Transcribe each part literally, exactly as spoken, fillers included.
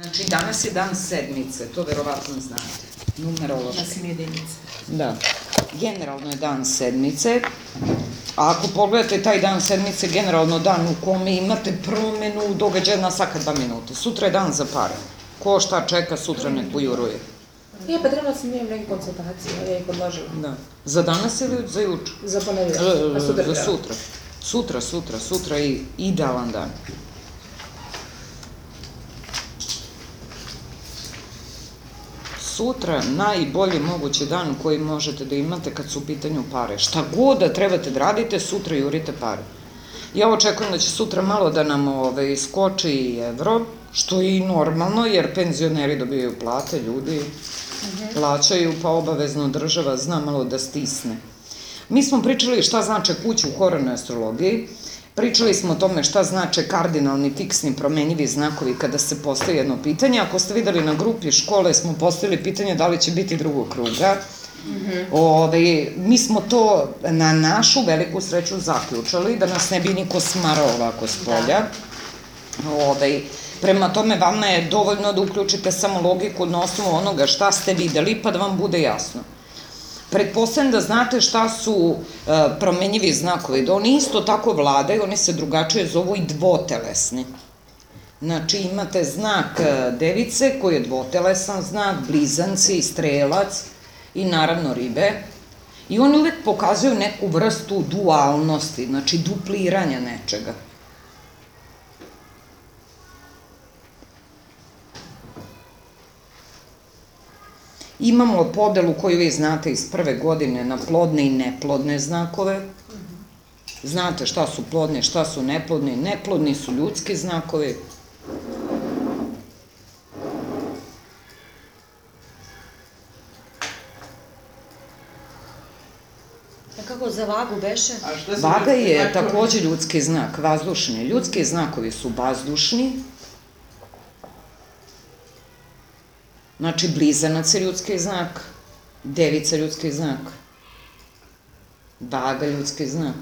Znači, danas je dan sedmice, to verovatno znate, numerološki. Da sam jedinica. Da. Generalno je dan sedmice, a ako pogledate taj dan sedmice, generalno dan u kome imate promenu događaja na svaka dva minuta. Sutra je dan za pare. Ko šta čeka, sutra nek bujuruje. Ja, pa trebala sam imam neke konsultacije, ali ja ih odložila. Da. Za danas ili za juče? Za ponedeljak, a sutra treba. Za sutra. Sutra, sutra, sutra je idealan dan. Sutra najbolji mogući dan koji možete da imate kad su u pitanju pare. Šta god da trebate da radite, sutra jurite pare. Ja očekujem da će sutra malo da nam skoči i evro, što je i normalno, jer penzioneri dobijaju plate, ljudi plaćaju, pa obavezno država zna malo da stisne. Mi smo pričali šta znače kuće u horornoj astrologiji, pričali smo o tome šta znače kardinalni, fiksni, promenjivi znakovi kada se postavi jedno pitanje. Ako ste videli na grupi škole smo postavili pitanje da li će biti drugog kruga. Mi smo to na našu veliku sreću zaključali, da nas ne bi niko smarao ovako s polja. Prema tome, vama je dovoljno da uključite samo logiku na osnovu onoga šta ste videli, pa da vam bude jasno. Pretpostavljam da znate šta su promenjivi znakovi, da oni isto tako vladaju, oni se drugačije zovu i dvotelesni. Znači, imate znak device koji je dvotelesan znak, blizanci, strelac i naravno ribe. I oni uvek pokazuju neku vrstu dualnosti, znači dupliranja nečega. Imamo podelu koju vi znate iz prve godine na plodne i neplodne znakove. Znate šta su plodni, šta su neplodni. Neplodni su ljudski znakovi. A kako za vagu beše? Vaga je takođe ljudski znak, vazdušni. Ljudski znakovi su vazdušni. Znači, blizanac je ljudski znak, devica je ljudski znak, vaga je ljudski znak.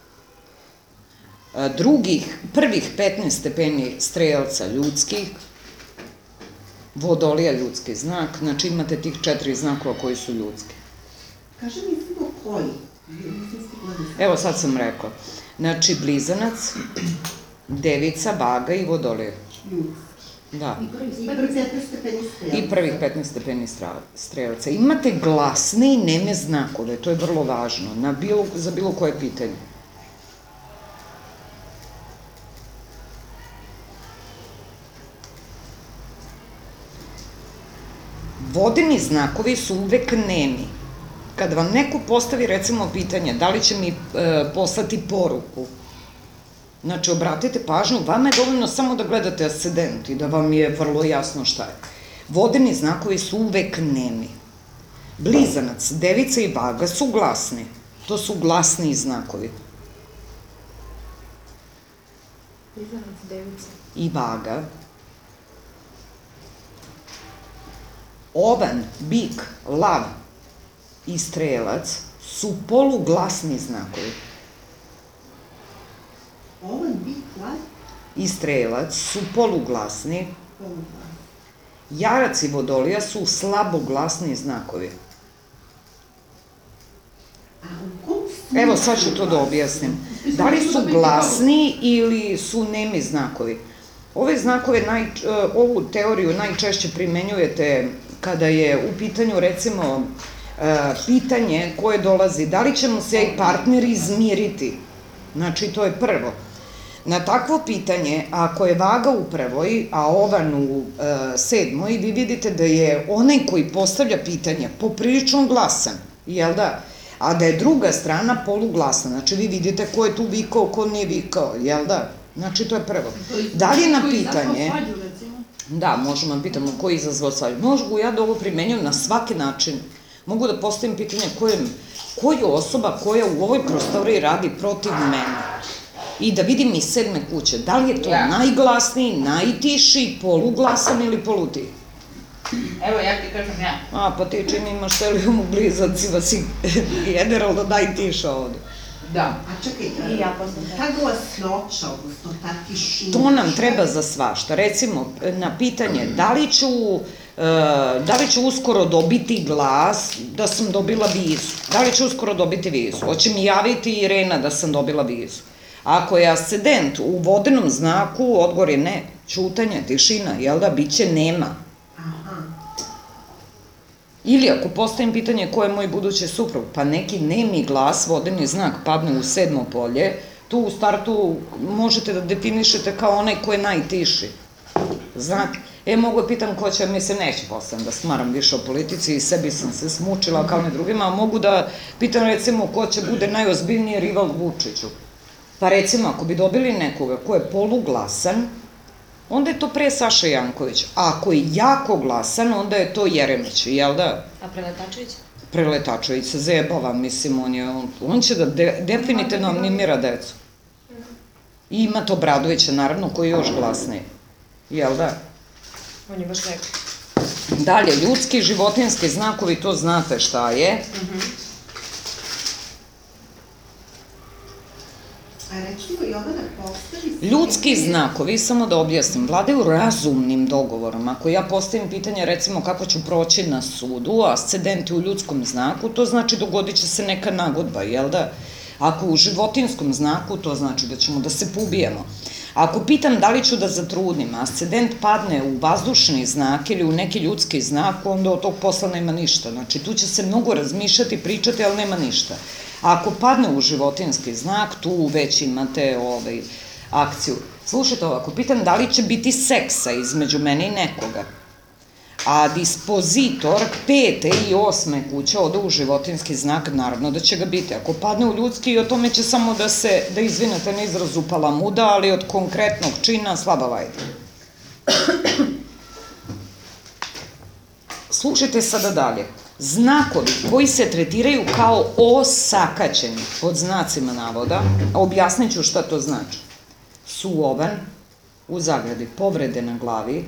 Drugih, prvih petnaest stepeni strelca ljudskih, vodolija ljudski znak, znači imate tih četiri znakova koji su ljudski. Kaže mi samo koji? Evo sad sam rekla. Znači, blizanac, devica, vaga i vodolija. Ljudski. Da. I prvih petnaest stepeni I prvih petnaest stepeni strelca. strelca. Imate glasne i neme znakove, to je vrlo važno, za bilo koje pitanje. Vodeni znakovi su uvek nemi. Kad vam neko postavi, recimo, pitanje da li će mi poslati poruku, znači, obratite pažnju, vama je dovoljno samo da gledate ascendent i da vam je vrlo jasno šta je. Vodeni znakovi su uvek nemi. Blizanac, devica i vaga su glasni. To su glasni znakovi. Blizanac, devica. I vaga. Ovan, bik, lav i strelac su poluglasni znakovi. Ovan, bik, lav? I strelac su poluglasni. Jarac i vodolija su slaboglasni znakovi. Evo, sad ću to da objasnim. Da li su glasni ili su nemi znakovi? Ove znakove, ovu teoriju najčešće primenjujete kada je u pitanju, recimo, pitanje koje dolazi, da li ćemo se i partneri izmiriti? Znači, to je prvo. Na takvo pitanje, ako je vaga u prvoj, a ovan u sedmoj, vi vidite da je onaj koji postavlja pitanje poprilično glasan, jel da? A da je druga strana poluglasna. Znači, vi vidite ko je tu vikao, ko nije vikao, jel da? Znači, to je prvo. Da li je na pitanje... Da, možemo da pitamo ko je izazvao svađu. Mogu ja da ovo primenjujem na svaki način. Mogu da postavim pitanje ko je osoba koja u ovoj prostoriji radi protiv mene. I da vidim iz sedme kuće, da li je to najglasniji, najtiši, poluglasan ili polutih? Evo, ja ti kažem ja. A, pa ti čini imaš Selijom u blizancima, si generalno najtiša ovde. Da. A čekaj, I ja poznam ta glasnoća, odnosno ta tišina... To nam treba za svašta. Recimo, na pitanje da li ću, da li ću uskoro dobiti glas da sam dobila vizu. Da li ću uskoro dobiti vizu? Hoće mi javiti Irena da sam dobila vizu. Ako je ascendent u vodenom znaku, odgovor je ne. Ćutanje, tišina, jel da? Biće nema. Ili ako postavim pitanje ko je moj budući suprug, pa neki nemi glas, vodeni znak, padne u sedmo polje, tu u startu možete da definišete kao onaj ko je najtiši. Znate? E, mogu pitam ko će, mislim, neću postavim da smaram više o politici i sebi sam se smučila kao ni drugima, a mogu da pitam recimo ko će bude najozbiljniji rival Vučiću. Pa recimo, ako bi dobili nekoga ko je poluglasan, onda je to pre Saša Janković. A ako je jako glasan, onda je to Jeremić, jel da? A Preletačević? Preletačević se zajebava, mislim, on je, on će da definitivno animira decu. I ima to Obradovića, naravno, koji je još glasniji. Jel da? On je baš rekao. Dalje, ljudski i životinski znakovi, to znate šta je. A recimo, Jovana, postavi... Ljudski znakovi, samo da objasnim, vladaju razumnim dogovorom. Ako ja postavim pitanje, recimo, kako ću proći na sudu, ascendent je u ljudskom znaku, to znači dogodit će se neka nagodba, jel da? Ako u životinskom znaku, to znači da ćemo da se pobijemo. Ako pitam da li ću da zatrudnim, ascendent padne u vazdušni znak ili u neki ljudski znak, onda od tog posla nema ništa. Znači, tu će se mnogo razmišljati, pričati, ali nema ništa. A ako padne u životinski znak, tu već imate ovaj, akciju. Slušajte ovo, ako pitam da li će biti seksa između mene i nekoga, a dispozitor pete i osme kuće ode u životinski znak, naravno da će ga biti. Ako padne u ljudski, o tome će samo da se, da izvinete na izrazu palamuda, ali od konkretnog čina slaba vajda. Slušajte sada dalje. Znakovi koji se tretiraju kao osakaćeni, pod znacima navoda, objasnit ću šta to znači, su ovan, u zagradi, povrede na glavi,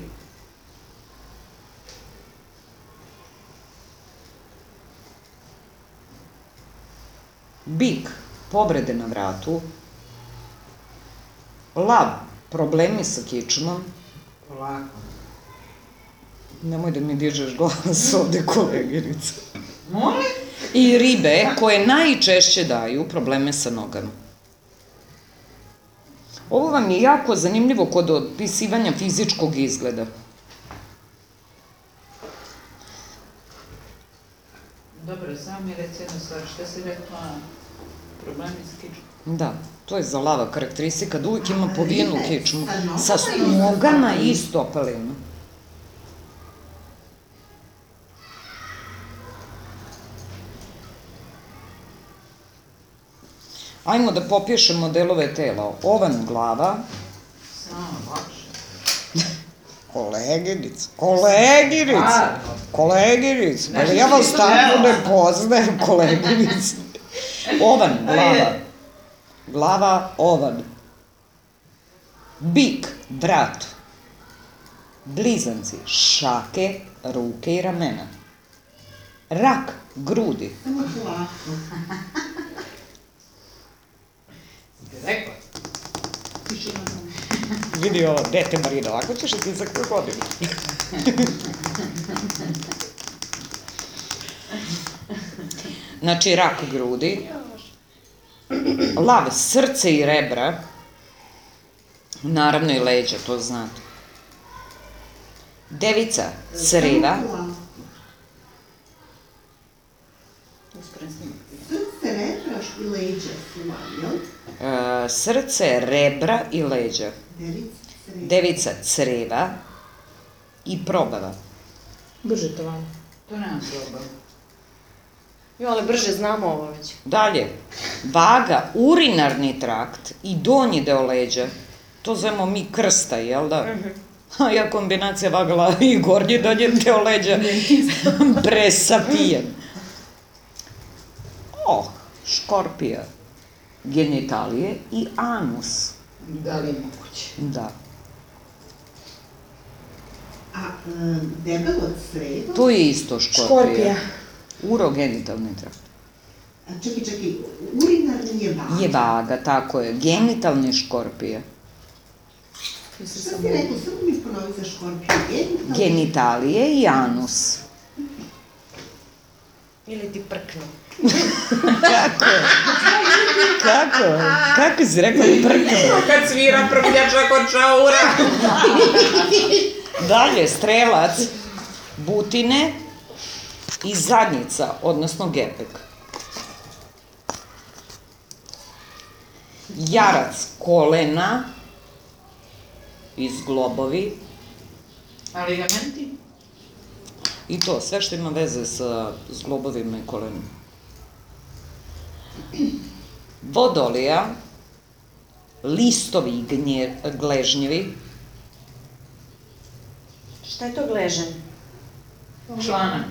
bik, povrede na vratu, lav, problemi sa kičmom, Polako. nemoj da mi dižeš glas ovde, koleginica, Molim? i ribe koje najčešće daju probleme sa nogama. Ovo vam je jako zanimljivo kod opisivanja fizičkog izgleda. Dobro, samo mi reci jednu stvar, šta si rekla, problemi s kičmom? Da, to je za lava karakteristika, da uvijek ima povijenu kičmu, sa nogama i stopalima. Ajmo da popišemo delove tela. Ovan glava. Samo, lakše. Koleginic, koleginic, koleginic, pa ja vas tako ne poznajem, koleginic. Ovan, glava, glava, ovan. Bik, vrat. Blizanci, šake, ruke i ramena. Rak, grudi. Samo polako. Rekla. Vidi ovo, dete Marina, ovako ćeš i ti za koju godinu. Znači, rak grudi, lav, srce i rebra, naravno i leđa, to znate. Devica, creva, Srce, rebraš i leđa su vam, jel? e, srce, rebra i leđa. Devica, creva. Devica, creva i probava. Brže to vamo. To nemam problem. Jo, ali brže znamo ovo već. Dalje, vaga, urinarni trakt i donji deo leđa, to zovemo mi krsta, jel da? A ja kombinacija vagala i gornji donji deo leđa presapijen. Oh, škorpija, genitalije i anus. Da li je moguće? Da. A e, debelo crevo? To je isto škorpija. Škorpija. Urogenitalni trakt. A čekaj, čekaj, urinarni je vaga. je vaga, tako je. Genitalni škorpije. Šta si rekao, samo mi ponovi za škorpiju? Genitalni? Genitalije i anus. Ili ti prknu. Kako je? Kako je? Kako si rekao prknu? Kad svira prkljača kod čaura. Dalje, strelac, butine i zadnjica, odnosno gepek. Jarac, kolena i zglobovi. A ligamenti? I to, sve što ima veze sa zglobovima i kolenom. Vodolija, listovi i gnje, gležnjevi. Šta je to gležen? Članak.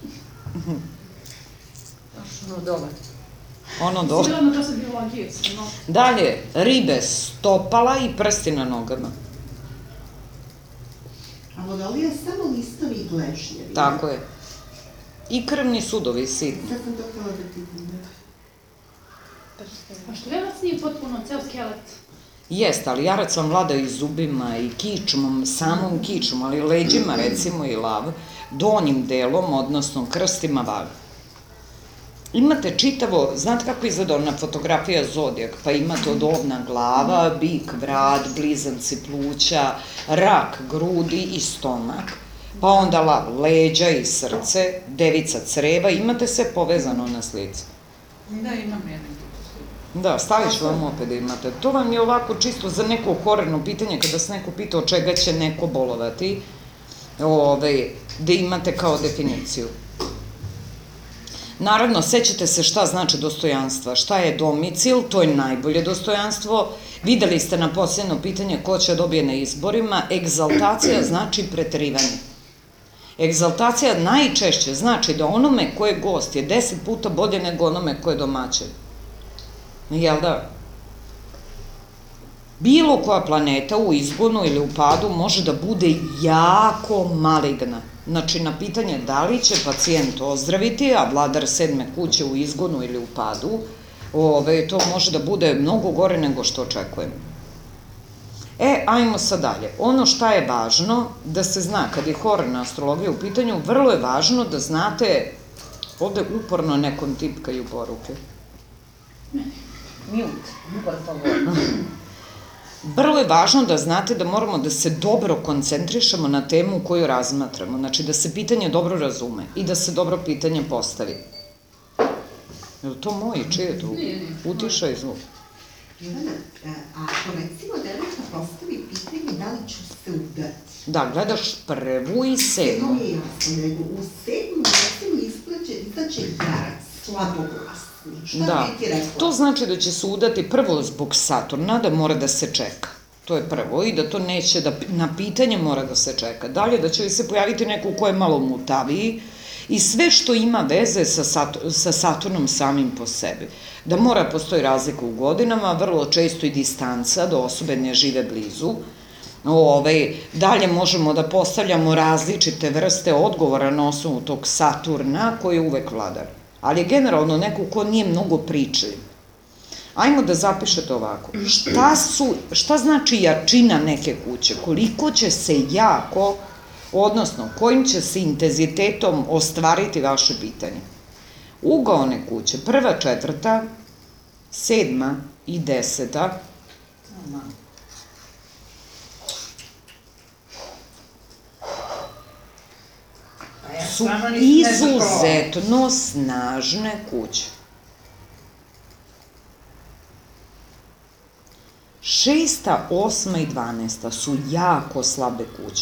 No, dobar. Ono do... Sigurno to se biologije, no. Dalje, ribe, stopala i prsti na nogama. A vodolija je samo listovi i gležnjevi. Tako je. I krvni sudovi, sitni. Sad sam to htjela da ti vidim. Pa što jarac nije potpuno ceo skelet? Jeste, ali jarac vam vlada i zubima, i kičmom, samom kičmom, ali leđima, recimo, i lav, donjim delom, odnosno krstima vaga. Imate čitavo, znate kako izgleda ona fotografija zodijak, pa imate od ovna glava, bik, vrat, blizanci pluća, rak, grudi i stomak, pa onda lav, leđa i srce, devica creva, imate sve povezano na slici. Da, imam jednu tu sliku. Da, staviš vam opet da imate. To vam je ovako čisto za neko horerno pitanje, kada se neko pita od čega će neko bolovati, ove, da imate kao definiciju. Naravno, sećate se šta znači dostojanstva, šta je domicil, to je najbolje dostojanstvo. Videli ste na posljedno pitanje ko će dobije na izborima, egzaltacija znači preterivanje. Egzaltacija najčešće znači da onome ko je gost je deset puta bolje nego onome ko je domaćin. Jel da? Bilo koja planeta u izgonu ili u padu može da bude jako maligna. Znači, na pitanje da li će pacijent ozdraviti, a vladar sedme kuće u izgonu ili u padu, ove, to može da bude mnogo gore nego što očekujemo. E, ajmo sad dalje. Ono šta je važno da se zna, kad je hororna astrologija u pitanju, vrlo je važno da znate, ovde uporno nekom tipkaju poruke. Mute, por favor. Vrlo je važno da znate da moramo da se dobro koncentrišemo na temu koju razmatramo, znači da se pitanje dobro razume i da se dobro pitanje postavi. Je li to moji, čije tu? Utišaj zvuk. Ivana, a ako recimo devojka postavi pitanje da li ću se udati? Da, gledaš prvu i sedmu. To mi je jasno, nego u sedmu recimo isplaće, izaće jarac, slaboglasni. Šta Da, bi ti rekla? to znači da će se udati prvo zbog Saturna, da mora da se čeka. To je prvo i da to neće, da na pitanje mora da se čeka. Dalje, da će se pojaviti neko ko je malo mutaviji i sve što ima veze sa, Sat sa Saturnom samim po sebi. Da mora postoji razlika u godinama, vrlo često i distanca, da osobe ne žive blizu. Ove, dalje možemo da postavljamo različite vrste odgovora na osnovu tog Saturna koji je uvek vladar. Ali je generalno neko ko nije mnogo pričljiv. Ajmo da zapišete ovako. Šta su, šta znači jačina neke kuće? Koliko će se jako, odnosno kojim će se intenzitetom ostvariti vaše pitanje? Ugaone kuće, prva, četvrta, sedma i deseta, su izuzetno snažne kuće. Šesta, osma i dvanaesta su jako slabe kuće.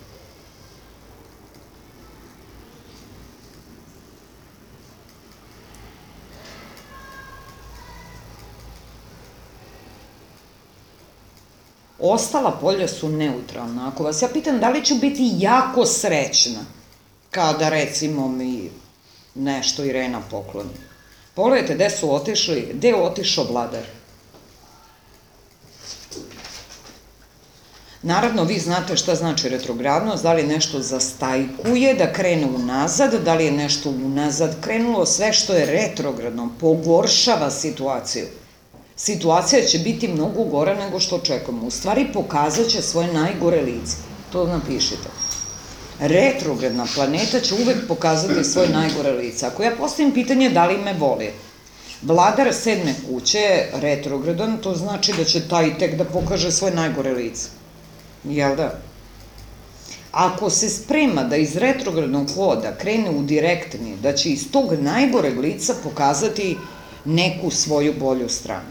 Ostala polja su neutralna. Ako vas ja pitam da li ću biti jako srećna, kada recimo mi nešto Irena pokloni. Pogledajte gde su otišli, gde je otišao vladar. Naravno, vi znate šta znači retrogradnost, da li nešto zastajkuje, da krene unazad, da li je nešto unazad krenulo, sve što je retrogradno pogoršava situaciju. Situacija će biti mnogo gora nego što očekujemo. U stvari pokazat će svoje najgore lice. To napišite. Retrogradna planeta će uvek pokazati svoje najgore lice. Ako ja postavim pitanje da li me voli, vladar sedme kuće, retrogradan, to znači da će taj tek da pokaže svoje najgore lice. Jel da? Ako se sprema da iz retrogradnog hoda krene u direktni, da će iz tog najgoreg lica pokazati neku svoju bolju stranu.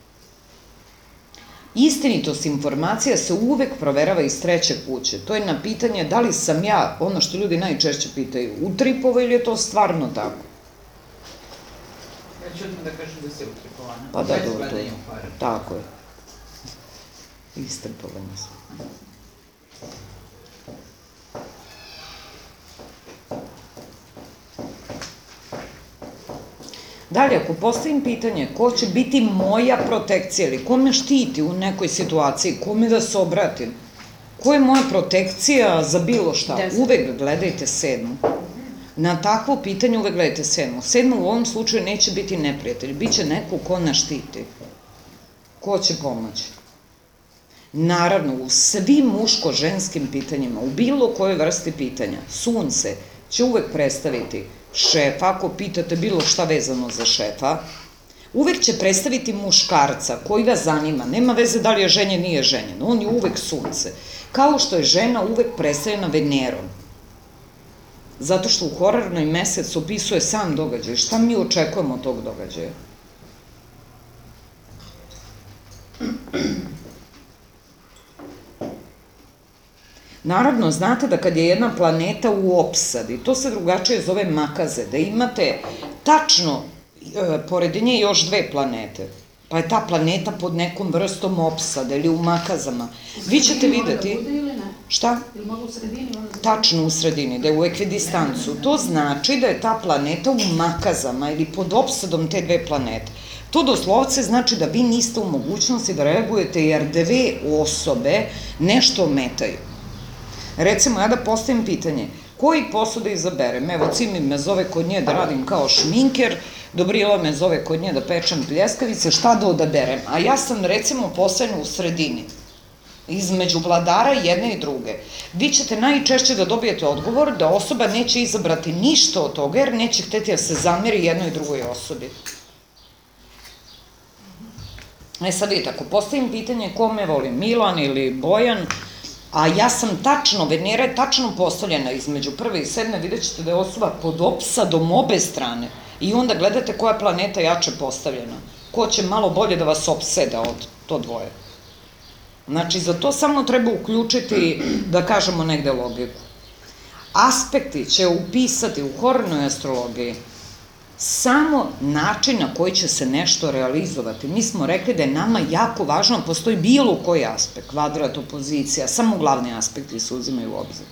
Istinitost informacija se uvek proverava iz treće kuće. To je na pitanje da li sam ja, ono što ljudi najčešće pitaju, utripovao ili je to stvarno tako? Ja ću odmah da kažem da se utripovana. Pa da, Bez dobro, to padanja je. u pare. Tako je. Istripovanje su. Dalje, ako postavim pitanje ko će biti moja protekcija ili ko me štiti u nekoj situaciji, kome da se obratim, ko je moja protekcija za bilo šta, uvek gledajte sedmu. Na takvo pitanje uvek gledajte sedmu. Sedmu u ovom slučaju neće biti neprijatelj, bit će neko ko nas štiti. Ko će pomoći? Naravno, u svim muško-ženskim pitanjima, u bilo kojoj vrsti pitanja, sunce će uvek predstaviti šefa, ako pitate bilo šta vezano za šefa, uvek će predstaviti muškarca koji vas zanima, nema veze da li je ženjen, nije ženjen, on je uvek sunce, kao što je žena uvek predstavljena Venerom, zato što u horarnoj mesec opisuje sam događaj, šta mi očekujemo od tog događaja? Naravno, znate da kad je jedna planeta u opsadi, to se drugačije zove makaze, da imate tačno pored nje još dve planete, pa je ta planeta pod nekom vrstom opsade ili u makazama. Vi ćete videti... Šta? Ili možda u sredini? Tačno u sredini, da je u ekvidistancu. To znači da je ta planeta u makazama ili pod opsadom te dve planete. To doslovce znači da vi niste u mogućnosti da reagujete jer dve osobe nešto ometaju. Recimo, ja da postavim pitanje, koji posao da izaberem? Evo, Cimi me zove kod nje da radim kao šminker, Dobrila me zove kod nje da pečem pljeskavice, šta da odaberem? A ja sam, recimo, postavljena u sredini, između vladara jedne i druge. Vi ćete najčešće da dobijete odgovor da osoba neće izabrati ništa od toga, jer neće hteti da se zameri jednoj i drugoj osobi. E sad vidite, ako postavim pitanje kome volim, Milan ili Bojan, a ja sam tačno, Venera je tačno postavljena između prve i sedme, vidjet ćete da je osoba pod opsadom obe strane i onda gledate koja je planeta jače postavljena, ko će malo bolje da vas opseda od to dvoje. Znači, za to samo treba uključiti, da kažemo, negde logiku. Aspekti će upisati u horarnoj astrologiji samo način na koji će se nešto realizovati. Mi smo rekli da je nama jako važno, postoji bilo koji aspekt, kvadrat, opozicija, samo glavni aspekti se uzimaju u obzir.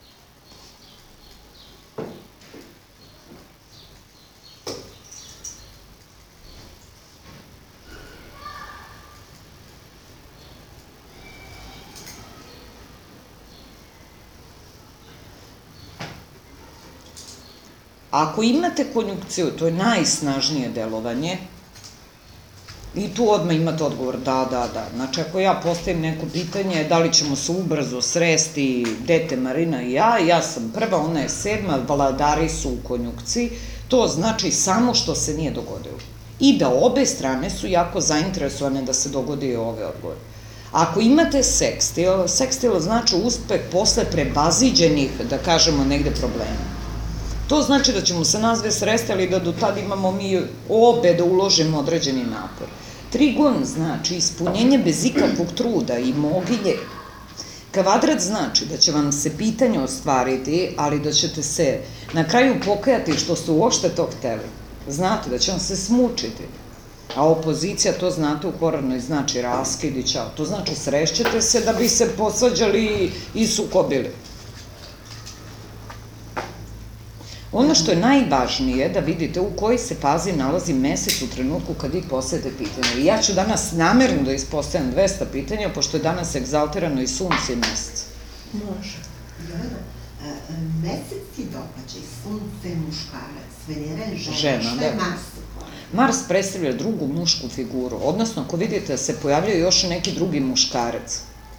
Ako imate konjunkciju, to je najsnažnije delovanje, i tu odmah imate odgovor, da, da, da. Znači, ako ja postavim neko pitanje, da li ćemo se ubrzo sresti dete Marina i ja, ja sam prva, ona je sedma, vladari su u konjunkciji, to znači samo što se nije dogodilo. I da obe strane su jako zainteresovane da se dogodi ove odgovore. Ako imate sekstil, sekstil znači uspeh posle prebaziđenih, da kažemo, negde problema. To znači da ćemo se nazve sresti, ali da do tada imamo mi obe da uložimo određeni napor. Trigon znači ispunjenje bez ikakvog truda i moginje. Kvadrat znači da će vam se pitanje ostvariti, ali da ćete se na kraju pokajati što ste uopšte to hteli. Znate da će vam se smučiti. A opozicija, to znate u horarnoj, znači raskid i ćao. To znači srešćete se da bi se posvađali i sukobili. Ono što je najvažnije da vidite u kojoj se fazi nalazi mesec u trenutku kad vi postavite pitanje. I ja ću danas namerno da ispostavljam dvesta pitanja, pošto je danas egzaltirano i sunce i mesec. Može. Jelena, e, mesec je događaj, sunce je muškarac, Venera je žena, Žena, šta je da. Mars? Mars predstavlja drugu mušku figuru, odnosno ako vidite da se pojavljaju još neki drugi muškarac.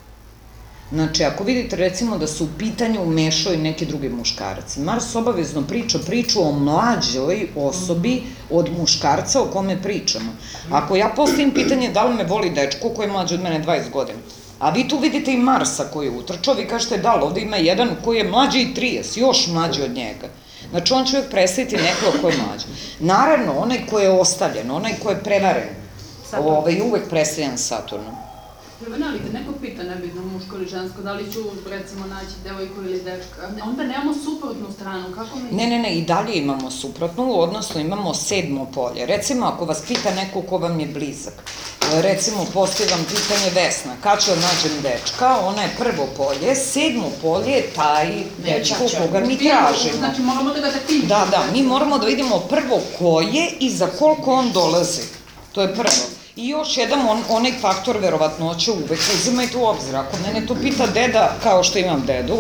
Znači, ako vidite recimo da su u pitanju umešao i neki drugi muškarac, Mars obavezno priča priču o mlađoj osobi od muškarca o kome pričamo. Ako ja postavim pitanje da li me voli dečko koji je mlađi od mene dvadeset godina, a vi tu vidite i Marsa koji je utrčao, vi kažete da li, ovde ima jedan koji je mlađi i trideset, još mlađi od njega. Znači, on će uvijek predstaviti nekoga ko je mlađi. Naravno, onaj ko je ostavljen, onaj ko je prevaren, ovaj, uvek predstavljen Saturnom. Jovana, ali kad neko pita, nebitno muško ili žensko, da li ću, recimo, naći devojku ili dečka, onda nemamo suprotnu stranu, kako mi... Ne, ne, ne, i dalje imamo suprotnu, odnosno imamo sedmo polje. Recimo, ako vas pita neko ko vam je blizak, recimo, postoji vam pitanje Vesna, kad ću da nađem dečka, ona je prvo polje, sedmo polje je taj dečko koga mi tražimo. Znači, moramo da ga definišemo. Da, da, mi moramo da vidimo prvo ko je i za koliko on dolazi. To je prvo. I još jedan, on, onaj faktor verovatnoće uvek uzimajte u obzir. Ako mene to pita deda, kao što imam dedu,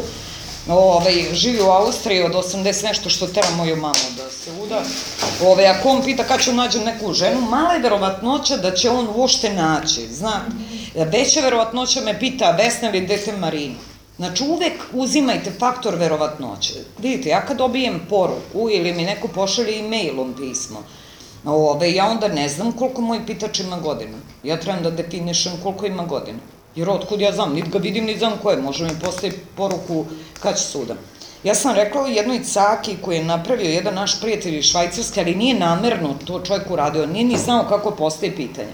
ovaj, živi u Austriji od osamdeset nešto što tera moju mamu da se uda, ovaj, ako on pita kad ću nađem neku ženu, mala je verovatnoća da će on uopšte naći, znate. Veća verovatnoća me pita Vesna ili dete Marina. Znači, uvek uzimajte faktor verovatnoće. Vidite, ja kad dobijem poruku ili mi neko pošalje e-mailom pismo, Ove, ja onda ne znam koliko moj pitač ima godina. Ja trebam da definišem koliko ima godina. Jer otkud ja znam, niti ga vidim, niti znam ko je. Može mi postaviti poruku kad će sudam. Ja sam rekla o jednoj caki koju je napravio jedan naš prijatelj iz Švajcarske, ali nije namerno to čovjek uradio, nije ni znao kako postaje pitanje.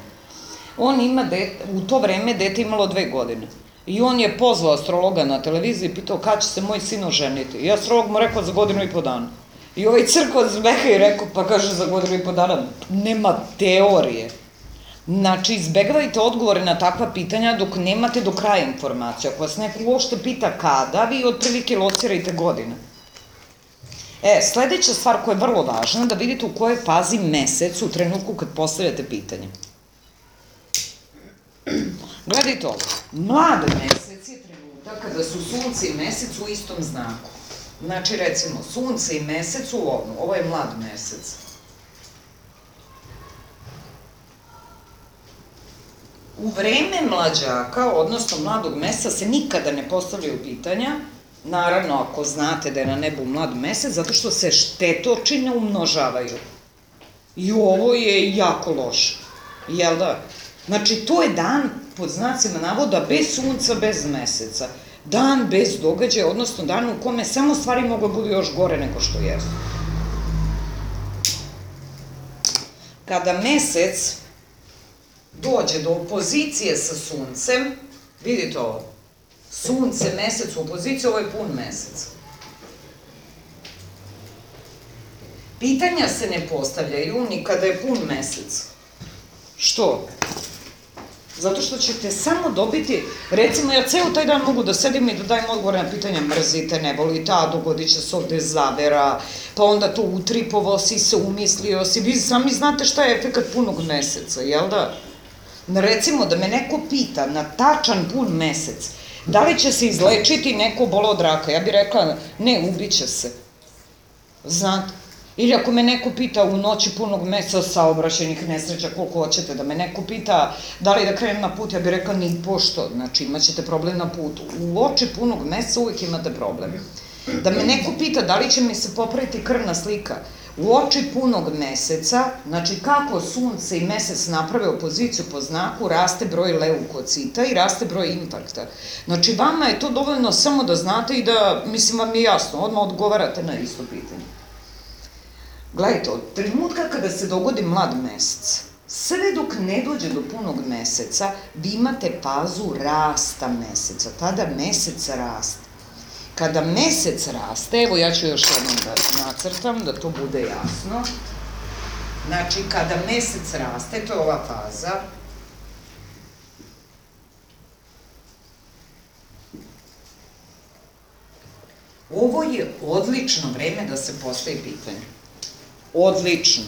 On ima, dete, u to vreme dete imalo dve godine. I on je pozvao astrologa na televiziji i pitao kad će se moj sin oženiti. I astrolog mu rekao za godinu i po dana. I ovaj crko zbeha i rekao, pa kaže za godinu i po dana, nema teorije. Znači, izbegavajte odgovore na takva pitanja dok nemate do kraja informaciju. Ako vas neko uopšte pita kada, vi otprilike locirajte godine. E, sledeća stvar koja je vrlo važna, da vidite u kojoj fazi mesec u trenutku kad postavljate pitanje. Gledajte ovo, mlad mesec je trenutak kada su sunce i mesec u istom znaku. Znači, recimo, sunce i mesec u ovnu, ovo je mlad mesec. U vreme mlađaka, odnosno mladog meseca, se nikada ne postavljaju pitanja, naravno ako znate da je na nebu mlad mesec, zato što se štetočine umnožavaju. I ovo je jako loše, jel da? Znači, to je dan, pod znacima navoda, bez sunca, bez meseca. Dan bez događaja, odnosno dan u kome samo stvari mogu da budu još gore nego što jesu. Kada mesec dođe do opozicije sa suncem, vidite ovo, sunce, mesec u opoziciji, ovo je pun mesec. Pitanja se ne postavljaju ni kada je pun mesec. Što? Zato što ćete samo dobiti, recimo ja ceo taj dan mogu da sedim i da dajem odgovore na pitanja mrzite, ne volite, a dogodit će se ovde zavera, pa onda to utripovo si se, umislio si, vi sami znate šta je efekat punog meseca, jel da? Recimo da me neko pita na tačan pun mesec, da li će se izlečiti neko bolo od raka, ja bih rekla ne, ubiće se, znate? Ili ako me neko pita u noći punog meseca saobraćajnih nesreća koliko hoćete, da me neko pita da li da krenem na put, ja bih rekla ni pošto, znači imat ćete problem na putu. U oči punog meseca uvijek imate problem. Da me neko pita da li će mi se popraviti krvna slika, u oči punog meseca, znači kako sunce i mesec naprave opoziciju po znaku, raste broj leukocita i raste broj infarkta. Znači vama je to dovoljno samo da znate i da, mislim vam je jasno, odmah odgovarate na isto pitanje. Gledajte, od trenutka kada se dogodi mlad mesec, sve dok ne dođe do punog meseca, vi imate fazu rasta meseca, tada mesec raste. Kada mesec raste, evo ja ću još jednom da nacrtam, da to bude jasno, znači kada mesec raste, to je ova faza, Ovo je odlično vreme da se postavi pitanje. Odlično.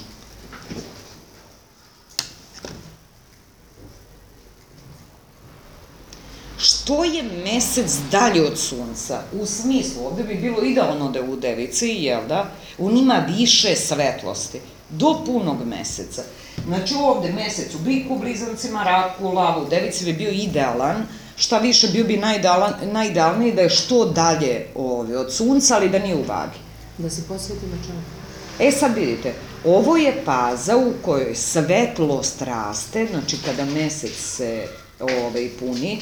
Što je mesec dalje od sunca? U smislu, ovde bi bilo idealno da je u devici, jel da? On ima više svetlosti, do punog meseca. Znači ovde mesec u biku, blizancima, raku, lavu, devici bi bio idealan, šta više bio bi najidealniji da je što dalje od sunca, ali da nije u vagi. Da se posveti na čemu? E sad vidite, ovo je faza u kojoj svetlost raste, znači kada mesec se puni,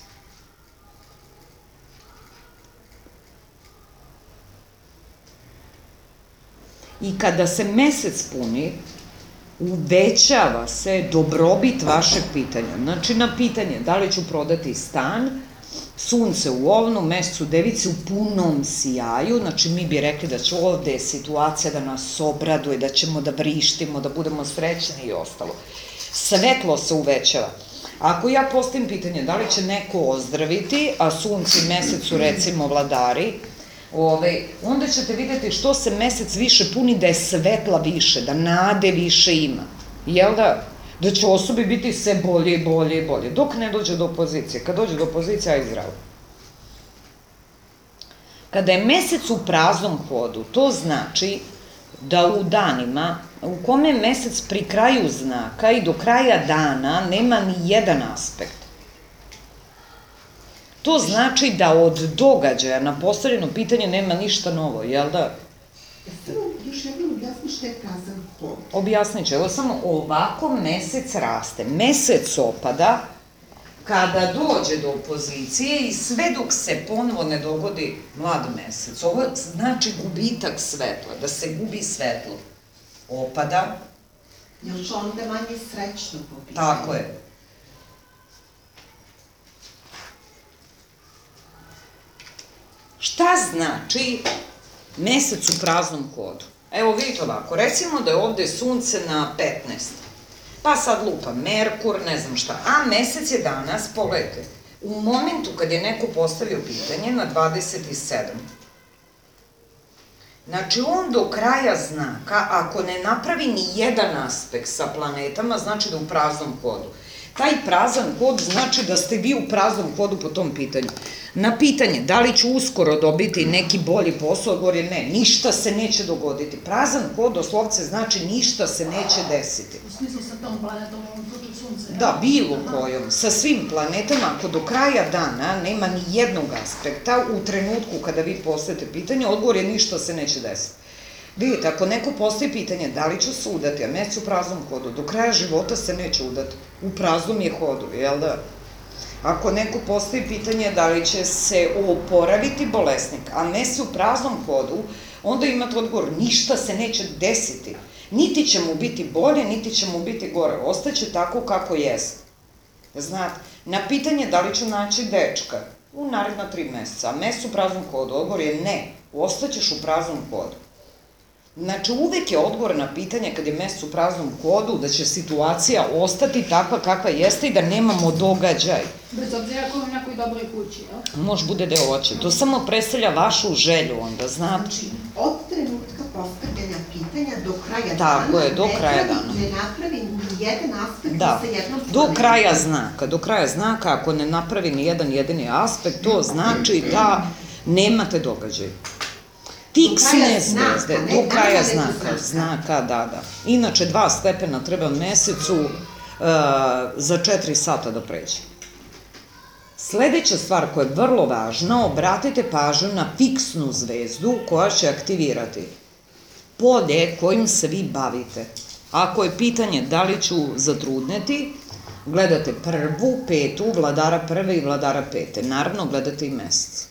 i kada se mesec puni, uvećava se dobrobit vašeg pitanja. Znači, na pitanje da li ću prodati stan, sunce u ovnu, mesec u devici u punom sjaju, znači mi bi rekli da će ovde situacija da nas obraduje, da ćemo da vrištimo, da budemo srećni i ostalo. Svetlo se uvećava. Ako ja postavim pitanje da li će neko ozdraviti, a sunce i mesec su recimo vladari, onda ćete vidjeti što se mesec više puni, da je svetla više, da nade više ima. Jel da? Da će osobi biti sve bolje i bolje i bolje, dok ne dođe do opozicije. Kad dođe do opozicije, aj zdravo. Kada je mesec u praznom hodu, to znači da u danima u kome je mesec pri kraju znaka i do kraja dana nema ni jedan aspekt. To znači da od događaja na postavljeno pitanje nema ništa novo, jel da? Samo još jednom objasni šta je prazan hod. Objasnit ću, evo samo ovako mesec raste. Mesec opada kada dođe do opozicije i sve dok se ponovo ne dogodi mlad mesec. Ovo znači gubitak svetla, da se gubi svetlo. Opada. Još onda manje srećno po pitanju. Tako je. Šta znači mesec u praznom hodu? Evo vidite ovako, recimo da je ovde sunce na petnaest, pa sad lupa Merkur, ne znam šta, a mesec je danas, pogledajte, u momentu kad je neko postavio pitanje na dvadeset sedam. Znači on do kraja znaka, ako ne napravi ni jedan aspekt sa planetama, znači da je u praznom hodu. Taj prazan hod znači da ste vi u praznom hodu po tom pitanju. Na pitanje da li ću uskoro dobiti neki bolji posao, odgovor je ne, ništa se neće dogoditi. Prazan hod doslovce znači ništa se neće desiti. U smislu sa tom planetom, u ovom slučaju sunce? Da, bilo kojom. Sa svim planetama, ako do kraja dana nema ni jednog aspekta, u trenutku kada vi postavite pitanje, odgovor je ništa se neće desiti. Vidite, ako neko postavi pitanje da li ću se udati, a mesec u praznom hodu, do kraja života se neće udati. U praznom je hodu, jel da? Ako neko postavi pitanje da li će se oporaviti bolesnik, a mesec u praznom hodu, onda imate odgovor, ništa se neće desiti. Niti će mu biti bolje, niti će mu biti gore. Ostaće tako kako jeste. Znate, na pitanje da li ću naći dečka u naredna tri meseca, a mesec u praznom hodu, odgovor je ne, ostaćeš u praznom hodu. Znači, uvek je odgovor na pitanje kad je mesec u praznom hodu da će situacija ostati takva kakva jeste i da nemamo događaj. Bez obzira ako je u nekoj dobroj kući, jel? Može bude da je hoće. To samo predstavlja vašu želju onda, znate. Znači, od trenutka postavljanja pitanja do kraja dana, tako je, do kraja dana. Ne napravi ni jedan aspekt da, sa jednom planetom. Do kraja znaka. Do kraja znaka, ako ne napravi ni jedan jedini aspekt, to znači da nemate događaj. Fiksne zvezde, do kraja znaka, znaka, da, da. Inače, dva stepena treba mesecu za četiri sata da pređe. Sledeća stvar koja je vrlo važna, obratite pažnju na fiksnu zvezdu koja će aktivirati polje kojim se vi bavite. Ako je pitanje da li ću zatrudneti, gledate prvu, petu, vladara prve i vladara pete. Naravno, gledate i mesec.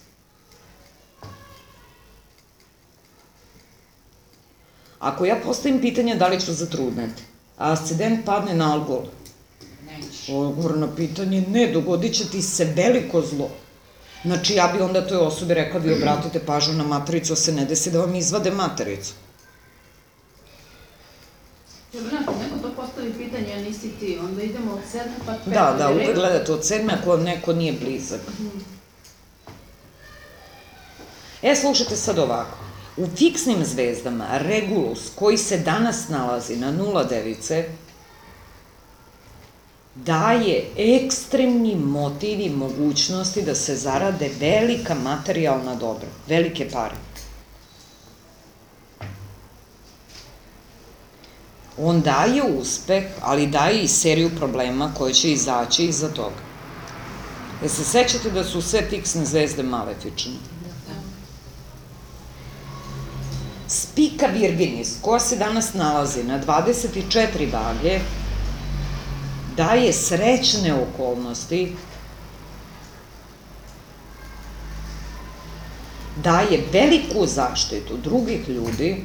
Ako ja postavim pitanje da li ću zatrudneti, a ascendent padne na Algol, odgovor na pitanje ne, dogodit će ti se veliko zlo. Znači, ja bi onda toj osobi rekla, vi obratite pažnju na matericu, a se ne desi da vam izvade matericu. Jel, ako neko to postavi pitanje, a nisi ti, onda idemo od sedme pa pete. Da, da, uvek gledate od sedme ako vam neko nije blizak. E, slušajte sad ovako. U fiksnim zvezdama Regulus, koji se danas nalazi na nula device, daje ekstremni motiv i mogućnosti da se zarade velika materijalna dobra, velike pare. On daje uspeh, ali daje i seriju problema koje će izaći iza toga. Jel se sećate da su sve fiksne zvezde malefične? Spica Virginis, koja se danas nalazi na dvadeset četiri vage, daje srećne okolnosti, daje veliku zaštitu drugih ljudi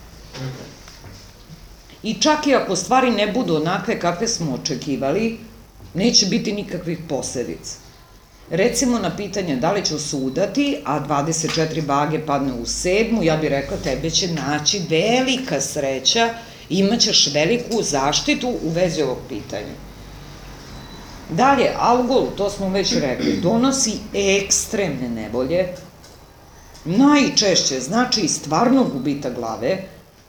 i čak i ako stvari ne budu onakve kakve smo očekivali, neće biti nikakvih posledica. Recimo na pitanje da li ću sudati, a dvadeset četiri vage padne u sedmu, ja bih rekla tebe će naći velika sreća, imaćeš veliku zaštitu u vezi ovog pitanja. Dalje, algol, to smo već rekli, donosi ekstremne nevolje, najčešće znači i stvarno gubita glave.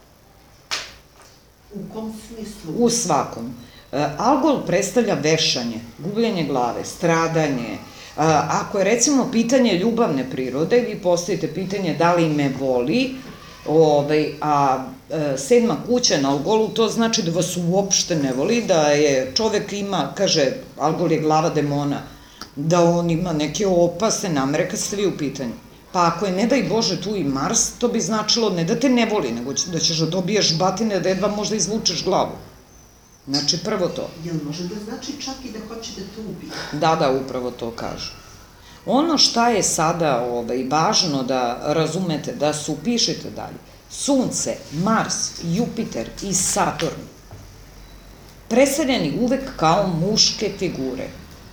U kom smislu? U svakom. Algol predstavlja vešanje, gubljenje glave, stradanje. Ako je recimo pitanje ljubavne prirode, vi postavite pitanje da li me voli, a sedma kuća na algolu, to znači da vas uopšte ne voli, da je čovek ima, kaže, algol je glava demona, da on ima neke opasne namere kad ste vi u pitanju. Pa ako je, ne daj Bože, tu i Mars, to bi značilo ne da te ne voli, nego da ćeš da dobiješ batine, da jedva možda izvučeš glavu. Znači, prvo to. Jel može da znači čak i da hoće da te ubije? Da, da, upravo to kažu. Ono šta je sada važno da razumete, da se upišete dalje, Sunce, Mars, Jupiter i Saturn, predstavljeni uvek kao muške figure.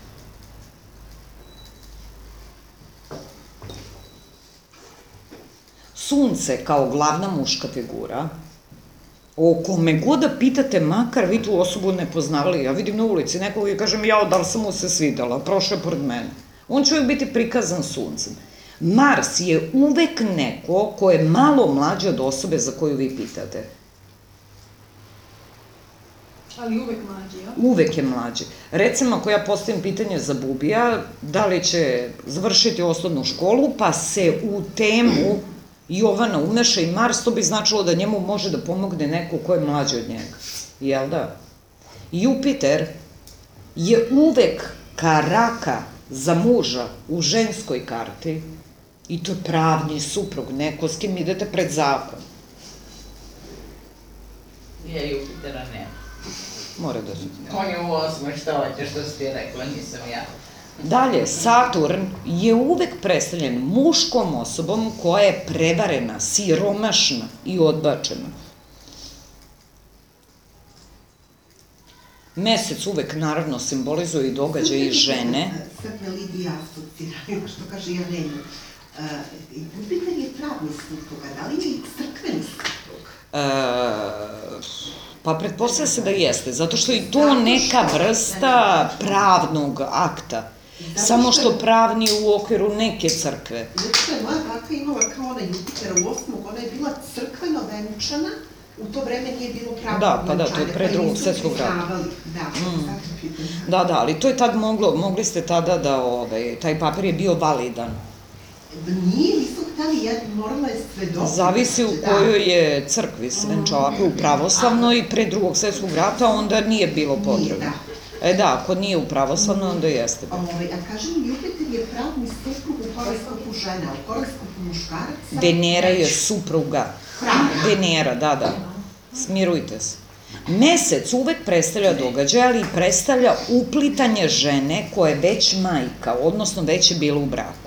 Sunce kao glavna muška figura, o kome god da pitate, makar vi tu osobu ne poznavali, ja vidim na ulici nekog i kažem, jao, da li sam mu se svidela, prošao je pored mene. On će uvek biti prikazan suncem. Mars je uvek neko ko je malo mlađe od osobe za koju vi pitate. Ali uvek mlađi, ja? Uvek je mlađi. Recimo, ako ja postavim pitanje za Bubija, da li će završiti osnovnu školu, pa se u temu Jovana umeša i Mars, to bi značilo da njemu može da pomogne neko ko je mlađi od njega. Jel da? Jupiter je uvek karaka za muža u ženskoj karti i to je pravni suprug, neko s kim idete pred zakon. Ja Jupitera nema. Mora da se... On je u osmoj, šta hoće, što si ti rekla, nisam ja. Dalje, Saturn je uvek predstavljen muškom osobom koja je prevarena, siromašna i odbačena. Mesec uvek, naravno, simbolizuje i događaje i žene. Sad me Lidija asocira, što kaže Jarenu. Jupiter je pravni supruga, da li je i crkveni suprug? Pa pretpostavlja se da jeste, zato što je to neka vrsta pravnog akta. Samo što pravni u okviru neke crkve. Zato što je moja baka imala kao ona Jupitera u osmog, ona je bila crkveno venčana, u to vreme nije bilo pravno venčanje. Da, pa da, to je pre drugog svetskog rata. Da, da, ali to je tad moglo, mogli ste tada da, taj papir je bio validan. Nije, nisu hteli, morala je svedočiti. Zavisi u kojoj je crkvi se venčala, ako je u pravoslavnoj i pre drugog svetskog rata, onda nije bilo potrebno. E da, ako nije u pravoslavnoj, onda jeste. A kažem, Jupiter je pravni suprug u horoskopu žena, u horoskopu muškaraca... Venera je supruga. Venera, da, da. Smirujte se. Mesec uvek predstavlja događaj, ali predstavlja uplitanje žene koja je već majka, odnosno već je bila u braku.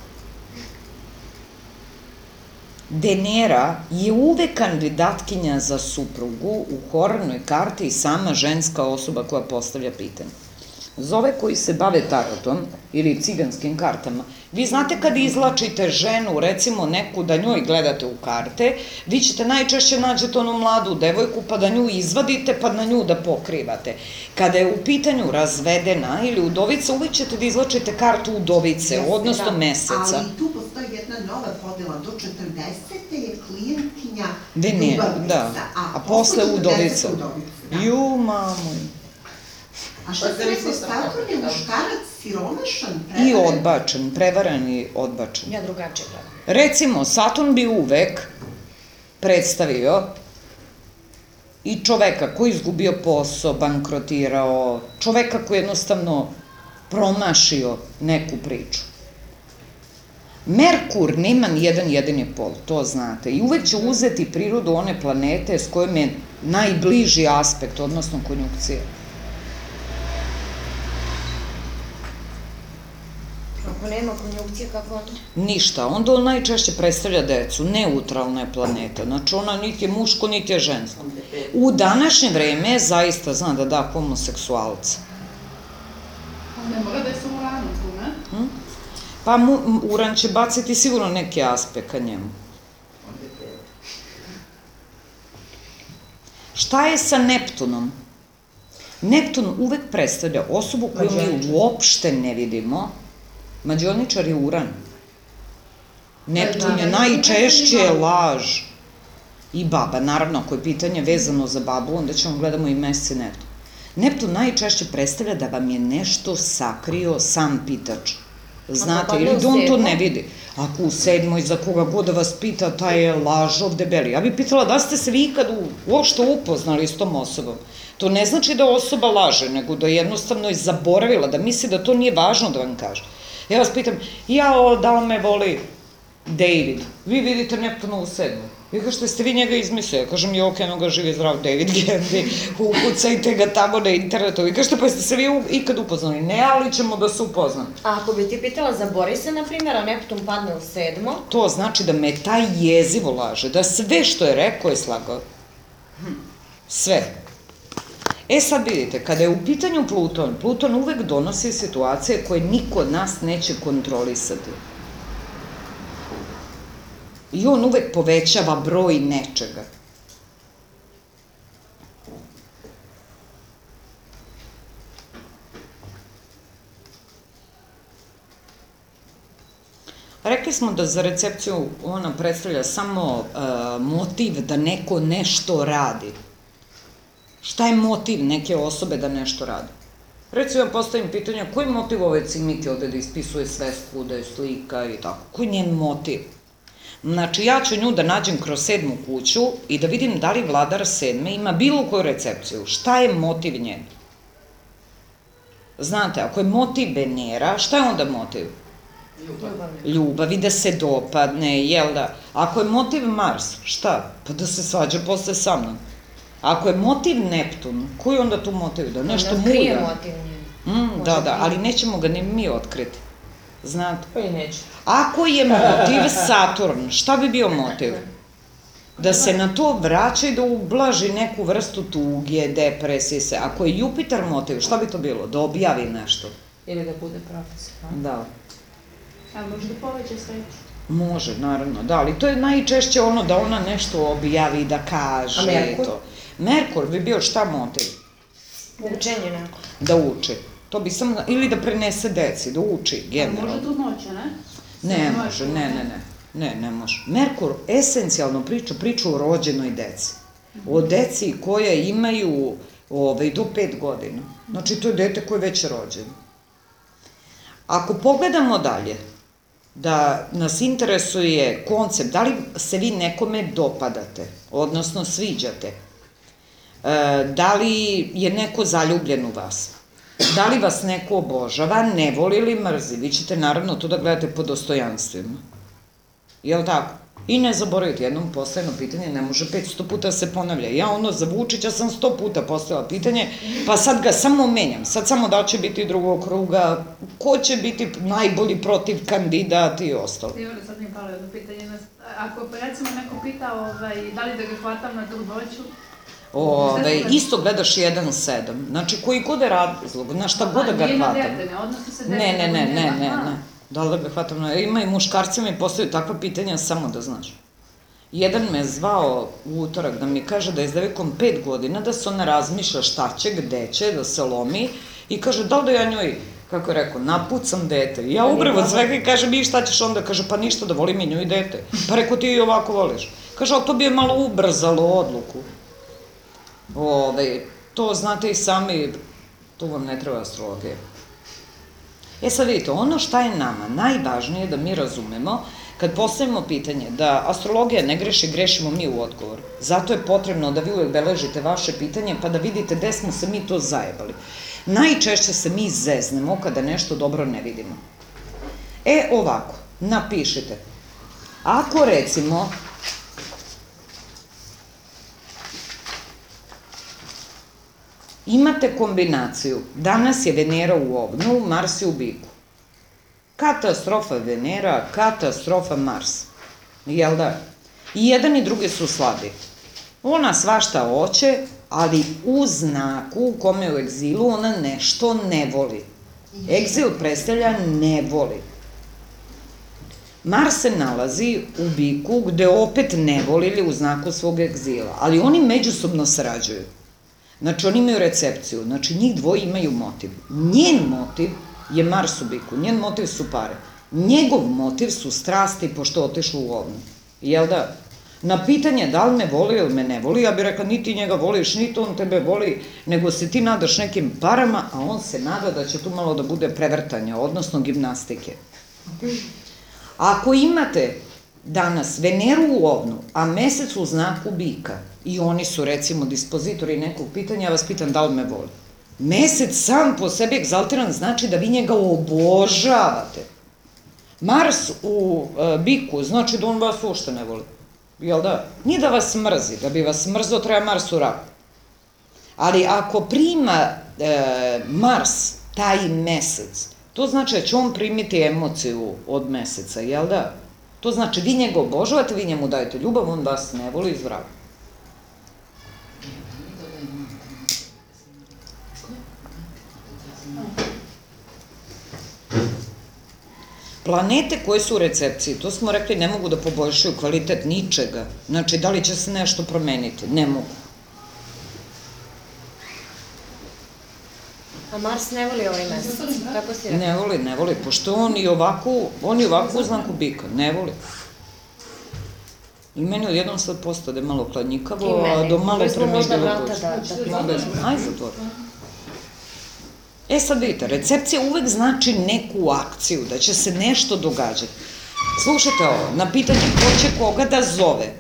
Venera je uvek kandidatkinja za suprugu u horornoj karti i sama ženska osoba koja postavlja pitanje. Za ove koji se bave tarotom ili ciganskim kartama, vi znate kad izlačite ženu, recimo neku da njoj gledate u karte, vi ćete najčešće nađete onu mladu devojku pa da nju izvadite pa na nju da pokrivate. Kada je u pitanju razvedena ili udovica, uvijek ćete da izlačite kartu udovice, odnosno meseca. Ali tu postoji jedna nova podela, do četrdesete je klijentkinja Venera, ljubavnica, da, a posle udovica. Ju, mamo. A šta se rekao, Saturn je muškarac siromašan, I prevaren? odbačen, prevaren i odbačen. Ja drugačije gledam. Recimo, Saturn bi uvek predstavio i čoveka koji je izgubio posao, bankrotirao, čoveka koji je jednostavno promašio neku priču. Merkur nema ni jedan jedini pol, to znate, i uvek će uzeti prirodu one planete s kojom je najbliži aspekt, odnosno konjunkcija. Ako nema konjunkcije, kako onda? Ništa, onda on najčešće predstavlja decu, neutralna je planeta, znači ona niti je muško, niti je žensko. U današnje vreme zaista zna da da homoseksualca. Ne mora da je sa Uranom tu, ne? Pa mu, Uran će baciti sigurno neki aspekt ka njemu. Šta je sa Neptunom? Neptun uvek predstavlja osobu koju mi uopšte ne vidimo. Mađioničar je Uran. Neptun je najčešće laž i baba. Naravno, ako je pitanje vezano za babu, onda ćemo gledamo i mesec Neptun. Neptun najčešće predstavlja da vam je nešto sakrio sam pitač. Znate, ili da on to ne vidi. Ako u sedmoj, za koga god da vas pita, taj je lažov debeli. Ja bih pitala da ste se vi ikad uopšte upoznali s tom osobom. To ne znači da osoba laže, nego da jednostavno je zaboravila, da misli da to nije važno da vam kaže. Ja vas pitam, jao, da li me voli David? Vi vidite Neptuna u sedmoj. Vi kažete, ste vi njega izmislili? Ja kažem, jo, eno ga živi zdrav David Gendi, ukucajte ga tamo na internetu. Vi kažete, pa ste se vi ikad upoznali? Ne, ali ćemo da se upoznam. A ako bi ti pitala za Borisa, na primjer, a Neptun padne u sedmo? To znači da me taj jezivo laže, da sve što je rekao je slagao. Sve. E sad vidite, kada je u pitanju Pluton, Pluton uvek donosi situacije koje niko od nas neće kontrolisati. I on uvek povećava broj nečega. Rekli smo da za recepciju ona predstavlja samo motiv da neko nešto radi. Šta je motiv neke osobe da nešto radi? Recimo, ja postavim pitanje, koji je motiv ove cimike ovde da ispisuje svesku, da je slika i tako? Koji je njen motiv? Znači, ja ću nju da nađem kroz sedmu kuću i da vidim da li vladar sedme ima bilo koju recepciju. Šta je motiv njen? Znate, ako je motiv Venera, šta je onda motiv? Ljubav, i da se dopadne, jel da? Ako je motiv Mars, šta? Pa da se svađa posle sa mnom. Ako je motiv Neptun, koji je onda tu motiv? Da nešto muda? Krije motiv njen. Da, da, ali nećemo ga ni mi otkriti. Znate? Pa i neće. Ako je motiv Saturn, šta bi bio motiv? Da se na to vraća i da ublaži neku vrstu tuge, depresije se. Ako je Jupiter motiv, šta bi to bilo? Da objavi nešto. Ili da bude profesor. Da. A možda poveća sreću. Može, naravno, da, ali to je najčešće ono da ona nešto objavi, da kaže. A Merkur? Merkur bi bio šta motiv? Učenje neko. Da uči. To bi samo, ili da prenese deci, da uči, generalno. A može trudnoća, ne? Ne može, ne, ne, ne, ne, ne može. Merkur esencijalno priča priču o rođenoj deci. O deci koja imaju do pet godina. Znači, to je dete koje je već rođeno. Ako pogledamo dalje, da nas interesuje koncept, da li se vi nekome dopadate, odnosno sviđate, da li je neko zaljubljen u vas, da li vas neko obožava, ne voli ili mrzi, vi ćete naravno to da gledate po dostojanstvima. Jel' tako? I ne zaboravite, jednom postavljeno pitanje ne može petsto puta se ponavlja. Ja ono za Vučića sam sto puta postavila pitanje, pa sad ga samo menjam. Sad samo da će biti drugog kruga, ko će biti najbolji protiv kandidat i ostalo. Ivana, sad mi je palo jedno pitanje. Ako recimo neko pita da li da ga hvatam na trudnoću, Ove, isto gledaš jedan sedam. Znači, koji god je razlog, na šta god da ga Nije na hvatam. dete, ne odnosi se dete. Ne, ne, ne, ne, ne, Aha. ne. Da li da ga hvatam? Ima i muškarci mi postavljaju takva pitanja, samo da znaš. Jedan me zvao u utorak da mi kaže da je s devojkom pet godina, da se ona razmišlja šta će, gde će, da se lomi i kaže da li da ja njoj, kako je rekao, napucam dete. I ja ubravo od svega i kažem i šta ćeš onda? Kaže pa ništa, da volim i nju i dete. Pa rekao ti i ovako voliš. Kaže ali to bi je malo ubrzalo odluku. Ove, to znate i sami, tu vam ne treba astrologija. E sad vidite, ono šta je nama najvažnije da mi razumemo, kad postavimo pitanje da astrologija ne greši, grešimo mi u odgovor. Zato je potrebno da vi uvek beležite vaše pitanje pa da vidite gde smo se mi to zajebali. Najčešće se mi zeznemo kada nešto dobro ne vidimo. E ovako, napišite. Ako recimo imate kombinaciju, danas je Venera u Ovnu, Mars je u Biku. Katastrofa Venera, katastrofa Mars. Jel da? I jedan i drugi su slabi. Ona svašta hoće, ali u znaku u kome je u egzilu ona nešto ne voli. Egzil predstavlja ne voli. Mars se nalazi u Biku gde opet ne voli ili u znaku svog egzila, ali oni međusobno sarađuju. Znači, oni imaju recepciju, znači njih dvoje imaju motiv. Njen motiv je Mars u Biku, njen motiv su pare. Njegov motiv su strasti, pošto je otišlo u Ovnu. Jel da? Na pitanje da li me voli ili me ne voli, ja bih rekla niti njega voliš, niti on tebe voli, nego se ti nadaš nekim parama, a on se nada da će tu malo da bude prevrtanja, odnosno gimnastike. Ako imate danas Veneru u Ovnu, a mesec u znaku Bika, i oni su recimo dispozitori nekog pitanja, ja vas pitam da li me voli. Mesec sam po sebi egzaltiran znači da vi njega obožavate. Mars u e, Biku znači da on vas uopšte ne voli. Jel da? Nije da vas mrzi, da bi vas mrzao treba Mars u Raku. Ali ako prima e, Mars taj mesec, to znači da će on primiti emociju od meseca, jel da? To znači vi njega obožavate, vi njemu dajete ljubav, on vas ne voli iz Vraga. Planete koje su u recepciji, to smo rekli, ne mogu da poboljšaju kvalitet ničega. Znači, da li će se nešto promeniti? Ne mogu. A Mars ne voli ovaj mesec, tako si rekao? Ne voli, ne voli, pošto on i ovako, on i ovako u znaku Bika, ne voli. I meni odjednom sad postade malo kladnjikavo, a do malo Mogli smo možda premijelo vrata dođe. da... Mogli smo, aj zatvor. E sad vidite, recepcija uvek znači neku akciju, da će se nešto događati. Slušajte ovo, na pitanje ko će koga da zove.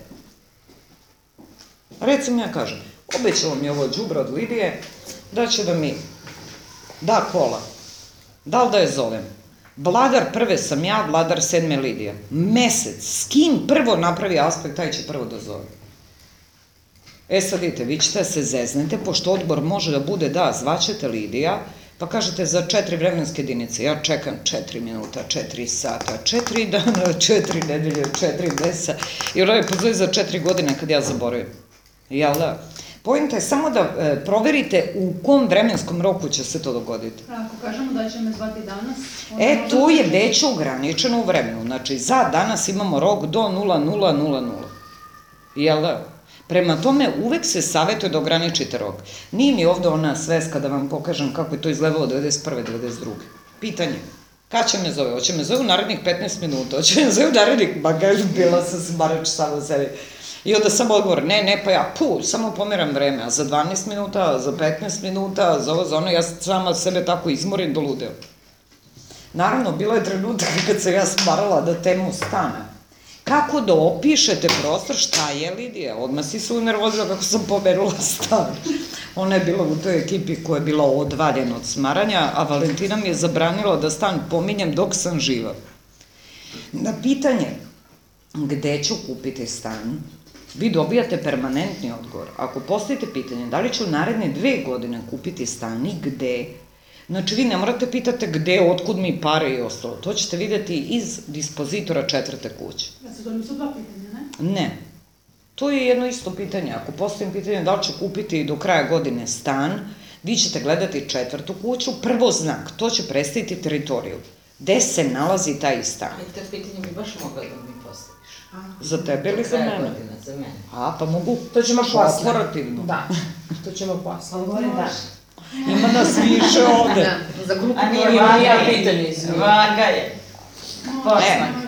Recimo ja kažem, obećalo mi ovo đubre od Lidije, da će da mi da kola. Da li da je zovem? Vladar prve sam ja, vladar sedme Lidija. Mesec, s kim prvo napravi aspekt, taj će prvo da zove. E sad vidite, vi ćete se zeznete, pošto odbor može da bude da, zvaćete Lidija, pa kažete za četiri vremenske jedinice, ja čekam četiri minuta, četiri sata, četiri dana, četiri nedelje, četiri mesa, i ona je pozove za četiri godine kad ja zaboravim. Jel da? Pojenta je samo da e, proverite u kom vremenskom roku će se to dogoditi. Ako kažemo da će me zvati danas... E, to je već ograničeno u vremenu. Znači, za danas imamo rok do nula nula nula nula. Jel da? Prema tome, uvek se savjetuje da ograničite rok. Nije mi ovde ona sveska da vam pokažem kako je to izgledalo devedeset prve devedeset druge Pitanje, kad će me zove? Hoće me zove u narednih petnaest minuta, hoće me zove u narednih, ba kažem, bila sam smarač samo sebi. I onda sam odgovor, ne, ne, pa ja, pu, samo pomeram vreme, a za dvanaest minuta, a za petnaest minuta, za ovo, za ono, ja sama sebe tako izmorim do ludeo. Naravno, bilo je trenutak kad se ja smarala da temu stane. Kako da opišete prostor, šta je Lidija? Odmah si se unervozila kako sam pomerula stan. Ona je bila u toj ekipi koja je bila odvaljena od smaranja, a Valentina mi je zabranila da stan pominjem dok sam živa. Na pitanje gde ću kupiti stan, vi dobijate permanentni odgovor. Ako postavite pitanje da li ću u naredne dve godine kupiti stan i gde, znači vi ne morate pitate gde, otkud mi pare i ostalo. To ćete videti iz dispozitora četvrte kuće. Ja se to nisu dva pitanja, ne? Ne. To je jedno isto pitanje. Ako postavim pitanje da li će kupiti do kraja godine stan, vi ćete gledati četvrtu kuću, prvo znak, to će predstaviti teritoriju. Gde se nalazi taj stan? Ali te pitanje bi baš mogla da mi postaviš. Za tebe ili za Kraja mene? godina, za mene. A, pa mogu To ćemo posle. operativno. Da, to ćemo posle. Odgovorim da. Ima nas više ovde. Da, za grupu A nije koja vaga ja je. pitanje, izvini. Vaga je. Posle.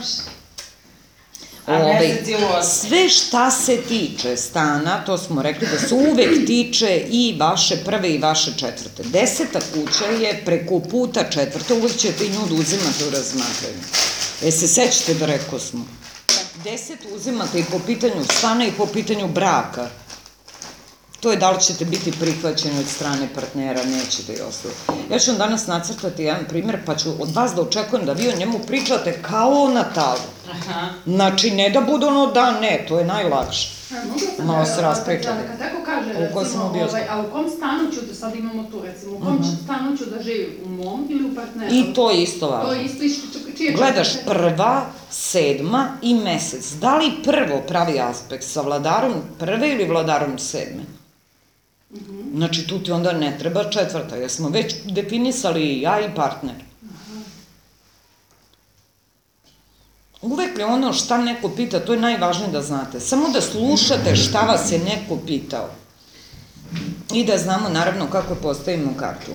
A Ovaj, mesec je u osam. sve šta se tiče stana, to smo rekli da se uvek tiče i vaše prve i vaše četvrte. Deseta kuća je preko puta četvrte, uvek ćete i nju da uzimate u razmatranje. E se sećate da rekao smo? Deset uzimate i po pitanju stana i po pitanju braka. To je da li ćete biti prihvaćeni od strane partnera, nećete i ostalo. Ja ću vam danas nacrtati jedan primer, pa ću od vas da očekujem da vi o njemu pričate kao o Natalu. Aha. Znači, ne da bude ono da, ne, to je najlakše. Malo se raspričali. Kad tako kaže, U kojoj sam recimo, bio ovaj, a u kom stanu ću da, sad imamo tu recimo, u kom stanu ću da živim, u mom ili u partneru? I to je isto To važno. je isto, isto, čije Gledaš četvrte? prva, sedma i mesec. Da li prvo pravi aspekt sa vladarom prve ili vladarom sedme? Znači, tu ti onda ne treba četvrta, jer smo već definisali i ja i partner. Uvek je ono šta neko pita, to je najvažnije da znate. Samo da slušate šta vas je neko pitao. I da znamo, naravno, kako postavimo kartu.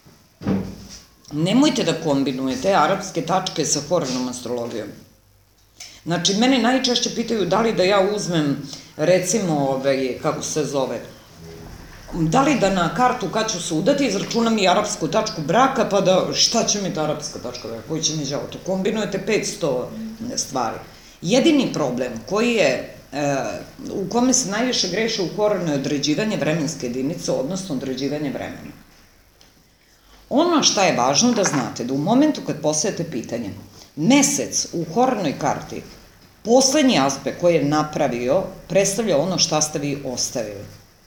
Nemojte da kombinujete arapske tačke sa horarnom astrologijom. Znači, mene najčešće pitaju da li da ja uzmem, recimo, ovaj, kako se zove, da li da na kartu kad ću se udati izračunam i arapsku tačku braka, pa da, šta će mi ta arapska tačka braka, koji će mi đavo, to kombinujete petsto stvari. Jedini problem koji je, e, u kome se najviše greše u horarno je određivanje vremenske jedinice, odnosno određivanje vremena. Ono šta je važno da znate, da u momentu kad postavljate pitanje, mesec u horarnoj karti, poslednji aspekt koji je napravio, predstavlja ono šta ste vi ostavili.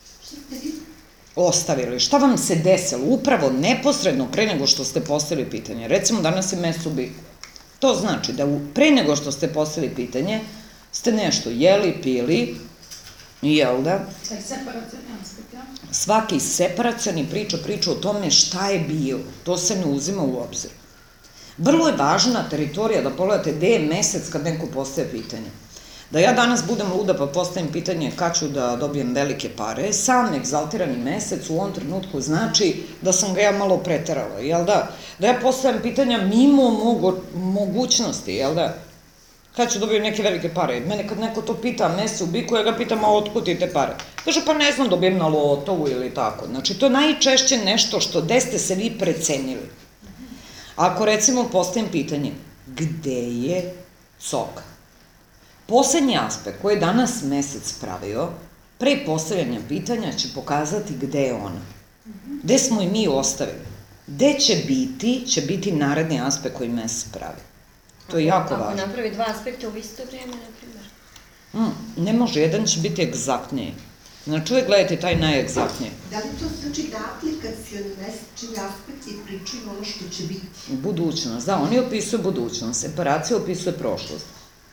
Ostavili. Šta vam se desilo? Upravo neposredno pre nego što ste postavili pitanje. Recimo, danas je mesec u biku. To znači da u, pre nego što ste postavili pitanje, ste nešto jeli, pili, jel da? Taj separacioni aspekt, ja? Svaki separacioni priča priča o tome šta je bilo. To se ne uzima u obzir. Vrlo je važna teritorija da pogledate gde je mesec kad neko postaje pitanje. Da ja danas budem luda pa postavim pitanje kad ću da dobijem velike pare, sam egzaltirani mesec u ovom trenutku znači da sam ga ja malo preterala, jel da? Da ja postavim pitanja mimo mogo, mogućnosti, jel da? Kad ću dobijem neke velike pare? Mene kad neko to pita mesec u biku, ja ga pitam, a otkud ti te pare? Kaže, pa ne znam, dobijem na lotovu ili tako. Znači, to je najčešće nešto što gde ste se vi precenili. Ako recimo postavim pitanje, gde je coka? Poslednji aspekt koji je danas mesec pravio, pre postavljanja pitanja će pokazati gde je ona. Gde smo i mi ostavili. Gde će biti, će biti naredni aspekt koji mesec pravi. To je jako Ako važno. napravi dva aspekta u isto vreme, na primjer. Mm, ne može, jedan će biti egzaktniji. Znači, uvek gledajte taj najegzaktniji. Da li to znači da aplikacioni mesečni aspekti pričaju ono što će biti? Budućnost, da, oni opisuju budućnost, separacija opisuje prošlost.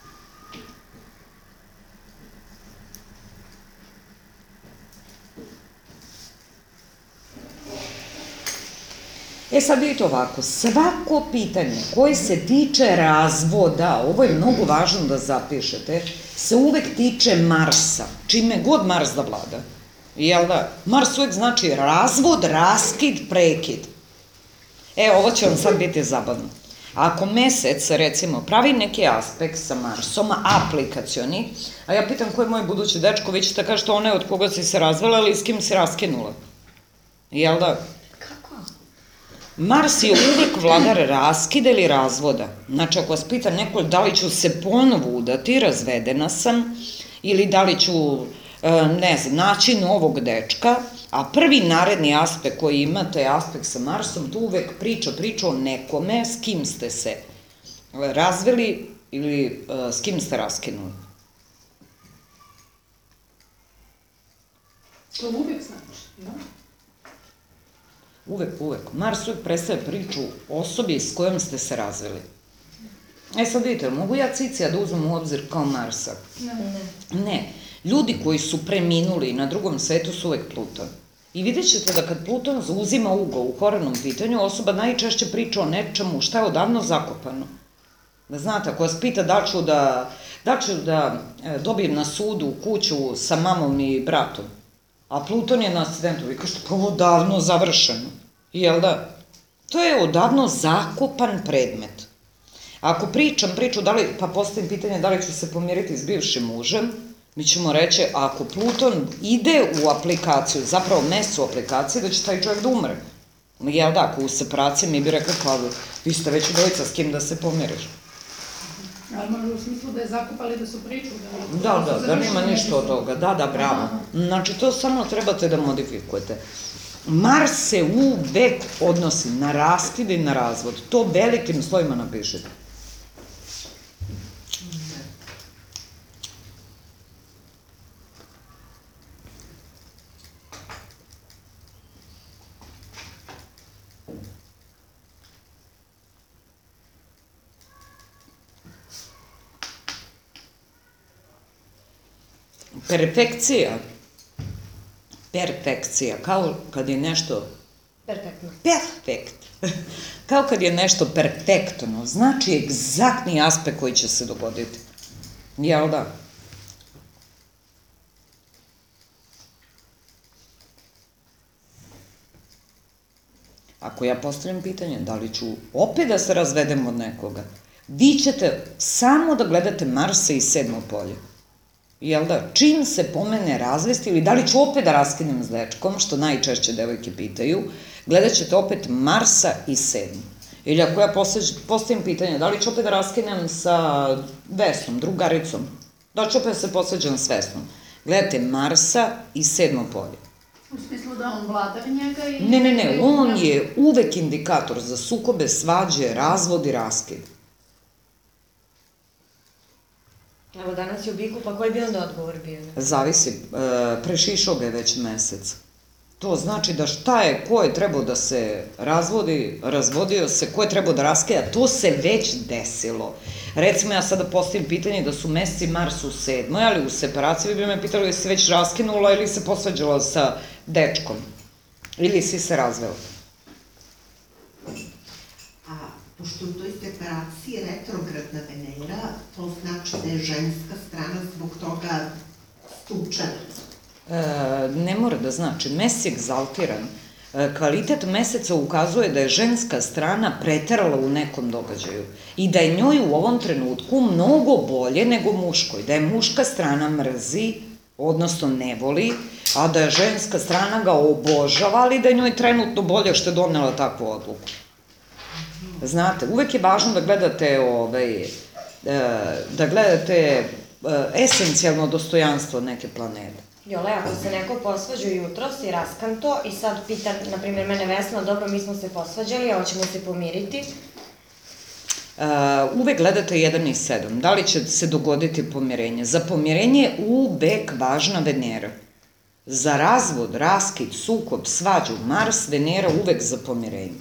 E sad vidite ovako, svako pitanje koje se tiče razvoda, ovo je mnogo važno da zapišete, se uvek tiče Marsa, čime god Mars da vlada. Jel da? Mars uvek znači razvod, raskid, prekid. E, ovo će vam sad biti zabavno. Ako mesec, recimo, pravi neki aspekt sa Marsom, aplikacioni, a ja pitam ko je moj budući dečko, vi ćete kažete onaj od koga si se razvela ili s kim si raskinula. Jel da? Kako? Mars je uvek vladar raskida ili razvoda. Znači, ako vas pita neko da li ću se ponovo udati, razvedena sam, ili da li ću, ne znam, naći novog dečka, a prvi naredni aspekt koji imate je aspekt sa Marsom, tu uvek priča, priča o nekome s kim ste se razveli ili s kim ste raskinuli. To uvijek znači, ja? Uvek, uvek. Mars uvek predstavlja priču osobi s kojom ste se razveli. E sad vidite, mogu ja Cicija da uzmem u obzir kao Marsa? Ne. Ne. Ljudi koji su preminuli na drugom svetu su uvek Pluton. I vidjet ćete da kad Pluton zauzima ugao u korenom pitanju, osoba najčešće priča o nečemu šta je odavno zakopano. Da znate, ako vas pita da ću da, da, ću da e, dobijem na sudu kuću sa mamom i bratom, a Pluton je na ascendentu, vi kažete, pa ovo odavno završeno. Jel da? To je odavno zakopan predmet. Ako pričam priču, da li, pa postavim pitanje da li ću se pomiriti s bivšim mužem, mi ćemo reći, ako Pluton ide u aplikaciju, zapravo mesto u aplikaciji, da će taj čovjek da umre. Jel da, ako u separaciji mi bi rekli, pa vi ste već udojica s kim da se pomiriš. Ali može u smislu da je zakopali da su priču. Da, da, da nema ništa od toga. Da, da, bravo. Znači, to samo trebate da modifikujete. Mars se uvek odnosi na raskid i na razvod. To velikim slovima napišete. Perfekcija. Perfekcija, kao kad je nešto... Perfektno. Perfekt. Kao kad je nešto perfektno, znači egzaktni aspekt koji će se dogoditi. Jel da? Ako ja postavljam pitanje, da li ću opet da se razvedem od nekoga, vi ćete samo da gledate Marsa i sedmo polje. Jel da, čim se pomene razvesti, ili da li ću opet da raskinem s dečkom, što najčešće devojke pitaju, gledat ćete opet Marsa i sedmu. Ili ako ja postavim pitanje, da li ću opet da raskinem sa Vesnom, drugaricom, da ću opet da se posveđam s Vesnom, gledate Marsa i sedmo polje. U smislu da on vladar njega i... Ne, ne, ne, on je uvek indikator za sukobe, svađe, razvod i raskid. Evo, danas je u biku, pa koji bi onda odgovor bio? Zavisi, prešišao ga je već mesec. To znači da šta je, ko je trebao da se razvodi, razvodio se, ko je trebao da raskida, to se već desilo. Recimo, ja sada postavim pitanje da su meseci Mars u sedmoj, ali u separaciji bi me pitali jesi se već raskinula ili se posvađala sa dečkom. Ili si se razvela. A pošto u toj separaciji retrogradna Venera, to znači da je ženska strana zbog toga stučena. E, ne mora da znači, mesec je egzaltiran. E, kvalitet meseca ukazuje da je ženska strana preterala u nekom događaju i da je njoj u ovom trenutku mnogo bolje nego muškoj, da je muška strana mrzi, odnosno ne voli, a da je ženska strana ga obožava, ali da je njoj trenutno bolje što je donela takvu odluku. Znate, uvek je važno da gledate, ovaj, da gledate esencijalno dostojanstvo neke planete. Jole, ako se neko posvađa jutros i raskan to i sad pita, na primjer, mene Vesna, dobro, mi smo se posvađali, a hoćemo se pomiriti. Uvek gledate jedan i sedam. Da li će se dogoditi pomirenje? Za pomirenje je uvek važna Venera. Za razvod, raskid, sukob, svađu, Mars, Venera uvek za pomirenje.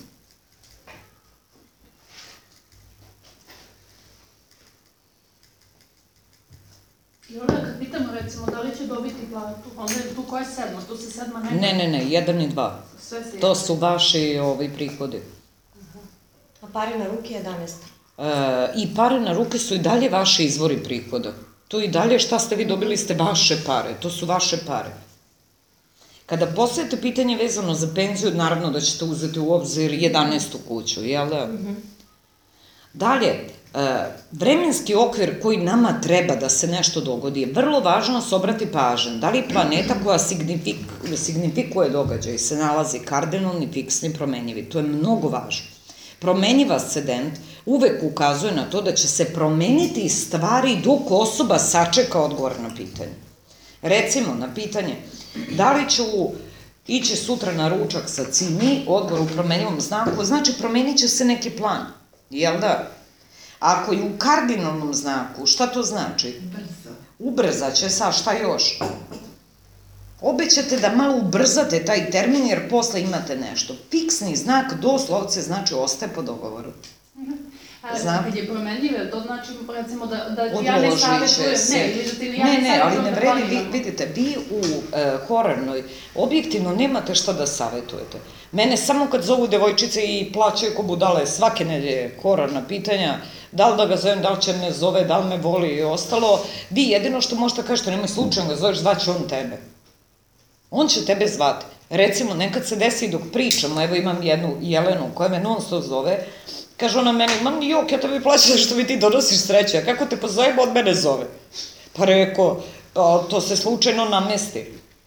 Jole, kad pitamo recimo da li će dobiti platu, onda je tu koja je sedma, tu se sedma nema. Ne, ne, ne, jedan i dva. Sve se To su vaši ovi prihodi. A pare na ruke jedanaest. I pare na ruke su i dalje vaši izvori prihoda. To i dalje šta ste vi dobili ste vaše pare, to su vaše pare. Kada postavite pitanje vezano za penziju, naravno da ćete uzeti u obzir jedanaestu kuću, jel da? Dalje, vremenski okvir koji nama treba da se nešto dogodi je vrlo važno se obrati pažnju. Da li planeta koja signifikuje događaj se nalazi kardinalni, fiksni, promenjivi? To je mnogo važno. Promenjiv ascendent uvek ukazuje na to da će se promeniti stvari dok osoba sačeka odgovor na pitanje. Recimo, na pitanje da li ću ići sutra na ručak sa Cimi, odgovor u promenjivom znaku, znači promenit će se neki plan, jel da? Ako je u kardinalnom znaku, šta to znači? Brzo. Ubrzat će, sa šta još? Obećate da malo ubrzate taj termin jer posle imate nešto. Fiksni znak doslovce znači ostaje po dogovoru. A Znam. kad je promenljive, to znači recimo da, da ti ja ne Odložit će savjetujem, se. ne, ili da ti ja Ne, ne ne, ali savjetujem ne da vredi, vi, planiramo. vidite, vi u e, horornoj objektivno nemate šta da savjetujete. Mene samo kad zovu devojčice i plaćaju ko budale svake nedelje hororna pitanja, da li da ga zovem, da li će me zove, da li me voli i ostalo, vi jedino što možete kažete, nemoj slučajno ga zoveš, zvaće on tebe. On će tebe zvati. Recimo, nekad se desi dok pričamo, evo imam jednu Jelenu koja me non stop zove, kaže ona meni, man jok, ja tebi plaćam što mi ti donosiš sreće, a kako te pozovem, od mene zove. Pa reko, to se slučajno namesti.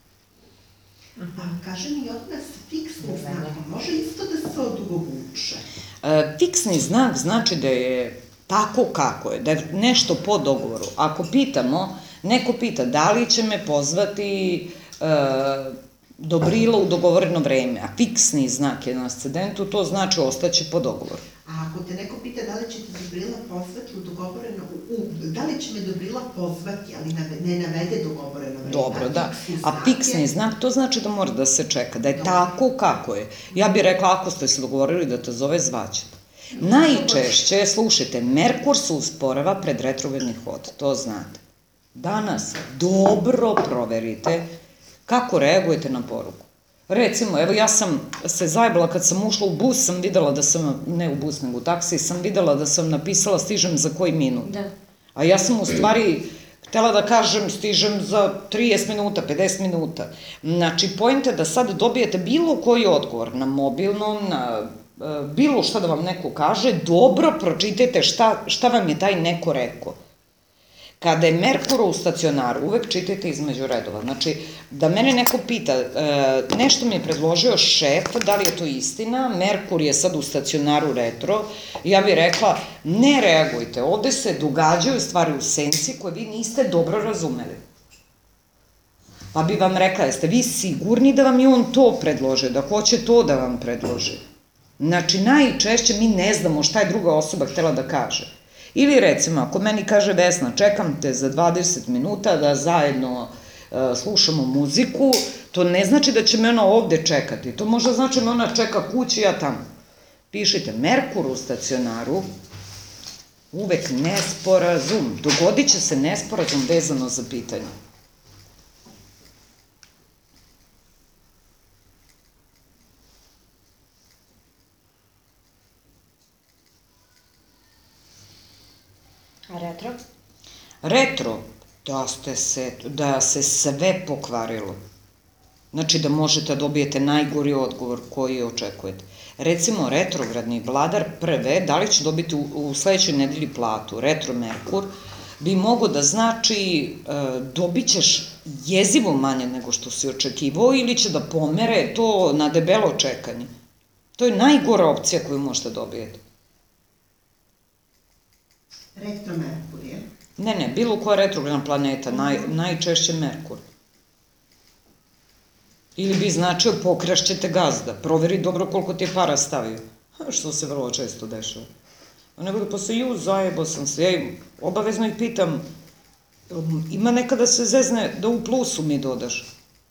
A kaže mi odnos fiksnim znakom, može isto da se odugovuče. E, fiksni znak znači da je tako kako je, da je nešto po dogovoru. Ako pitamo, neko pita da li će me pozvati e, Dobrila u dogovoreno vreme, a fiksni znak je na ascendentu, to znači ostaće po dogovoru. A ako te neko pita da li će te Dobrila pozvati u dogovoreno, u, da li će me Dobrila pozvati, ali ne navede dogovoreno vreme. Dobro, da. A fiksni znak, to znači da mora da se čeka, da je tako kako je. Ja bih rekla, ako ste se dogovorili da te zove, zvaćete. Najčešće, slušajte, Merkur se usporava pred retrogradni hod, to znate. Danas dobro proverite kako reagujete na poruku. Recimo, evo ja sam se zajebala kad sam ušla u bus, sam videla da sam, ne u bus nego u taksi, sam videla da sam napisala stižem za koji minut. Da. A ja sam u stvari htela da kažem stižem za trideset minuta, pedeset minuta. Znači, point je da sad dobijete bilo koji odgovor na mobilnom, na bilo šta da vam neko kaže, dobro pročitajte šta, šta vam je taj neko rekao. Kada je Merkur u stacionaru, uvek čitajte između redova. Znači, da mene neko pita, e, nešto mi je predložio šef, da li je to istina, Merkur je sad u stacionaru retro, ja bih rekla, ne reagujte, ovde se događaju stvari u senci koje vi niste dobro razumeli. Pa bi vam rekla, jeste vi sigurni da vam je on to predložio, da hoće to da vam predloži? Znači, najčešće mi ne znamo šta je druga osoba htela da kaže. Ili recimo, ako meni kaže Vesna, čekam te za dvadeset minuta da zajedno uh, slušamo muziku, to ne znači da će me ona ovde čekati. To možda znači da me ona čeka kući, ja tamo. Pišite Merkur u stacionaru, uvek nesporazum. Dogodit će se nesporazum vezano za pitanje. A retro? Retro, da, ste se, da se sve pokvarilo. Znači da možete da dobijete najgori odgovor koji očekujete. Recimo, retrogradni vladar prve, da li će dobiti u, u sledećoj nedelji platu, retro Merkur, bi mogo da znači e, dobit ćeš jezivo manje nego što si očekivao ili će da pomere to na debelo čekanje. To je najgora opcija koju možete dobijeti. Retro Merkur je? Ne, ne, bilo koja retrogradna planeta, naj, najčešće Merkur. Ili bi značio pokrašćete gazda, proveri dobro koliko ti je para stavio, što se vrlo često dešava. A nego da posle, ju, zajebo sam se, ja obavezno ih pitam, ima nekada se zezne da u plusu mi dodaš.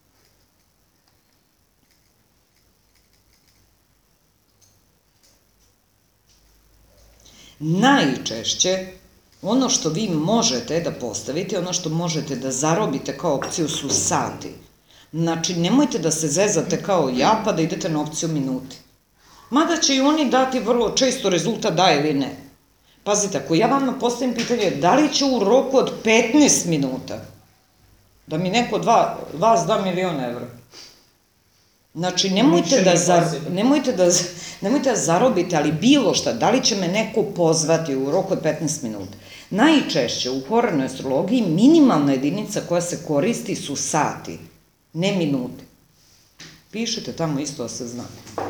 Najčešće, ono što vi možete da postavite, ono što možete da zarobite kao opciju su sati. Znači, nemojte da se zezate kao ja, pa da idete na opciju minuti. Mada će i oni dati vrlo često rezultat da ili ne. Pazite, ako ja vama postavim pitanje, da li će u roku od petnaest minuta da mi neko dva, vas da milion evra? Znači, nemojte da, za, nemojte, da, nemojte da zarobite, ali bilo šta, da li će me neko pozvati u roku od petnaest minuta. Najčešće u horornoj astrologiji minimalna jedinica koja se koristi su sati, ne minute. Pišite tamo isto da se zna.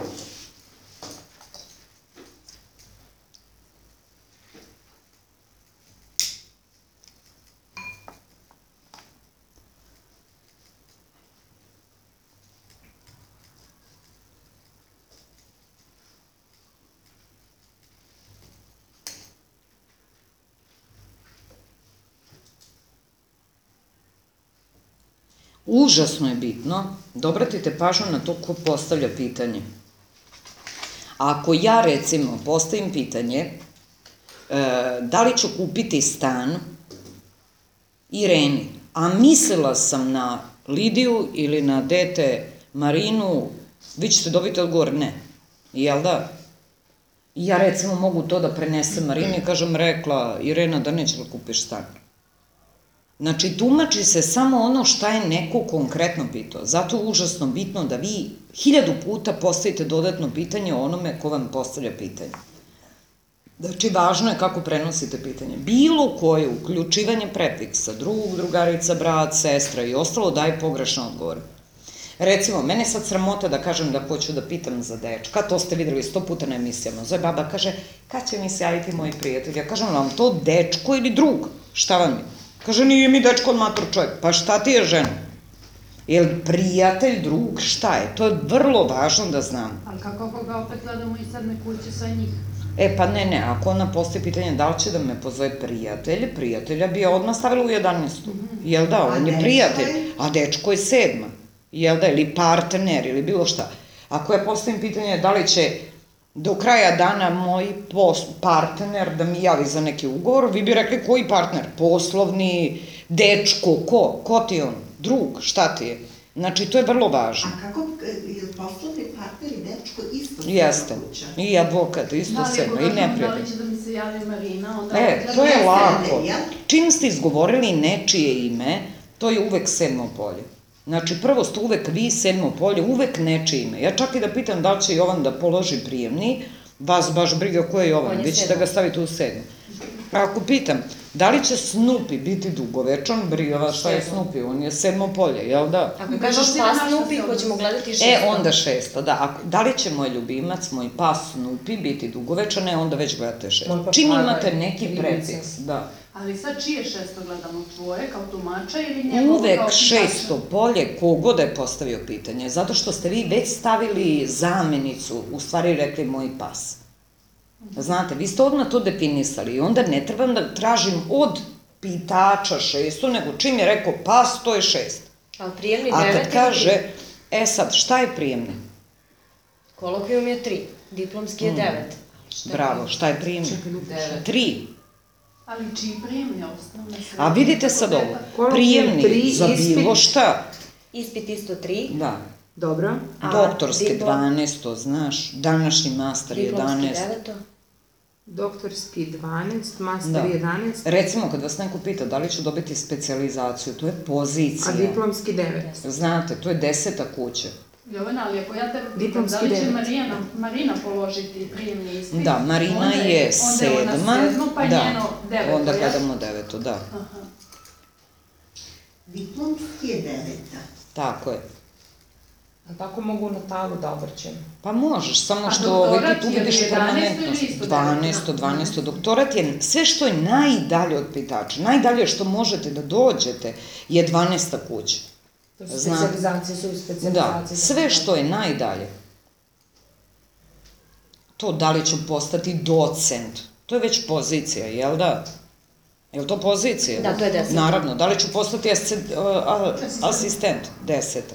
Užasno je bitno da obratite pažnju na to ko postavlja pitanje. Ako ja, recimo, postavim pitanje da li ću kupiti stan Ireni, a mislila sam na Lidiju ili na dete Marinu, vi ćete dobiti odgovor ne. Jel da? Ja recimo mogu to da prenesem Marini i kažem, rekla Irena da neće da kupiš stan. Znači, tumači se samo ono šta je neko konkretno pitao. Zato je užasno bitno da vi hiljadu puta postavite dodatno pitanje o onome ko vam postavlja pitanje. Znači, važno je kako prenosite pitanje. Bilo koje uključivanje prefiksa, drug, drugarica, brat, sestra i ostalo daje pogrešan odgovor. Recimo, mene sad sramota da kažem da hoću da pitam za dečka, to ste videli sto puta na emisijama. Zove baba, kaže, kad će mi se javiti moji prijatelji? Ja kažem, vam to dečko ili drug? Šta vam je? Kaže, nije mi dečko od mator čovjek. Pa šta ti je žena? Jel prijatelj, drug, šta je? To je vrlo važno da znam. Ali kako ako ga opet gledamo iz sedme kuće sa njih? E pa ne, ne, ako ona postoji pitanje da li će da me pozove prijatelj, prijatelja bi je odmah stavila u jedanaestu. Jel da, on je prijatelj, a dečko je sedma. Jel da, ili partner, ili bilo šta. Ako ja postavim pitanje da li će do kraja dana moj partner da mi javi za neki ugovor, vi bi rekli koji partner? Poslovni, dečko, ko? Ko ti je on? Drug, šta ti je? Znači, to je vrlo važno. A kako je poslovni partner i dečko isto sedma Jeste. kuća? I advokat, isto sedma, i neprijatelj. Da li će da mi se javi Marina, onda... E, to je lako. Čim ste izgovorili nečije ime, to je uvek sedmo polje. Znači, prvo ste uvek vi, sedmo polje, uvek nečije ime. Ja čak i da pitam da li će Jovan da položi prijemni, vas baš briga ko je Jovan, vi ćete ga staviti u sedmo. Ako pitam, da li će Snoopy biti dugovečan, briga vas šta je Snoopy, on je sedmo polje, jel da? Ako kažeš pas Snoopy, hoćemo gledati šesto. E, onda šesto, da. Da li će moj ljubimac, moj pas Snoopy biti dugovečan, e, onda već gledate šesto. Čim imate neki prefiks, da. Ali sad čije šesto gledamo? Tvoje kao tumača ili njegovo kao Uvek pitača? šesto polje kogo da je postavio pitanje, zato što ste vi već stavili zamenicu, u stvari rekli moj pas. Znate, vi ste odmah to definisali i onda ne trebam da tražim od pitača šesto, nego čim je rekao pas, to je šest. Ali prijemni A devet kad ili kaže, tri? e sad, šta je prijemni? Kolokvijum je tri, diplomski je devet. Bravo, šta je prijemni? Devet. Tri. Ali čiji prijemni osnovne srednje? A vidite sad ovo, Kolokvijum prijemni tri, za bilo ispit. šta. Ispit isto tri, Da. Dobro. A Doktorske diplom- dvanaesto, znaš, današnji master diplomski jedanaest. deveto. Doktorski dvanaest, master Da. jedanaest, Recimo, kad vas neko pita da li ću dobiti specijalizaciju, to je a pozicija. diplomski devet. Znate, to je deseta kuća. Jovana, ali ako ja tebe pitam, Diplomski da li će devet. Marina, Marina položiti prijemni ispit? Da, Marina onda je onda je ona sedma, sedmo, pa da, njeno deveto, onda jel? gledamo deveto, da, Aha. Diplomski je deveta. tako je. A tako mogu Natalu da obrćem. Pa možeš, samo A što ovaj, doktorat ti tu je vidiš jedanaesto ili permanentnost. isto dvanaesto, dvanaesto, doktorat je sve što je najdalje od pitača, najdalje što možete da dođete je dvanaesta kuća. To su Znam. specijalizacije, su Da, specijalizacije. sve što je najdalje. To da li ću postati docent, to je već pozicija, jel da? Jel to pozicija? Da, to je deseta. Naravno, da li ću postati asistent, asistent? Deseta.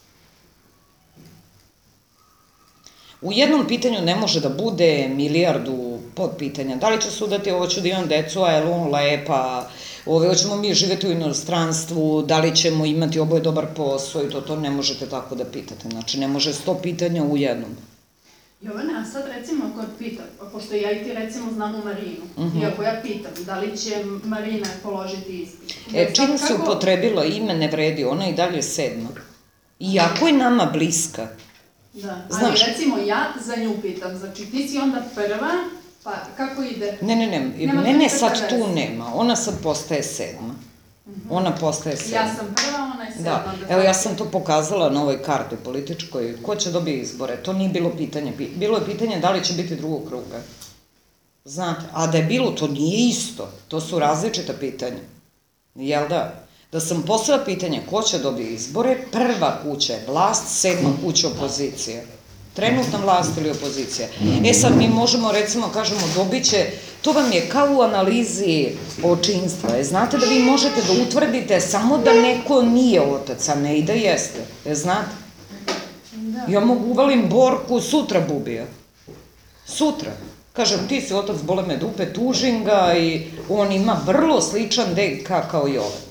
U jednom pitanju ne može da bude milijardu podpitanja. Da li ću sudati, ovo ću da imam decu, a je li on lepa, ove, hoćemo mi živeti u inostranstvu, da li ćemo imati oboje dobar posao i to, to ne možete tako da pitate. Znači, ne može sto pitanja u jednom. Jovana, a sad recimo ako pitam, pošto ja i ti recimo znamo Marinu, Mhm. i ako ja pitam da li će Marina položiti ispit. E, sad čim se kako- upotrebilo ime, ne vredi, ona i dalje sedma. Iako je nama bliska. Da, Znaš- ali recimo ja za nju pitam, znači ti si onda prva, pa kako ide? Ne, ne, ne, Nema mene nikakve sad veze. tu nema, ona sad postaje sedma. Ona postaje sedma. Ja sam prva, ona je sedma. Da, de evo ja facto. sam to pokazala na ovoj karti političkoj, ko će dobiti izbore, to nije bilo pitanje, Bi- bilo je pitanje da li će biti drugog kruga. Znate, a da je bilo, to nije isto, to su različita pitanja, jel da? Da sam postavila pitanje ko će dobiti izbore, prva kuća je vlast, sedma kuća opozicija. Trenutna vlast ili opozicija. E sad mi možemo, recimo, kažemo, dobit će, to vam je kao u analizi očinstva. E, znate da vi možete da utvrdite samo da neko nije otac, a ne i da jeste. E, znate? Da. Ja mogu uvalim Borku sutra bubija. Sutra. Kažem, ti si otac, bole me dupe, tužim ga i on ima vrlo sličan D N K kao i ovaj.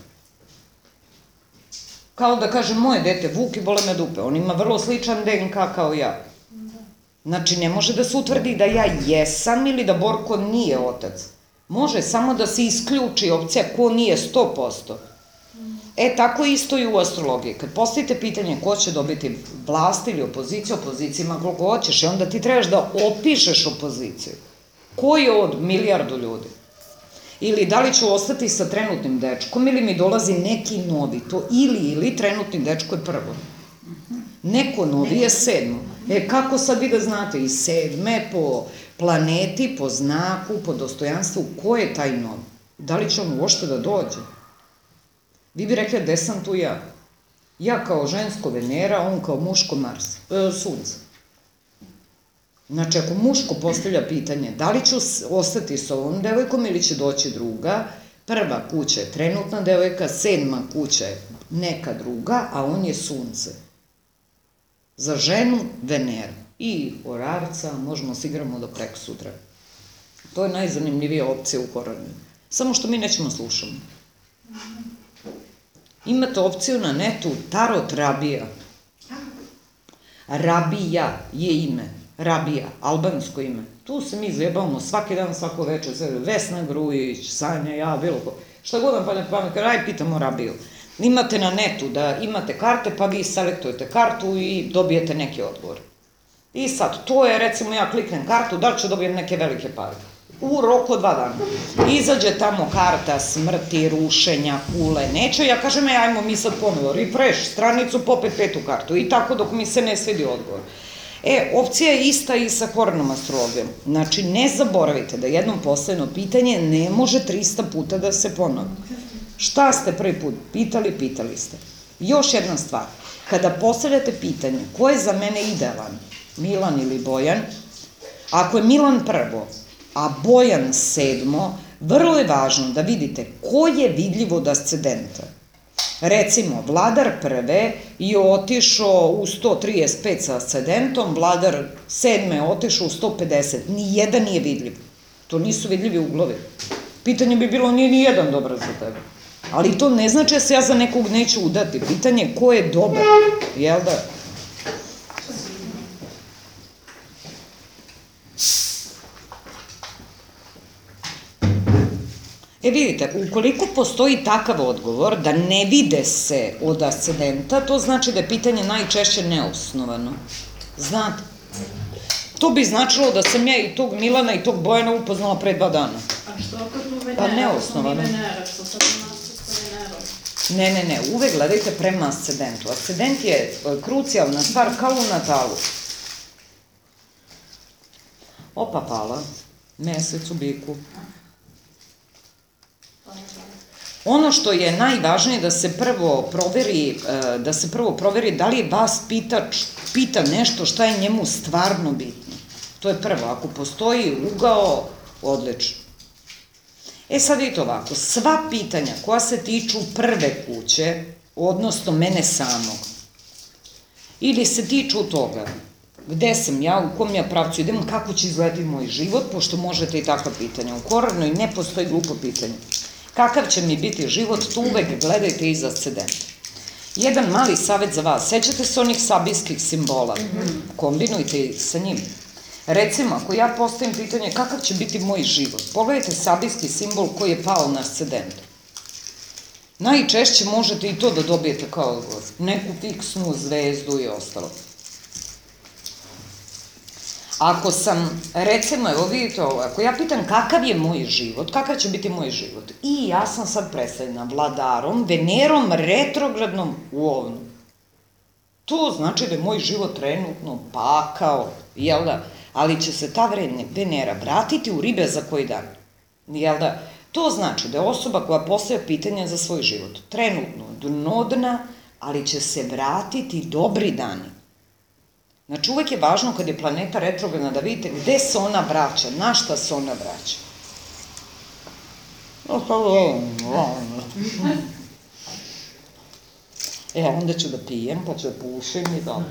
Kao da kažem, moje dete, Vuk i bole me dupe, on ima vrlo sličan D N K kao ja. Znači, ne može da se utvrdi da ja jesam ili da Borko nije otac. Može samo da se isključi opcija ko nije sto posto. E, tako isto i u astrologiji. Kad postavite pitanje ko će dobiti vlast ili opoziciju, opozicija ima koliko hoćeš i onda ti trebaš da opišeš opoziciju. Ko je od milijardu ljudi? Ili da li ću ostati sa trenutnim dečkom ili mi dolazi neki novi, to ili ili trenutni dečko je prvo. Neko novi je sedmo. E, kako sad vi da znate iz sedme po planeti, po znaku, po dostojanstvu, ko je taj novi? Da li će on uopšte da dođe? Vi bi rekli, gde sam tu ja? Ja kao žensko Venera, on kao muško Mars, e, Sunce. Znači, ako muško postavlja pitanje, da li ću ostati s ovom devojkom ili će doći druga, prva kuća je trenutna devojka, sedma kuća je neka druga, a on je Sunce. Za ženu Venera. I Orarca, možemo se igramo do preko sutra. To je najzanimljivija opcija u Koranu. Samo što mi nećemo slušati. Imate opciju na netu Tarot Rabija. Rabija je ime. Rabija, albansko ime. Tu se mi zjebavamo svaki dan, svako večer. Vesna Grujić, Sanja, ja, bilo ko. Šta god vam padne pamet, aj pitamo Rabiju. Imate na netu da imate karte, pa vi selektujete kartu i dobijete neki odgovor. I sad, to je, recimo, ja kliknem kartu, da li ću dobijem neke velike pare? U roku dva dana. Izađe tamo karta smrti, rušenja, kule, neće, ja kažem, e, ajmo mi sad ponovo, refresh, stranicu, popet petu kartu, i tako dok mi se ne svidi odgovor. E, opcija je ista i sa kornom astrologijom. Znači, ne zaboravite da jednom postavljeno pitanje ne može trista puta da se ponovi. Šta ste prvi put pitali, pitali ste. Još jedna stvar, kada postavljate pitanje ko je za mene idealan, Milan ili Bojan, ako je Milan prvo, a Bojan sedmo, vrlo je važno da vidite ko je vidljiv od ascendenta. Recimo, Vladar prve je otišao u sto trideset pet sa ascendentom, Vladar sedme je otišao u sto pedeset, nijedan nije vidljiv. To nisu vidljivi uglovi. Pitanje bi bilo, nije nijedan dobar za tebe. Ali to ne znači da se ja za nekog neću udati. Pitanje je ko je dobar, jel da? E vidite, ukoliko postoji takav odgovor da ne vide se od ascendenta, to znači da je pitanje najčešće neosnovano. Znate? To bi značilo da sam ja i tog Milana i tog Bojana upoznala pre dva dana. A što kad tu Venera? Pa neosnovano. Venera, što sad ima sa Venerom? Ne, ne, ne, uvek gledajte prema ascendentu. Ascendent je krucijalna stvar kao u natalu. Opa, pala. Mesec u biku. Ono što je najvažnije da se prvo proveri, da se prvo proveri da li vas pitač pita nešto šta je njemu stvarno bitno. To je prvo. Ako postoji ugao, odlično. E sad vidite ovako, sva pitanja koja se tiču prve kuće, odnosno mene samog, ili se tiču toga gde sam ja, u kom ja pravcu idem, kako će izgledati moj život, pošto možete i takva pitanja. U Koranoj ne postoji glupo pitanje. Kakav će mi biti život, tu uvek gledajte iz ascendenta. Jedan mali savjet za vas, sećate se onih sabijskih simbola, kombinujte ih sa njim. Recimo, ako ja postavim pitanje kakav će biti moj život, pogledajte sabijski simbol koji je pao na ascendentu. Najčešće možete i to da dobijete kao odgovor, neku fiksnu zvezdu i ostalo. Ako sam, recimo, evo vidite ovo, ako ja pitam kakav je moj život, kakav će biti moj život, i ja sam sad predstavljena Vladarom, Venerom, retrogradnom u Ovnu. To znači da je moj život trenutno pakao, jel da? Ali će se ta Venera vratiti u Ribe za koji dan, jel da? To znači da je osoba koja postavlja pitanja za svoj život trenutno dnodna, ali će se vratiti dobri dani. Znači, uvek je važno kad je planeta retrogradna da vidite gde se ona vraća, na šta se ona vraća. E, onda ću da pijem, pa ću da pušim i da...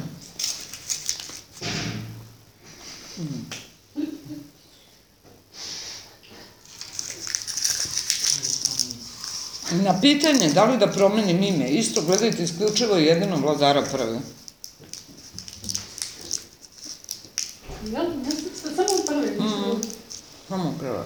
Na pitanje da li da promenim ime, isto gledajte isključivo i jedino vladara prve. Jel? Mesec, samo prvi. Mm. Samo prva.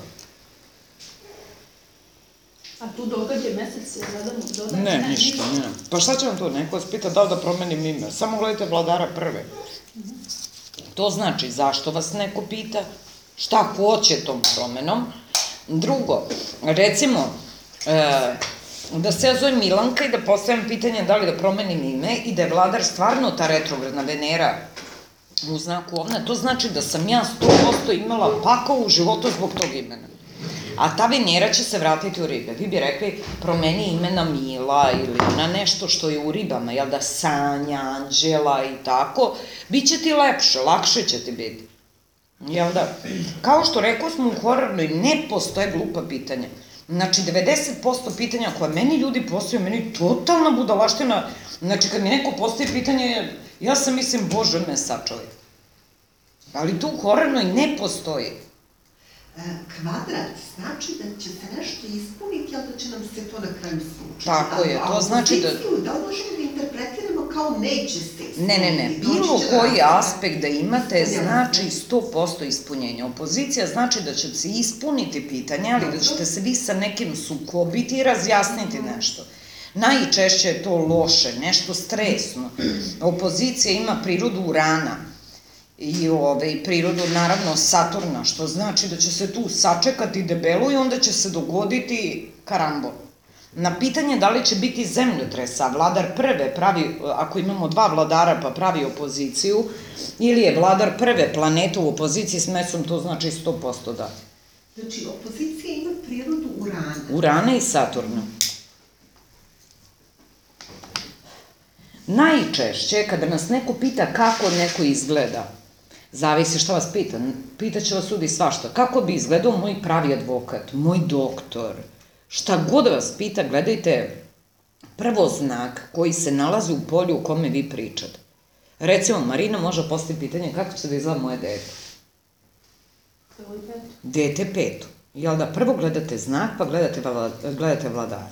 A tu događaj mesec se gledamo dodaći? Ne, ništa, ne. Pa šta će vam to? Neko vas pita da li da promenim ime. Samo gledajte vladara prve. To znači zašto vas neko pita, šta hoće tom promenom. Drugo, recimo, e, da se ja zovem Milanka i da postavim pitanje da li da promenim ime i da je vladar stvarno ta retrogradna Venera u znaku ovna, to znači da sam ja sto posto imala pakao u životu zbog tog imena. A ta Venera će se vratiti u ribe. Vi bi rekli, promeni ime na Mila ili na nešto što je u ribama, jel da, Sanja, Anđela i tako, bit će ti lepše, lakše će ti biti. Jel da? Kao što rekao smo u horornoj, ne postoje glupa pitanja. Znači, devedeset posto pitanja koje meni ljudi postavljaju, meni totalna budalaština. Znači, kad mi neko postavi pitanje, ja sam mislim, Bože me sačuvaj. Ali tu u horornoj ne postoji. Kvadrat znači da će se nešto ispuniti, ali da će nam se to na kraju slučiti. Tako je, to znači da... A opoziciju da možemo da interpretiramo kao neće se ispuniti. Ne, ne, ne, bilo koji aspekt da imate znači sto posto ispunjenja. Opozicija znači da će se ispuniti pitanje, ali da ćete se vi sa nekim sukobiti i razjasniti nešto. Najčešće je to loše, nešto stresno. Opozicija ima prirodu Urana i ove, prirodu, naravno, Saturna, što znači da će se tu sačekati debelo i onda će se dogoditi karambol. Na pitanje da li će biti zemljotresa, vladar prve pravi, ako imamo dva vladara pa pravi opoziciju, ili je vladar prve planete u opoziciji s mesom, to znači sto posto da. Znači, opozicija ima prirodu Urana. Urana i Saturna. Najčešće, kada nas neko pita kako neko izgleda, zavisi šta vas pita, pitaće vas sudi svašta, kako bi izgledao moj pravi advokat, moj doktor, šta god vas pita, gledajte prvo znak koji se nalazi u polju u kome vi pričate. Recimo, Marina može postaviti pitanje kako će da izgleda moje dete. Dete peto. Jel da prvo gledate znak pa gledate, gledate vladara.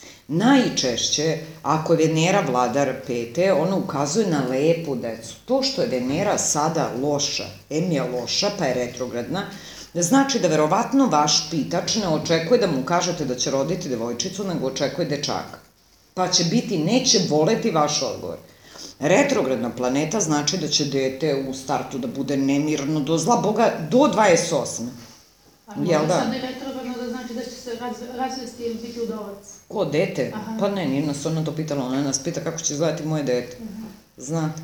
Najčešće, ako je Venera vladar pete, ona ukazuje na lepu decu. To što je Venera sada loša, em je loša pa je retrogradna, znači da verovatno vaš pitač ne očekuje da mu kažete da će roditi devojčicu, nego očekuje dečaka. Pa će biti, neće voleti vaš odgovor. Retrogradna planeta znači da će dete u startu da bude nemirno do zla Boga do dvadeset osme. A može sad ne retrogradno da znači da će se razvesti ili biti udovac? Ko, dete? Pa ne, nije nas ona to pitala, ona nas pita kako će izgledati moje dete. Znate?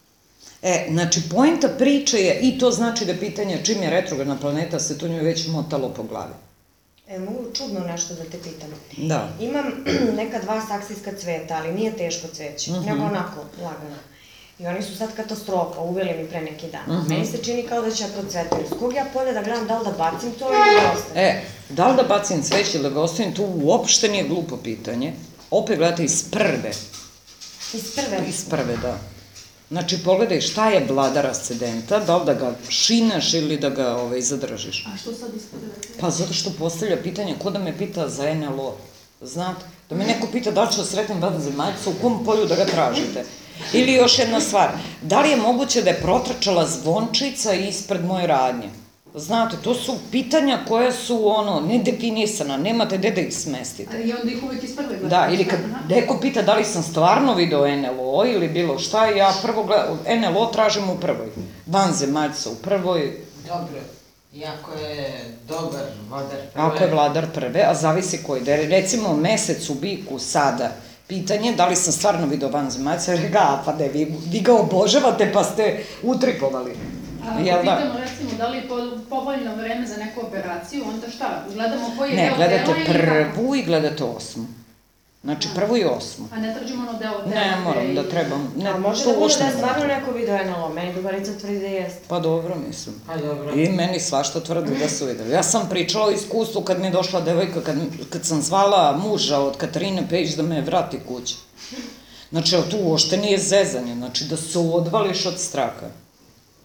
E, znači, poenta priče je, i to znači da je pitanje čim je retrogradna planeta, se to njoj već motalo po glavi. E, mogu čudno nešto da te pitam. Da. Imam neka dva saksijska cveta, ali nije teško cveće, nego onako, lagano. I oni su sad katastrofa, uveli mi pre neki dan. Meni se čini kao da će ja procvetiti. S kog ja polja da gledam da li da bacim to ili da ostavim? E, da li da bacim cveće ili da ga ostavim, to uopšte nije glupo pitanje. Opet gledate iz prve. Iz prve? Iz prve, da. Znači, pogledaj šta je vladar ascendenta, da li da ga šinaš ili da ga ovaj, zadržiš. A što sad iz prve? Pa zato što postavlja pitanje, ko da me pita za en el o, znate? Da me neko pita da li ću da sretnem vanzemaljca, u kom polju da ga tražite. Ili još jedna stvar, da li je moguće da je protrčala zvončica ispred moje radnje? Znate, to su pitanja koja su, ono, nedefinisana, nemate gde da ih smestite. I onda ih uvek iz prve gledam. Da, ili kad neko pita da li sam stvarno video en el o ili bilo šta, ja prvo gledam, en el o tražim u prvoj, vanzemaljca u prvoj. Dobro, iako je dobar vladar prve. Ako je vladar prve, a zavisi koji, da je recimo mesec u biku sada, pitanje da li sam stvarno video vanzemaljca, jer ga, pa ne, vi ga obožavate pa ste utripovali. Ako pitamo recimo da li je povoljno vreme za neku operaciju, onda šta? Gledamo koji je deo tela ili... Ne, gledate prvu i gledate osmu. Znači prvu i osmu. A ne tražimo ono deo tela? Ne, moram da trebam. A može da bude da je stvarno neko video en el o, meni Dugarica tvrdi da jeste. Pa dobro, mislim. Pa dobro. I meni svašta tvrdi da su videli. Ja sam pričala o iskustvu kad mi je došla devojka, kad sam zvala muža od Katarine Pejić da me vrati kući. Znači, tu uopšte nije zezanje, znači da se odvališ od straha.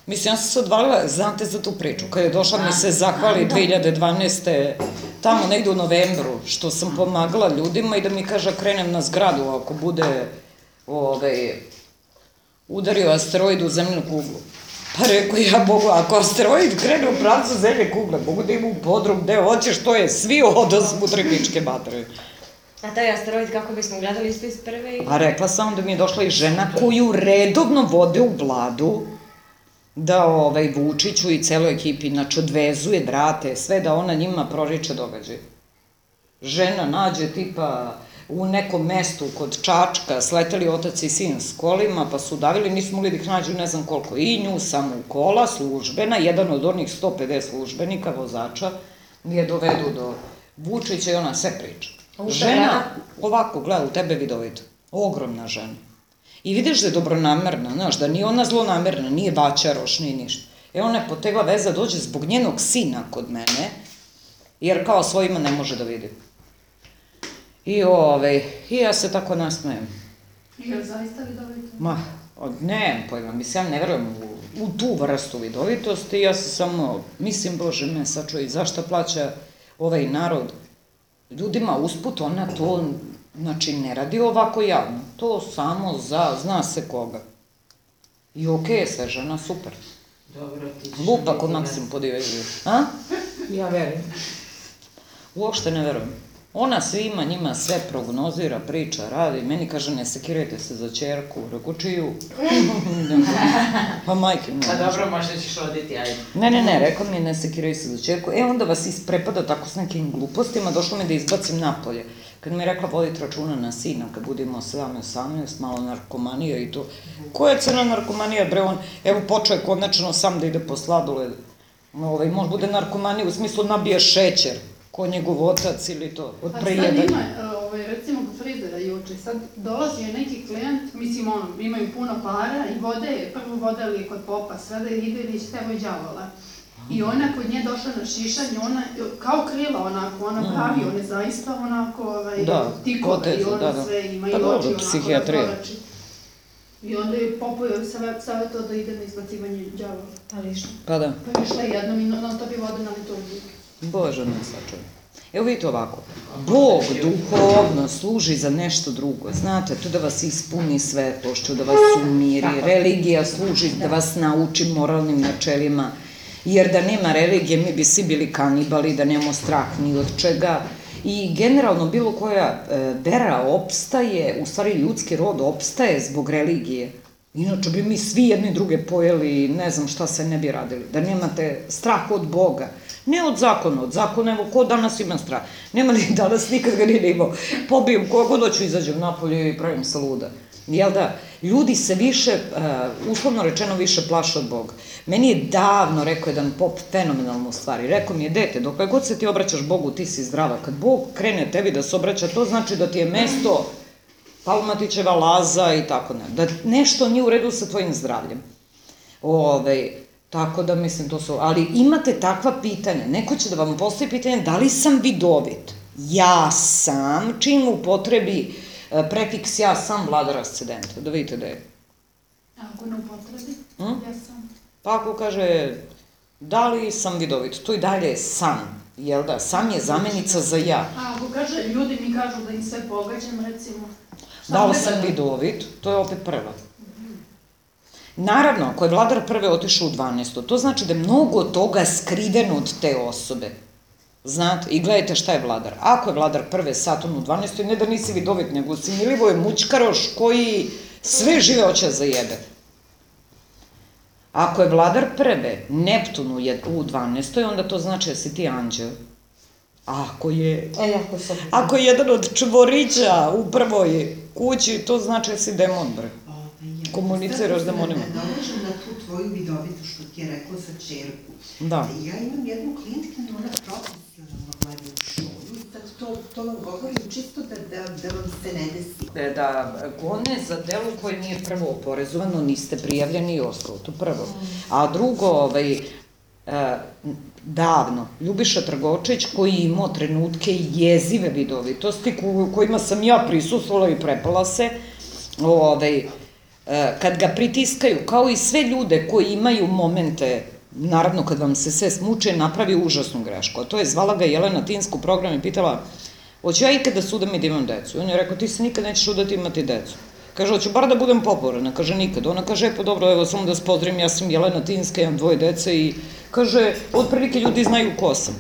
Mislim, ja sam se odvalila, znate za tu priču, kada je došla mi se zahvali dve hiljade dvanaeste. tamo negde u novembru, što sam pomagala ljudima i da mi kaže krenem na zgradu ako bude ovaj, udario asteroid u zemljenu kuglu. Pa rekao ja, Bogu, ako asteroid krene u pravcu zemlje kugle, mogu da ima u podrum gde hoćeš, to je svi odosmu trepničke baterije. A taj asteroid kako bismo gledali isto iz prve? A rekla sam da mi je došla i žena koju redovno vode u Vladu, da ovaj, Vučiću i celoj ekipi, znači odvezuje, brate, sve da ona njima proriče događaj. Žena nađe tipa u nekom mestu kod Čačka, sleteli otac i sin s kolima, pa su davili, nisu mogli da ih nađu ne znam koliko, i nju samo u kola, službena, jedan od onih sto pedeset službenika, vozača, je dovedu do Vučića i ona sve priča. Žena, ovako, gleda u tebe vidovito, ogromna žena. I vidiš da je dobronamerna, znaš, da nije ona zlonamerna, nije baćaroš, nije ništa. E ona je potegla veza, dođe zbog njenog sina kod mene, jer kao svojima ne može da vidi. I ove, i ja se tako nasmejem. I jel zaista vidovito? Ma, ne, pojma, mislim, ja ne verujem u, u tu vrstu vidovitosti, ja se samo, mislim, Bože me sačuj, zašto plaća ovaj narod ljudima usput, ona to, znači, ne radi ovako javno, to samo za, zna se koga. I okej je sve, žena, super. Dobro, ti ćeš... Lupa kod Maksim podivežuje. A? Ja verujem. Uopšte ne verujem. Ona svima njima sve prognozira, priča, radi. Meni kaže, ne sekirajte se za ćerku, reko čiju. Pa majke mi. Pa dobro, možda ćeš oditi, ajde. Ne, ne, ne, rekao mi ne sekiraj se za ćerku. E, onda vas isprepada tako s nekim glupostima, došlo mi da izbacim napolje. Kad mi je rekla voditi računa na sina, kad budemo sedamnaest osamnaest, malo narkomanija i to. Koja je crna narkomanija, bre, on, evo počeo je konačno sam da ide po sladoled. Ovaj, može bude narkomanija u smislu nabija šećer, ko njegov otac ili to, od prejedanja. Pa sad ima, ovaj, recimo kod frizera juče, sad dolazi je neki klijent, mislim ono, imaju puno para i vode, prvo vodali kod popa, sve da ide ili tevo i đavola. I ona kod nje došla na šišanje, ona kao krila onako, ona pravi, ona zaista onako ovaj, tikove i ona sve ima i oči onako razgorači. I onda je popoj savjetao da ide na izbacivanje đavola. Pa lišno. Pa da. Pa je išla jednom i non stop je voda na liturgiju. Bože me sačuvaj. Evo vidite ovako, Bog duhovno služi za nešto drugo, znate, to da vas ispuni svetlošću, da vas umiri, religija služi da vas nauči moralnim načelima, jer da nema religije mi bi svi bili kanibali, da nemamo strah ni od čega i generalno bilo koja vera opstaje, u stvari ljudski rod opstaje zbog religije. Inače bi mi svi jedni druge pojeli i ne znam šta se ne bi radili, da nemate strah od Boga. Ne od zakona, od zakona, evo, ko danas ima strah? Nema li danas, nikad ga nije imao. Pobijem koga doću, izađem napolje i pravim se luda. Jel da? Ljudi se više, uslovno rečeno, više plaše od Boga. Meni je davno rekao jedan pop fenomenalnu stvari. Rekao mi je, dete, dok god se ti obraćaš Bogu, ti si zdrava. Kad Bog krene tebi da se obraća, to znači da ti je mesto Palmatićeva laza i tako ne. Da nešto nije u redu sa tvojim zdravljem. Ove, tako da mislim to su, ali imate takva pitanja, neko će da vam postoji pitanje da li sam vidovit? Ja sam, čim upotrebi prefiks ja sam vladar ascendenta, da vidite da je. A ako ne upotrebi, ja sam. Pa ako kaže da li sam vidovit, to i dalje je sam, jel da, sam je zamenica za ja. A ako kaže, ljudi mi kažu da im sve pogađam, recimo. Da li sam vidovit, to je opet prva. Naravno, ako je vladar prve otišao u dvanaesto, to znači da je mnogo toga skriveno od te osobe. Znate, i gledajte šta je vladar. Ako je vladar prve Saturn u dvanaesto, ne da nisi vidovit, nego si milivo je mućkaroš koji sve žive hoće da zajebe. Ako je vladar prve Neptun u dvanaesto, onda to znači da si ti anđeo. Ako je... E, jako sam... Ako je jedan od čvorića u prvoj kući, to znači da si demon, bre. Komuniciraš s demonima. Da dođem na tu tvoju vidovitu što ti je rekla sa čerku. Da. Ja imam jednu klijentkinju, ona profesionalno gleda u šovu i sad to vam govorim čisto da vam se ne desi. Da gone za delo koje nije prvo oporezovano, niste prijavljeni i ostalo, to prvo. A drugo, davno, Ljubiša Trgočić koji je imao trenutke jezive vidovitosti kojima sam ja prisustvovala i prepala se, ovaj, kad ga pritiskaju, kao i sve ljude koji imaju momente, naravno kad vam se sve smuče, napravi užasnu grešku. A to je, zvala ga Jelena Tinska u program i pitala, hoću ja ikada sudam i da imam decu? I on je rekao, ti se nikad nećeš udati imati decu. Kaže, hoću bar da budem popularna. Kaže, nikad. Ona kaže, e, pa dobro, evo, samo da se pozdravim, ja sam Jelena Tinska, imam dvoje dece i kaže, otprilike ljudi znaju ko sam.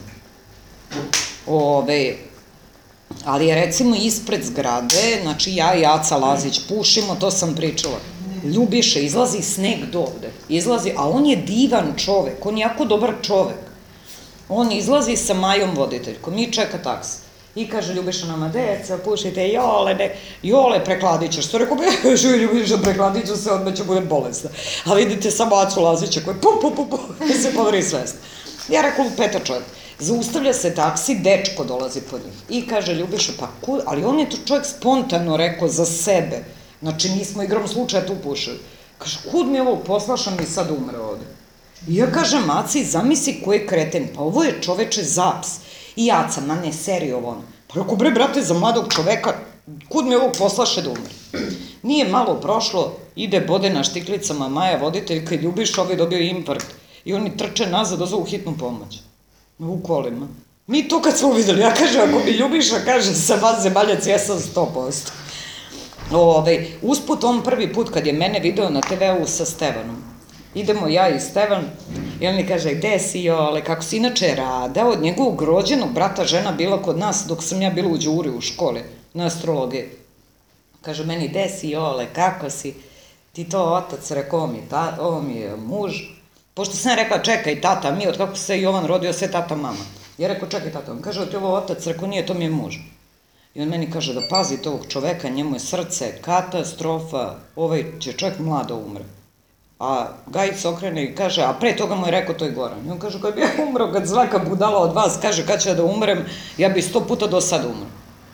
Ove, ali je recimo ispred zgrade, znači ja i Aca Lazić pušimo, to sam pričala. Ljubiše, izlazi sneg do ovde. Izlazi, a on je divan čovek, on je jako dobar čovek. On izlazi sa Majom voditeljkom i čeka taksi. I kaže Ljubiša nama, deca, pušite, jole, ne, jole, prekladit ćeš. To rekao, beži Ljubiša, prekladit ću se, odmah ću budem bolesna. A vidite samo Acu Lazića koji pu, pu, pu, pu, se podari svest. Ja rekao, peta čovjek. Zaustavlja se taksi, dečko dolazi po njih. I kaže Ljubiša, pa ko, ali on je to čovjek spontano rekao za sebe. Znači, nismo igrom slučaja tu pušili. Kaže, kud mi je ovo poslašan mi sad umre ovde. I ja kažem, Aci, zamisli ko je kreten, pa ovo je čoveče zaps. I Aca, ma ne, seri ovo ono. Pa rekao, bre, brate, za mladog čoveka, kud mi ovo poslaše da umre. Nije malo prošlo, ide bode na štiklicama Maja voditeljka i Ljubiša, ovaj dobio infarkt. I oni trče nazad, dozovu hitnu pomoć. U kolima. Mi to kad smo videli, ja kažem, ako mi Ljubiša kaže sa vas zemaljac, ja sam sto posto. Ove, usput on prvi put kad je mene video na te ve u sa Stevanom. Idemo ja i Stevan i on mi kaže, gde si Jole, kako si inače Rada, od njegovog rođenog brata žena bila kod nas dok sam ja bila u đuri u školi, na astrologiji. Kaže meni, gde si Jole, kako si, ti to otac, rekao mi, ovo mi je muž. Pošto sam rekla, čekaj tata, mi od kako se Jovan rodio, sve tata mama. Ja rekao, čekaj tata, on kaže, ti ovo otac, rekao, nije, to mi je muž. I on meni kaže da pazite ovog čoveka, njemu je srce, katastrofa, ovaj će čovjek mlado umre. A Gajić se okrene i kaže, a pre toga mu je rekao, to je Goran. I on kaže, kad bi ja umro, kad svaka budala od vas kaže kad ću ja da umrem, ja bi sto puta do sada umro.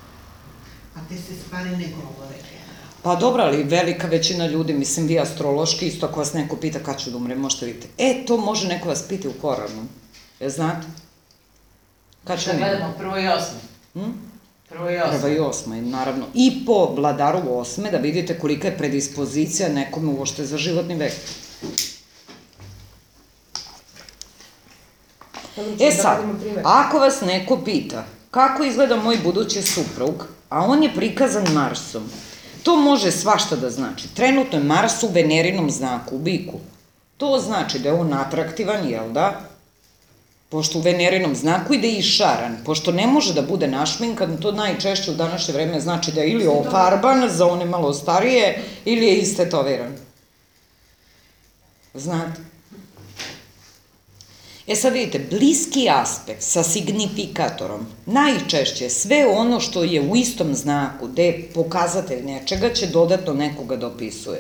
A te se stvari ne govore. Pa dobro, ali velika većina ljudi, mislim vi astrološki, isto ako vas neko pita kad ću da umrem, možete vidjeti. E, to može neko vas piti u Koranu. Je znate? Kad ću da gledamo, prvo i osme. Hm? Prvo i osme. Prvo i osme, naravno. I po vladaru osme, da vidite kolika je predispozicija nekome uošte za životni vek. E sad, ako vas neko pita kako izgleda moj budući suprug, a on je prikazan Marsom, to može svašta da znači. Trenutno je Mars u Venerinom znaku, u biku. To znači da je on atraktivan, jel da? Pošto u Venerinom znaku ide i šaran, pošto ne može da bude našminkan, to najčešće u današnje vreme znači da je ili ofarban za one malo starije, ili je istetoviran. Znate? E sad vidite, bliski aspekt sa signifikatorom, najčešće sve ono što je u istom znaku, gde je pokazatelj nečega, će dodatno nekoga da opisuje.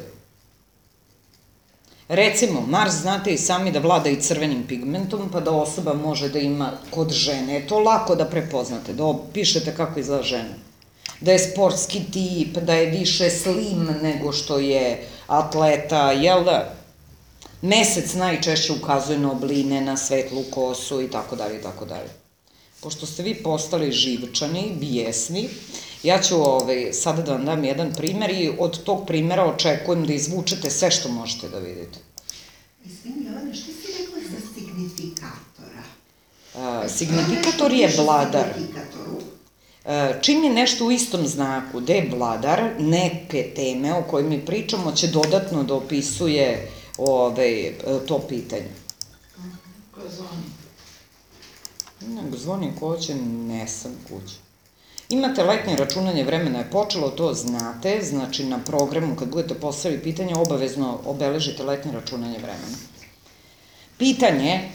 Recimo, Mars znate i sami da vlada i crvenim pigmentom, pa da osoba može da ima kod žene. Je to lako da prepoznate, da opišete kako izgleda žena. Da je sportski tip, da je više slim nego što je atleta, jel da? Mesec najčešće ukazuje na obline, na svetlu kosu i tako dalje i tako dalje. Pošto ste vi postali živčani, bijesni, ja ću sada da vam dam jedan primer i od tog primera očekujem da izvučete sve što možete da vidite. Izvini, Jovana, što si rekla za signifikatora? Signifikator je vladar. Čim je nešto u istom znaku, gde je vladar, neke teme o kojoj mi pričamo će dodatno da opisuje to pitanje. Ko zvoni? Nego zvoni ko hoće, ne sam kuća. Imate letnje računanje vremena je počelo, to znate, znači na programu kad budete postavili pitanje, obavezno obeležite letnje računanje vremena. Pitanje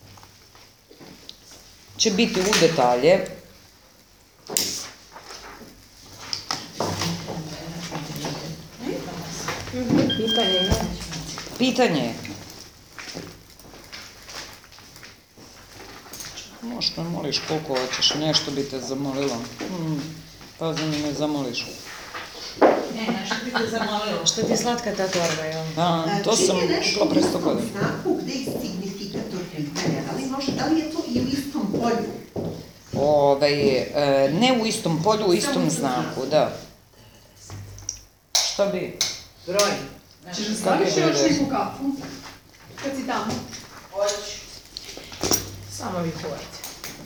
će biti u detalje. Pitanje je. Pitanje je. Možeš me moliš koliko hoćeš, nešto bi te zamolila. Pazi mi ne zamoliš. Ne, nešto bi te zamolila. Što ti je slatka ta torba, jel? Da, to sam ušla pre sto godina. Čini je nešto u znaku gde je signifikator pitanja, da li je to i u istom polju? Ne u istom polju, u istom znaku, da. Šta bi? Broj. Češ da staviš još neku kafu? Kad si tamo? Hoću. Samo vi kuvajte.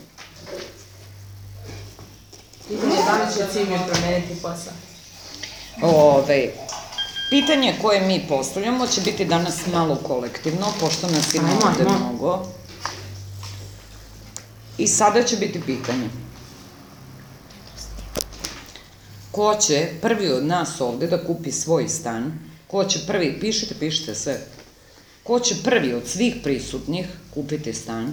Pitanje je da li će Cimir promeniti posao. Ove, pitanje koje mi postavljamo će biti danas malo kolektivno, pošto nas ima Ajmo, ovde ajmo. mnogo. I sada će biti pitanje. Ko će prvi od nas ovde da kupi svoj stan? Ko će prvi, pišite, pišite sve. Ko će prvi od svih prisutnih kupiti stan?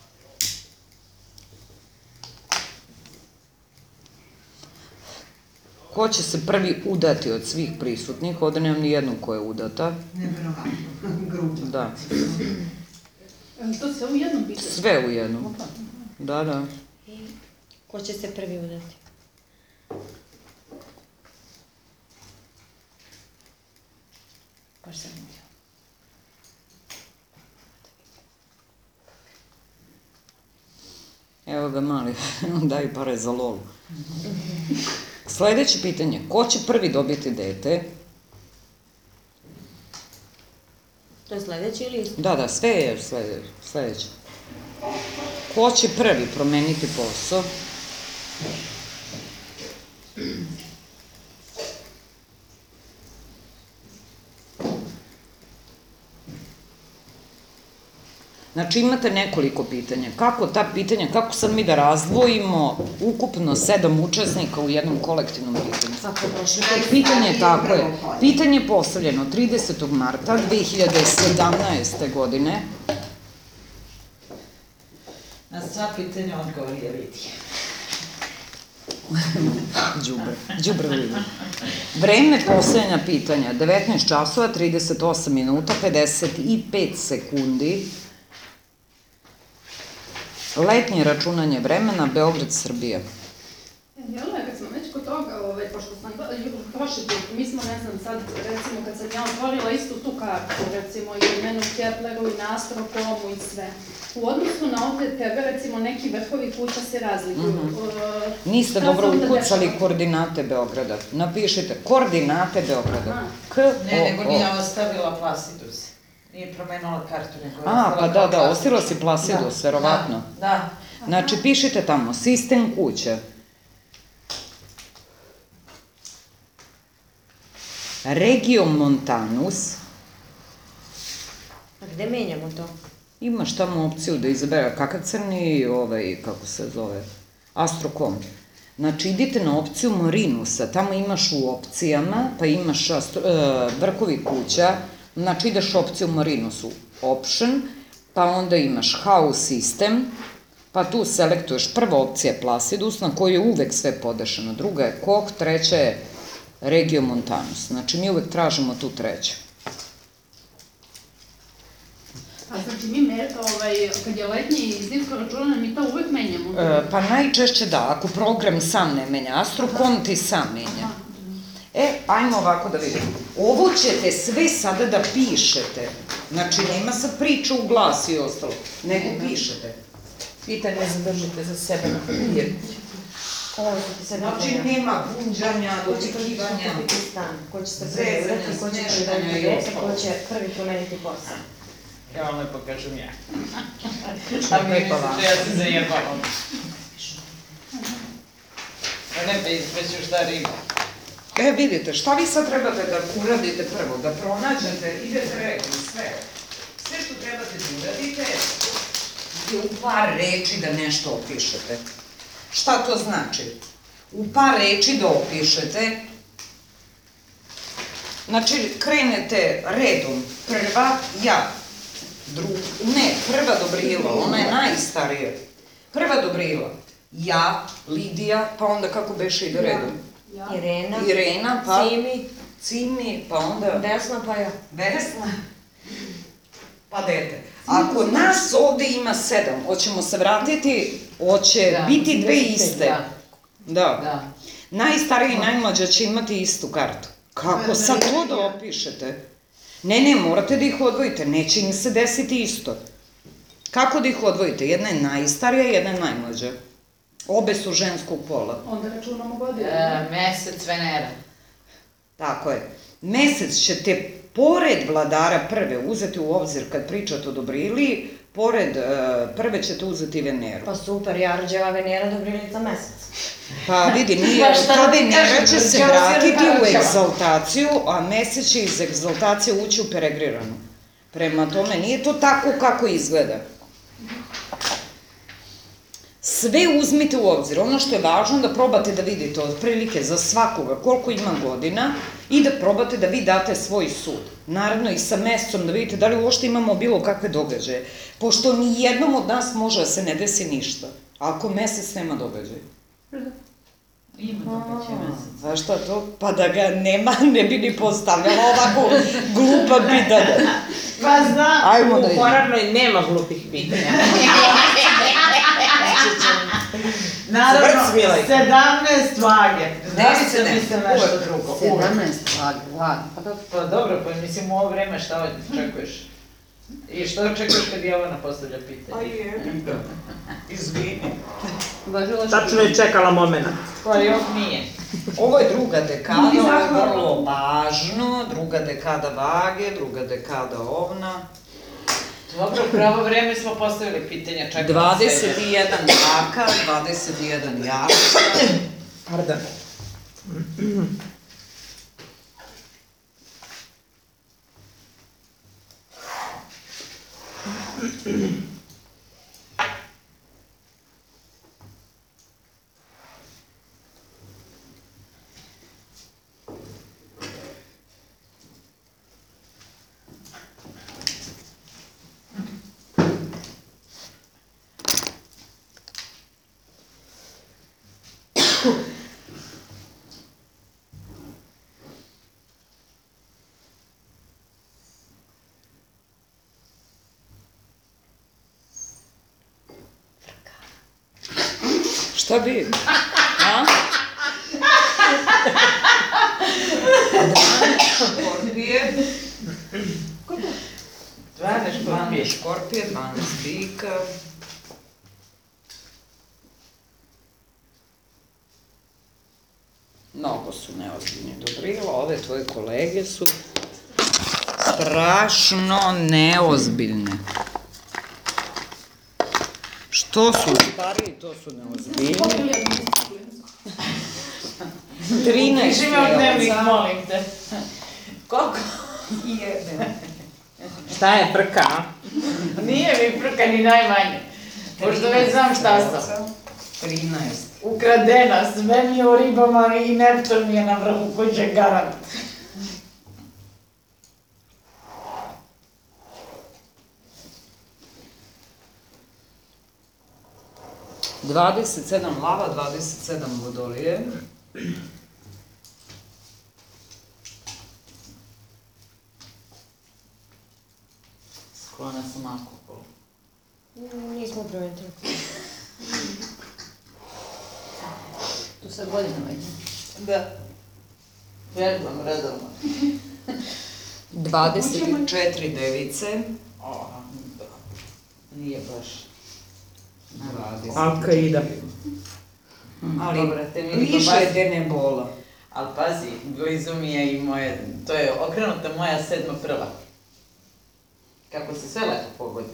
Ko će se prvi udati od svih prisutnih? Ovde nemam ni jednu koja je udata. Neverovatno, grubo. Da, To sve u jednom pitanju. sve u jednom. Da, da. Ko će se prvi udati? Baš sam mislila. Evo ga mali, daj pare za lolu. Sledeće pitanje, ko će prvi dobiti dete? To je sledeće ili isto? Da, da, sve je slede- sledeće. Ko će prvi promeniti posao? Znači imate nekoliko pitanja. Kako ta pitanja, kako sad mi da razdvojimo ukupno sedam učesnika u jednom kolektivnom pitanju? Kako je prošlo? Pitanje je tako je. Pitanje je postavljeno tridesetog marta dve hiljade sedamnaeste godine. Na sva pitanja odgovor je Lidija. Đubre, đubre Lidija. Vreme postavljanja pitanja devetnaest časova, trideset osam minuta, pedeset pet sekundi. Letnje računanje vremena, Beograd, Srbija. Jel da, kad smo već kod toga, ovaj, pošto sam prošli put, mi smo, ne znam, sad, recimo, kad sam ja otvorila istu tu kartu, recimo, i menu Kepleru, i Nastrokomu, i sve. U odnosu na ovde tebe, recimo, neki vrhovi kuća se razlikuju. Uh, Niste šta dobro se onda ukucali dešava? koordinate Beograda. Napišite koordinate Beograda. Aha. K, O, Ne, nego nije O. ostavila Placidus. Nije promenila kartu, nego je A, ostavila pa da, kao da, Placidus. ostavila si Placidus, Da, verovatno. Da, Znači, pišite tamo, sistem kuća. Regio Montanus. A gde menjamo to? Imaš tamo opciju da izabere kakav crni, ovaj, kako se zove, Astrocom. Znači, idite na opciju Marinusa, tamo imaš u opcijama, pa imaš astro, e, vrhovi kuća, znači ideš u opciju Marinusu, option, pa onda imaš house system, pa tu selektuješ prva opcija je Placidus, na koju je uvek sve podešeno, druga je Koh, treća je Regio Montanus, znači mi uvek tražimo tu treću. A znači mi, me, ovaj, kad je letnji i zimsko računanje, mi to uvek menjamo. E, pa najčešće da, ako program sam ne menja, Astrocom ti sam menja. E, ajmo ovako da vidimo. Ovo ćete sve sada da pišete. Znači, nema sad priča u glas i ostalo, nego pišete. Pitanje zadržite za sebe na papiru. Ovo su ti sad Znači, pitanja. nema gunđanja, Ko će prvi dočekivanja. kupiti stan? Ko će se prvi Zezanja, udati? Ko će prvi smešanja dobiti i dete? ostalo. Ko će prvi promeniti posao? ja vam lepo kažem ja. Šta A mi je pa mislite, vam? ja se zajebavam. A ne, pa ispeću šta riba. E, vidite, šta vi sad trebate da uradite prvo? Da pronađete, idete redom, sve. Sve što trebate da uradite je u par reči da nešto opišete. Šta to znači? U par reči da opišete. Znači, krenete redom. Prva, ja. Druga, ne, prva Dobrila, ona je najstarija. Prva Dobrila. Ja, Lidija, pa onda kako beše ide redom? Ja. Irena, Irena, pa... Cimi, Cimi, pa onda... Desna, pa ja. Vesna, pa dete. Ako nas ovde ima sedam, hoćemo se vratiti, hoće Da, biti dve osamdeset pet, iste. da. Da. Da. Najstariji i najmlađa će imati istu kartu. Kako sad to da opišete? Ne, ne, morate da ih odvojite, neće im se desiti isto. Kako da ih odvojite? Jedna je najstarija, jedna je najmlađa. Obe su ženskog pola. Onda računamo godine. E, mesec Venera. Tako je. Mesec ćete pored vladara prve uzeti u obzir kad pričate o Dobrili, pored uh, prve ćete uzeti Veneru. Pa super, Jarđeva Venera, Dobrilica mesec. Pa vidi, nije, Pa šta ta da ti Venera kažem, će se Đavo vratiti Sirna u Đavo. egzaltaciju, a mesec će iz egzaltacije ući u peregriranu. Prema tome, nije to tako kako izgleda. Sve uzmite u obzir. Ono što je važno da probate da vidite otprilike za svakoga koliko ima godina i da probate da vi date svoj sud. Naravno i sa mesecom da vidite da li uopšte imamo bilo kakve događaje. Pošto ni jednom od nas može da se ne desi ništa, ako mesec nema događaja. Ima događaj mesec. Znaš šta to? Pa da ga nema, ne bi ni postavljala ovako glupa pitanja. Pa znam, Ajmo da u vidimo. Horarnoj nema glupih pitanja. Naravno, Zavrc, Milajko. sedamnaest vage. Da li Desi se sam ne. mislila nešto Uvek. drugo? Uvek. sedamnaest vlaga, vlaga. Pa dobro. Pa dobro, pa mislim u ovo vreme šta očekuješ? I što očekuješ kad Jovana postavlja pitanje? jebim ga. Izvini. Tačno je čekala momena. Pa još nije. Ovo je druga dekada, ovo je vrlo važno, druga dekada vage, druga dekada ovna. Dobro, u pravo vreme smo postavili pitanja, čekamo dvadeset sebe. jedan jaka, dvadeset jedan jaka. Pardon. Šta bi? A? Škorpije. dvanaest škorpije. Škorpije, dvanaest bika. Mnogo su neozbiljni Dobrila, ove tvoje kolege su strašno neozbiljne. Što su stariji, to su neozbiljni. trinaest Piši me u dnevnik, strelaca. molim te. Koliko? Jebe. Šta je frka? Nije mi frka ni najmanje. Pošto već znam šta sam. trinaest. Ukradena, sve mi je u ribama i Neptun mi je na vrhu kuće garant. dvadeset sedam lava, dvadeset sedam vodolije. Sklona sam alkoholu. Nismo primetili. Tu sad godinama ide. Da. Jedvam redovno. dvadeset četiri device. O, da. Nije baš. dvadeset. Al-Qaida. Ali Dobro, te mi više baš- je denebola. Ali pazi, blizu mi je i moje, to je okrenuta moja sedma prva. Kako se sve lepo pogodi.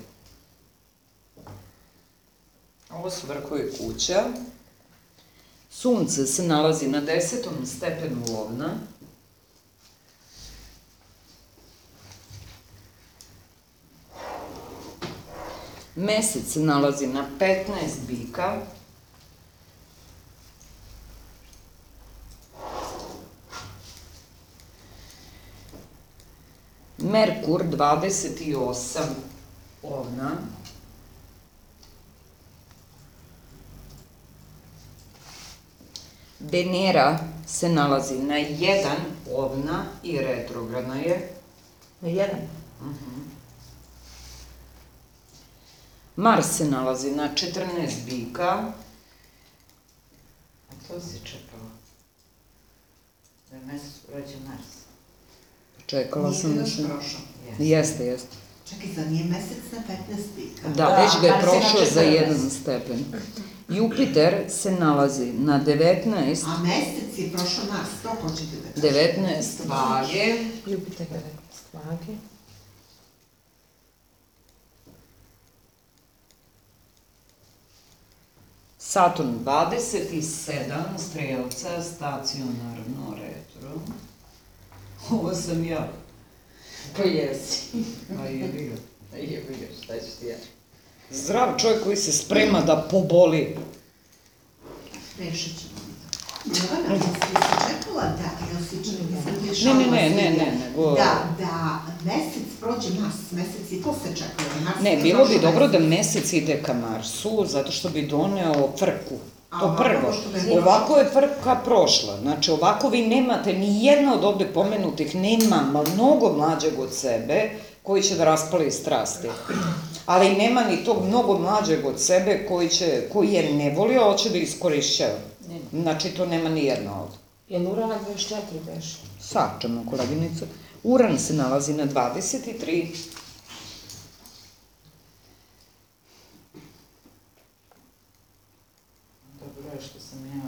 Ovo su vrhovi kuća. Sunce se nalazi na desetom stepenu Ovna. Mesec se nalazi na petnaest bika. Merkur dvadeset osam Ovna. Venera se nalazi na jedan Ovna i retrogradna je. Na jedan. Mars se nalazi na četrnaest bika. A to si čekala. Da je mesec rođen Mars. Čekala Nije sam još da se... prošao. Jeste, jeste. Čekaj, za nije mesec na petnaest bika? Da, Da, već ga je Mars je na prošao za četrnaest. jedan stepen. Jupiter se nalazi na devetnaest, A mesec je prošao Mars, to hoćete da kažete. devetnaest vage, Jupiter devetnaest. Snage. Saturn dvadeset sedam, strelca, stacionarno, retro. Ovo sam ja. Pa jesi. A je bio. Je bio, šta ćeš ti ja? Zdrav čovjek koji se sprema da poboli. Rešit ćemo mi to. Jovana, jesi se čekala da, jel si čekala? Ne, ne, ne, ne, ne, nego... Da, da mesec prođe Mars, mesec i to se čekala. Mars Ne, je bilo bi prošao dobro da mesec. mesec ide ka Marsu, zato što bi doneo frku. A To ovako, prvo. pošto ga je Ovako je frka prošla. Znači, ovako vi nemate, ni jedna od ovde pomenutih nema ma mnogo mlađeg od sebe koji će da raspali strasti. Ali nema ni tog mnogo mlađeg od sebe koji, će, koji je ne volio, a hoće da iskorišćava. Znači, to nema ni jedna ovde. Je Nura na dvadeset četiri beše? Sačemo, koleginicu. Uran se nalazi na dvadeset tri. Dobro je što sam ja...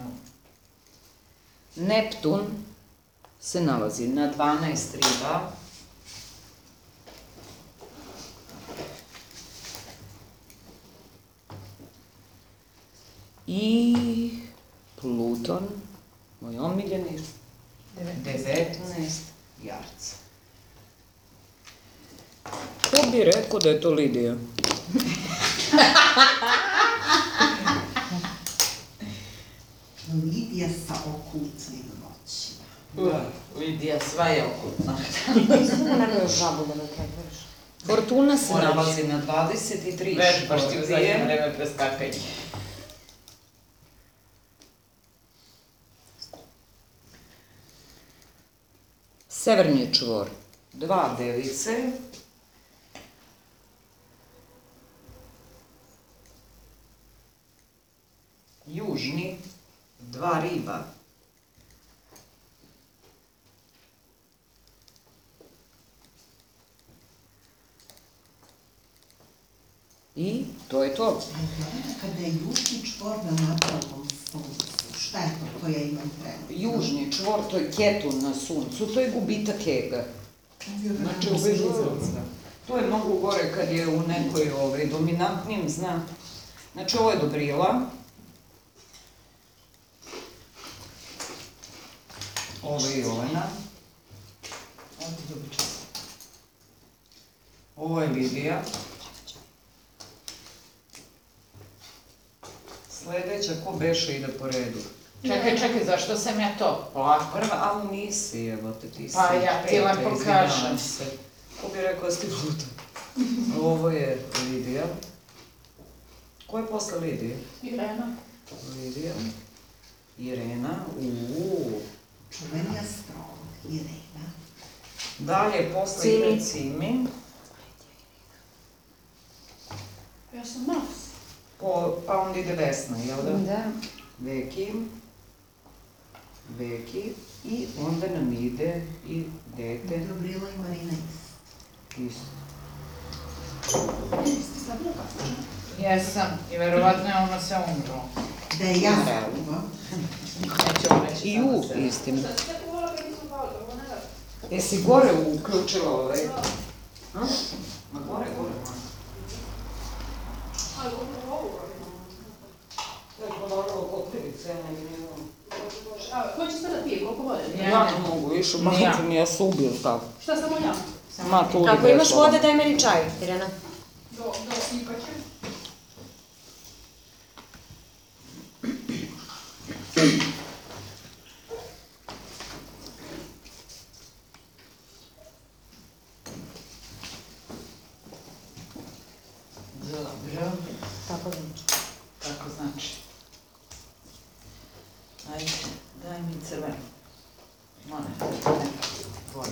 Neptun se nalazi na dvanaest riba. I Pluton, moj omiljeni, devetnaest jarca. Ko bi rekao da je to Lidija? Lidija sa okultnim moćima. Da, Lidija, sva je okultna. Samo nego još žabu da me pretvoriš. Fortuna se Moram nalazi na dvadeset tri. Vežbaš ti u zadnje Škorpije. vreme preskakanje. Severni čvor, dva device. Južni, dva riba. I to je to. Kada je južni čvor na napravnom suncu, šta je to koje imam trenutno? Južni čvor, to je Ketun na suncu, to je gubitak ega. Znači, u vidu, to je mnogo gore kad je u nekoj ovaj, dominantnim zna. Znači, ovo je Dobrila. Ovo je Jovana. Ovdje dobit ću se. Ovo je Lidija. Sledeća, ko beše ide po redu? Čekaj, čekaj, zašto sam ja to? Polako. Prva, ali nisi, evo te, ti si Pa ja ti peta, lepo izvinjavam kažem. se. Ko bi rekao da si Pluton? Ovo je Lidija. Ko je posle Lidije? Irena. Lidija. Irena. Uuu. Čuveni astrolog Irena. Dalje, posle Cimi. ide Cimi. Ja sam Mars. Po, pa onda ide Vesna, jel da? Da. Veki. Veki. I onda nam ide i dete. Dobrila i Marina Isto. Jeste sad druga. Jesam, i verovatno je ono sve umro. Da je ja Realno. skuva. Nećemo reći I u, samo sve. istina. Šta ste kuvala kad nisam pala, ovo ne da. Jesi gore uključila ovaj? A? Ma gore, gore. Ali ovo ovo To je podavljalo koprivice, ja ne vidim. A, ko će sada pije, koliko vode? Ja Ja ne. ne mogu, više Ni malo ja. mi ja se ubio stav. Šta samo ja? Ma, tu li Ako imaš vode, daj meni čaj, Irena. Do, do sipaće. Dobro, Tako znači. tako znači. Ajde, daj mi crveno. Molim, ne, bolje.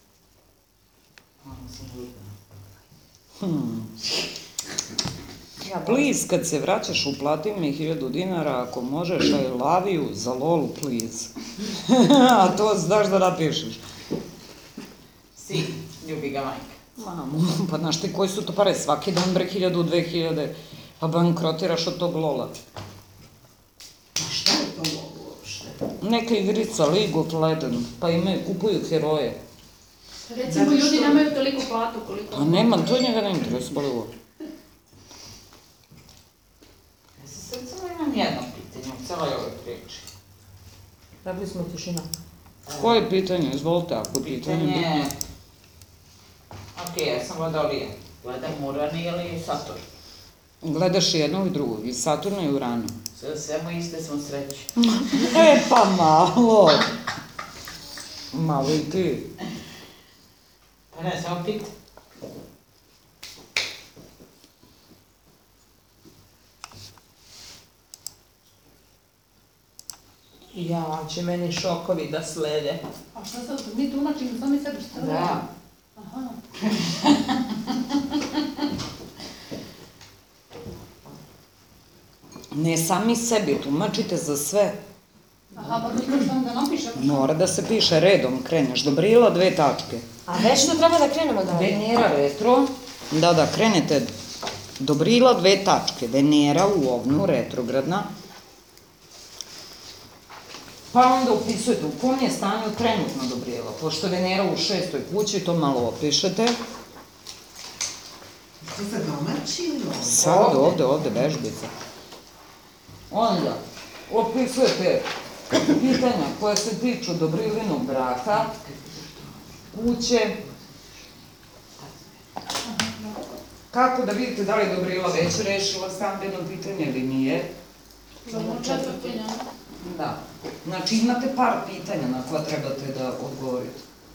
Malo sam ljubila. Hmm. Ja Please, kad se vraćaš, uplati mi hiljadu dinara, ako možeš, I love you, za lolu, please. A to znaš da napišeš. Si, ljubi ga majka. Mamu, pa znaš ti koji su to pare, svaki dan bre hiljadu, dve hiljade, pa bankrotiraš od tog lola. A šta je to logo uopšte? Neka igrica, League of Legends, pa imaju, kupuju heroje. Recimo, ljudi nemaju toliko platu koliko... A nema, to njega ne interesuje, boli ovo. Ja se sad samo imam jedno pitanje u celoj ovoj priči. Rabili smo tišina. Koje pitanje? Izvolite, ako je pitanje. Pitanje... Ok, ja sam Vodolija. Gledam Uran ili Saturn. Gledaš jednog i drugog, i Saturna i Urana. Sve, svemo iste smo sreće. E pa malo. Malo i ti. Pa ne, samo pitam. Ja, će meni šokovi da slede. A šta sad, mi tumačimo sami sebe, šta da? Da. Aha. Ne sami sebi, tumačite za sve. Aha, pa to što onda napišemo. Mora da se piše redom, kreneš. Dobrila, dve tačke. A već to treba da krenemo da radimo. Venera retro. Da, da, krenete. Dobrila, dve tačke. Venera u ovnu, retrogradna. Pa onda upisujete u kom je stanju trenutno Dobrila. Pošto je Venera u šestoj kući, to malo opišete. To za domaći ili ovo? Sad, ovde, ovde, vežbica. Onda, opisujete pitanja koja se tiču Dobrilinog braka, kuće, kako da vidite da li je Dobrila već rešila stambeno pitanje ili nije. Imamo četvrtinja. Da. Znači imate par pitanja na koja trebate da odgovorite.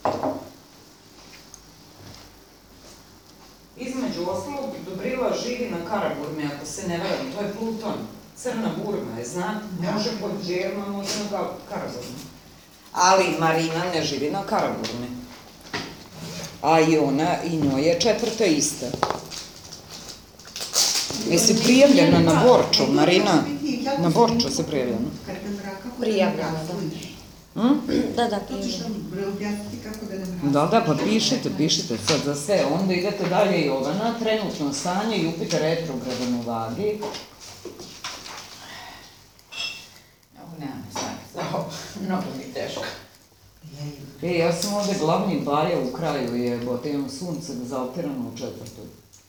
Između ostalog, Dobrila živi na Karaburmi, ako se ne varam, to je Pluton. Crna burma je, zna, može pod džerma, može na Karaburmi. Ali Marina ne živi na Karaburmi. A i ona, i njoj je četvrta ista. Jesi prijavljena na Borču, Marina? Na Borču si prijavljena. Prijavljena, da. Hm? Da, da, To ćeš prijavljena. nam objasniti kako da nam radi. Da, da, pa pišite, pišite sad za sve. Onda idete dalje Jovana, trenutno stanje, Jupiter retrogradan u Vagi. Ovo nemam snage za ovo. Mnogo mi je teško. E, ja sam ovde glavni baja u kraju, jebote, imam sunce zalterano u četvrtoj.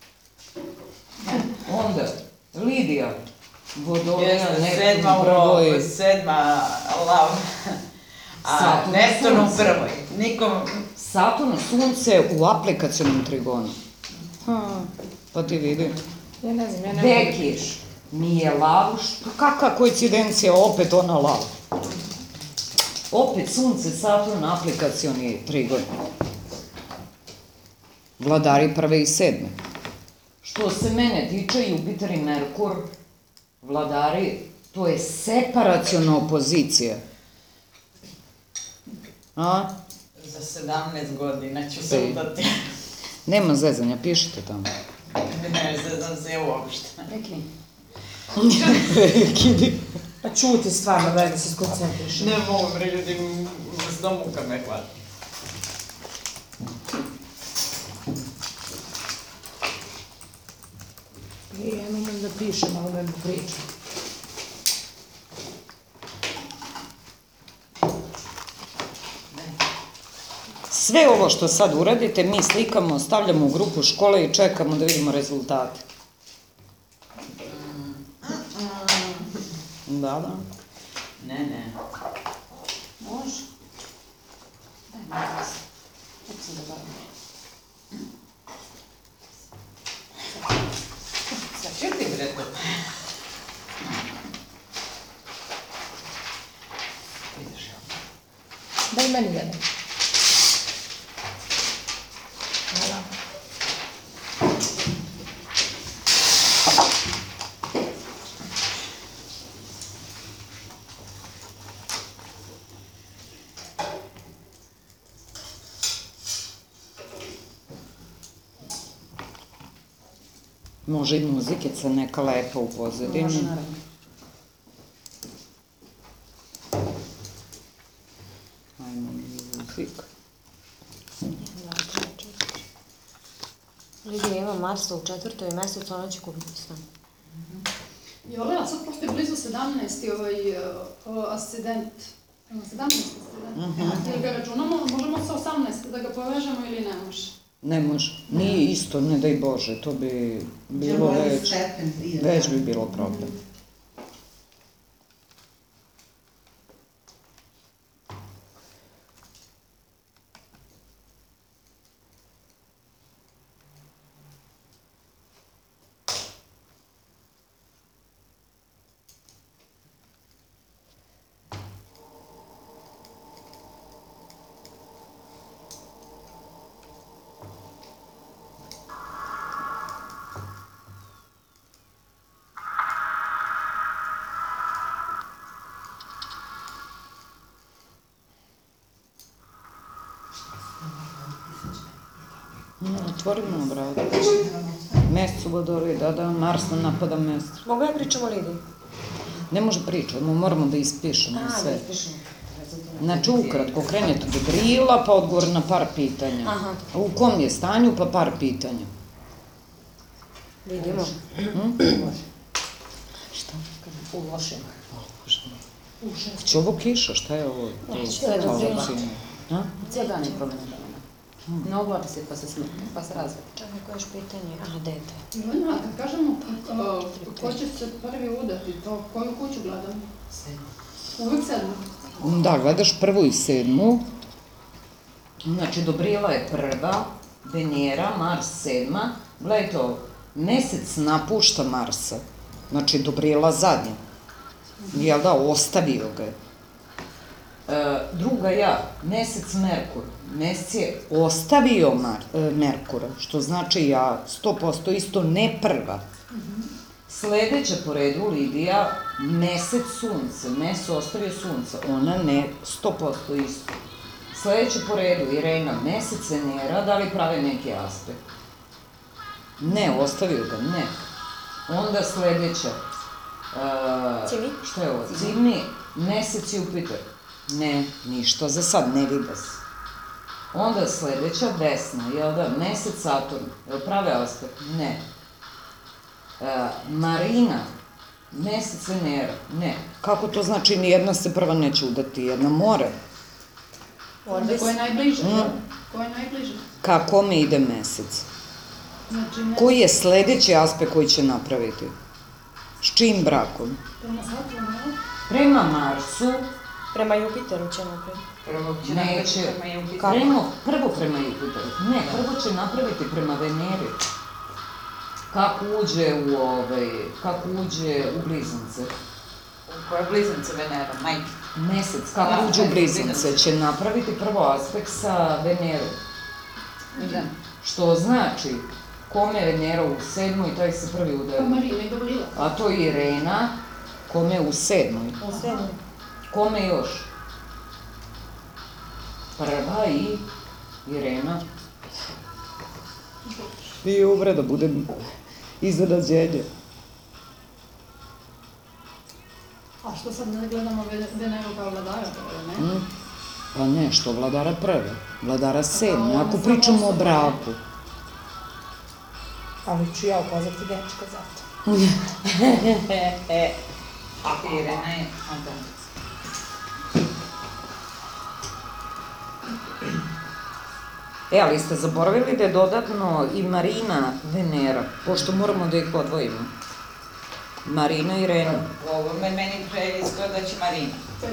Onda, Lidija, Vodolija, Jeste, Neptun sedma u u prvoj. rogu, sedma lav. A Saturn Neptun u sunce. prvoj. Nikom... Saturn, sunce u aplikacionom trigonu. Ha, pa ti vidi. Ja ne znam, ja ne mogu. Dekiš, nije lav, što, kakva koincidencija, opet ona lav. Opet sunce, Saturn, aplikacioni trigon. Vladari prve i sedme. Što se mene tiče, Jupiter i Merkur, vladari, to je separaciona opozicija. A? Za sedamnaest godina ću se udati. Nema zezanja, pišite tamo. Ne zezam se uopšte. Rekni. Kidi. Pa čuti stvarno, daj da se skoncentriš. Ne mogu, bre, ljudi, s domuka me hvata. I ja ne umem da pišem, ali umem da pričam. Sve ovo što sad uradite, mi slikamo, stavljamo u grupu škole i čekamo da vidimo rezultate. Da, da. Ne, ne. Može. Daj mi da se. Kako sam da bavim? Čekaj, bre, to. Vidiš, jel? Daj meni jedan. Može i muzikica neka lepa u pozadini. Može, naravno. Ajmo muzik. Lidija ima Marsa u četvrtoj mesecu, ona će kupiti stan. Jole, a sad pošto je blizu sedamnaesti ovaj uh, ascendent, sedamnaesti ascendent, ili ga računamo, možemo sa osamnaeste da ga povežemo ili ne može? Ne može. Nije isto, ne daj Bože, to bi bilo već, već bi bilo problem. Otvorimo vrata. Mesec u Vodoliji, da, da, Mars nam napada mesec. Mogu ja pričam o Lidiji? Ne može pričati, moramo da ispišemo A, da sve. ispišemo. Znači, ukratko, krenete do drila, pa odgovor na par pitanja. Aha. U kom je stanju, pa par pitanja. Vidimo. Šta? U lošem. Će ovo kiša, šta je ovo? Sve je do drila. A? Cijel dan je promena dana. Ne oblači se pa se smrti, pa se razvije. Čekaj, koje još pitanje? Aha, dete. Ivana, a kad kažemo uh, ko će se prvi udati, to koju kuću gledamo? Sedmo. Uvijek sedmo. Da, gledaš prvu i sedmu. Znači, Dobrila je prva, Venera, Mars sedma. Gledajte ovo, mesec napušta Marsa. Znači, Dobrila zadnja. Jel da, ostavio ga je. E, druga ja, mesec Merkur. Mesec je ostavio Mar, e, Merkura, što znači ja sto posto isto ne prva. Sledeća po redu Lidija, mesec Sunce, mesec ostavio Sunca, ona ne sto posto isto. Sledeća po redu Irena, mesec Venera, da li prave neki aspekt? Ne, ostavio ga, ne. Onda sledeća, uh, Cimni? što je ovo? Cimni, mesec Jupiter. Ne, ništa, za sad ne vide se. Onda sledeća, Vesna, jel da, mesec Saturn, jel prave aspekt? Ne. E, Marina, mesec Venera, ne. Kako to znači nijedna se prva neće udati, jedna more? Onda ko je najbliže? Mm. Ko je najbliže? Kako mi ide mesec? Znači, ne... Koji je sledeći aspekt koji će napraviti? S čim brakom? Prema Saturnu, jel? Prema Marsu, Prema Jupiteru će napraviti. Prvo će neće, napraviti prema Jupiteru. prema, prvo prema Jupiteru, ne, prvo će napraviti prema Veneri. Kako uđe u ovaj, kako uđe u blizance. Koja je blizance Venera, majke? Mesec, kako Da, uđe u ajde, blizance, će napraviti prvo aspekt sa Venerom. Da. Što znači, kome je Venera u sedmoj, taj se prvi Ko udari. Marina i Dobrila. A to je Irena, kome je u sedmoj. U sedmoj. Kome još? Prva i Irena. I uvreda, budem iznenađenje. A što sad ne gledamo Veneru kao vladara, to ne? Mm. Pa ne, što vladara prve, vladara sedme, ona ako samo pričamo o osoba. braku. Ali ću ja opozati dečka zato. A Irena je, onda. E, ali ste zaboravili da je dodatno i Marina Venera, pošto moramo da ih odvojimo. Marina i Irena. Ovo me meni pre izgleda da će Marina. To je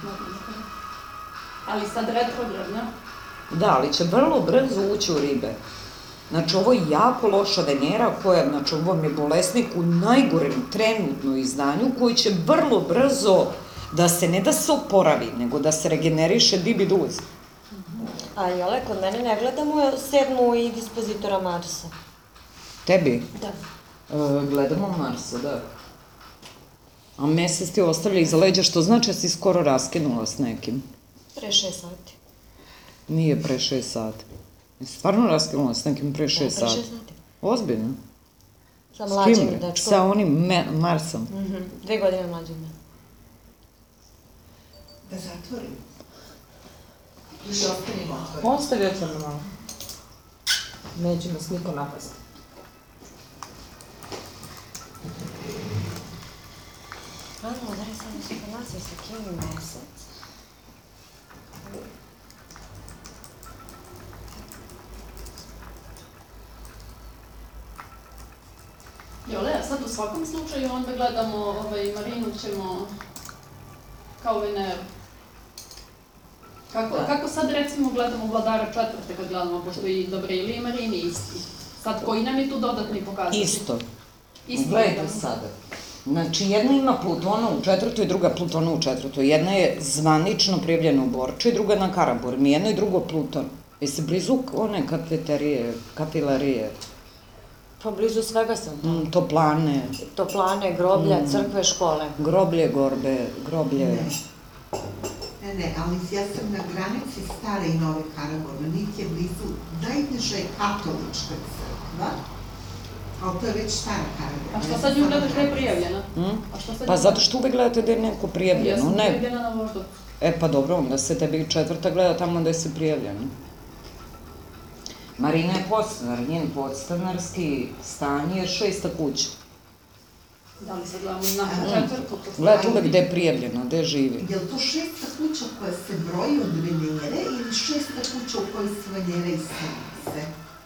Ali sad retrogradno. Da, ali će vrlo brzo ući u ribe. Znači, ovo je jako loša Venera koja, znači, ovo vam je bolesnik u najgorem trenutno izdanju koji će vrlo brzo da se, ne da se oporavi, nego da se regeneriše dibi duz. A Jole, kod mene ne gledamo sedmu i dispozitora Marsa. Tebi? Da. E, gledamo Marsa, da. A mesec ti ostavlja iza leđa, što znači da si skoro raskinula s nekim. Pre šest sati. Nije pre šest sati. Jesi stvarno raskinula s nekim pre šest Da, pre sati? šest sati. Ozbiljno? Sa S mlađim kim? dečkom. Sa onim me, Marsom. Mhm, dve godine mlađim, da. Da zatvorim. Ili ostavimo otvorim. Ostavi otvoreno malo. Neće nas niko napasti. Radimo da je samo informacija sa Kimi mesec. Jole, a sad u svakom slučaju onda gledamo ovaj, Marinu ćemo kao Veneru. Kako, kako sad recimo gledamo Vladara četvrte kad gledamo, pošto i Dobrili i Marini isti. Sad koji nam je tu dodatni pokazatelj? Isto. Isto Gledajte gledamo. sada. Znači, jedna ima Plutona u četvrtoj, druga Plutona u četvrtoj. Jedna je zvanično prijavljena u Borči, druga na Karaburmi. Jedno i drugo Pluton. Jeste blizu one kafeterije, kapilarije, Pa blizu svega sam tamo. mm, toplane, Toplane, groblja, crkve, škole. groblje, gorbe, groblje. Ne, ne, ali ja sam na granici stare i nove Karaburme, niti je blizu, najbliže je katolička crkva, ali to je već stara Karaburma. A što sad nju gledaš da je prijavljena? Mm? A što sad Pa nju zato gledaš? što uvek gledate da je neko Ja prijavljeno. sam Ne. prijavljena na Voždovcu. E pa dobro, onda se tebi četvrta gleda tamo da je se prijavljeno. Marina je podstanar, njen podstanarski stan je šesta kuća. Da li sad gledamo na četvrtu? pošto- Gledate uvek gde je prijavljeno, gde živi. Je li to šesta kuća koja se broji od Venere ili šesta kuća u kojoj su Venere i Sunce?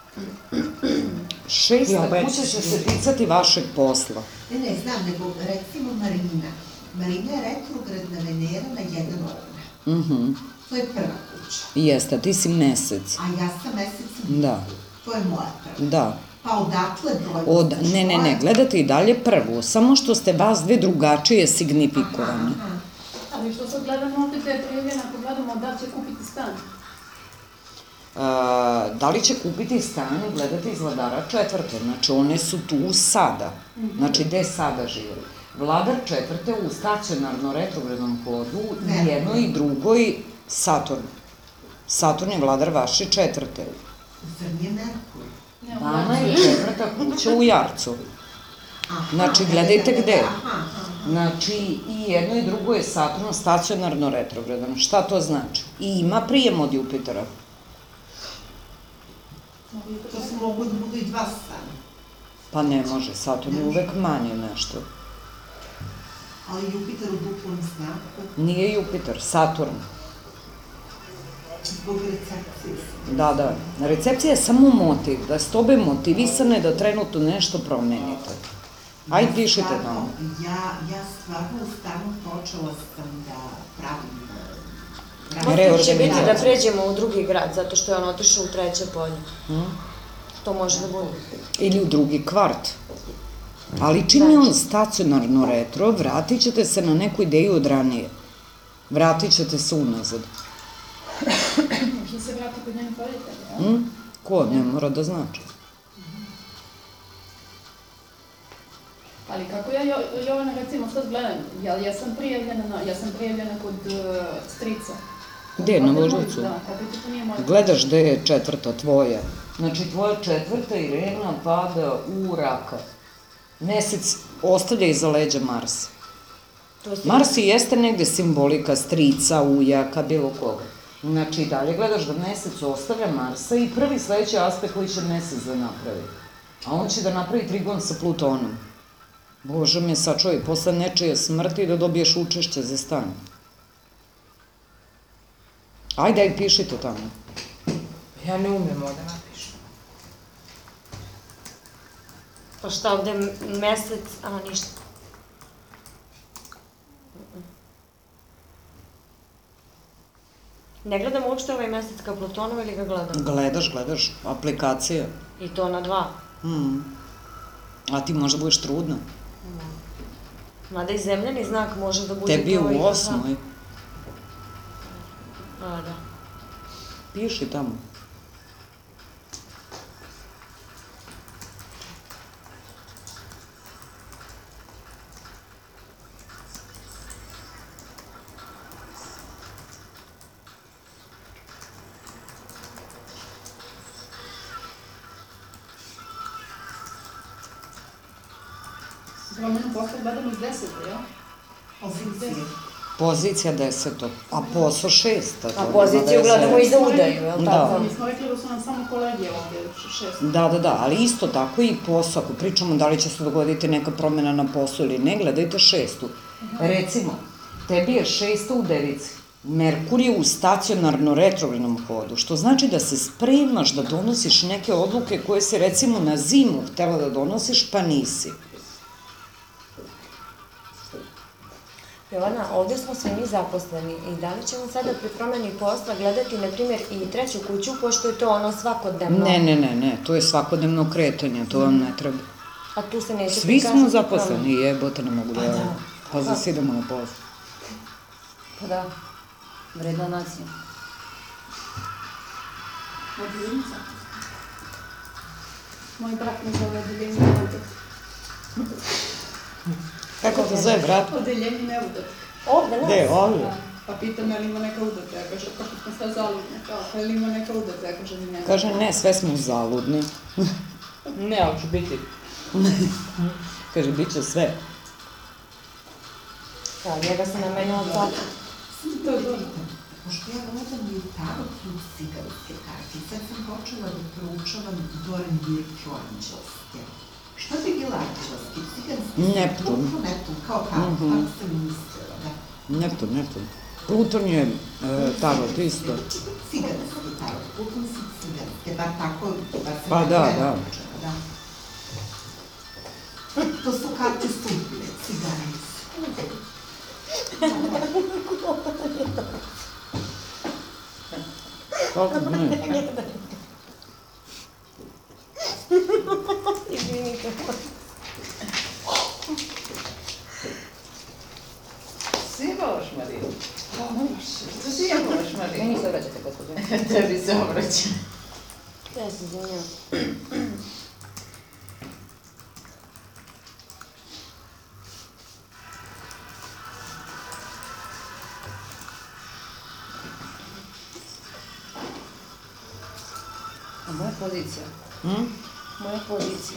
Šesta Ja, već kuća će si- se ticati vašeg posla. Ne, ne, znam, nego recimo Marina. Marina je retrogradna Venera na jedan ognja. Mhm. To je prva kuća. Jeste, ti si mesec. A ja sam mesec Da, To je moja prva. da. Pa odatle broj... Od, ne, ne, ne, gledate i dalje prvu, samo što ste vas dve drugačije signifikovane. Aha. Ali što sad gledamo opet da je prijavljena, ako gledamo da će kupiti stan. A, da li će kupiti stan, gledate iz vladara četvrte, znači one su tu sada, znači gde sada žive. Vladar četvrte u stacionarno retrogradnom hodu, i jednoj i drugoj Saturn. Saturn je vladar vaše četvrte. Zar nije Merkur? Ne, u Vama Jarcu. je četvrta kuća u Jarcu. Aha, Znači, da, gledajte da, da, gde. Aha, aha. Znači, i jedno i drugo je Saturn stacionarno retrogradan. Šta to znači? I ima prijem od Jupitera. To su mogu da budu i dva stana. Pa ne može, Saturn je uvek manje nešto. Ali Jupiter u duplom znaku, Nije Jupiter, Saturn. zbog recepcije. Da, da. Recepcija je samo motiv, da ste obe motivisane da trenutno nešto promenite. Aj, pišite Stvarno, tamo. Ja, ja stvarno u stanu počela sam da pravim... eh, Motiv će biti da Reorganizacija. pređemo u drugi grad, zato što je on otišao u treće polje. To može da bude. Ili u drugi kvart. Ali čim je on stacionarno retro, vratit ćete se na neku ideju od ranije. Vratit ćete se unazad. Možda se vrati kod njenih roditelja, ja? Hm? Ko? Ne mora da znači. Ali kako ja Jo- Jovana recimo sad gledam, ja, ja sam prijavljena, na, ja sam prijavljena kod uh, strica. Gde, na Opet moj- Voždovcu? Da, opet to nije moja. Gledaš gde je četvrta tvoja. Znači, tvoja četvrta Irena pada u raka. Mesec ostavlja iza leđa Marsa. To se- Mars i jeste negde simbolika strica, ujaka, bilo koga. Znači, i dalje gledaš da mesec ostavlja Marsa i prvi sledeći aspekt koji će mesec da napravi. A on će da napravi trigon sa Plutonom. Bože me sačuvaj, posle nečije smrti da dobiješ učešće za stan. Ajde, aj pišite tamo. Ja ne umem ovo da napišem. Pa šta ovde m- mesec, a ništa. Ne gledam uopšte ovaj mesec ka Plutonu ili ga gledam? Gledaš, gledaš, aplikacija. I to na dva. Hmm. A ti možda budeš trudna. Mada i zemljani znak može da bude Tebi je to i u ka- osmoj. A, da. Piši tamo. promenu posla gledamo iz desete, jel? Pozicije. Pozicija deseto, a posao šesta. A poziciju gledamo i za udaju, jel Da. tako? Mi smo rekli da su nam samo kolegije ovdje šest. Da, da, da, ali isto tako i posao. Ako pričamo da li će se dogoditi neka promjena na poslu ili ne, gledajte šestu. Recimo, tebi je šesta u devici. Merkur je u stacionarno retrogradnom hodu, što znači da se spremaš da donosiš neke odluke koje si recimo na zimu htela da donosiš, pa nisi. Jovana, ovdje smo svi mi zaposleni i da li ćemo sada pri promjeni posla gledati, na primjer, i treću kuću, pošto je to ono svakodnevno? Ne, ne, ne, ne, to je svakodnevno kretanje, to vam ne treba. A tu se neće Svi prikazati smo promjena? zaposleni, jebote, ne mogu da... Pa zasidamo na poslu. Pa da, vredna nacija. Odjeljenica. Moj brat me zove odeljenje neudat. Kako to zove, brat? Odeljenje neudat. Ovdje, nas? Gde, ovdje? Pa pita me li ima neka udata, ja kažem, kako smo sad zaludne, kao, pa li ima neka udata, ja kažem, ne. Kaže, ne, sve smo zaludni. Ne, ali ću biti. Kaže, bit će sve. Da, njega se namenjala tako. To je dobro. Pošto ja gledam i tarot i cigarske karte, sad sam počela da proučavam Doran Birke anđelske. Šta bi bila anđelski? Ciganski? Neptun. Pluton, Neptun, kao kako, kako sam mislila, da. Neptun, Neptun. Pluton je e, tarot isto. Ciganski tarot, Pluton si ciganske, bar tako, bar sam Pa tako da, ja da. naučila, da. To su karte sudbine, ciganske. Kako ne? Izvinite. Svi je volaš, Marija? Što si ja volaš, Marija? Meni se obraćate, gospođo. Tebi se obraća. Ja se izvinjam. A moja pozicija? Hm? Moja pozicija.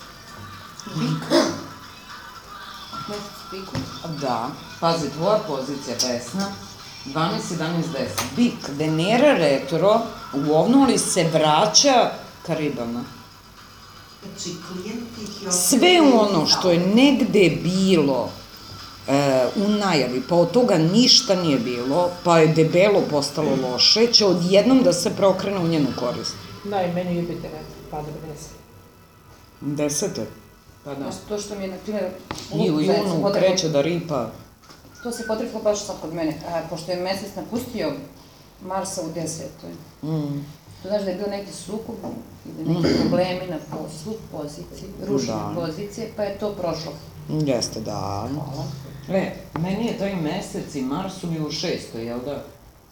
Mesec piku. Da, pazi, tvoja pozicija, Vesna, dvanaest, jedanaest, deset. Bik, Venera retro, u ovnuli se vraća ka ribama. Znači, klijenti... Sve ono što je negde bilo e, u najavi, pa od toga ništa nije bilo, pa je debelo postalo loše, će odjednom da se preokrene u njenu korist. Da, i meni Jupiter, eto, pada u deset. Desete? Pa da. To što mi je, na primjer, I u junu kreće da ripa. To se potrefilo baš sad kod mene, a, pošto je mesec napustio Marsa u desetoj. Mm. To znači da je bio neki sukob ili neki problemi na poslu, poziciji, rušene Da. pozicije, pa je to prošlo. Jeste, da. Hvala. E, meni je taj mesec i Mars su mi u šestoj, jel da?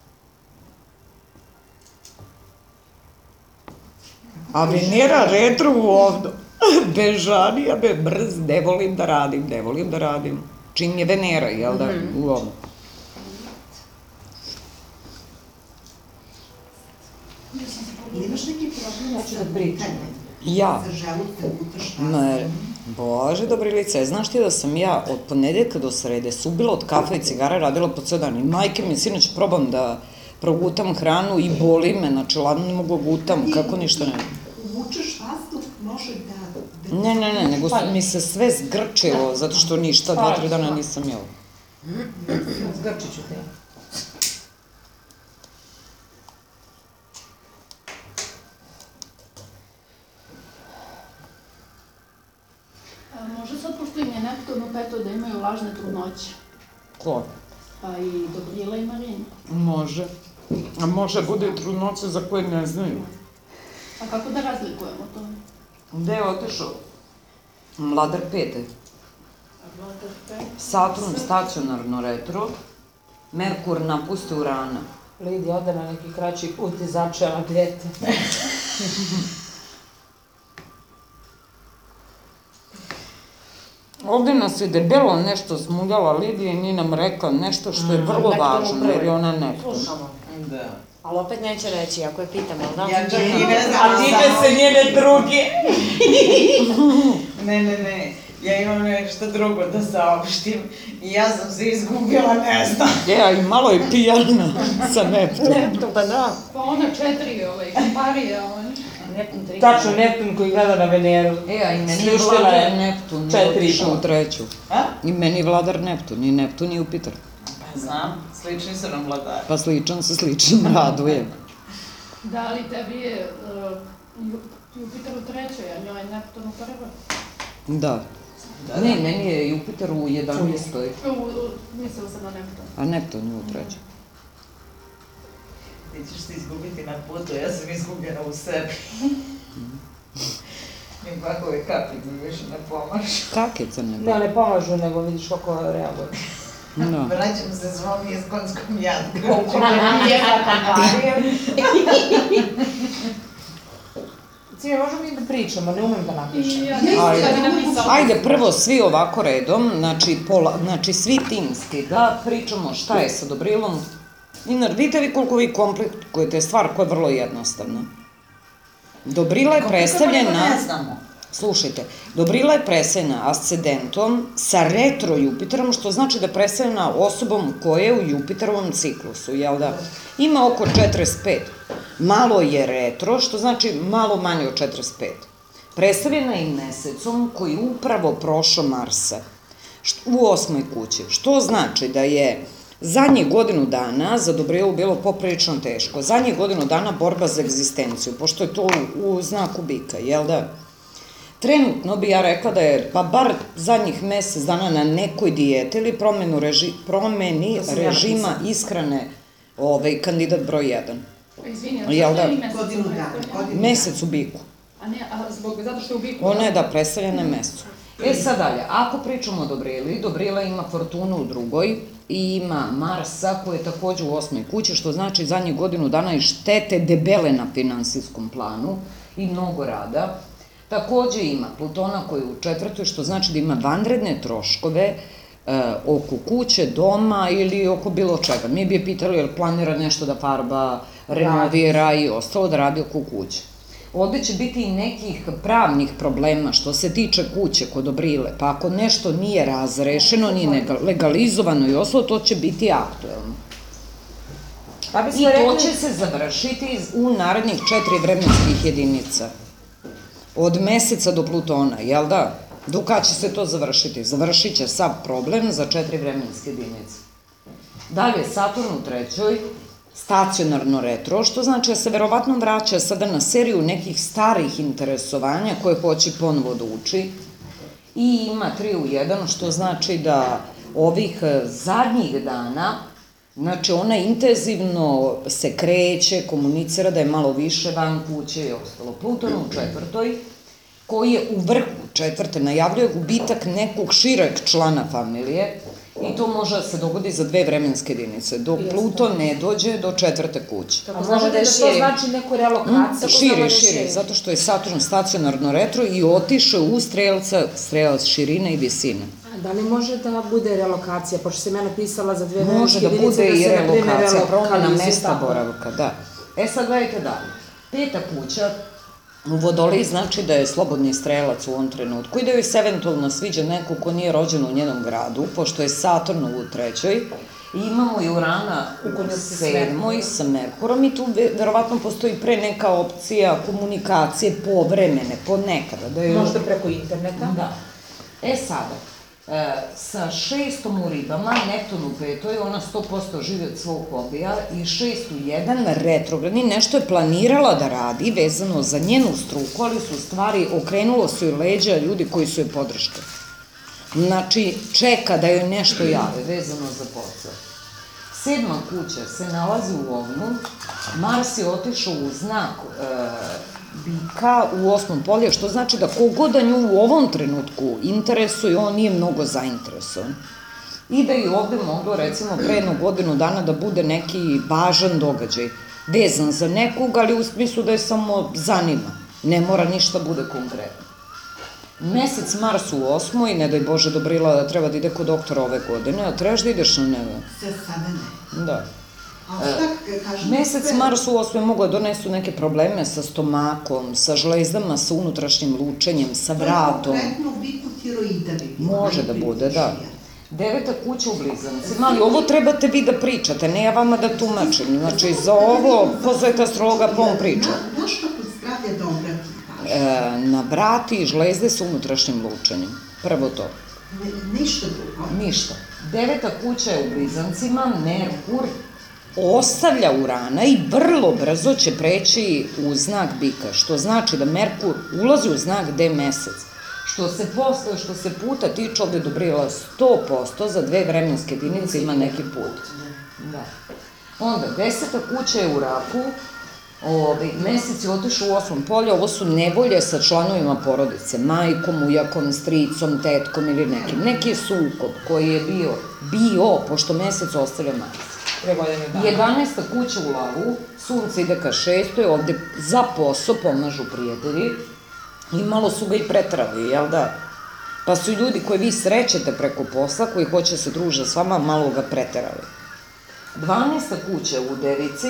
A Venera retro u ovdu. Bežanija me brz, ne volim da radim, ne volim da radim. Čim je Venera, jel da, u ovdu. Ili imaš neki problem sa gutanjem? Ja. Sa želucem gutaš Ma, tastom? Bože, Dobrilice, znaš ti da sam ja od ponedeljka do srede subila od kafe i cigara, radila po ceo dan i majke mi sinoć probam da progutam hranu i boli me, znači ladno ne mogu gutam, kako ništa ne. Uvučeš vazduh, može da... da Ne, ne, ne, nego su- mi se sve zgrčilo, zato što ništa, dva, tri dana nisam jela. Zgrčit ću te. A, može sad, pošto im je Neptun u petoj, da imaju lažne trudnoće. Ko? Pa i Dobrila i Marina. Može. A može bude trudnoće za koje ne znaju. A kako da razlikujemo to? Gde je otišao? Mladar pete. Vladar pet. Saturn stacionarno retro. Merkur napusti Urana. Lidija ode na neki kraći put i začela djete. Ovde nas je debelo nešto smuljala Lidija i nije nam rekla nešto što je vrlo Neptun važno, upravo. jer je ona Neptun. Slušamo. Da. Ali opet neće reći, ako je pitamo, jel da? Ja čak i ne znam. A tiče se njene druge. Ne, ne, ne. Ja imam nešto drugo da saopštim i ja sam se izgubila, ne znam. Ja, i malo je pijana sa Neptun. Neptun, pa da. Pa ona četiri, ovaj, komparija, on. Neptun tri. Tačno, Neptun koji gleda na Veneru. E, a i meni Slušala vladar je Neptun je četiri i otišao po. u treću. A? I meni vladar Neptun, i Neptun i Jupiter. Pa znam, slični su nam vladari. Pa sličan se sličnim raduje. Da li tebi je uh, Ju- Jupiter u trećoj, a njoj je Neptun u prvoj? Da. Ne, meni je Jupiter u jedanaestoj, U, u, mislila sam na Neptun. a Neptun je u trećoj. Ti ćeš se izgubiti na putu, ja sam izgubljena u sebi. Mi bakove kapi mi više ne pomažu. Kakica ne Da, ne pomažu, nego vidiš kako reaguje. Da. Vraćam se svom jeskonskom jadku. Cime, možemo mi da pričamo, ne umem da napišem. I ja nisam Ajde. da bi napisala. Ajde, prvo svi ovako redom, znači, pola, znači svi timski, da pričamo šta je sa Dobrilom. Inar, vidite vi koliko vi komplikujete stvar koja je vrlo jednostavna. Dobrila je predstavljena... Ne znamo. Slušajte, Dobrila je predstavljena ascendentom sa retro Jupiterom, što znači da je predstavljena osobom koja je u Jupiterovom ciklusu, jel da? Ima oko četrdeset pet. Malo je retro, što znači malo manje od četrdeset pet. Predstavljena je i mesecom koji je upravo prošao Marsa u osmoj kući, što znači da je zadnjih godinu dana za Dobrilu bilo poprilično teško. Zadnjih godinu dana borba za egzistenciju, pošto je to u, u znaku bika, jel da? Trenutno bi ja rekla da je, pa bar zadnjih mesec dana na nekoj dijeti ili promenu reži, promeni režima ishrane ovaj, kandidat broj jedan. Izvini, a Jel zašto da? je i mesec Godinu u dana, Neptunu? godinu Mesec u biku. A ne, a zbog, zato što je u biku. Ona je da predstavljena mesecu. E sad dalje, ako pričamo o Dobrili, Dobrila ima Fortunu u drugoj i ima Marsa koji je takođe u osmoj kući, što znači zadnjih godinu dana i štete debele na finansijskom planu i mnogo rada. Takođe ima Plutona koji je u četvrtoj, što znači da ima vanredne troškove e, oko kuće, doma ili oko bilo čega. Mi bi je pitali jel planira nešto da farba, renovira i ostalo da radi oko kuće. Ovde će biti i nekih pravnih problema što se tiče kuće kod Dobrile, pa ako nešto nije razrešeno, nije legalizovano i ostalo, to će biti aktuelno. Pa bi I sve to rekli... će se završiti u narednih četiri vremenskih jedinica. Od meseca do Plutona, jel da? Do kada će se to završiti? Završit će sav problem za četiri vremenske jedinice. Dalje, Saturn u trećoj, stacionarno retro, što znači da se verovatno vraća sada na seriju nekih starih interesovanja koje hoće ponovo da uči. I ima tri u jedan, što znači da ovih zadnjih dana, znači ona intenzivno se kreće, komunicira da je malo više van kuće i ostalo. Pluton u četvrtoj, koji je u vrhu četvrte, najavljuje gubitak nekog šireg člana familije i to može da se dogodi za dve vremenske jedinice, dok Pluton ne dođe do četvrte kuće. A možete da to znači neku relokaciju? Širi, širi, zato što je Saturn stacionarno retro i otišao u strelca, strelac širine i visine. Da li može da bude relokacija, pošto sam ja napisala za dve Može vremenske da jedinice bude i se, na primer, relokacija, promena relokalizuje mesta tako. boravka, da. E sad gledajte dalje. Peta kuća u Vodoliji znači da je slobodni strelac u ovom trenutku i da joj se eventualno sviđa neko ko nije rođen u njenom gradu, pošto je Saturn u trećoj, i imamo i Urana u sedmoj sa Merkurom i tu verovatno postoji pre neka opcija komunikacije povremene, ponekada. Da je... Možda preko interneta? Da. E sada, e, sa šestom u ribama, Neptun u petoj, ona sto posto živi od svog hobija i šest u jedan, retrogradni, nešto je planirala da radi vezano za njenu struku, ali su stvari, okrenulo su joj leđa ljudi koji su joj podrške. Znači, čeka da joj nešto jave vezano za posao. Sedma kuća se nalazi u Ovnu, Mars je otišao u znak e, bika u osmom polju, što znači da kogoda nju u ovom trenutku interesuje, on nije mnogo zainteresovan. I da je ovde moglo, recimo, pre jednu godinu dana da bude neki važan događaj, vezan za nekog, ali u smislu da je samo zanima, ne mora ništa bude konkretno. Mesec Mars u osmoj, ne daj Bože Dobrila da treba da ide kod doktora ove godine, a trebaš da ideš na neve. Se sada ne. Da. A šta kažem? Mesec Mars u osmoj mogu da donesu neke probleme sa stomakom, sa žlezdama, sa unutrašnjim lučenjem, sa vratom. Konkretno u biku tiroida Može da bude, da. Deveta kuća u Blizancima, ali ovo trebate vi da pričate, ne ja vama da tumačim. Znači, za ovo, pozovete astrologa, pa on priča. Na što kod zdravlja da obrati pažnju? E, na vrati i žlezde sa unutrašnjim lučenjem. Prvo to. Ne, ništa drugo. Ništa. Deveta kuća je u Blizancima, Merkur ostavlja Urana i vrlo brzo će preći u znak bika, što znači da Merkur ulazi u znak gde je mesec. Što se posle, što se puta tiče ovde Dobrila sto posto za dve vremenske jedinice ima neki put. Da. Onda, deseta kuća je u Raku, ovaj, mesec je otišao u osmom polju, ovo su nevolje sa članovima porodice, majkom, ujakom, stricom, tetkom ili nekim. Neki sukob koji je bio, bio, pošto mesec ostavlja Mars. Pre godine dana. jedanaesta kuća u Lavu, sunce ide ka šestoj, ovde za posao pomažu prijatelji i malo su ga i pretrali, jel da? Pa su ljudi koje vi srećete preko posla, koji hoće se druže s vama, malo ga preterali. dvanaesta kuća je u Devici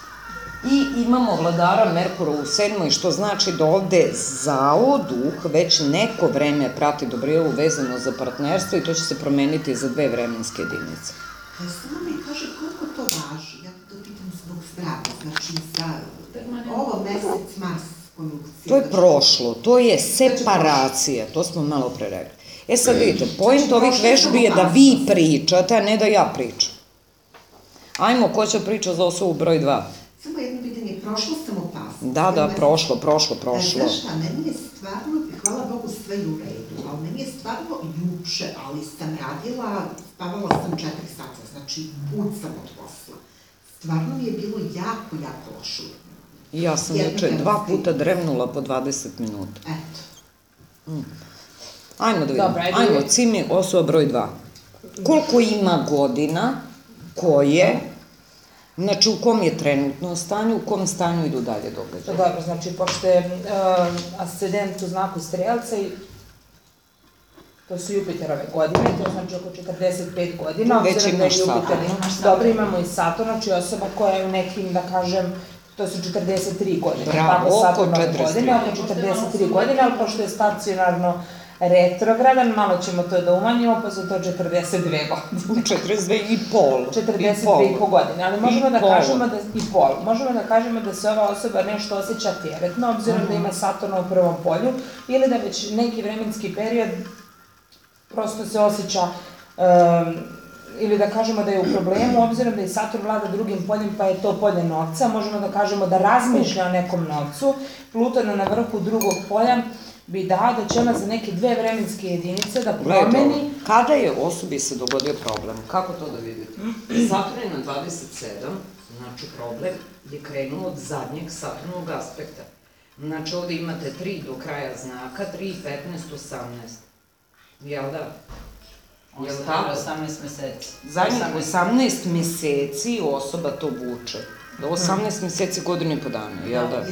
i imamo vladara Merkura u sedmoj, što znači da ovde zao duh već neko vreme prati Dobrilu vezano za partnerstvo i to će se promeniti za dve vremenske jedinice. Samo mi kaže koliko to važi, ja to pitam zbog zdravlja, znači za ovo mesec Mars konjunkcija. To je prošlo, to je separacija, to smo malo pre rekli. E sad vidite, point ovih vežbi je da vi pričate, a ne da ja pričam. Ajmo, ko će pričati za osobu broj dva? Samo jedno pitanje, prošlo sam opasno. Da, da, prošlo, prošlo, prošlo. Znaš šta, meni je stvarno, hvala Bogu, sve je u redu, ali meni je stvarno juče, ali sam radila, spavala sam četiri sata, znači put sam od posla. Stvarno mi je bilo jako, jako lošo. Ja sam juče dva puta dremnula po dvadeset minuta. Eto. Ajmo da vidimo, ajmo, Cimi, osoba broj dva. Koliko ima godina, koje, znači u kom je trenutno stanju, u kom stanju idu dalje događaje? Dobro, znači, pošto je ascendent u znaku Strelca i to su Jupiterove godine, to znači oko četrdeset pet godina. Već imaš Saturn. Dobro, imamo i Saturn, znači osoba koja je u nekim, da kažem, to su četrdeset tri godine. Bravo, oko četrdeset tri. Oko četrdeset tri godine, ali pošto je stacionarno retrogradan, malo ćemo to da umanjimo, pa su to četrdeset dve godine. četrdeset dve i pol. četrdeset dve i pol godine, ali možemo da kažemo da, i pol, možemo da kažemo da se ova osoba nešto osjeća teretno, obzirom da ima Saturna u prvom polju, ili da već neki vremenski period prosto se osjeća, ili da kažemo da je u problemu, obzirom da i Saturn vlada drugim poljem, pa je to polje novca, možemo da kažemo da razmišlja o nekom novcu. Pluton na vrhu drugog polja bi dao da će ona za neke dve vremenske jedinice da promeni... Kada je osobi se dogodio problem? Kako to da vidite? Saturn je na dvadeset sedam, znači problem je krenuo od zadnjeg Saturnovog aspekta. Znači ovde imate tri do kraja znaka, tri, petnaest, osamnaest. Jel da? Jel tako? osamnaest meseci. Zadnjih osamnaest meseci osoba to vuče. Da osamnaest meseci godine i po dana, jel da?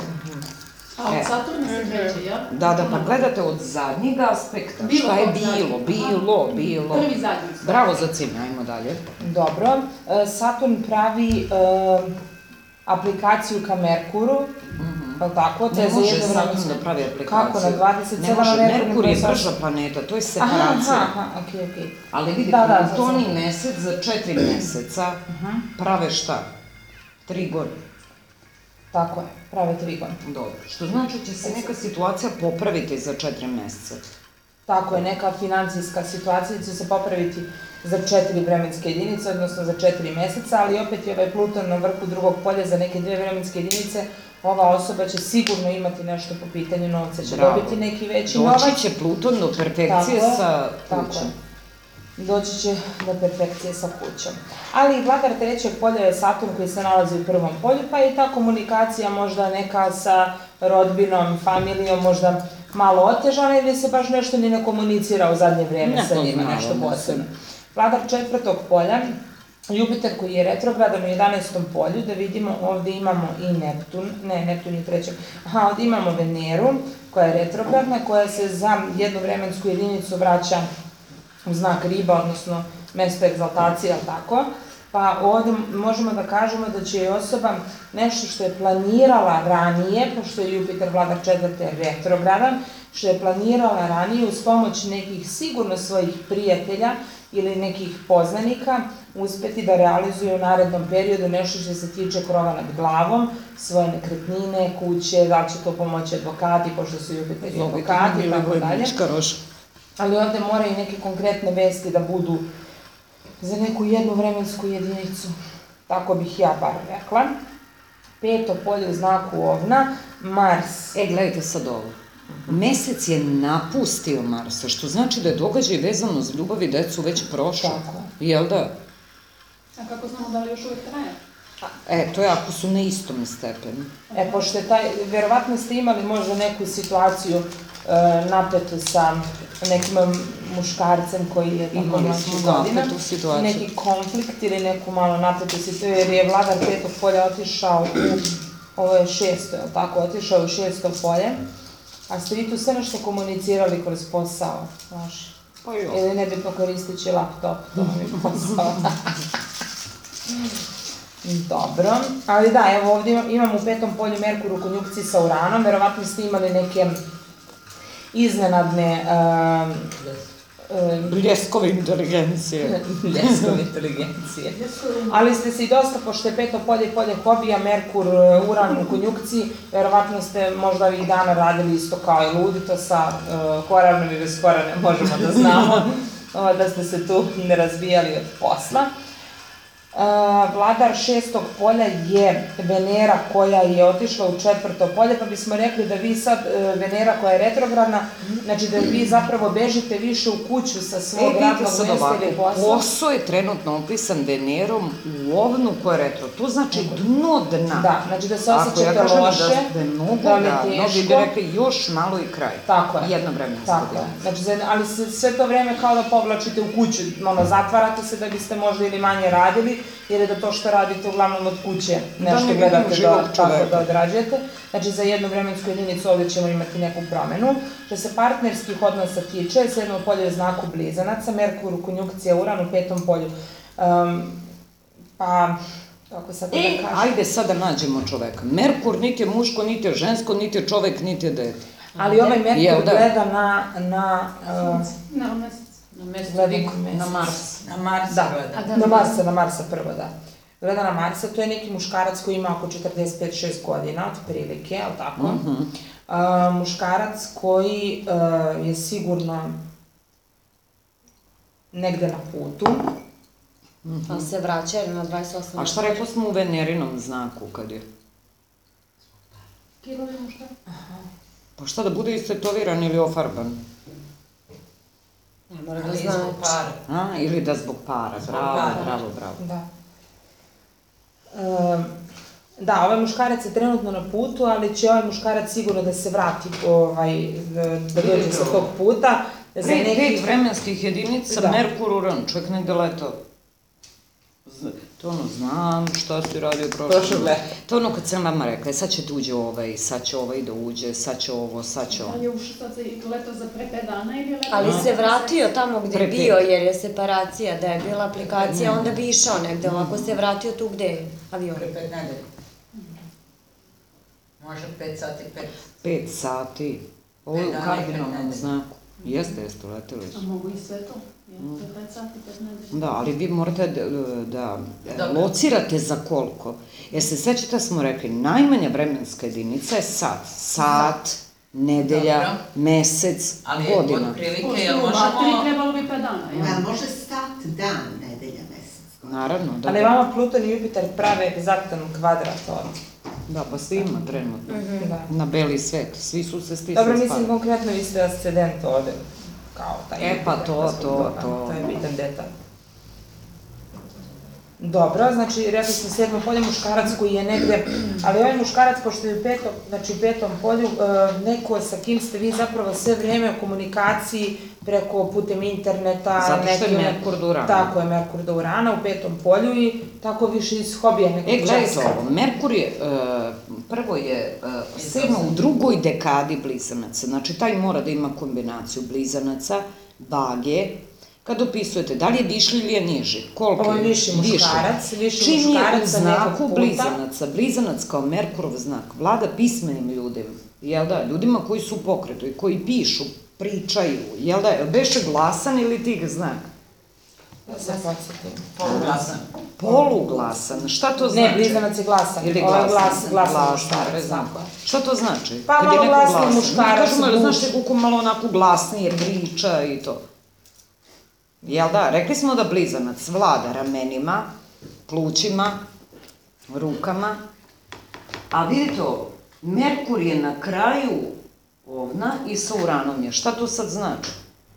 A od Saturna se kreće, ja? Da, da, pa gledate od zadnjeg aspekta, šta je bilo, bilo, bilo. Prvi zadnji. Bravo za Cimi, ajmo dalje. Dobro, Saturn pravi aplikaciju ka Merkuru, ali tako? Ne može Saturn da pravi aplikaciju. Kako, na dvadeset sedam? Ne može, Merkur je brža planeta, to je separacija. Aha, okej, okej. Ali vidite, Pluton i mesec za četiri meseca prave šta? Tri godine. Tako je, prave tri godine. Dobro, što znači će se neka situacija popraviti za četiri meseca. Tako je, neka financijska situacija će se popraviti za četiri vremenske jedinice, odnosno za četiri meseca, ali opet je ovaj Pluton na vrhu drugog polja za neke dve vremenske jedinice, ova osoba će sigurno imati nešto po pitanju novca, će dobiti neki veći novac. Doći će Pluton do perfekcije sa kućom. Doći će do perfekcije sa kućom. Ali vladar trećeg polja je Saturn koji se nalazi u prvom polju, pa je ta komunikacija možda neka sa rodbinom, familijom, možda malo otežana ili se baš nešto ni ne komunicira u zadnje vreme sa njima, nešto posebno. Vladar četvrtog polja, Jupiter koji je retrogradan u jedanaestom polju, da vidimo, ovde imamo i Neptun, ne, Neptun je trećeg, aha, ovde imamo Veneru koja je retrogradna, koja se za jednu vremensku jedinicu vraća u znak riba, odnosno mesto egzaltacije, ali tako. pa ovdje možemo da kažemo da će i osoba nešto što je planirala ranije, pošto je Jupiter vladar četvrte retrogradan, što je planirala ranije uz pomoć nekih sigurno svojih prijatelja ili nekih poznanika, uspeti da realizuju u narednom periodu nešto što se tiče krova nad glavom, svoje nekretnine, kuće, da li će to pomoći advokati, pošto su Jupiter i advokati i tako dalje. Ali ovdje moraju neke konkretne vesti da budu za neku jednu vremensku jedinicu. Tako bih ja bar rekla. Peto polje u znaku Ovna, Mars. E, gledajte sad ovo. Mesec je napustio Marsa, što znači da je događaj vezano za ljubav i decu već prošao. Tako. Jel da? A kako znamo da li još uvijek traje? E, to je ako su na istom stepenu. E, pošto je taj, verovatno ste imali možda neku situaciju e, napetu sa nekim muškarcem koji je tako Imali mlađih smo godina, napetu situaciju. neki konflikt ili neku malo napetu situaciju, jer je vladar petog polja otišao u, ovo je šesto, je li tako, otišao u šesto polje, a ste vi tu sve nešto komunicirali kroz posao, znaš? Pa jo. Ili nebitno koristeći laptop, to vam je posao. Dobro, ali da, evo ovdje imam, imam u petom polju Merkur u konjunkciji sa Uranom, verovatno ste imali neke iznenadne um, um, Bljeskove inteligencije. Bljeskove inteligencije. Ali ste se i dosta, pošto je peto polje i polje hobija, Merkur, Uran u konjunkciji, verovatno ste možda ovih dana radili isto kao i ludi, to sa uh, koranom i bez korane možemo da znamo, da ste se tu ne razbijali od posla. Uh, vladar šestog polja je Venera koja je otišla u četvrto polje, pa bismo rekli da vi sad, uh, Venera koja je retrogradna, znači da vi zapravo bežite više u kuću sa svog E, radnog vidite sad mesta ovako, ili posla. posao je trenutno opisan Venerom u Ovnu koja je retro. To znači dno dna. Da, znači da se Ako ja osjećate kažem loše, da, da je mnogo da vam je gadno, vi bi teško. rekli još malo i kraj. Tako je. Jedno vremensko Tako je. dno. Znači, za- ali se, sve to vreme kao da povlačite u kuću, ono, zatvarate se da biste možda ili manje radili, jer je da to što radite uglavnom od kuće Da nešto ne gledate vidimo živog da, tako čoveka. da odrađujete. Znači, za jednu vremensku jedinicu ovdje ćemo imati neku promenu. Što se partnerskih odnosa tiče, sedmo polje je u znaku Blizanaca, Merkur u konjunkcija Uran u petom polju. Um, pa, kako sad da E, kažem? ajde sad da nađemo čoveka. Merkur niti je muško, niti je žensko, niti je čovek, niti je dete. Ali ovaj Merkur Jel da? gleda na, na, uh, Na mesec. Na mesto Gleda niko, na mesec. na Mars. Na Mars Da. gleda. A da, na Marsa, na Marsa prvo, da. Gleda na Marsa, to je neki muškarac koji ima oko četrdeset pet šest godina, otprilike, je li tako? Mhm. Uh, muškarac koji uh, je sigurno negde na putu. Pa se vraća ili na dvadeset osam. A šta rekla smo u Venerinom znaku kad je? kilovi mušta. Pa šta da bude istetoviran ili ofarban? Ne mora da Ali zbog znači. para. A, ili da zbog para, Zbog bravo, para. bravo, bravo. Da. Um, da, ovaj muškarac je trenutno na putu, ali će ovaj muškarac sigurno da se vrati, ovaj, da, da dođe sa tog puta. Za Pre neki... pet vremenskih jedinica, Da. Merkur, Uran, čovjek negde letao. Z- To ono, znam šta si radio prošle. Prošle leta. To je ono kad sam vama rekla, sad će tu uđe ovaj, sad će ovaj da uđe, sad će ovo, sad će ovo. Ali je ušao sad za leto za pre pet dana ili leto? Ali se vratio tamo gde Pre je pet. bio, jer je separacija, da je bila aplikacija, onda bi išao negde, ovako se vratio tu gde je avion. Pre pet nedelja. Može pet sati, pet. Pet sati. Ovo je Pet u dana i pet kardinalnom nedelja. znaku. Jeste, jeste, leteli A su. mogu i sve to? Ja, za pet sati, pet nedelja. Da, ali vi morate da, da Dobro. locirate za koliko. Jer se sećate, smo rekli, najmanja vremenska jedinica je sat. Sat, nedelja, Dobro. mesec, Ali godina. od prilike, Pošto jel u vatri možemo... trebalo bi pet dana, ja? Jel može sat, dan, nedelja, mesec? Naravno, da. Ali vama Pluton i Jupiter prave egzaktan kvadrat ovdje. Da, pa svi ima trenutno. Da. Na beli svet, svi su se stisli Dobro, spali. mislim konkretno vi ste ascendent ovde, kao taj E, pa Jupiter, to, pa zbog to, toga, to. To je bitan detalj. Dobro, znači rekli ste sedmo polje muškarac koji je negde, ali ovaj muškarac pošto je u petom, znači u petom polju, e, neko sa kim ste vi zapravo sve vrijeme u komunikaciji preko putem interneta, Zato što je neki- Merkur do Urana. Tako je, Merkur do Urana u petom polju i tako više iz hobija nekog E, gledajte džeska. ovo, Merkur je, e, prvo je e, sedmo u drugoj dekadi blizanaca, znači taj mora da ima kombinaciju blizanaca, vage, Kad opisujete, da li je viši ili je niži? Koliko je? Ovo je viši muškarac, viši Čim je muškarac u sa nekog znaku puta. blizanaca, blizanac kao Merkurov znak, vlada pismenim ljudima, jel da, ljudima koji su u pokretu i koji pišu, pričaju, jel da, jel beše glasan ili tih znak? Da se podsjetim. Poluglasan. Poluglasan, šta to znači? Ne, blizanac je glasan. Ili Ovo je glasan, glas, glasan glasan, muškarac, ne znam. tako je. Šta to znači? Pa Kad je malo neko glasniji glasan. muškarac, Kažemo, buč. znaš te kako malo onako glasnije priča i to. Jel da? Rekli smo da blizanac vlada ramenima, plućima, rukama, a vidite ovo, Merkur je na kraju ovna i sa Uranom je. Šta to sad znači?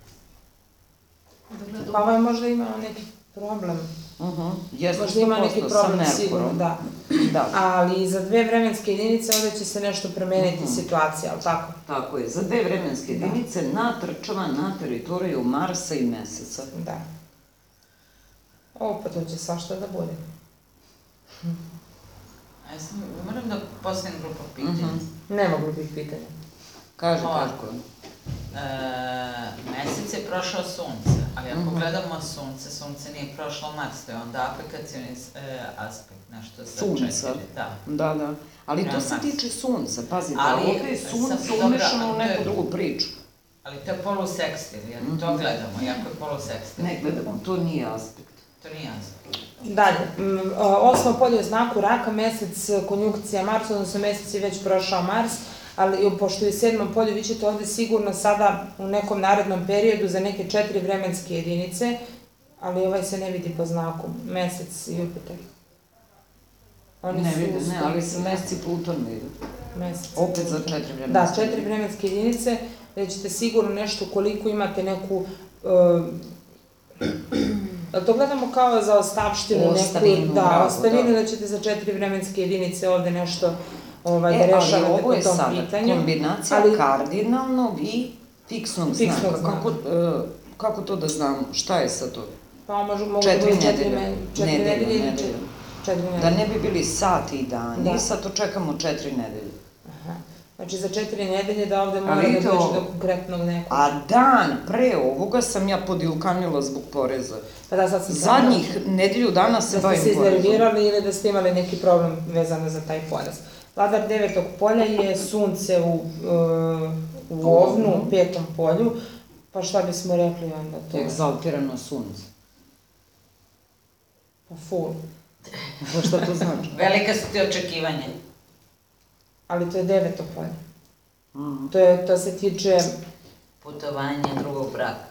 Pa ovaj možda imao neki problem. Uh-huh. Jeste Možda ima neki sto posto sa problem, Merkurom. sigurno, da. Da. Ali za dve vremenske jedinice ovdje će se nešto promeniti situacija, ali tako? Tako je, za dve vremenske jedinice natrčava na teritoriju Marsa i Meseca. Da. O, pa to će svašta da bude. A ja sam, moram da postavim grupu pitanja. Ne mogu biti pitanja. Kaže Ovako. kako je. E, mesec je prošao sunce, ali ako gledamo sunce, sunce nije prošlo Mars, to je onda aplikacijni e, aspekt, nešto sa Sunca. četiri, da. Da, da. Ali to Prema se Marsu. tiče sunca, pazite, Ali, ovdje je sad, sunce dobro, umešano u ali to je- neku drugu priču. Ali to je polusekstil, jer mi to gledamo, jako je polusekstil. Ne, gledamo, to nije aspekt. To nije aspekt. Dalje, m, o, osmo polje je u znaku raka, mesec konjunkcija Mars, odnosno mesec je već prošao Mars, ali pošto je u sedmom polju, vi ćete ovde sigurno sada u nekom narednom periodu za neke četiri vremenske jedinice, ali ovaj se ne vidi po znaku, mesec i Jupiter. Oni Ne su vidim, ne, usko- ali se meseci Pluton vidi. Mesec. Opet za četiri vremenske. Da, četiri vremenske jedinice, da ćete sigurno nešto koliko imate neku... Uh, to gledamo kao za ostavštinu, Ostavinu, neku, da, bravo, ostavinu, da. da ćete za četiri vremenske jedinice ovde nešto ovaj, E, da ali rešavate ovo po je tom sada pitanju. kombinacija Ali- kardinalnog i fiksnog znaka. Fiksnog znaka. Kako, e, kako to da znamo? Šta je sad to? Pa može, mogu Četiri da bude četiri, nedelje. me- četiri Nedelje, nedelje ili nedelje. četiri, četiri nedelje. Da ne bi bili sati i dani, Da. sad to čekamo četiri nedelje. Aha. Znači za četiri nedelje da ovde A mora da vidite dođe ovo. do konkretnog nekog. A dan pre ovoga sam ja podilkanila zbog poreza. Pa da, sad sam Zadnjih nedelju dana se da ste bavim se porezom. iznervirali ili da ste imali neki problem vezano za taj porez. Vladar devetog polja je sunce u, uh, u ovnu, u petom polju, pa šta bismo rekli onda to? Egzaltirano sunce. Pa full. Pa šta to znači? Velika su ti očekivanja. Ali to je deveto polje. Mhm. To, je, to se tiče... Putovanje drugog braka.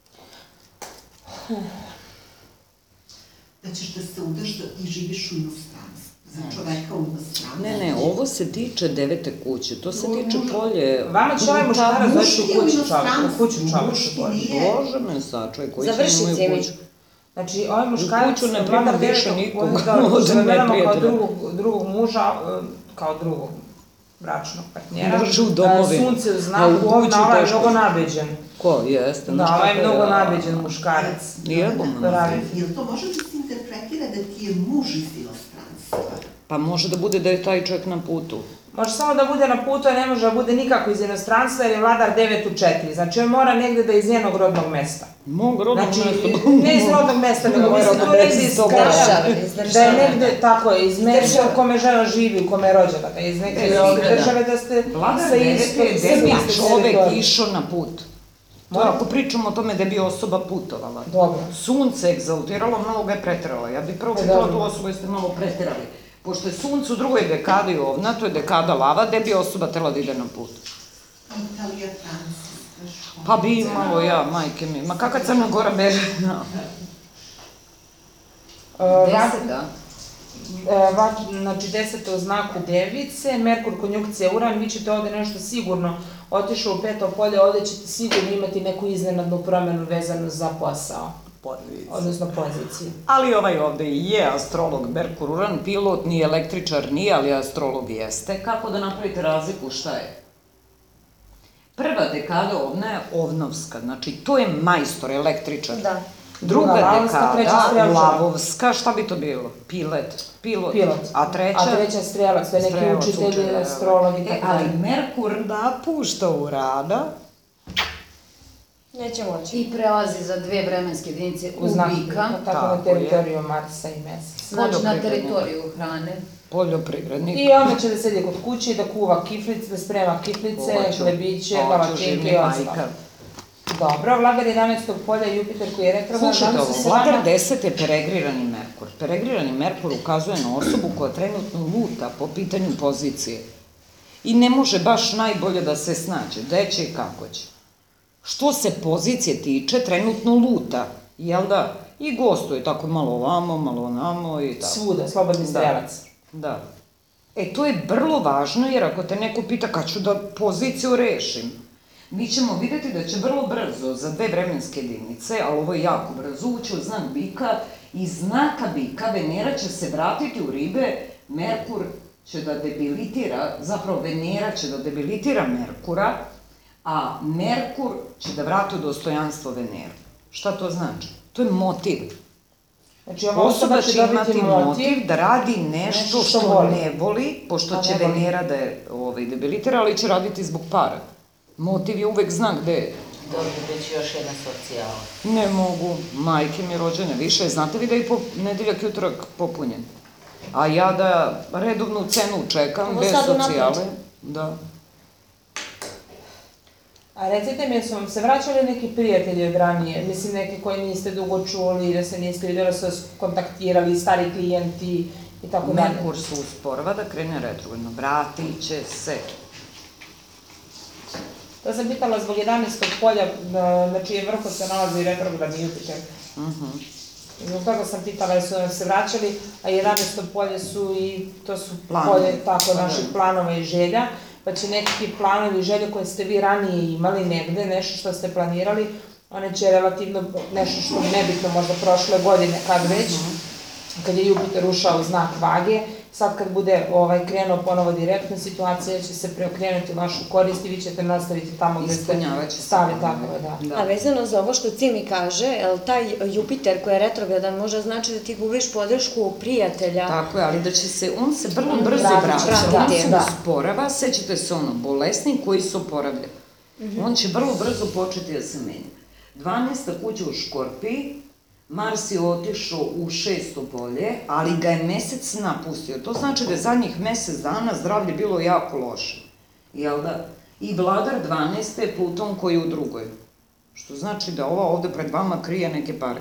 Da ćeš da se udaš da i živiš u inostranstvu. Za čoveka u inostranstvu. Ne, ne, ovo se tiče devete kuće, to se tiče polje... Vama će ovaj muškarac doći u Muški u kuću čovjek, u inostranstvu, kuću čovjek. muški nije. Bože me sačuvaj, koji će Završite imaju mi. kuću. Znači, ovaj muškarac, kuću ne vladar primam više devetog nikog polja, od da ga gledamo kao neprijatelja. drugog, drugog muža, e, kao drugog bračnog partnera. Može u domovini. E, Sunce u A u znaku, kući ovdje ovaj je teško. mnogo nabeđen. Ko jeste? Da, znaš ovaj je kako mnogo ja. nabeđen muškarac. Jebom. Pravi. Jel to može da se interpretira da ti je muž iz inostranstva? Pa može da bude da je taj čovjek na putu. Može samo da bude na putu, a ne može da bude nikako iz inostranstva, jer je vladar devet u četiri. Znači, on mora negde da je iz njenog rodnog mesta. Mog rodnog Znači, mesta. ne iz rodnog mesta, nego Moj mislim rodno tu negde iz mesto, kraja. države, iz Da je države. negde, tako je, iz mesta u kome žena živi, u kome je rođena, da je iz neke Iz ovde Beograda. države da ste Vladar sa devete isto, je sa gde bi iste čovek teritorije. išao na put. To Molim? ako pričamo o tome da bi osoba putovala. Dobro. Sunce egzaltiralo, malo ga je preterala. Ja bih prvo E, pitala dobro. tu osobu jeste malo preterali. Pošto je sunce u drugoj dekadi ovna, to je dekada lava, gde bi osoba tela da ide na put? Italija, Francuska, Španija. Pa bi imalo ja, majke mi. Ma kakva Crna Gora beže? No. Uh, va- Deseta. E, va, znači deseto u znaku device, Merkur konjunkcija Uran, vi ćete ovde nešto sigurno otišao u peto polje, ovde ćete sigurno imati neku iznenadnu promenu vezanu za posao, odnosno poziciju. Ali ovaj ovde i je astrolog Merkur Uran, pilot, nije električar, nije, ali astrolog jeste. Kako da napravite razliku, šta je? Prva dekada ovna je ovnovska, znači to je majstor, električar. Da. Druga Druga lavovska, treća dekada, strelčana. lavovska, šta bi to bilo? Pilet, pilot. Pilot. A treća? A treća strelac, to je neki Strelac, učitelj, učitelj, astrolog i E, tako ali dalje. Merkur napušta Urana Neće moći. I prelazi za dve vremenske jedinice U u znak bika. bika, tako Tako na je. teritoriju Marsa i Meseca. Znači na Poljoprivrednik. teritoriju hrane. Poljoprivrednik. I onda će da sedi kod kuće i da kuva kiflice, da sprema kiflice, Hoću. hlebiće, Hoću, palačinke živi i ostalo. majka. Dobro, vlagar jedanaestog polja Jupiter koji je retrogradan, Slušajte danas ovo, se Vladar vama... deset je peregrirani Merkur. Peregrirani Merkur ukazuje na osobu koja trenutno luta po pitanju pozicije. I ne može baš najbolje da se snađe, gde će i kako će. Što se pozicije tiče, trenutno luta, jel da? I gostuje tako malo ovamo, malo onamo i tako. Svuda, slobodni strelac. Da. E, to je vrlo važno, jer ako te neko pita kad ću da poziciju rešim, mi ćemo videti da će vrlo brzo, za dve vremenske jedinice, ali ovo je jako brzo, ući u znak bika, i znaka bika Venera će se vratiti u ribe, Merkur će da debilitira, zapravo Venera će da debilitira Merkura, a Merkur će da vrati u dostojanstvo Veneru. Šta to znači? To je motiv. Znači, ova Osoba će imati dobiti motiv da radi nešto nešto što voli. ne voli, pošto A će ne voli. Venera da je ovaj, debilitira, ali će raditi zbog para. Motiv je uvek znak gde je. Dobro, bit će još jedna socijala. Ne mogu, majke mi rođene više. Znate vi da je i po, nedeljak i utorak popunjen? A ja da redovnu cenu čekam, Ovo bez sad unapred. socijale. Da. A recite mi, jesu vam se vraćali neki prijatelji od ranije? Mislim, neke koje niste dugo čuli, da se niste vidjeli, da su vas kontaktirali, stari klijenti i tako dalje. Merkur se usporava da krene retrogradno. Vratit će se. To sam pitala zbog jedanaestog polja, na, na čije vrhu se nalazi retrogradni Jupiter. Mhm. I zbog toga sam pitala jesu nam se vraćali, a jedanaesto polje su i to su Planovi. polje tako Pa naših da. planova i želja, pa će neki planovi i želje koje ste vi ranije imali negde, nešto što ste planirali, one će relativno, nešto što je nebitno možda prošle godine, kad već, kad je Jupiter ušao u znak vage, sad kad bude ovaj, krenuo ponovo direktna situacija, će se preokrenuti u vašu korist i vi ćete nastaviti tamo gde ste Ispunjavat će se stali, planove. tako je, da. Da. A vezano za ovo što Cimi kaže, jel taj Jupiter koji je retrogradan može znači da ti gubiš podršku prijatelja? Tako je, ali da će se, on se vrlo On brzo vraća, vraća. vraća, On se da. usporava, sećate se ono, bolesni koji se oporavlja. On će vrlo brzo početi da se menja. dvanaesta kuća u Škorpiji, Mars je otišao u šesto polje, ali ga je mesec napustio. To znači da je zadnjih mesec dana zdravlje bilo jako loše. Jel da? I vladar dvanaeste je Pluton koji je u drugoj. Što znači da ova ovde pred vama krije neke pare.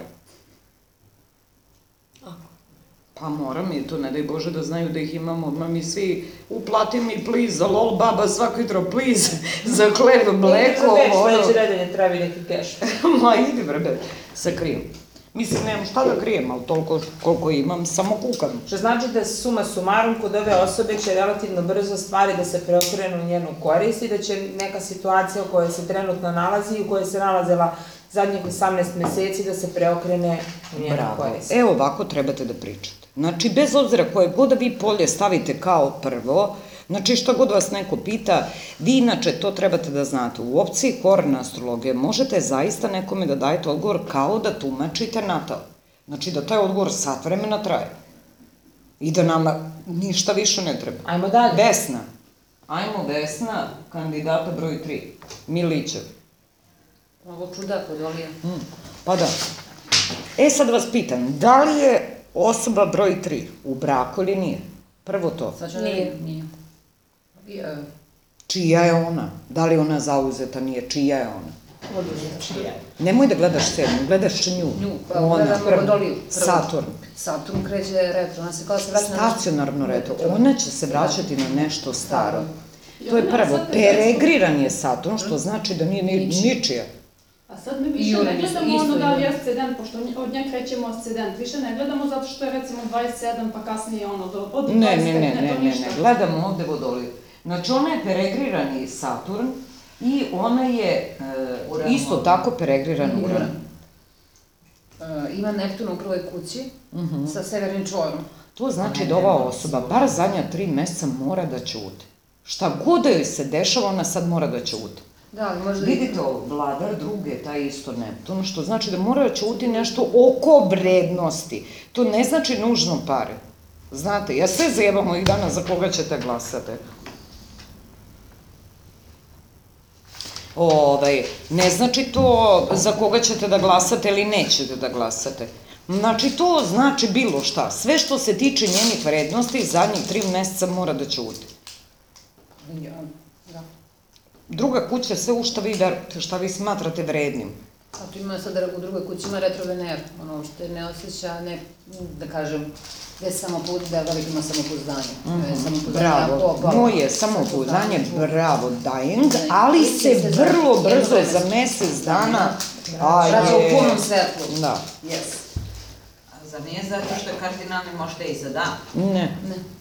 Pa moram i to, ne daj Bože da znaju da ih imamo, ma mi svi uplati mi please, za lol baba svako jutro please, za hleb, mleko, ovo... ono. Sledeće nedelje treba neki keš. Ma ide vrbe, sakrijem. Mislim, nemam šta da krijem, ali toliko koliko imam, samo kukam. Što znači da suma sumarum kod ove osobe će relativno brzo stvari da se preokrenu u njenu korist i da će neka situacija u kojoj se trenutno nalazi i u kojoj se nalazila zadnjih osamnaest meseci da se preokrene u njenu Bravo. korist. E, ovako trebate da pričate. Znači, bez obzira koje god da vi polje stavite kao prvo, znači šta god vas neko pita, vi inače to trebate da znate. U opciji korna astrologije možete zaista nekome da dajete odgovor kao da tumačite natal. Znači da taj odgovor sat vremena traje. I da nama ništa više ne treba. Ajmo dalje. Vesna. Ajmo Vesna, kandidata broj tri. Milićev. Ovo čudak od Olija. Mm, pa da. E sad vas pitam, da li je osoba broj tri u braku ili nije? Prvo to. Sad ću da Nije. vidim, nije. Je, Čija je ona? Da li ona zauzeta, nije? Čija je ona? oduzeta. Nemoj da gledaš sedmu, gledaš nju. Nju, pa Ona, gledam prvo. Vodoliju. prvo. Saturn. Saturn kreće retro, ona se kao da se vraća na nešto. Stacionarno retro. Ona će se vraćati na nešto staro. I To je ona prvo. sad- Peregriran je Saturn, što znači da nije ni, Ničija. ničija. A sad mi I više ne Uranus gledamo isto ono da li je ima. ascendent, pošto od nje krećemo ascendent. Više ne gledamo zato što je recimo dvadeset sedam pa kasnije ono do, od Ne, dvadeset ne, pet, ne, ne, to ne, ništa. ne, gledamo ovde Vodoliju. Znači, ona je peregrirani Saturn i ona je e, Uran. isto tako peregriran Uran. Uran. E, ima Neptun u prvoj kući Mhm. sa severnim čvorom. To znači da ova osoba, bar zadnja tri meseca, mora da ćute. Šta god da joj se dešava, ona sad mora da ćute. Da, ali možda... Vidite ovo, vladar druge, taj isto Neptun, što znači da mora da ćuti nešto oko vrednosti. To ne znači nužno pare. Znate, ja sve zajebam ovih dana za koga ćete glasati. Ovaj, ne znači to za koga ćete da glasate ili nećete da glasate. Znači, to znači bilo šta. Sve što se tiče njenih vrednosti, zadnjih tri meseca mora da ćuti. Ja, da. Druga kuća, sve u šta vi, verujete, šta vi smatrate vrednim. A tu ima sad u drugoj kući ima retrovener, ono uopšte ne osjeća, ne, da kažem, da je samopouzdanje, da je veliko ima samopouzdanje. Bravo, moje samopouzdanje, bravo, dying, ali se vrlo brzo za mesec dana... Vraća u punom svetlu. Da. Jes. A zar nije zato što je kardinalni možda i za dan? Ne.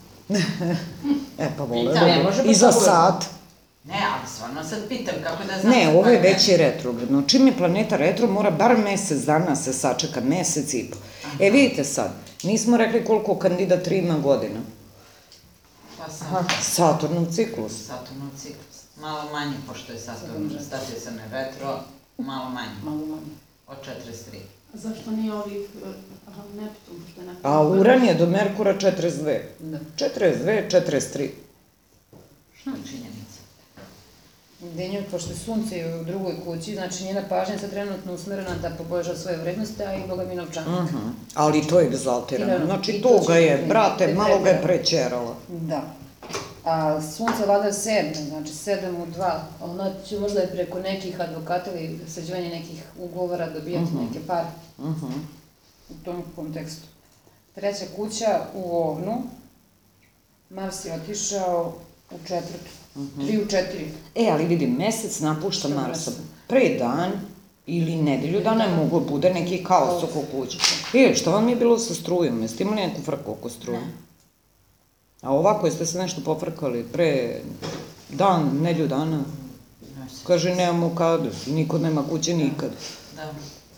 E pa vole, Pitam. i za sat. Ne, ali stvarno sad pitam kako da znam... Ne, ovo je već i retrogradno. Čim je planeta retro, mora bar mesec dana se sačeka, mesec i po. E, vidite sad, nismo rekli koliko kandidat ima godina. Pa sam... Saturnov ciklus. Saturnov ciklus. Malo manje, pošto je Saturn, statio sam na retro, malo manje. Malo manje. Od četrdeset tri. Zašto nije ovih, aha, Neptun, pošto je Neptun. A Uran je do Merkura četrdeset dve. Da. četrdeset dve, četrdeset tri. Što je činjenica? Denju, pošto je sunce u drugoj kući, znači njena pažnja je sad trenutno usmerena da poboljša svoje vrednosti, a i Boga mi novčanak. Ali to je egzaltirano. I Znači, to to će ga je, biti brate, malo ga je preterano. prećerala. Da. A sunce vlada sedme, znači sedam u dva. Ona će možda i preko nekih advokata ili sređivanja nekih ugovora dobijati neke pare u tom kontekstu. Treća kuća u Ovnu. Mars je otišao u četvrtu. Tri u četiri. E, ali vidi, mesec napušta Marsa. Pre dan ili nedelju dana je moglo bude neki kaos oko kuće. E, šta vam je bilo sa strujom? Jeste imali neku frku oko struje? A ovako, jeste se nešto pofrkali pre dan, nedelju dana? Kaže, nemamo kada, niko nema kuće nikad. Da.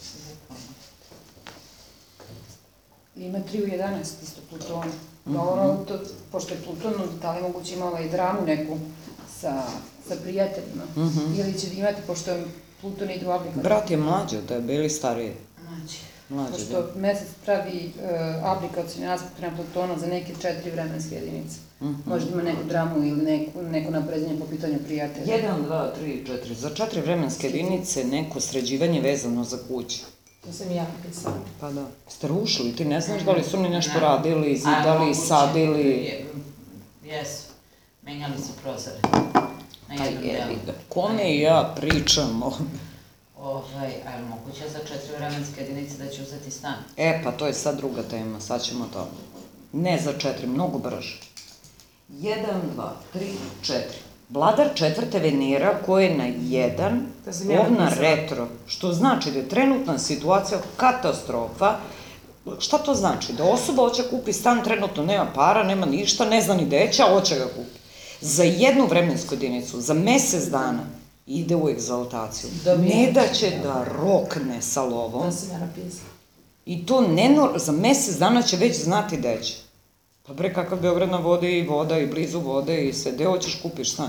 Ima tri u jedanaest isto Plutona. Dobro, to, pošto je Pluton, da li je moguće ima ovaj dramu neku sa, sa prijateljima? Ili će imati, pošto je Pluton ide u aplikaciju. Brat je mlađi od tebe ili stariji? Mlađi. Mlađi, da. Pošto mesec pravi uh, aplikacijni aspekt na Plutona za neke četiri vremenske jedinice. Možda ima neku dramu ili neko, neko napređenje po pitanju prijatelja. Jedan, dva, tri, četiri. Za četiri vremenske jedinice neko sređivanje vezano za kuću. To sam i ja napisala. Pa da. Ste rušili, ti ne znaš da li su oni nešto radili, zidali, sadili. Jesu. Menjali su prozore. Na Pa jednom jebi delu. ga. Kome i ja pričam ovde? Ovaj, a je moguće za četiri vremenske jedinice da će uzeti stan? E, pa to je sad druga tema, sad ćemo to. Ne za četiri, mnogo brže. Jedan, dva, tri, četiri. Vladar četvrte Venera koja je na jedan, To sam ja ovna napisala. retro, što znači da je trenutna situacija katastrofa. Šta to znači? Da osoba hoće kupi stan, trenutno nema para, nema ništa, ne zna ni gde će, a hoće ga kupi. Za jednu vremensku jedinicu, za mesec dana, ide u egzaltaciju. Ne da će da rokne sa lovom. To sam ja napisala. I to ne, za mesec dana će već znati gde će. Pa bre, kakav Beograd na vode i voda i blizu vode i sve, gde hoćeš kupiš stan?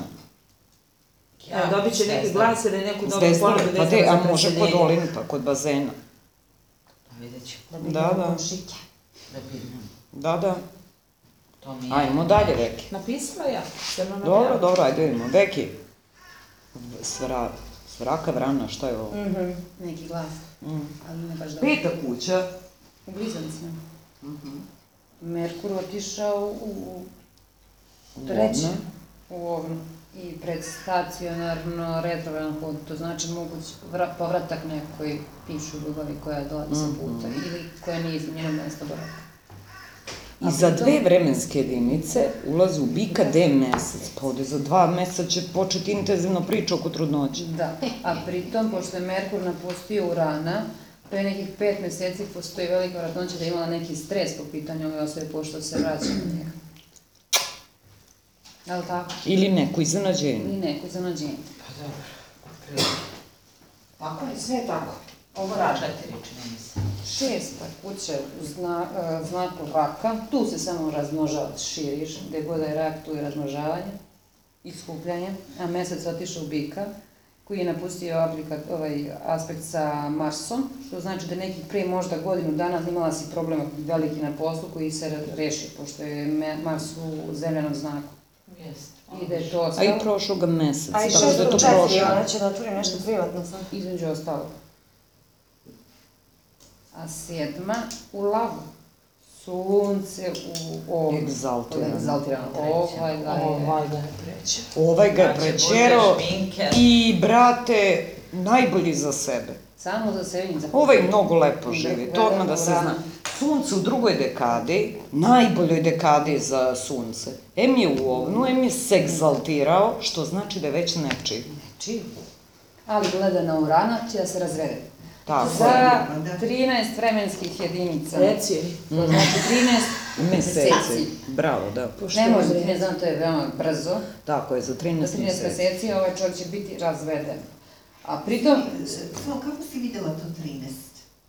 Evo, dobit će neki glas ili neku dobru Zvezdar, ponudu pa de, vezano za a može kod preseljenje. Olimpa, kod bazena. Vidjet ću. Da bi Da, bilo da. komšike. Da vidim. Da, da. To mi je... Ajmo dalje, Veki. Napisala ja. Crno na Dobro, belo. dobro, ajde vidimo. Veki. Svra, svraka vrana, šta je ovo? Mhm, neki glas. Ali ne baš da... Peta kuća. U blizancima. Merkur otišao u treće, u Ovnu. I predstacionarno retrogradan hod, to znači moguć vra- povratak nekoj bivšoj ljubavi koja dolazi sa puta ili koja nije iz njenog mesta boravka. I za dve vremenske jedinice ulazi u bika D mesec. Pa ovde za dva meseca će početi intenzivno priča oko trudnoće. Da, a pritom, pošto je Merkur napustio Urana, pre nekih pet meseci postoji velika vratnoća da je imala neki stres po pitanju ove osobe, pošto se vraća na njega. Je li tako? Ili neko iznenađenje. Ili neko iznenađenje. Pa dobro. Otprilike. Tako je, sve je tako. Ovo rad četiri, čini mi se. Šesta kuća u zna, e, znaku raka, tu se samo razmnožava, širiš, gde god je rak, tu je razmnožavanje i skupljanje, a mesec otišao u bika, koji je napustio aplikat, ovaj aspekt sa Marsom, što znači da nekih pre možda godinu dana imala si problem veliki na poslu koji se reši, pošto je me- Mars u zemljanom znaku. Jeste. i da je to A ostalo. i prošloga meseca, A i tako da je to šest četiri, prošlo. ona će da otvori nešto privatno sad. Između ostalo. A sedma u lavu. Sunce u ovom. Egzaltirano. Egzaltirano. Ovaj ga je. Ovaj ga je preće. Ovaj ga je Znači, prećerao budeš minker. i, brate, najbolji za sebe. Samo za sebe i za Ovaj mnogo lepo živi, to odmah da se zna. Sunce u drugoj dekadi, najboljoj dekadi za sunce. Em je u ovnu, em je se egzaltirao, što znači da je već nečiji. Čiju? Ali gleda na Urana će da se razvede. Tako je. Za trinaest vremenskih jedinica. Reci. To znači trinaest Meseci. meseci. Bravo, da. Ne može za trinaest dana, to je veoma brzo. Tako je, za Za trinaest trinaest meseci. meseci ovaj čovjek će biti razveden. A pritom, Samo, kako si videla to trinaest?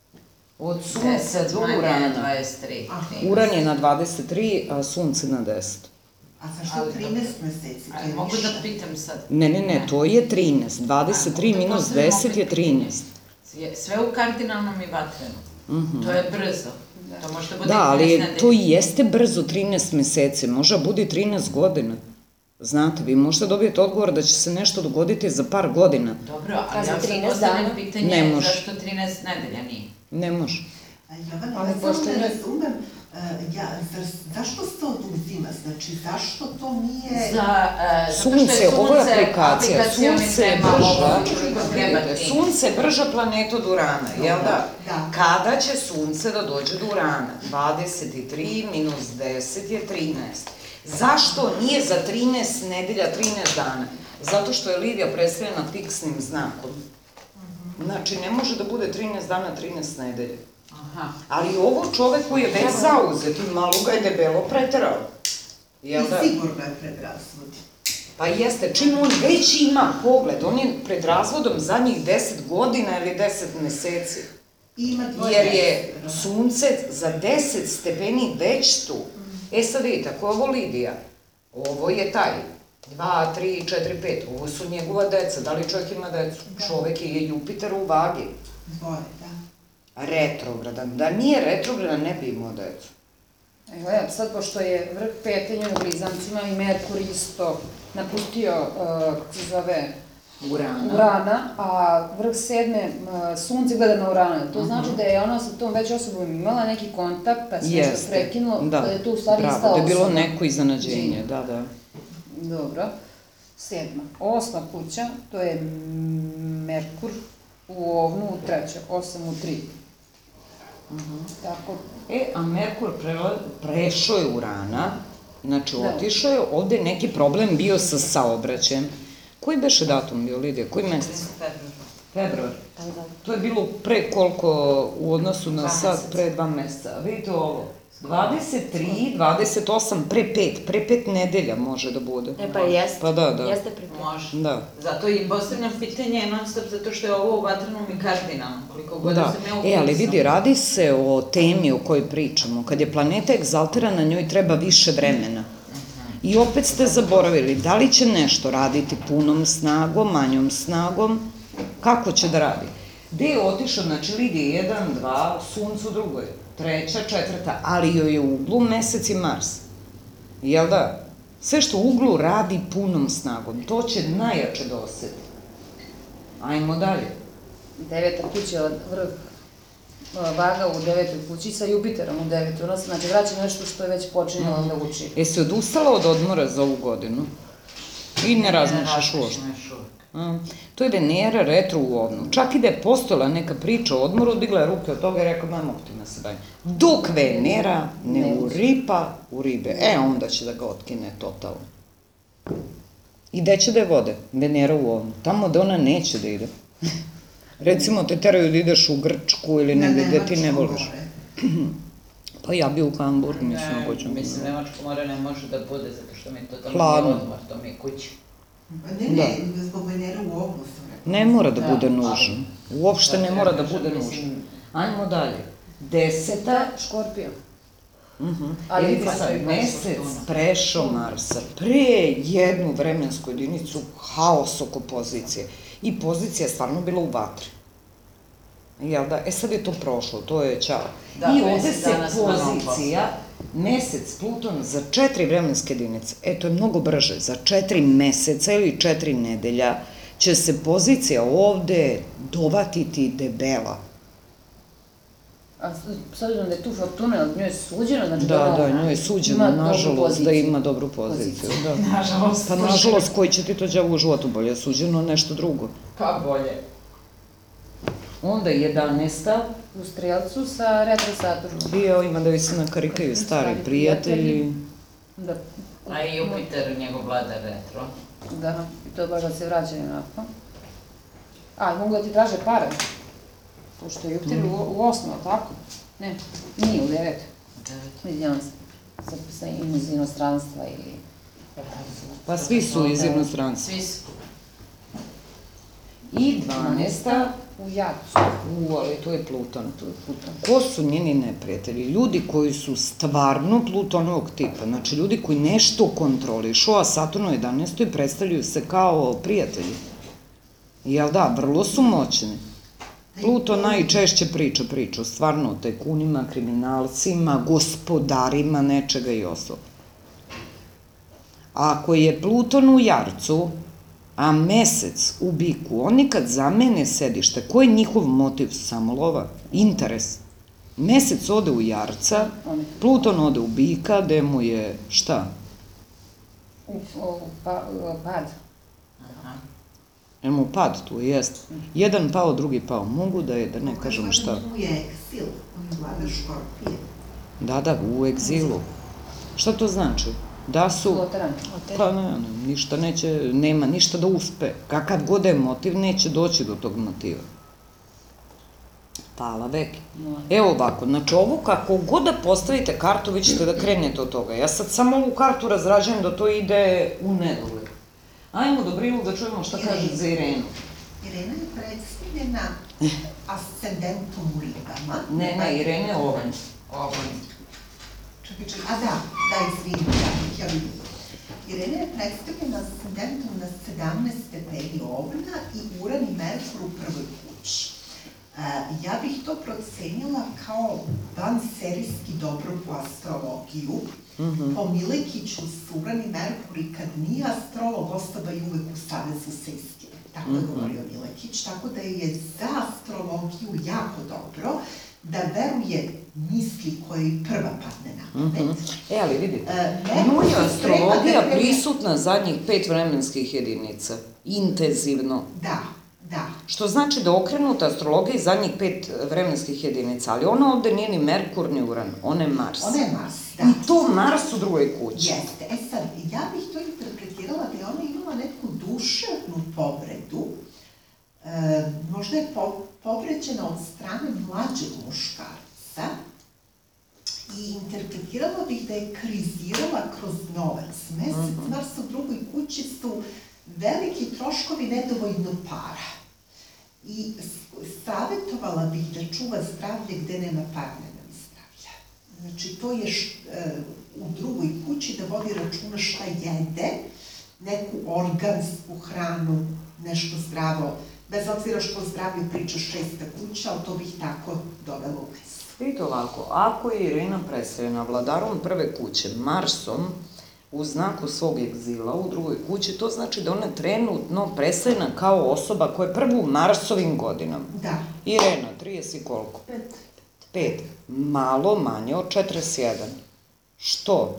Od sunca deset do manje Urana. dvadeset tri. Uran je na dvadeset tri, a sunce na deset. A zašto trinaest meseci? To A, je mogu više. da pitam sad? Ne, ne, ne, to je trinaest. dvadeset tri A, mogu da minus postavim deset je opet trinaest. Je Sve u kardinalnom i vatrenom. To je brzo. To može da bude Da, ali trinaest nedelja. to i jeste brzo trinaest meseci, može da bude i trinaest godina. Znate, vi možete dobijete odgovor da će se nešto dogoditi za par godina. Dobro, A ali za ja sad trinaest postavljam dana? pitanje Ne može. zašto trinaest nedelja nije. Ne može. A Jovana, Ali ja samo pošto ne ne- razumem, uh, ja, zar- zašto se to oduzima? Znači, zašto to nije... Za, e, zato što je Sunce, ovo je sunce aplikacija, aplikacioni sunce je tema, brža, ovo koliko treba vidite, ti. sunce je brža planeta od Urana, jel da? Da. Kada će sunce da dođe do Urana? dvadeset tri minus deset je trinaest. Zašto nije za trinaest nedelja, trinaest dana? Zato što je Lidija predstavljena fiksnim znakom. Znači, ne može da bude trinaest dana, trinaest nedelja. Aha. Ali ovo čovek koji je već zauzet i malo ga je debelo preterao. Jel da? I sigurno je pred razvodi. Pa jeste, čim on već ima pogled, on je pred razvodom zadnjih deset godina ili deset meseci. I ima dvoje Jer je dece. sunce za deset stepeni već tu. E sad vidite, ako je ovo Lidija, ovo je taj, dva, tri, četiri, pet, ovo su njegova deca, da li čovjek ima decu? Čovjek je Jupiter u vagi, Dvoje, da. retrogradan. Da nije retrogradan, ne bi imao decu. evo ja, sad pošto je vrh petenja u blizancima i Merkur isto napustio, uh, kako se zove, Urana. Urana, a vrh sedme, uh, sunce gleda na Urana. To znači da je ona sa tom već osobom imala neki kontakt, pa se nešto Jeste, prekinulo, da, da je to u stvari ista bravo, osoba. da je bilo neko iznenađenje, da, da. Dobro. Sedma. Osma kuća, to je Merkur u ovnu u trećoj, osam u tri. Tako, E, a Merkur prela- prešao je Urana, znači Da. otišao je, ovde je neki problem bio sa saobraćajem. Koji beše datum bio, Lidija? Koji mesec? Februar. To je bilo pre koliko u odnosu na sad, pre dva meseca. A vidite ovo, dvadeset tri, dvadeset osam, pre pet, pre pet nedelja može da bude. E pa jeste. Pa da, da. Jeste pripremno. Može. Da. Zato i postavljam pitanje non stop, zato što je ovo u vatrenom i kardinalnom, koliko god da Da, sam ja e, upisala. ali vidi, radi se o temi o kojoj pričamo. Kad je planeta egzaltirana, njoj treba više vremena. I opet ste zaboravili, da li će nešto raditi punom snagom, manjom snagom, kako će da radi? Gde je otišao, znači Lidija jedan, dva, sunce u drugoj, treća, četvrta, ali joj je u uglu mesec i Mars. Jel da? Sve što u uglu radi punom snagom, to će najjače da oseti. Ajmo dalje. deveta kuća od vrh uh, vaga u devetoj kući sa Jupiterom u devetoj. Ona se, znači, vraća nešto što je već počinjala da uči. Jesi odustala od odmora za ovu godinu? I ne razmišljaš uopšte? razmišljaš uvek. A, to je Venera retro u ovnu. Čak i da je postojala neka priča o odmoru, digla je ruke od toga i rekla, ma mogu ti me se bavim. Dok Venera ne uripa u ribe, e, onda će da ga otkine totalno. I gde će da je vode? Venera u ovnu. Tamo da ona neće da ide. Recimo, te teraju da ideš u Grčku ili negde gde ti ne voliš. Pa ja bi u Hamburg, mislim, Ne, hoću. mislim, Nemačko more ne može da bude, zato što mi je to tamo Hladno. nije odmor, to mi je kuća. Pa ne, ne, zbog Venere u ovnu sam rekla. Ne mora da Da, bude ali- nužno. Uopšte ne mora da bude Mislim, nužno. Ajmo dalje. Deseta, Škorpio. ali Ali vidi pa- sad, mesec prešao Marsa, pre jednu vremensku jedinicu haos oko pozicije. I pozicija je stvarno bila u vatri. Jel da? E sad je to prošlo, to je ćao. Da, I mesec ovde se dana smo na novom pozicija mesec Pluton za četiri vremenske jedinice, e to je mnogo brže, za četiri meseca ili četiri nedelja će se pozicija ovde dovatiti debela. A s obzirom da je tu Fortuna, od njoj je suđeno, znači Da, ona da, njoj je suđeno, ima dobru nažalost, da poziciju. ima dobru poziciju. Da. Nažalost. Pa nažalost, koji će ti to đavo u životu bolje, je suđeno nešto drugo. Pa bolje. Onda jedanaesta, U Strelcu sa retro Saturnom. bio ima da vi se nakarikaju stari prijatelji. Da, A i Jupiter, njegov vladar retro. da, i to baš da se vraćaju onako. A, mogu da ti traže pare. Pošto je Jupiter u, u osmo, tako? Ne, nije u devet. Izvinjavam se. Sa, sa iz inostranstva ili... Pa svi su iz inostranstva. Svi su. I dvanaesta, U Jarcu. u, ali to je Pluton. Tu je Pluton. Ko su njeni neprijatelji? Ljudi koji su stvarno Plutonovog tipa, znači ljudi koji nešto kontrolišu, a Saturn u jedanaestoj predstavljaju se kao prijatelji. Jel da, vrlo su moćni. Pluton najčešće priča priču, stvarno o tajkunima, kriminalcima, gospodarima nečega i ostalo. Ako je Pluton u Jarcu, a mesec u Biku, oni kad zamene sedište, koji je njihov motiv? Samo lova, interes. Mesec ode u Jarca, Pluton ode u Bika, gde mu je šta? U, u, pa, u pad. Jer mu pad tu, jest. Jedan pao, drugi pao. Mogu da je, da ne kažem šta. Tu je eksil, on je vlada Škorpije. Da, da, u egzilu. Šta to znači? Da su... Lotaran. Pa ne, ne, ništa neće, nema ništa da uspe. Kakav god je motiv, neće doći do tog motiva. Pala veki. Evo ovako, znači ovo kako god da postavite kartu, vi ćete da krenete od toga. Ja sad samo ovu kartu razrađujem da to ide u nedogled. Ajmo Dobrilu da čujemo šta kaže za Irenu. Irena je predstavljena ascendentom u ribama. Ne, ne, Irene je ovanj. Ovanj. Čekaj, čekaj, a da, da, izvinim, da, ja vidim. Irena je predstavljena ascendentom na sedamnaest stepeni Ovna i Uran i Merkur u prvoj kući. Uh, ja bih to procenila kao vanserijski dobro po astrologiju. Mm-hmm. Po Milekiću su Uran i Merkur i kad nije astrolog, osoba je uvek u savezu sa istinom. Tako je mm-hmm. govorio Milekić, tako da je za astrologiju jako dobro da veruje misli koje i prva padne na pamet. Mm-hmm. E, ali vidite, uh, nju je astrologija da prisutna zadnjih pet vremenskih jedinica. Intenzivno. Da. Da. Što znači da okrenuta astrologija iz zadnjih pet vremenskih jedinica, ali ona ovde nije ni Merkur ni Uran, ona je Mars. Ona je Mars, da. I to Mars u drugoj kući. Jeste. E sad, ja bih to interpretirala da je ona imala neku duševnu povredu, e, možda je po, povređena od strane mlađeg muškarca i interpretirala bih da je krizirala kroz novac. Mesec mm-hmm. Mars u drugoj kući su veliki troškovi, nedovoljno para. I savjetovala bih da čuva zdravlje gde nema para, nema ni zdravlja. Znači, to je š, e, u drugoj kući da vodi računa šta jede, neku organsku hranu, nešto zdravo. Bez obzira što zdravlje priča šesta kuća, ali to bih tako dovela u vez. Vidite ovako, ako je Irena predstavljena vladarom prve kuće, Marsom, u znaku svog egzila u drugoj kući, to znači da ona trenutno predstavljena kao osoba koja je prvo u Marsovim godinama. Da. Irena, trideset i koliko? Pet. Pet. Malo manje od četrdeset jedan. Što?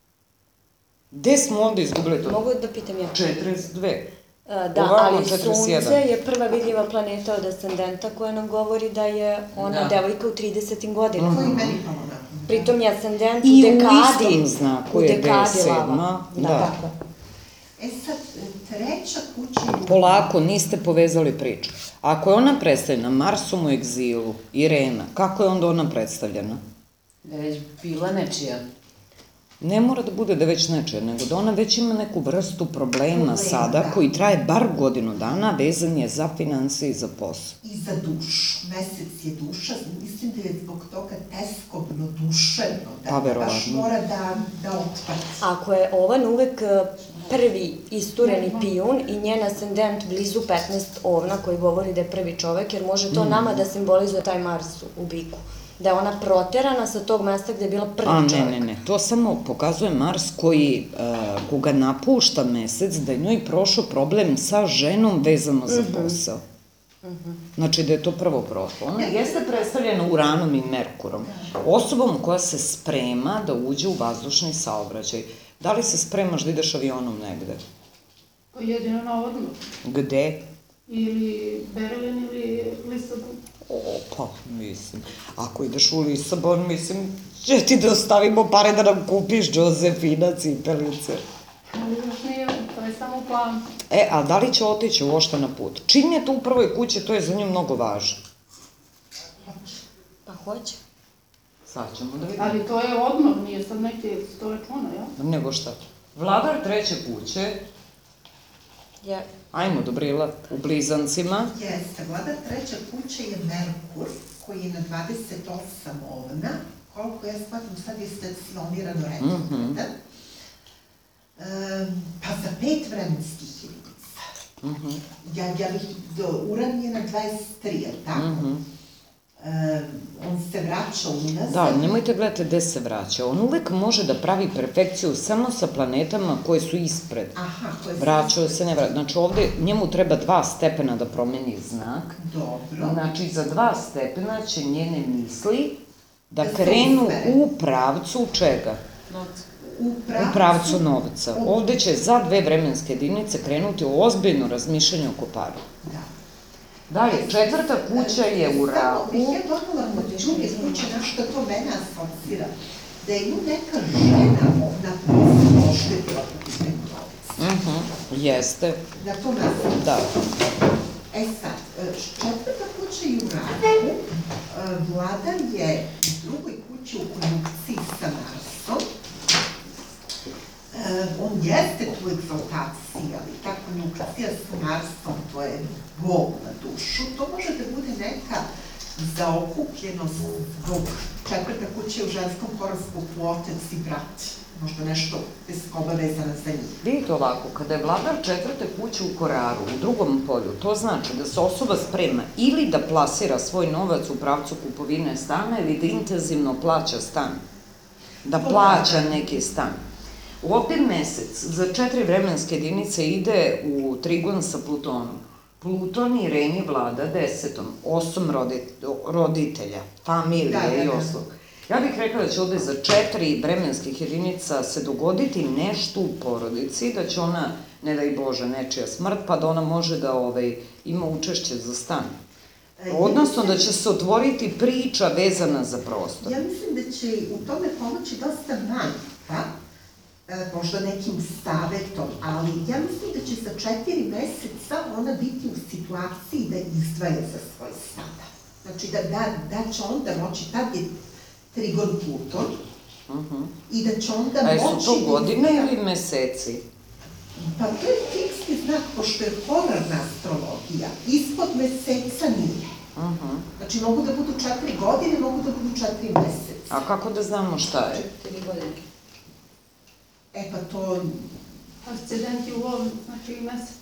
Gde smo ovde izgubili to? Mogu da pitam ja? četrdeset dve. A, da, Ovamo ali četrdeset jedan. Sunce je prva vidljiva planeta od ascendenta koja nam govori da je ona Da. devojka u tridesetim godinama. To je meni palo na. Pritom je ascendent u I u dekadi. istom znaku u je dekadi sedma, lava. da. Tako. E sad, treća kuća je... Polako, niste povezali priču. Ako je ona predstavljena Marsom u egzilu, Irena, kako je onda ona predstavljena? Da je već bila nečija. Ne mora da bude da već nečija, nego da ona već ima neku vrstu problema Problema, sada, da. koji traje bar godinu dana, vezan je za financije i za posao. I za dušu. Mesec je duša, mislim da je zbog toga teskobno, duševno, da Pa, verovatno. baš mora da, da otpati. Ako je ovan uvek e, prvi istureni pijun i njen ascendent blizu petnaest ovna koji govori da je prvi čovek, jer može to nama da simbolizuje taj Mars u biku. da je ona proterana sa tog mesta gde je bila prvi A, ne, čovjek. ne, ne, to samo pokazuje Mars koji, uh, koga napušta mesec, da je njoj prošao problem sa ženom vezano za posao. Znači da je to prvo prošlo. Ona jeste predstavljena Uranom i Merkurom, osobom koja se sprema da uđe u vazdušni saobraćaj. Da li se spremaš da ideš avionom negde? Pa jedino na odmor. Gde? Ili Berlin ili Lisabon. Opa, mislim, ako ideš u Lisabon, mislim, će ti da ostavimo pare da nam kupiš Josefina cipelice. Ali još nije, to je samo plan. E, a da li će otići uopšte na put? Čim je to u prvoj kući, to je za nju mnogo važno. Pa hoće. Sad ćemo da vidimo. Ali to je odmor, nije sad neki sto računa, jel? Nego šta? Vladar treće kuće, Je. ajmo Dobrila, u Blizancima. Jeste, vladar treće kuće je Merkur, koji je na dvadeset osam ovna, koliko ja shvatam sad je stacionirano retrogradan. Pa za pet vremenskih jedinica. Ja, ja bih, do, Uran je na dvadeset tri, je li tako? On se vraća unazad. Da, nemojte gledati gde se vraća. On uvek može da pravi perfekciju samo sa planetama koje su ispred. Aha, koje su Vraćao ispred. se, ne vraća. Znači ovde njemu treba dva stepena da promeni znak. Dobro. Znači za dva stepena će njene misli da Da se krenu usmere. u pravcu čega? Novca. U U pravcu novca. Ovde će za dve vremenske jedinice krenuti u ozbiljno razmišljanje oko para. Da. Dalje, četvrta kuća je u Samo Rahu. bih ja dodala kod druge kuće na što to mene asocira. Da je nju neka žena na poslu oštetila u pitanju novca. Mhm, jeste. Na to nastavim. Da. E sad, četvrta kuća je u Rahu. Vladar je u drugoj kući u konjunkciji sa Marsom. On jeste tu egzaltaciji, ali ta konjunkcija sa Marsom, to je bol na dušu. To može da bude neka zaokupljenost zbog četvrta kuća u ženskom horoskopu otac i brat. Možda nešto obavezana za njih. Vidite ovako, kada je vladar četvrte kuće u Koraru, u drugom polju, to znači da se osoba sprema ili da plasira svoj novac u pravcu kupovine stana ili da intenzivno plaća stan. Da plaća neki stan. Ovde mesec za četiri vremenske jedinice ide u trigon sa Plutonom. Pluton i Reni vlada desetom, osam roditelja, familije i oslo. Ja bih rekla da će ovde za četiri vremenskih jedinica se dogoditi nešto u porodici, da će ona, ne daj Bože, nečija smrt, pa da ona može da ima učešće za stan. Odnosno da će se otvoriti priča vezana za prostor. Ja mislim da će u tome pomoći dosta majka, možda nekim savetom, ali ja mislim da će za četiri meseca ona biti u situaciji da izdvaja za svoj stan. Znači da će onda moći, tad je trigon Pluton, i da će onda moći... A su to godine ili meseci? Pa to je fiksni znak, pošto je polarna astrologija, ispod meseca nije. Znači mogu da budu četiri godine, mogu da budu četiri meseca. A kako da znamo šta je? Četiri godine. E pa to... Ascendent je u ovom, znači i mesec.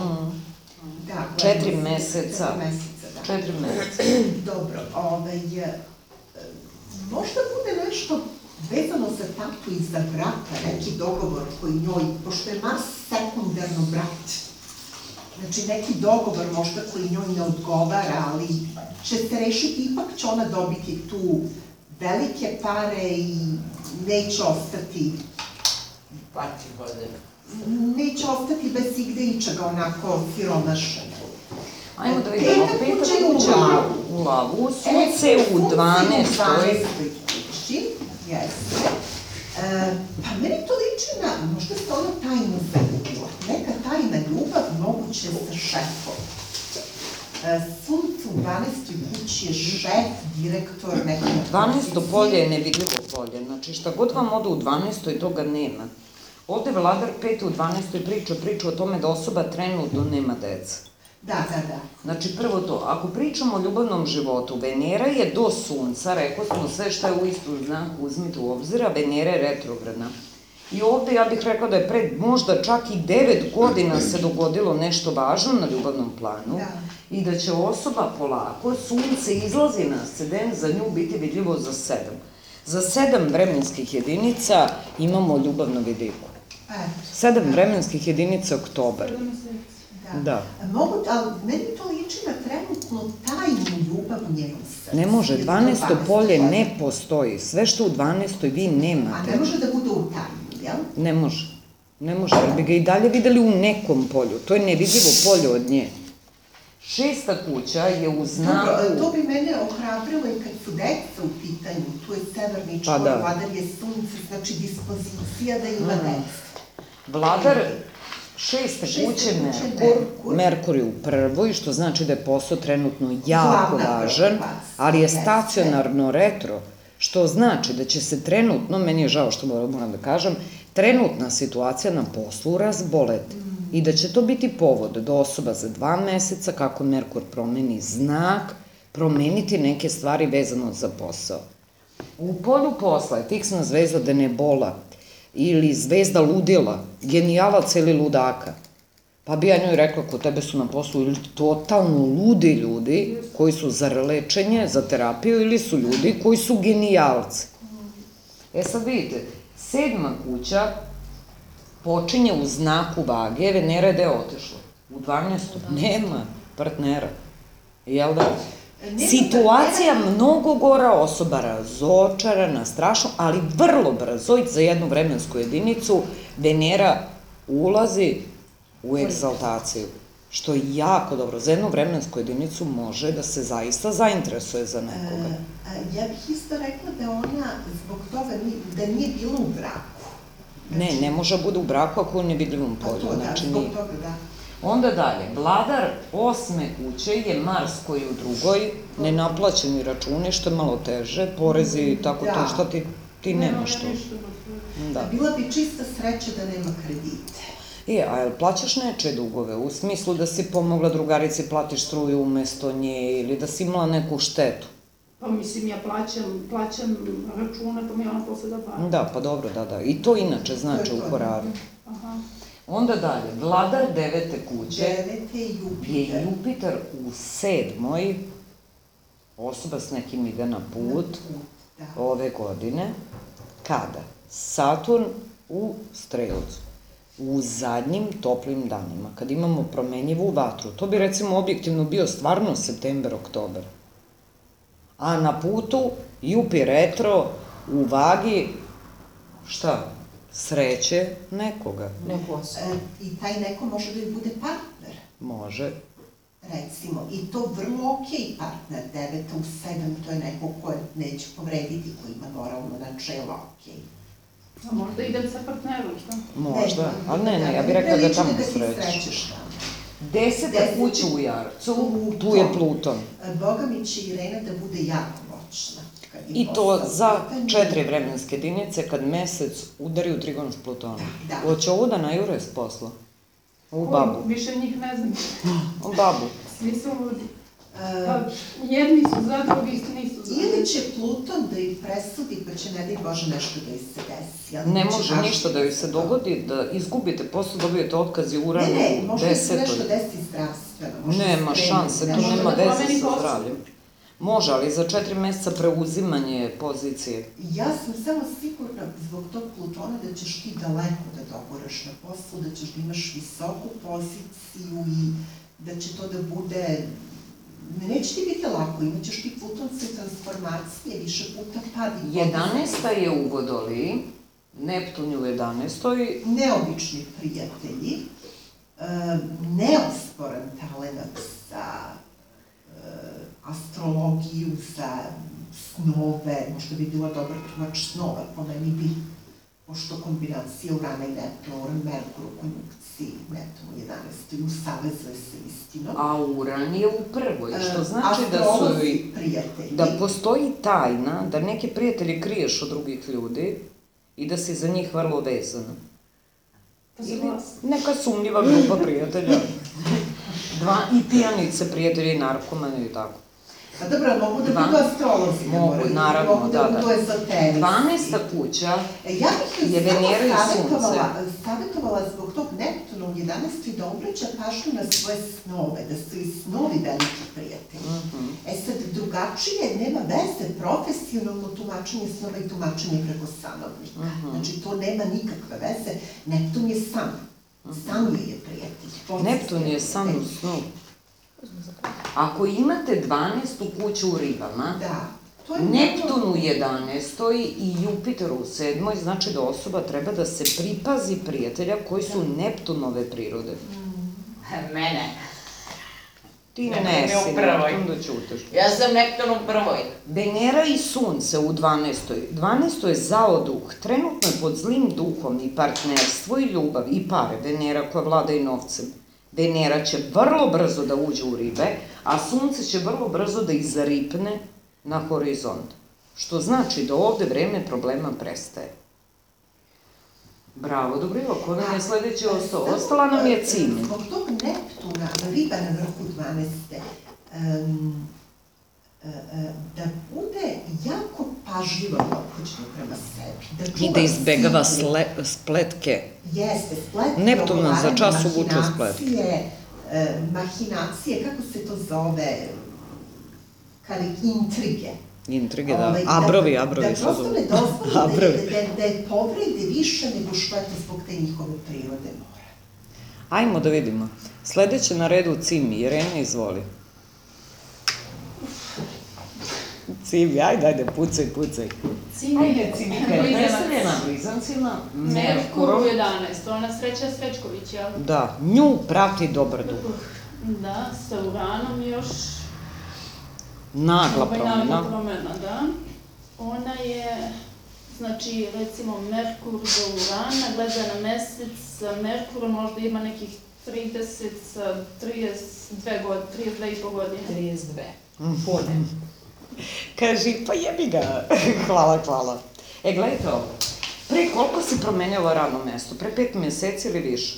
Da, Četiri meseca. Četiri meseca, da. Četiri meseca. Dobro, ovaj, možda bude nešto vezano za tatu i za brata, neki dogovor koji njoj, pošto je Mars sekundarno brat, znači neki dogovor možda koji njoj ne odgovara, ali će se rešiti, ipak će ona dobiti tu velike pare i neće ostati Pati vode. neće ostati bez igde ičega onako siromašena. Ajmo da vidimo, peta kuća u Lavu, Sunce u dvanaestoj kući, jeste. Pa meni to liči na, možda se ona tajno zaljubila, neka tajna ljubav moguće sa šefom. Sunce u dvanaestoj kući je šef, direktor, neka... dvanaesto polje je nevidljivo polje, znači šta god vam ode u dvanaestoj toga nema. Ovde vladar pet u dvanaestoj priča, priča o tome da osoba trenutno nema deca. Da, da, da. Znači prvo to, ako pričamo o ljubavnom životu, Venera je do Sunca, rekao smo sve šta je u istom znaku, uzmite u obzira, Venera je retrogradna. I ovde ja bih rekla da je pred možda čak i devet godina se dogodilo nešto važno na ljubavnom planu i da će osoba polako, sunce izlazi na ascendent, za nju biti vidljivo za sedam. Za sedam vremenskih jedinica imamo ljubavnu vidiku. Sedam vremenskih jedinica oktobar. Da. Mogu, ali meni to liči na trenutno tajnu ljubav u njenom srcu. Ne može, dvanaesto polje ne postoji. Sve što u dvanaestoj vi nemate. A ne može da bude u tajnu, jel? Ne može. Ne može, jer bi ga i dalje videli u nekom polju. To je nevidljivo polje od nje. Šesta kuća je u znaku... Dobro, to bi mene ohrabrilo i kad su deca u pitanju. Tu je severni čvor, vladar je sunce, znači dispozicija da ima deca. Vladar šeste kuće Merkur, Merkur je u prvoj, što znači da je posao trenutno jako važan, ali je stacionarno retro, što znači da će se trenutno, meni je žao što moram da kažem, trenutna situacija na poslu razboleti i da će to biti povod da osoba za dva meseca, kako Merkur promeni znak, promeniti neke stvari vezano za posao. U polju posla je fiksna zvezda Denebola, ili zvezda ludila, genijalaca ili ludaka. Pa bi ja njoj rekla, kod tebe su na poslu ili totalno ludi ljudi koji su za lečenje, za terapiju, ili su ljudi koji su genijalci. E sad vidite, sedma kuća počinje u znaku vage, Venera je gde otišla? U dvanaestom nema partnera. Jel da? Situacija mnogo gora, osoba razočarana, strašno, ali vrlo brzo i za jednu vremensku jedinicu Venera ulazi u egzaltaciju, što je jako dobro. Za jednu vremensku jedinicu može da se zaista zainteresuje za nekoga. Ja bih isto rekla da ona zbog toga da nije bila u braku. Ne, ne može da bude u braku ako je u nevidljivom polju. Da, zbog toga, da. Onda dalje, vladar osme kuće je Mars koji je u drugoj, nenaplaćeni računi, što je malo teže, porezi i tako to, što ti nemaš to. Bila bi čista sreća da nema kredite. E, a jel plaćaš nečije dugove, u smislu da si pomogla drugarici, platiš struju umesto nje ili da si imala neku štetu? Pa mislim, ja plaćam račune, pa mi ona posle da plaća. Da, pa dobro, da, da. I to inače znači u Koranu. Onda dalje, vladar devete kuće je Jupiter u sedmoj, osoba s nekim ide na put ove godine. Kada? Saturn u Strelcu, u zadnjim toplim danima, kad imamo promenjivu vatru. To bi recimo objektivno bio stvarno september, oktober. A na putu Jupi retro u vagi, šta? Sreće nekoga. I taj neko može da joj bude partner. Može. Recimo, i to vrlo okej partner, deveta u sedam, to je neko ko neće povrediti, ko ima moralno načelo okej. A možda idem sa partnerom, šta? Možda, ali ne, ne, ja bih rekla da tamo srećeš. Deseta kuća u Jarcu, tu je Pluton. Boga mi će Irena da bude jako moćna. I to za četiri vremenske jedinice kad mesec udari u trigon s Plutonom. Hoće ovo da najure s posla? Ovu babu. Više njih ne znam. Ovu babu. Svi su ludi. Jedni su za, drugi nisu za. Ili će Pluton da ih presudi, pa će ne daj Bože nešto da joj se desi. Ne može ništa da joj se dogodi, da izgubite posao, dobijete otkaz i uran u desetoj. Ne, ne, može da se nešto desi zdravstveno. Nema šanse, to nema veze sa zdravljem. Može, ali za četiri meseca preuzimanje pozicije. Ja sam samo sigurna zbog tog Plutona da ćeš ti daleko da doguraš na poslu, da ćeš da imaš visoku poziciju i da će to da bude... Neće ti biti lako, imat ćeš ti plutonske transformacije, više puta padi. Jedanaesta je u Vodoliji, Neptun je u jedanaestoj. Neobični prijatelji, neosporan talent za astrologiju, za snove, možda bi bila dobar tumač snova, po meni bi, pošto kombinacija Urana i Neptuna, Uran Merkur u konjunkciji, Neptun u jedanaestoj, usavezuje se istinom. A Uran je u prvoj, što znači da su da postoji tajna, da neke prijatelje kriješ od drugih ljudi i da si za njih vrlo vezana. Ili neka sumnjiva grupa prijatelja. Dva i pijanice, prijatelji, narkomani i tako. A dobro, mogu da Dva- budu astrolozi. ne Mogu, moraju, naravno, mogu da, da budu da. ezoterici. dvanaesta kuća E, Ja bih je joj samo Venera i savjetovala, savjetovala zbog tog Neptuna u jedanaestoj da obraća pažnju na svoje snove, da su i snovi veliki prijatelji. E sad, drugačije nema veze profesionalno tumačenje snova i tumačenje preko sanovnika. Znači, to nema nikakve veze. Neptun je san. San je prijatelj. Neptun je san u snu. Ako imate dvanaestu kuću u ribama, Da. To je Neptun u jedanaestoj i Jupiter u sedmoj, znači da osoba treba da se pripazi prijatelja koji su Neptunove prirode. Mene. Ti Neptun ne je u si prvoj. Neptun da ćutiš. Ja sam Neptun u prvoj. Venera i Sunce u dvanaestoj. dvanaesto je zao duh. Trenutno je pod zlim duhom i partnerstvo i ljubav i pare. Venera koja vlada i novcem. Venera će vrlo brzo da uđe u ribe, a Sunce će vrlo brzo da izaripne na horizont. Što znači da ovde vreme problema prestaje. Bravo, Dobrilo, ko nam je sledeći ostao? Ostala nam je Cimi. Zbog tog Neptuna, riba na vrhu dvanaeste, um, da bude jako pažljivo i ophođeno prema sebi. Da čuva I da izbegava ciklus. sle, spletke. Jeste, spletke, Neptuna za čas uvuče mahinacije, e, mahinacije, kako se to zove, kali intrige. Intrige, da. Ovaj, Abrovi, abrovi Da su prosto dobro. ne dozvoli da, Abrovi. da, da je povrede više nego što je to zbog te njihove prirode mora. Ajmo da vidimo. Sledeće na redu Cimi. Irena, izvoli. Cimi, ajde, ajde, pucaj, pucaj. Ajde, Cimi, kada je predstavljena blizancima, Merkur u Merkur, jedanaest, ona Sreća Srećković, jel? da, nju prati dobar duh. Da, sa Uranom još... Nagla ovaj, nagla promjena. promena, da. Ona je, znači, recimo, Merkur do Urana, gleda na mesec, sa Merkurom možda ima nekih trideset, sa trideset dve godine, trideset dve i po godine. trideset dve. Pune. Kaži, pa jebi ga. Hvala, hvala. E, gledajte ovo. Pre koliko si promenjala radno mesto? Pre pet meseci ili više?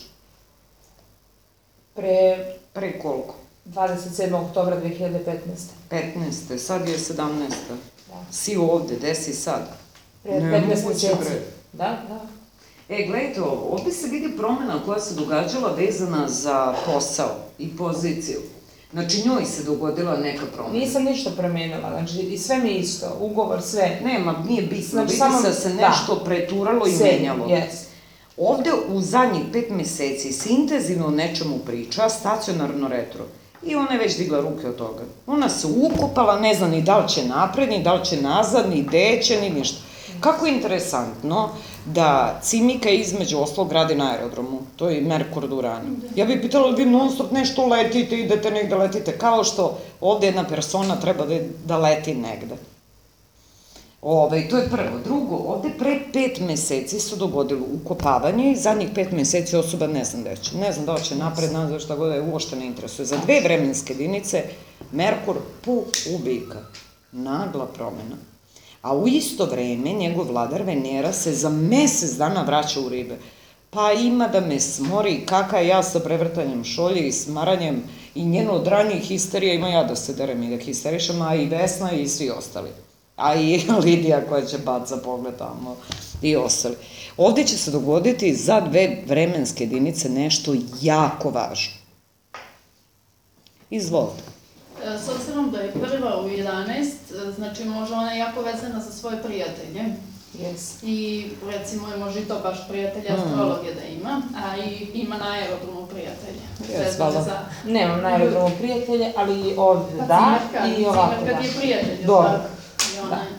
Pre Pre koliko? dvadeset sedmog oktobra dve hiljade petnaeste. petnaeste, sad je sedamnaesta. Da. Si ovde, gde si sad? Pre Ne, petnaest moguće, meseci. bre. Da, da. E, gledajte ovo, ovde se vidi promena koja se događala vezana za posao i poziciju. Znači, njoj se dogodila neka promena. Nisam ništa promenila, znači i sve mi je isto, ugovor, sve. Nema, nije bitno, Znači, vidi samo- se da se da. nešto preturalo i Sve, menjalo. yes. Ovde u zadnjih pet meseci se intenzivno o nečemu priča, stacionarno retro. I ona je već digla ruke od toga. Ona se ukopala, ne zna ni da li će napred, ni da li će nazad, ni gde će, ni ništa. Kako je interesantno da Cimika između ostalog radi na aerodromu, to je Merkur do Urana. Ja bih pitala da vi non stop nešto letite, idete negde letite, kao što ovde jedna persona treba da, da leti negde. Ove, to je prvo. Drugo, ovde pre pet meseci se dogodilo ukopavanje i zadnjih pet meseci osoba ne znam gde će. Ne znam da li će napred, nazad, šta god da je, uopšte ne interesuje. Za dve vremenske jedinice Merkur pu ubika. Nagla promena. A u isto vreme njegov vladar Venera se za mesec dana vraća u ribe. Pa ima da me smori, kaka ja sa prevrtanjem šolje i smaranjem i njeno dranje i histerija, ima ja da se derem i da histerišem, a i Vesna i svi ostali. A i Lidija koja će baca pogled tamo i ostali. Ovde će se dogoditi za dve vremenske jedinice nešto jako važno. Izvolite. E, S obzirom da je prva u jedanaest, znači možda ona je jako vezana za svoje prijatelje. Yes. I recimo je može i to baš prijatelja astrologije da ima, a i ima na aerodromu prijatelje. Jes, Vezano hvala. za... Nemam na aerodromu prijatelje, ali ovde Pa da Cimerka, i ovako Cimerka da. ti je prijatelj, jel Dobro. tako? I ona je.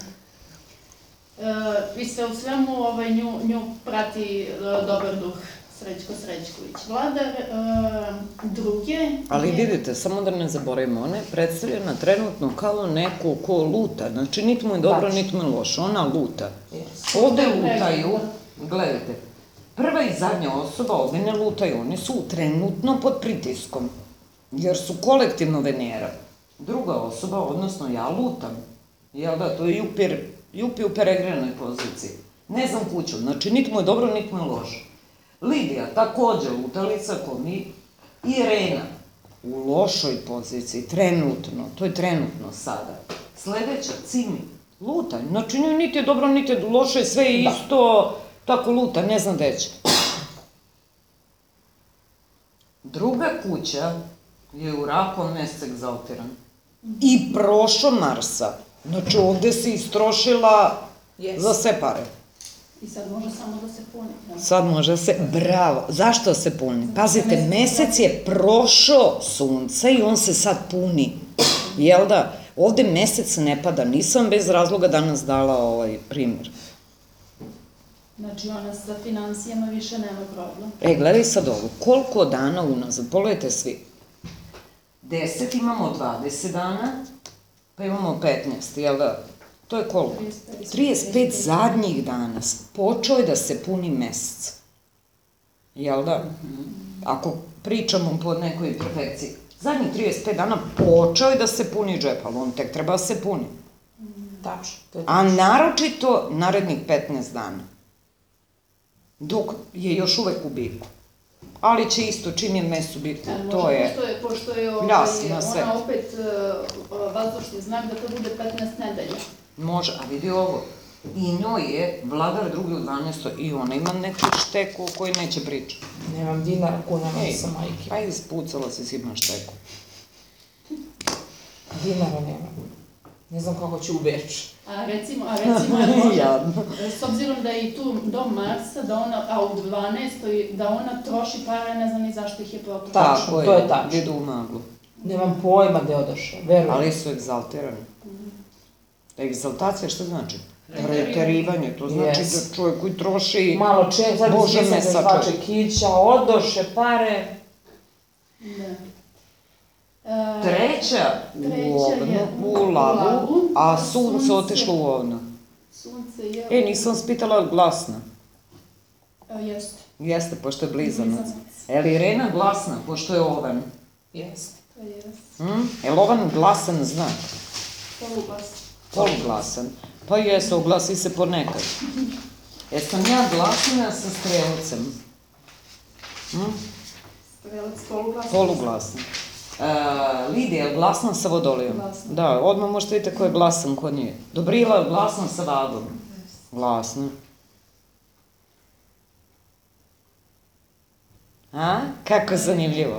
E, I sve u svemu ovaj, nju, nju prati e, dobar duh Srećko Srećković. Vladar e, druge... Ali je- vidite, samo da ne zaboravimo, ona je predstavljena trenutno kao neko ko luta. Znači, niti mu je dobro, Baš. niti mu je loše. Ona luta. Yes. Ovde lutaju, gledajte, prva i zadnja osoba ovde ne lutaju, oni su trenutno pod pritiskom, jer su kolektivno Venera. Druga osoba, odnosno ja lutam, jel da, to je Jupir, Jupi u peregrinoj poziciji. Ne znam kuću, znači niti mu je dobro, niti mu je loše. Lidija, takođe lutalica ko mi, Irena, u lošoj poziciji, trenutno, to je trenutno sada. Sledeća, Cimi, luta, znači njoj niti je dobro, niti je loše, sve je isto, tako luta, ne znam gde će. Druga kuća je u raku, on mesec egzaltiran. I prošao Marsa. Znači ovde se istrošila za sve pare. I sad može samo da se puni. Da. Sad može se, bravo, zašto se puni? Pazite, mesec je prošao sunce i on se sad puni. Jel da? Ovde mesec ne pada, nisam bez razloga danas dala ovaj primjer. Znači ona sa financijama više nema problem. E, gledaj sad ovo, koliko dana unazad, pogledajte svi. deset imamo dvadeset dana, pa imamo petnaest, jel da? To je koliko? trideset pet zadnjih dana. Počeo je da se puni mesec. Jel da? Ako pričamo po nekoj perfekciji. Zadnjih trideset pet dana počeo je da se puni džep, ali on tek treba da se puni. Tačno. A naročito narednih petnaest dana. Dok je još uvek u biku. Ali će isto, čim je mes u biku, to je... Pošto je, pošto je ovaj, jasno, sve. ona opet uh, vazdušni znak da to bude petnaest nedelja. Može, a vidi ovo, i njoj je vladar drugi u dvanaestoj i ona ima neku šteku o kojoj neće pričati. Nemam dinara, kunama sa majke. Ajde, spucala se si ima šteku. Dinara nemam. Ne znam kako ću u Beč. A recimo, a recimo je možda, Jadno. s obzirom da je i tu dom Marsa, da ona, a u dvanaestoj, da ona troši pare, ne znam ni zašto ih je potrošila. Tačno, to je tačno. Idu u maglu. Nemam pojma gde odošao, verujem. Ali su egzaltirani. Egzaltacija što znači? Preterivanje, to znači da čovjek koji troši... Malo ček, sad Bože bi me smisla za sačuvaj. čekića, odoše pare. Da. Treća u ovnu, u lavu, a sunce otešlo u ovnu. Sunce je... E, nisam spitala glasna. Jeste. Jeste, pošto je blizanac. Je li Irena glasna, pošto je ovan? Jeste. To jeste. Hm? Je li ovan glasan znak? Poluglas. Poluglasan. Pa jesu, oglasi se ponekad. Jesam ja glasna sa strelcem? Hm? Strelac poluglasan. Poluglasan. E, Lidija je glasna sa vodolijom. Glasna. Da, odmah možete vidjeti ko je glasan, ko nije. Dobrila je glasna sa vadom. Glasna. A? Kako zanimljivo.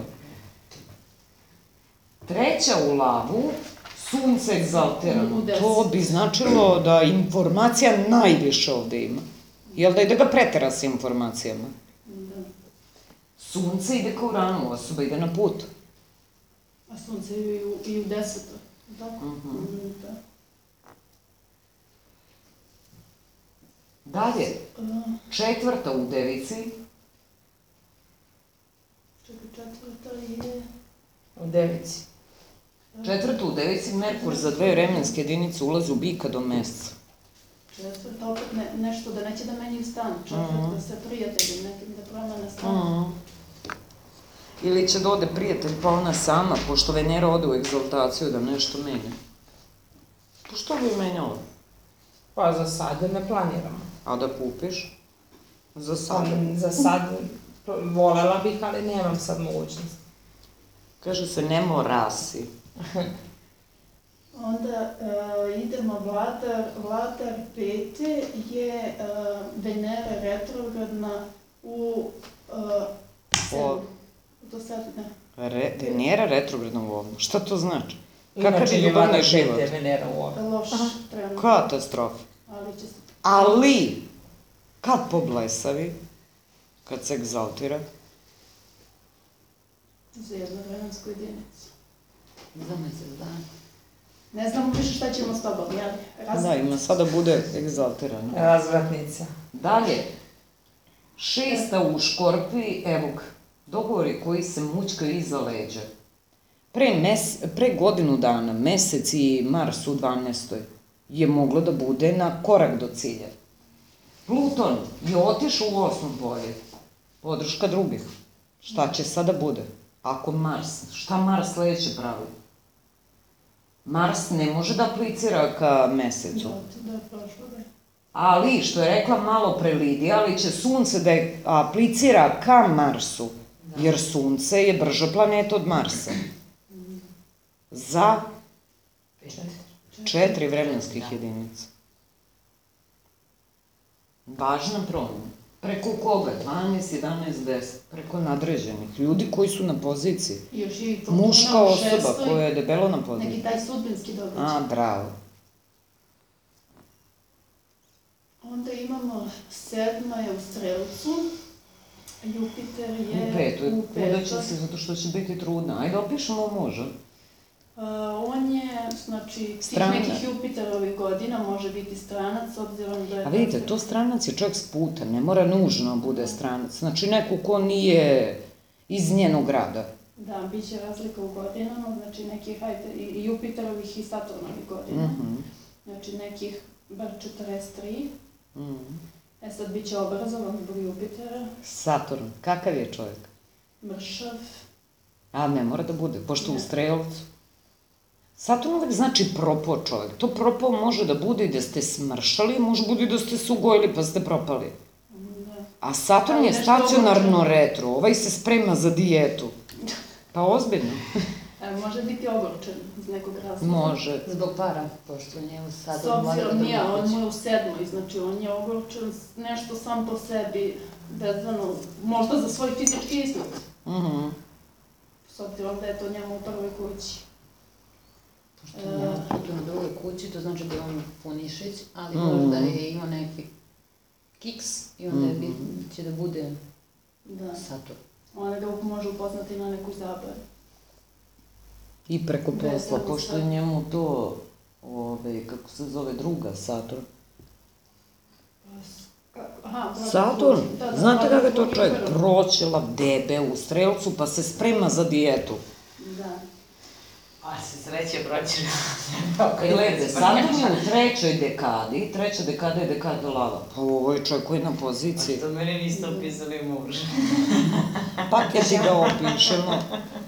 Treća u lavu, sunce egzaltirano. U deset. To bi značilo da informacija najviše ovde ima. Jel da ide ga pretera sa informacijama? Da. Sunce ide ka Uranu, osoba ide na put. A sunce je i u, i u deseto. Tako? Mhm. Da. Dalje, A, četvrta u devici, čekaj, četvrta je... U devici. četvrta u devici, Merkur za dve vremenske jedinice ulazi u bika do meseca. Četvrta opet ne, nešto da neće da menjaju stan. Četvrta sa prijateljem nekim da promene stan. Mhm. Ili će da ode prijatelj pa ona sama, pošto Venera ode u egzaltaciju da nešto menja. To što bi menjala? Pa za sad ne planiramo. A da kupiš? Za sad. Pa, za sad volela bih, ali nemam sad mogućnost. Kaže se, ne mora si. Onda uh, idemo vladar, vladar pete je uh, Venera retrogradna u uh, O, do sad, ne. re, Venera retrogradna u ovnu. Šta to znači? Inače Kakav je je ljubavni vladar život? pete Venera u ovom. Loš trenutno. Katastrofa. Ali će se... Ali, kad poblesavi, kad se egzaltira, Za jednu vremensku jedinicu. Za mesec dana. Ne znamo više šta ćemo s tobom, jel? da, ima sada bude egzaltirano. Razvratnica. Dalje, šesta u škorpiji, evo ga, dogovori koji se mućkaju iza leđa. Pre, mes, pre godinu dana, mesec i Mars u dvanaestoj je moglo da bude na korak do cilja. Pluton je otišao u osmo polje, podrška drugih. Šta će sada bude? Ako Mars, šta Mars sledeće pravi? Mars ne može da aplicira ka mesecu. Da, da, prošlo da je. Ali, što je rekla malo pre Lidija, ali će sunce da je aplicira ka Marsu, jer sunce je brža planeta od Marsa. za četiri vremenskih jedinica. Važna promjena. Preko koga? dvanaest, jedanaest, deset. Preko nadređenih. Ljudi koji su na poziciji. I još i Fortuna Muška u osoba šestoj, koja je debelo na poziciji. neki taj sudbinski događaj. A, bravo. Onda imamo sedma je u Strelcu, Jupiter je U petoj. u Udaće petoj. se zato što će biti trudna. Ajde, opišemo muža. Uh, on je, znači, tih Strana. nekih Jupiterovih godina može biti stranac, s obzirom da je... A vidite, to stranac je čovjek s puta, ne mora nužno bude stranac. Znači, neko ko nije iz njenog grada. Da, bit će razlika u godinama, znači nekih, hajde, i Jupiterovih i Saturnovih godina. Mhm. Znači nekih bar četrdeset tri. Mhm. E sad bit će obrazovan zbog Jupitera, Saturn, kakav je čovjek? mršav. A ne mora da bude, pošto u Strelcu. Saturn uvek znači propao čovjek. To propao može da bude i da ste smršali, može bude i da ste se ugojili pa ste propali. Da. A Saturn Ali je nešto stacionarno ogorčen. retro, ovaj se sprema za dijetu. Pa ozbiljno. E, može biti ogorčen iz nekog razloga. Može. Zbog para, pošto njemu sad... S obzirom nije, on mu je u sedmoj, znači on je ogorčen s- nešto sam po sebi, vezano, možda za svoj fizički izgled. Mhm. S obzirom da je to njemu u prvoj kući. Pošto njemu tu na drugoj kući, to znači da je on punišić, ali Mhm. možda je imao neki kiks i onda je Mhm. bit- će da bude Da. Saturn. Ona ga može upoznati na neku zabavu. I preko posla, Vezano pošto sa- je njemu to, ove, kako se zove, druga Saturn. Aha, brate, Saturn, da, da, znate brate, kakav je to kući čovjek? prvo. Proćela, debe u Strelcu, pa se sprema za dijetu. Da. A se sreće proći. Glede, Saturn je u trećoj dekadi, treća dekada je dekada lava. Pa ovo je čovjek koji je na poziciji. Što meni niste opisali muž. Pa kad ti ga opišemo.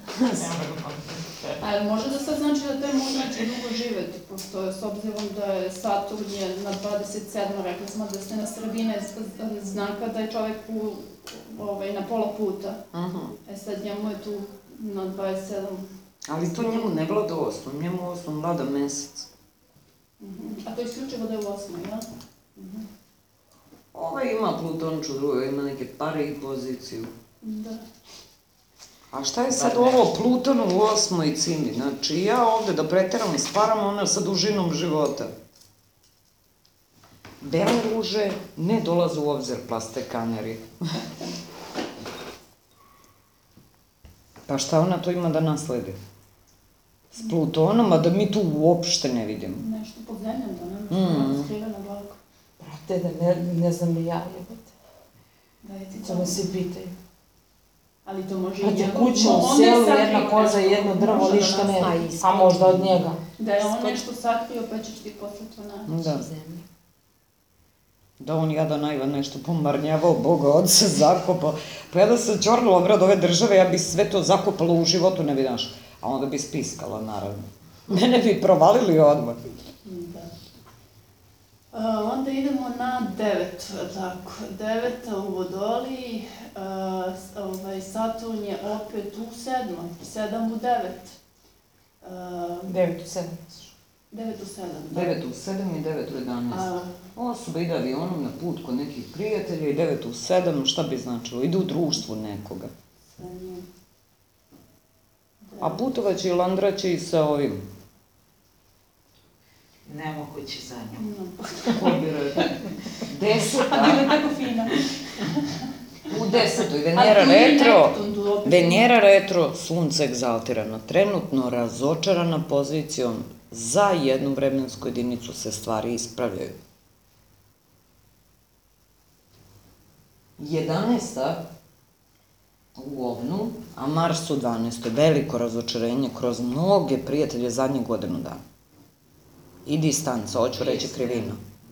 A može da sad znači da taj muž neće dugo živeti, pošto je s obzirom da je Saturn je na dvadeset sedam, rekli smo da ste na sredine znaka da je čovjek u, ovaj, na pola puta. Mhm. E sad njemu je tu na dvadeset sedam. Ali to njemu ne vlada osnov, njemu osnov vlada mesec. Mhm. A to je isključivo da je u osmoj, jel? Mhm. Ovaj ima Plutonču drugo, ima neke pare i poziciju. Da. A šta je sad ovo Pluton u osmoj cimi? Znači ja ovde da preteram i sparam ona sa dužinom života. Bele ruže ne dolaze u obzir plastekaneri. Pa šta ona to ima da nasledi? S Plutonom, a da mi tu uopšte ne vidimo. Nešto pod zemljom, da nema Mhm. što skriveno ovako. Brate, da ne, ne znam ni ja, jebote. Da je ti To me svi pitaju. Ali to može i Brate, njegov... kuća u on je selu, sakrio jedna koza i nešto, jedno drvo, može da ništa nastavi. nema. A A ispod- možda od njega. Da je on Ispod- nešto sakrio, pa ćeš ti posle to naći. Da. Zemlja. Da on jadan najvan nešto pomarnjavao Boga od se zakopao. Pa ja da se ćornula brad ove države, ja bi sve to zakopala u životu, ne bi naš. A onda bi spiskala, naravno. Mene bi provalili odmah. Da. A, onda idemo na devet, tako. Deveta u Vodoliji, a, s- ovaj, Saturn je opet u sedmoj, sedam u devet. A, Devet u sedam. devet u sedam, da. devet u sedam i devet u jedanaest. A, Osoba ide avionom na put kod nekih prijatelja i devet u sedam, šta bi značilo? Ide u društvu nekoga. sa njim. A putovaće i landraće i sa ovim. Nemoguće za njom. No, Ko bi rekao? a bila Deseta. je tako fina. U desetoj, A Venera tu je retro. Neptun, tu opet- Venera retro, sunce egzaltirano. Trenutno razočarana pozicijom. Za jednu vremensku jedinicu se stvari ispravljaju. jedanaesta u Ovnu, a Mars u dvanaestoj. Veliko razočarenje kroz mnoge prijatelje zadnjih godinu dana. I distanca, hoću reći krivina.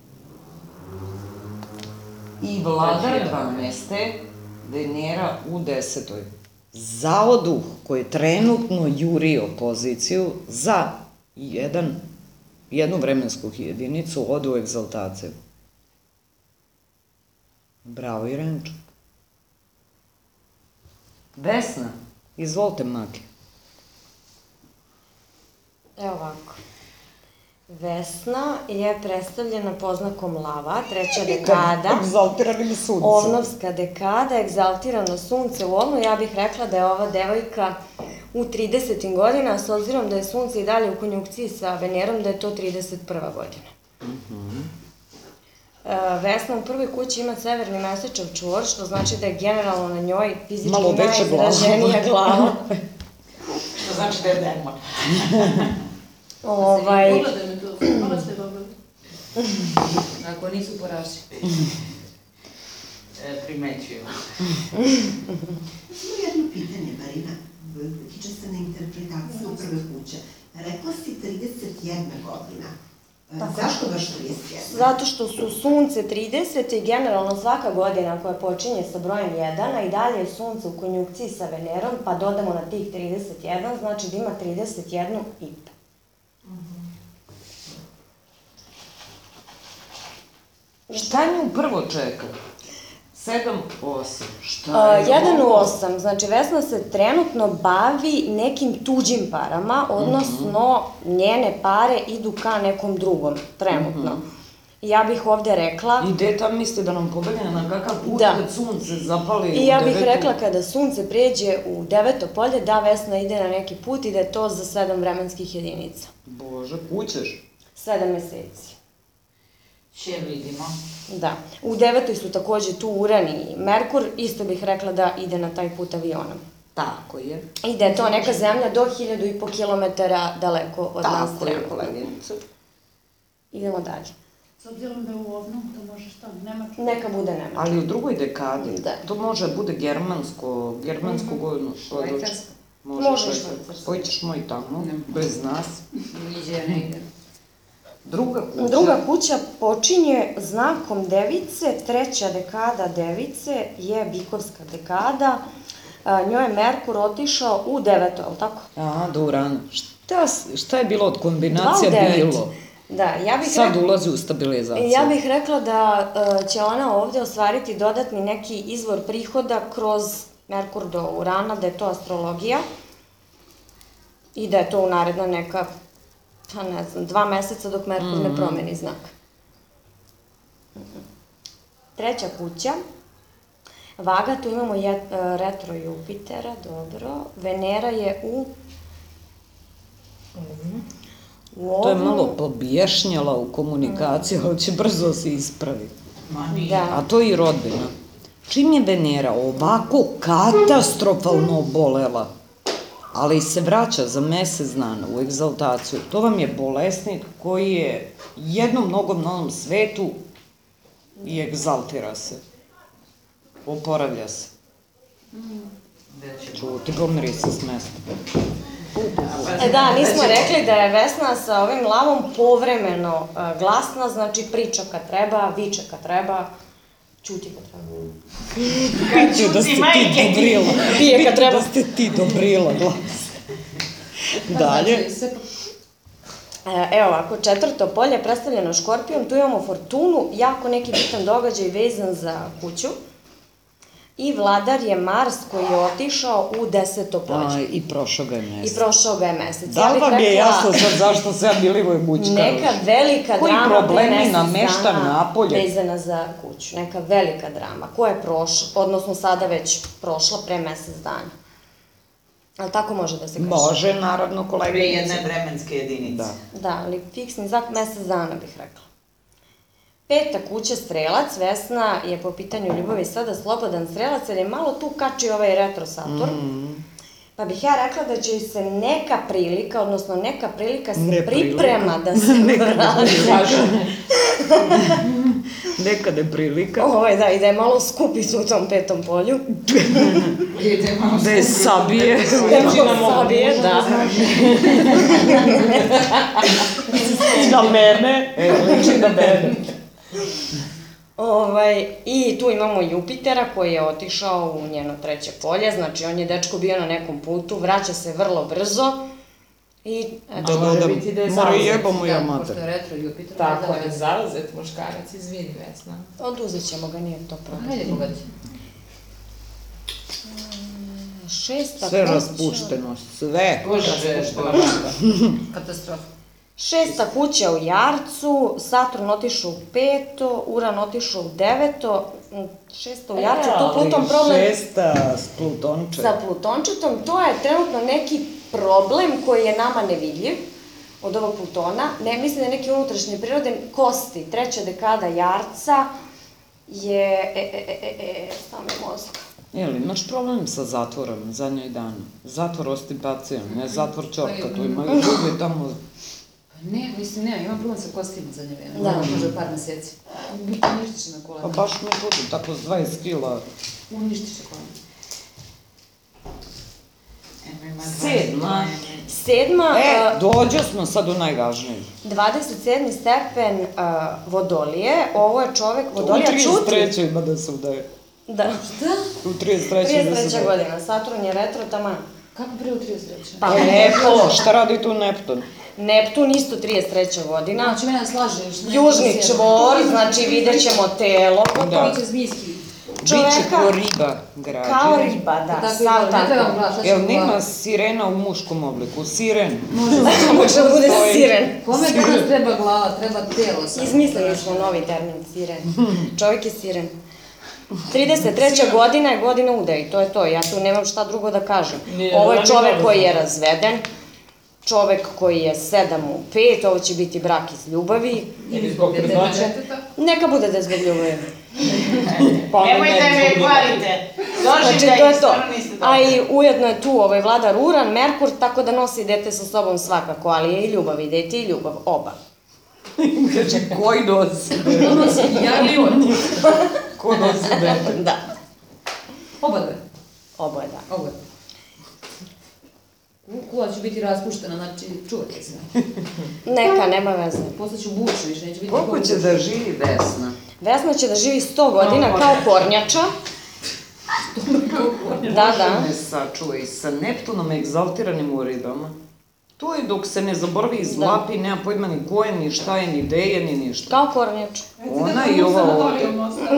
I vladar dvanaeste, Venera u desetoj. Zaoduh koji je trenutno jurio poziciju za jedan, jednu vremensku jedinicu ode u egzaltaciju. Bravo, Irenčo. Vesna, izvolite, Maki. Evo ovako. Vesna je predstavljena poznakom lava, treća dekada. Egzaltiranim suncem. Ovnovska dekada, egzaltirano sunce u ovnu. Ja bih rekla da je ova devojka u tridesetim godina, s obzirom da je sunce i dalje u konjunkciji sa Venerom, da je to trideset prva godina. Vesna u prvoj kući ima severni mesečev čvor, što znači da je generalno na njoj fizički najizraženija glava. Što znači da je demon. Ovaj... Pogledaj me to, malo ste dobili. Ako nisu poraši. Primećuju. Samo jedno pitanje, Marina, tiče se na interpretaciju prve kuće. Rekla si trideset jedna godina. Zašto baš trideset jedna? Zato što su sunce trideset i generalno svaka godina koja počinje sa brojem jedan, a i dalje je sunce u konjunkciji sa Venerom, pa dodamo na tih trideset jedan, znači da ima trideset jedan i po. Šta nju prvo čeka? Sedam, osam. Šta je? jedan u osam, znači Vesna se trenutno bavi nekim tuđim parama, odnosno njene pare idu ka nekom drugom, trenutno. Ja bih ovde rekla... I gde tam misli da nam pobegne na kakav put Da. kad sunce zapali u devetu? I ja bih rekla kada sunce pređe u deveto polje, da Vesna ide na neki put i da je to za sedam vremenskih jedinica. Bože, kućeš? Sedam meseci. Će vidimo. Da. U devetoj su takođe tu Uran i Merkur, isto bih rekla da ide na taj put avionom. Tako je. I da je to neka zemlja do hiljadu i po kilometara daleko od nas Tako je, trenutno. koleginice. Idemo dalje. S obzirom da je u ovnu, to može šta, Nemačka. Neka bude Nemačka. Ali u drugoj dekadi, Da. to može bude germansko, germansko godinu. Švajcarsko. Može Može švajcarsko. švajcarsko. Hoćeš moj tamo, bez nas. Niđe ne ide. Druga kuća. Druga kuća počinje znakom device, treća dekada device je bikovska dekada. A, njoj je Merkur otišao u deveto, je li tako? A, do Urana. Šta, šta je bilo od Dva kombinacija u devet. bilo? Da, ja bih Sad rekla... ulazi u stabilizaciju. Ja bih rekla da e, će ona ovde ostvariti dodatni neki izvor prihoda kroz Merkur do Urana, da je to astrologija i da je to u naredna neka, pa ne znam, dva meseca dok Merkur ne promeni znak. Treća kuća, Vaga, tu imamo je, e, retro Jupitera, dobro. Venera je u... u To je Ovnu. malo pobješnjala u komunikaciji, ali će brzo se ispravi. Ma nije. Da. A to je i rodbina. Čim je Venera ovako katastrofalno obolela, ali se vraća za mesec dana u egzaltaciju, to vam je bolesnik koji je jednom nogom na ovom svetu i egzaltira se. Oporavlja se. Čuti, pomiri se s mesta. E da, nismo rekli da je Vesna sa ovim lavom povremeno e, glasna, znači priča kad treba, viče kad treba, ćuti kad treba. Piću da ste ti Dobrila. Pije kad treba. Da ste ti Dobrila, glas. Dalje. E, Evo ovako, četvrto polje predstavljeno Škorpijom, tu imamo Fortunu, jako neki bitan događaj vezan za kuću. I vladar je Mars koji je otišao u deseto A, polje. i prošao ga je I mesec. prošao ga je mesec. Da li bih vam je rekla, jasno sad zašto se ja Milivoje Bućkarović? neka velika Koji drama pre problemi mesec namešta dana napolje? vezana za kuću. Neka velika drama koja je prošla, odnosno sada već prošla pre mesec dana. Ali tako može da se kaže? Može, naravno, Pre koleginice. jedne vremenske jedinice. Da. Da, ali fiksni znak mesec dana bih rekla. Peta kuća Strelac, Vesna je po pitanju ljubavi sada slobodan strelac, jer je malo tu kači ovaj retro Saturn. Pa bih ja rekla da će joj se neka prilika, odnosno neka prilika se Ne prilika. priprema da se vrati. Nekada je prilika. Ovo da, i da je malo skupicu u tom petom polju. Da je sabije. Da je malo sabije, da. Na mene. E, liči na mene. Ovaj, I tu imamo Jupitera koji je otišao u njeno treće polje, znači on je dečko bio na nekom putu, vraća se vrlo brzo i eto, Da može dodam, biti da je mora zauzet. jebamo ja Da, mater. pošto je retro Jupiter. Tako da je, zauzet muškarac, izvini Vesna. oduzet ćemo ga, nije to problem. Hajde, pogodi. Šesta Sve kuća. raspušteno, sve. Bože, Bože. Katastrofa. Šesta kuća u Jarcu, Saturn otišao u peto, Uran otišao u deveto, m, šesto u Jarcu, to Pluton problem Šesta s Plutonče. sa Plutončetom, to je trenutno neki problem koji je nama nevidljiv od ovog Plutona, ne mislim da je neki unutrašnji prirode, kosti, treća dekada Jarca je, e, e, e, e, e, stao mi mozak. Jel, imaš problem sa zatvorom zadnjoj dana? Zatvor ostipacijom, ne zatvor čorka, tu imaju drugi tamo. Pa ne, mislim, ne, imam problem sa kostima za nje vreme. Da. Može par meseci. Uništiš me Pa kolena. baš me čudi, tako s dvadeset kila. Uništiš me kolena. Evo ima Sedma. Sedma, E, a, dođo smo sad u najvažniji. dvadeset sedmi stepen a, Vodolije, ovo je čovek, U Vodolija trideset čuti. trećoj ima da se udaje. Da. U trideset trećoj da trideset se treća udaje. godina, Saturn je retro taman. Kako pre u trideset treće? Pa Lepo, šta radi tu Neptun? Neptun isto trideset treća godina. Znači, mene slažeš. Južni čvor, znači vidjet ćemo telo. Da. Biće zmijski. Biće Čoveka ko riba građe. kao riba, da, Tako sav je, ne trebam tako. glas, šta ću Jel glas? nema sirena u muškom obliku? Siren. Može da bude Stoji. siren. Kome danas treba glava, treba telo sad. Izmislili smo novi termin, siren. Čovjek je siren. trideset treća godina je godina udaja i to je to, ja tu nemam šta drugo da kažem. Nije, Ovo je oni čovek dobro koji je znaju. razveden, čovek koji je sedam u pet, ovo će biti brak iz ljubavi. Ili zbog Dete trudnoće. deteta. Neka bude da je zbog ljubavi. Pa onda Nemojte ne me zbog ljubavi. kvarite. Dođite Znači, to je to. stvarno niste dobro. A i ujedno je tu ovaj vladar Uran, Merkur, tako da nosi dete sa sobom svakako, ali je i ljubav, i dete i ljubav, oba. Kaže, koji nosi? Ono si ja i on. Ko nosi dete? Da, Oba dve. oboje da. Oba. Kula će biti raspuštena, znači čuvajte se. Neka, nema veze. Posle ću buču više, neće biti... Koliko će da živi Vesna? Vesna će da živi sto godina kao kornjača. Da, da. Ne sačuva i sa Neptunom egzaltiranim u ribama. To je dok se ne zaboravi zlapi, nema pojma ni ko je, ni šta je, ni gde je, ni ništa. Kao kornjača. Ona i ova ovde.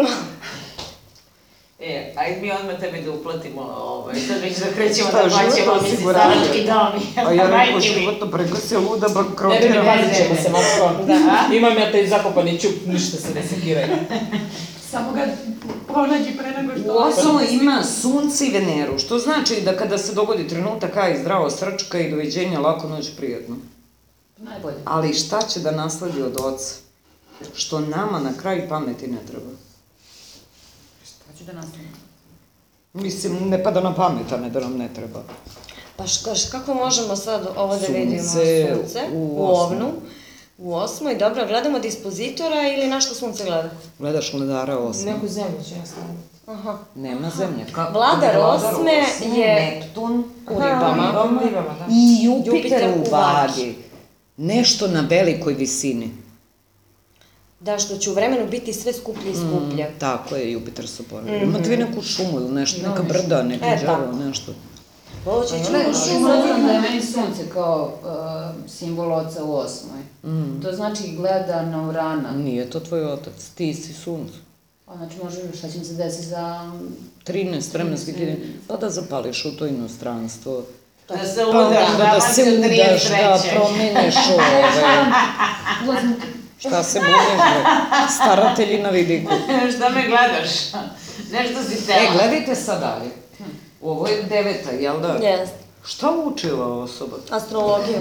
E, ajde mi odmah tebi da uplatimo, ovaj, sad već da krećemo Šta, da životno plaćamo mi se osiguranje? stanski dom. A ja rekao Dajte mi. životno preko se luda Ne bi mi bankrotiram. pazit ćemo se, Matko. Imam ja taj zakopani ćup, ništa se ne sekiraju. Samo ga pronađi pre nego U što... osnovu ima sunce i Veneru, što znači da kada se dogodi trenutak, aj zdravo srčka i doviđenja, lako noć prijatno. Najbolje. Ali šta će da nasledi od oca? Što nama na kraju pameti ne treba. Šta ću da nastavim? Mislim, ne pada na pamet, a ne da nam ne treba. Pa škaš, kako možemo sad ovo da vidimo? Sunce Sunce u u osmoj. ovnu. U osmoj, dobro, gledamo dispozitora ili na što sunce gleda? Gledaš ledara osme. Neku zemlju će ja staviti. Aha. Nema zemlje. Kako? Vladar osme je Neptun u Aha, ribama Ribama, da. i Jupiter Jupiter u u vagi. Nešto na velikoj visini. da što će u vremenu biti sve skuplje i skuplje. Tako je, Jupiter se oporavio. Imate vi neku šumu ili nešto, neka brda, neki E, đavo, tako. nešto. Ovo će ići Ne, u s šumu. obzirom da je meni sunce kao uh, simbol oca u osmoj. To znači gleda na Urana. Nije to tvoj otac, ti si sunce. A znači može šta će mi se desiti za... trinaest vremenskih godina, pa da zapališ u to inostranstvo. Da se Pa udaš, onda da se u udaš, da trideset treće. promeniš ove. Ulazim Šta se buniš, bre? Staratelji na vidiku. Šta me gledaš? Nešto si tela. E, gledajte sad dalje. Ovo je deveta, jel da? Jeste. Šta uči ova osoba? Astrologiju.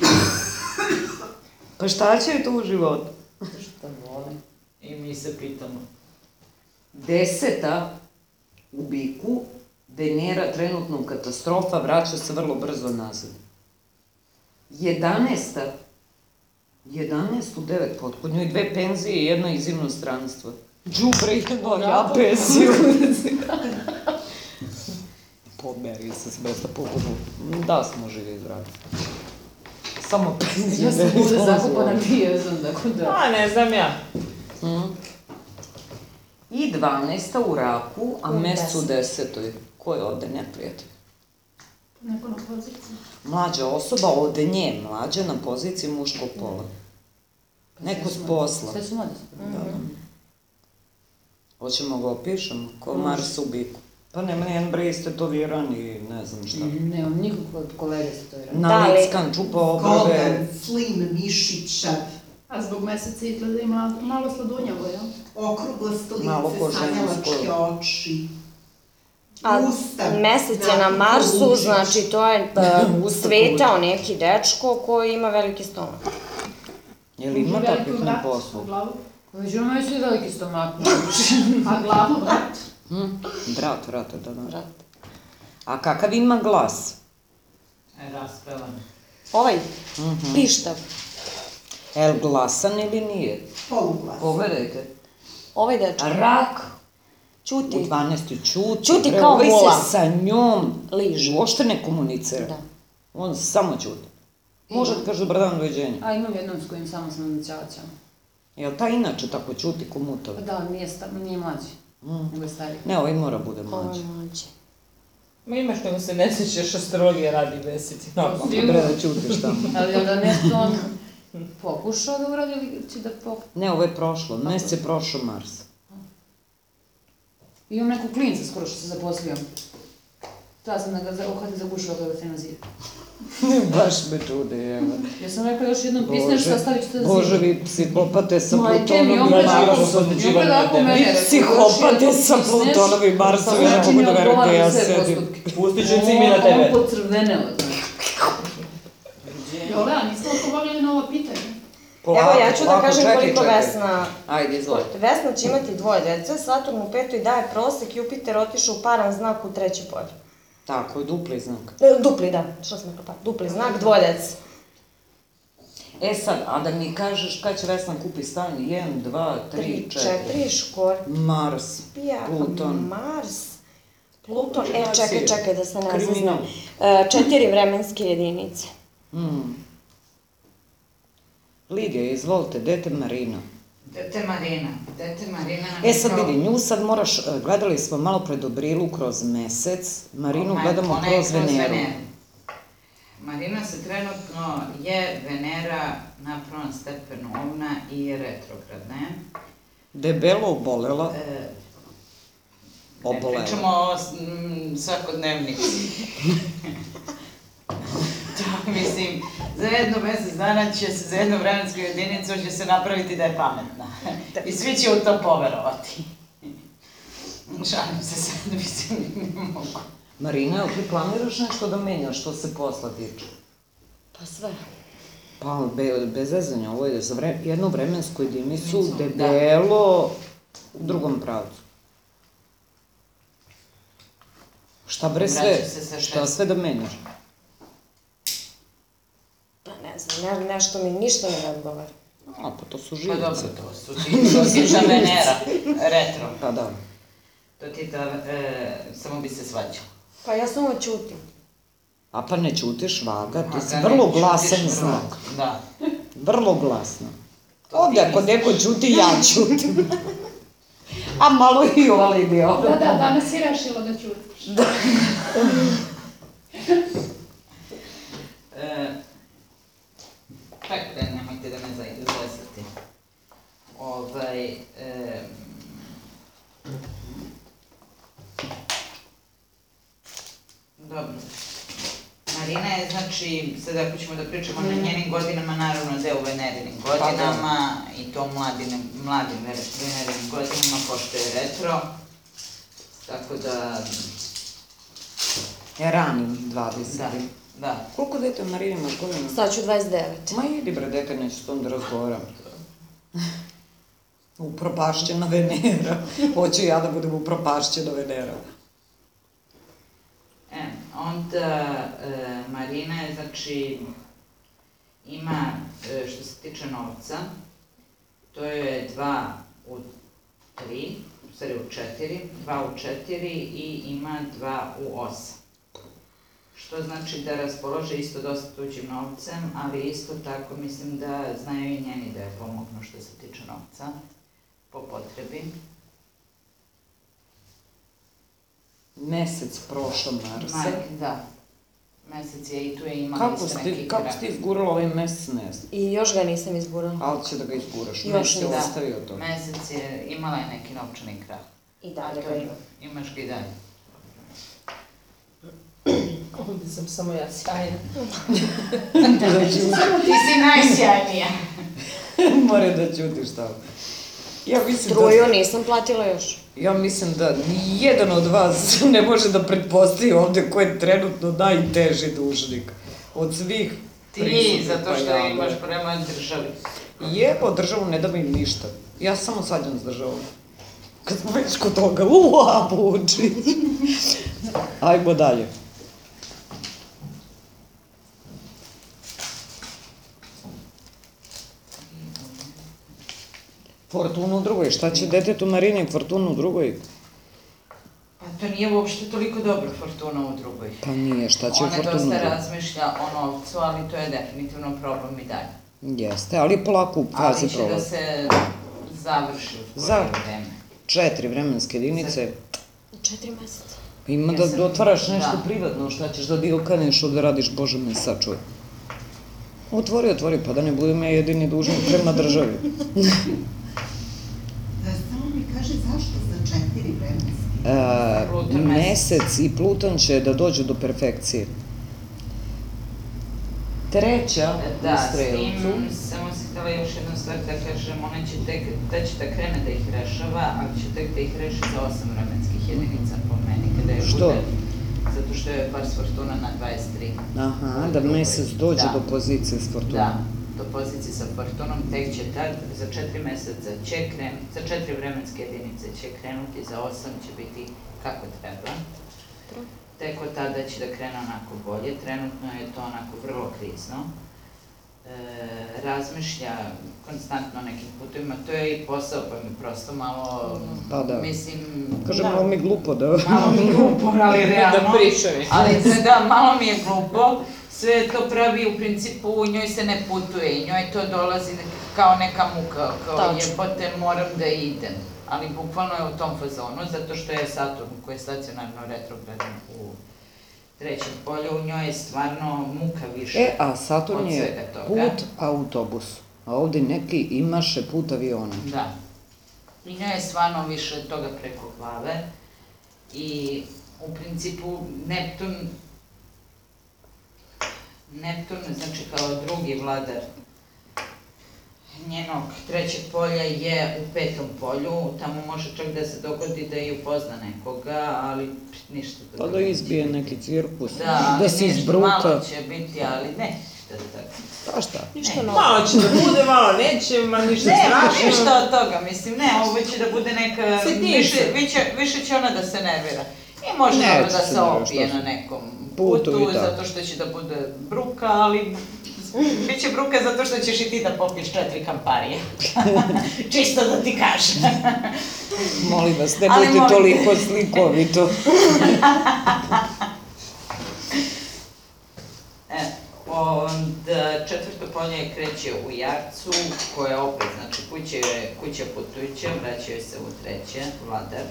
Pa šta će joj to u životu? što volim. I mi se pitamo. Deseta u biku, Venera trenutno u katastrofa, vraća se vrlo brzo nazad. Jedanaesta, jedanaest u devet pod, kod njoj dve penzije i jedna iz inostranstva. Džubre, jedno, ja penziju. Pomeri se s mesta pogodu. Da smo živi zdravi. Samo penziju. Ja sam bude zakupana prije, znam tako da... A, ne znam ja. I dvanaesta u raku, a U mesec u deset. desetoj. Ko je ovde neprijatelj? Neko na poziciji. Mlađa osoba, ovde nje mlađa, na poziciji muškog pola. Neko s posla. Sve su mlade. Da. Hoćemo ga opišemo, ko Mars u biku. Pa nema nijedan bre istetoviran i ne znam šta. Nemam nikog od kolege se to vjerati. Nalickan, čupa obrve. Golden, slim, mišićav, A zbog meseca izgleda i malo, malo sladunjavo, jel? okruglasto Malo ko lice, žensko. sanjalačke oči. A Usta, mesec je na napukao Marsu, ušić. znači to je uh, svetao neki dečko koji ima veliki stomak. Jel ima Veliki takvih na vrat poslu? u glavu. Već imaju svi veliki stomak. A glavu vrat. Hm? Vrat, vrat, da, da. Vrat. A kakav ima glas? E, raspevan. Ovaj, Mhm. pištav. El glasan ili nije? Poluglas. Pogledajte. Ovaj dečko. Rak. U Ćuti. dvanaestoj ćuti. Ćuti bre, kao ovaj mula. se sa njom Liže. uopšte ne komunicira. Da. On samo ćuti. Može da kaže dobar dan, doviđenja. A imam jednom s kojim samo sam na ćaćama. Jel ta inače tako ćuti ko mutava? Pa da, nije, sta, nije mlađi, Mm. nego je stariji. Ne, ovaj mora bude Ovo mlađi. je mlađi. Ma imaš nego se ne sjećaš astrologije radi meseci. Normalno. Bre da ćutiš tamo. Ali onda nešto on pokušao da uradi ili će da pokuša? Ne, ovo je prošlo. Mesec je prošao Mars. Imam nekog klinca skoro što se zaposlio. Ja sam da ga za- uhvati za gušilo kada se nazira. Baš me čude, evo. Ja sam rekla još jednom pisneš, sastavit ću te da Bože, zira. vi psihopate sa Majke mi, Plutonom on i pred Marsom. ako, Marsom. Marsom. on pred ako mene Vi rekao, psihopate još sa jednom pisneš, Plutonom i Marsom, pa ja ne znači mogu mi da verujem odgovara gde ja za sve sedim. postupke. Pustit ću cimi na tebe. On pocrveneo, znači. Jole, a nismo odgovorili na ovo pitanje. Evo ja ću da Polako, kažem čekaj, koliko čekaj. Vesna... Ajde, izvolite. Vesna će imati dvoje dece, Saturn u petoj daje prosek, Jupiter otišao u paran znak u treće polje. Tako je, dupli znak. E, Dupli, da, što sam rekla, pa, dupli znak, dvoje dece. E sad, a da mi kažeš kad će Vesna kupi stan? jedan, dva, tri, Tri, četiri. četiri, Škorpija, Mars, Pluton. Mars, Pluton, e, Mars čekaj, je čekaj da se ne kriminal. zaznem. E, četiri vremenske jedinice. Mm. Lidija, izvolite, dete Marina. Dete Marina, dete Marina... E sad vidi, nju sad moraš, e, gledali smo malo pre Dobrilu kroz mesec, Marinu gledamo Ona je kroz Veneru. Marina se trenutno je Venera na prvom stepenu ovna i je retrogradna. je. Debelo obolela, E, ne obolela. pričamo o mm, svakodnevnici. To, mislim, za jedno mesec dana će se, za jednu vremensku jedinicu će se napraviti da je pametna. I svi će u to poverovati. Šalim se sad, mislim, ne mogu. Marina, jel ti planiraš nešto da menjaš što se posla tiče? Pa sve. Pa, be, bez zezanja, ovo je za vre, jednu vremensku jedinicu Jedinicu, da. debelo u drugom pravcu. Šta bre sve, Vraća se sa šta šest. sve da menjaš? Pa ne znam, ne, nešto mi ništa ne odgovara. A, pa to su Pa živci. dobro, to su ti, to ti ta Venera, retro. Pa da. To ti ta, e, samo bi se svađala. Pa ja samo ćutim. A pa ne ćutiš, Vaga, ti si A da vrlo ne glasan ćutiš, vrlo- znak. Da. Vrlo glasno. To Ovdje ti ako misliš. neko ćuti, ja ćutim. A malo i ova Lidija. Da, da, danas si rešila da ćutiš. E, čekaj, nemojte da me zajde zlesati. Ovaj, e, dobro. Marina je, znači, sad ako ćemo da pričamo na njenim godinama, naravno da je u Venerinim godinama i to mladim, mladim Venerinim godinama, pošto je retro. Tako da, Je ranim dvadeset. da, da. Koliko dete Marina imaš godina? Sad ću dvadeset devet. Ma idi bre, dete, neću s tom da razgovaram. Upropašćena Venera. Hoću ja da budem upropašćena Venera. E, onda e, Marina je, znači, ima, e, što se tiče novca, to je dva u tri, u stvari u četiri, dva u četiri i ima dva u osam. Što znači da raspolože isto dosta tuđim novcem, ali isto tako mislim da znaju i njeni da je pomognu što se tiče novca, po potrebi. Mesec prošao Marsa. Majke, da. Mesec je i tu je imala Kako isto si, neki kako krak. si ti izgurala ovaj mesec, ne znam. I još ga nisam izgurala. Ali će da ga izguraš, Još mesec je nisam. ostavio to. Mesec je, imala je neki novčani krah. I dalje To ga je- imam. Imaš ga i dalje. Ovdje sam samo ja sjajna. Ti si najsjajnija. More da ćutiš tamo. Ja mislim Struju da... nisam platila još. Ja mislim da nijedan od vas ne može da pretpostavi ovde ko je trenutno najteži dužnik od svih Ti, prisutnih, zato pa što ja, imaš da. prema državi. Jebo, državu ne dam im ništa. Ja samo sađam s državom. Kad smo već kod toga, ua, buči. Ajmo dalje. Fortuna u drugoj. Šta će detetu Marini Fortuna u drugoj? Pa to nije uopšte toliko dobro Fortuna u drugoj. Pa nije, šta će Ona Fortuna u dosta drugoj? razmišlja o novcu, ali to je definitivno problem i dalje. Jeste, ali polako u fazi Ali će da prolazi. se završi u Za- koje vreme. Četiri vremenske jedinice. Četiri meseca. Ima Ja da sam- otvaraš nešto da. privatno, šta ćeš da dilkaneš, što da radiš, Bože me sačuvaj. Otvori, otvori, pa da ne budem ja jedini dužnik prema državi. Da, samo mi kaže zašto za četiri vremenske? E, Pluton mesec. mesec i Pluton će da dođu do perfekcije. Treća Da, u s Strelcu. tim samo si htjela još jednu stvar da kažem, ona će tek, da će da krene da ih rešava, ali će tek da ih reši za osam vremenskih jedinica po meni, kada je Što? bude, zato što je Pars Fortuna na dvadeset tri. Aha, da mesec dođe Da. do pozicije s Da, Fortunom. do pozicije sa Fortunom, tek će tad, za četiri meseca će krenuti, za četiri vremenske jedinice će krenuti, za osam će biti kako treba. Tek od tada će da krene onako bolje, trenutno je to onako vrlo krizno. E, razmišlja konstantno o nekim putovima, to je i posao pa mi prosto malo, Pa da. mislim... Kaže, da, malo mi glupo da... malo mi je glupo, ali realno. Da pričaju. Ali da, malo mi je glupo, sve to pravi u principu, u njoj se ne putuje i njoj to dolazi kao neka muka, kao Tačno. jebote moram da idem. Ali bukvalno je u tom fazonu, zato što je Saturn koji je stacionarno retrogradan u trećem polju, u njoj je stvarno muka više. E, a Saturn od je svega toga. put autobus, a ovde neki imaše put aviona. Da. I njoj je stvarno više toga preko glave i u principu Neptun Neptun, znači kao drugi vladar njenog trećeg polja je u petom polju, tamo može čak da se dogodi da i upozna nekoga, ali ništa da Pa da toga izbije neće biti. neki cirkus, Da, ali da se nešto izbruka. malo će biti, ali ne, šta da tako. Pa šta? Ništa Ne. novo. Malo će da bude, malo neće, ma ništa Ne, ma strašno. ništa od toga, mislim, ne, ovo će da bude neka, Sitnice. više, više, više će ona da se nervira. I može Neće dobro da se se nervira, opije šta na se- nekom Putu putu, i tako. zato što će da bude bruka, ali biće bruka zato što ćeš i ti da popiješ četiri kamparije. Čisto da ti kažem. Molim vas, ne Ali budite molim- toliko slikovito. E, onda četvrto polje kreće u Jarcu, koje opet, znači kuće, kuća putujuća, vraćaju se u treće, vladar.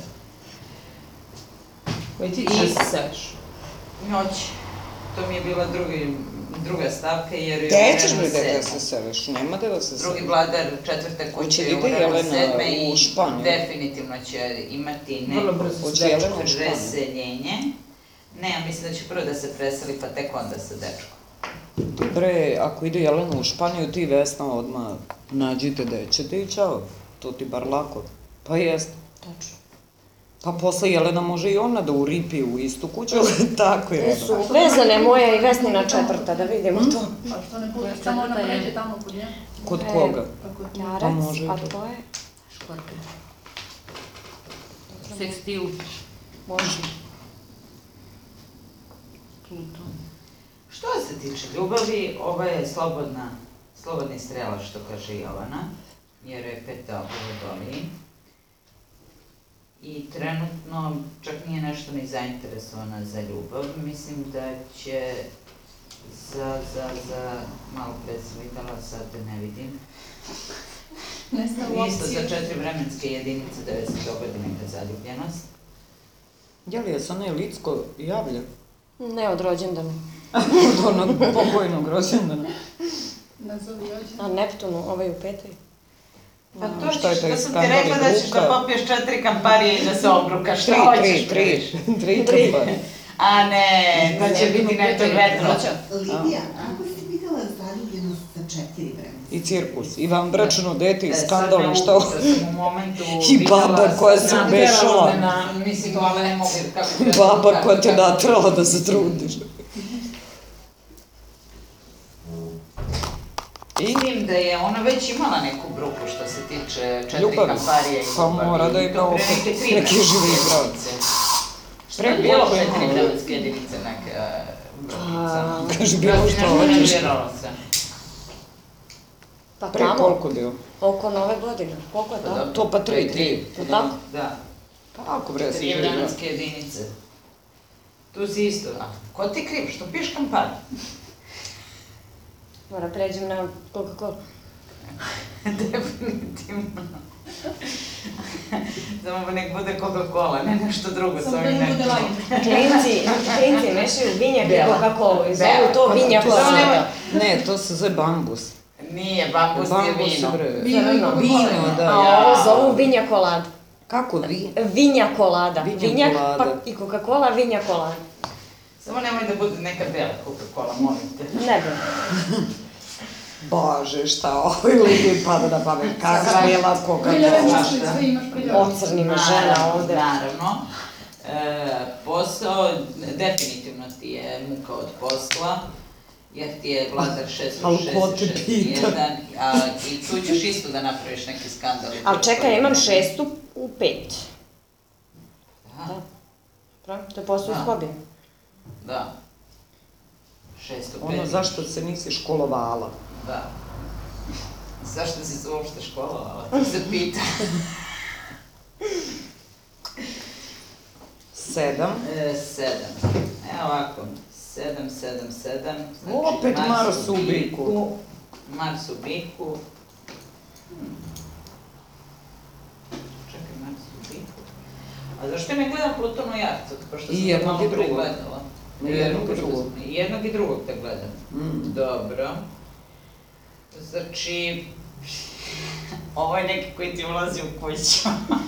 Koji ti ćeš da se seliš? Noć, to mi je bila drugi, druga stavka jer je Gde ćeš Uranus bre da sedma. se seliš? Nema da se Drugi seliš. vladar četvrte Hoće kuće da je ide Uranus Jelena sedme u i Španiju? definitivno će imati Vrlo neko brzo se Hoće dečko. Jelena u Španiju? preseljenje. Ne, ja mislim da će prvo da se preseli pa tek onda sa dečkom. Ti bre, ako ide Jelena u Španiju, ti Vesna odmah nađite gde ćete i čao. To ti bar lako. Pa jeste. Tačno. Pa posle Jelena može i ona da uripi u istu kuću, tako je. Su vezane moja i Vesnina četvrta, da vidimo to. Pa što ne pusti, samo ona pređe tamo kod nje. Kod E, koga? Pa kod Pa Jarac, može i a to. to je... Škorpion. Sekstil. Može. Pluton. Što se tiče ljubavi, ova je slobodna, slobodni strela, što kaže Jovana, jer je peta u Vodoliji. I trenutno čak nije nešto ni zainteresovana za ljubav. Mislim da će za, za, za, malo pre sam videla, sad te ne vidim. Ne znam Isto za opcije. četiri vremenske jedinice da joj se dogodi neka zaljubljenost. Je li je se onaj Licko javlja? Ne od rođendana. Od onog pokojnog rođendana. Nazovi ođe. A Neptunu, ovaj u petoj. Pa A, to šta je ćeš, taj da sam ti skandal i rekla da ćeš bruka? da popiješ četiri kamparije i da se obrukaš, šta Tri, hoćeš tri, tri, previše. tri kampanje. A ne, to će biti nešto vetro. Lidija, kako si videla zaljubljenost za četiri vremenska? I cirkus, i vanbračno dete, i E, sad skandal, me što... ukusa sam u momentu I videla baba koja sa- se na- ubešala. na- Mislim, ali ne mogu, kako da... Baba kako koja te da- natrala da se trudiš. S tim da je ona već imala neku bruku što se tiče četiri Ljubavi. kamparija i Pa ljubavi. mora da I je to kao pre neke tri neki živi vremenske brat. jedinice. Šta je bilo pre tri vremenske jedinice neke e, brukica? Kaže, bilo Prosti što nešto hoćeš. nerviralo se. Pa Pre tamo, koliko bio? oko nove godine. Koliko je Pa to? dobro, To pa tri, je tri. To tako? Da, Pa ako bre si tri živa. vremenske jedinice. Tu si isto, a ko ti kriv, što piješ kampanju? Mora pređem na Coca-Cola. Definitivno. Samo nek bude Coca-Cola, ne nešto drugo sa Samo da ovim ne bude nekima. lajn. Klinci, klinci mešaju vinjak i Bela. Coca-Cola i zovu Bela. to vinjak Samo Cola. nema- Ne, to se zove bambus. Nije, bambus je Bambus vino. bre. Vino i Crno. Coca-Cola. Vino, da. A ovo zovu vinja kolada. Kako vi? Vinja kolada. Vinja Vinjak kolada. pa i Coca-Cola, vinja kolada. Samo nemoj da bude neka bela Coca-Cola, molim te. Ne bi. Bože, šta ovoj lidi pada na pamet, kakva je la Prljave Coca-Cola. mušli, sve imaš prljave. Ocrni me žena ovde. Naravno. E, posao, definitivno ti je muka od posla, jer ti je vladar šest Ali plus ko šest te i šest pita? jedan, a i tu ćeš isto da napraviš neki skandal. Ali čekaj, imam šestu u pet. Da, Prav? To je posao Da. s hobijem. da. Šest u Ono, pet. zašto se nisi školovala? Da. Zašto si se uopšte školovala? To se pita. Sedam. E, sedam. Evo ovako. Sedam, sedam, sedam. Znači, Opet Mars u biku. Mars u biku. Hmm. Čekaj, Mars u biku. A zašto ne gledam Pluton u Jarcu? Pošto sam I te jednog malo i drugog. pregledala. I jednog i Pošto drugog. sam- I jednog i drugog te gledam. Mm. Dobro. Znači, ovo je neki koji ti ulazi u kuću.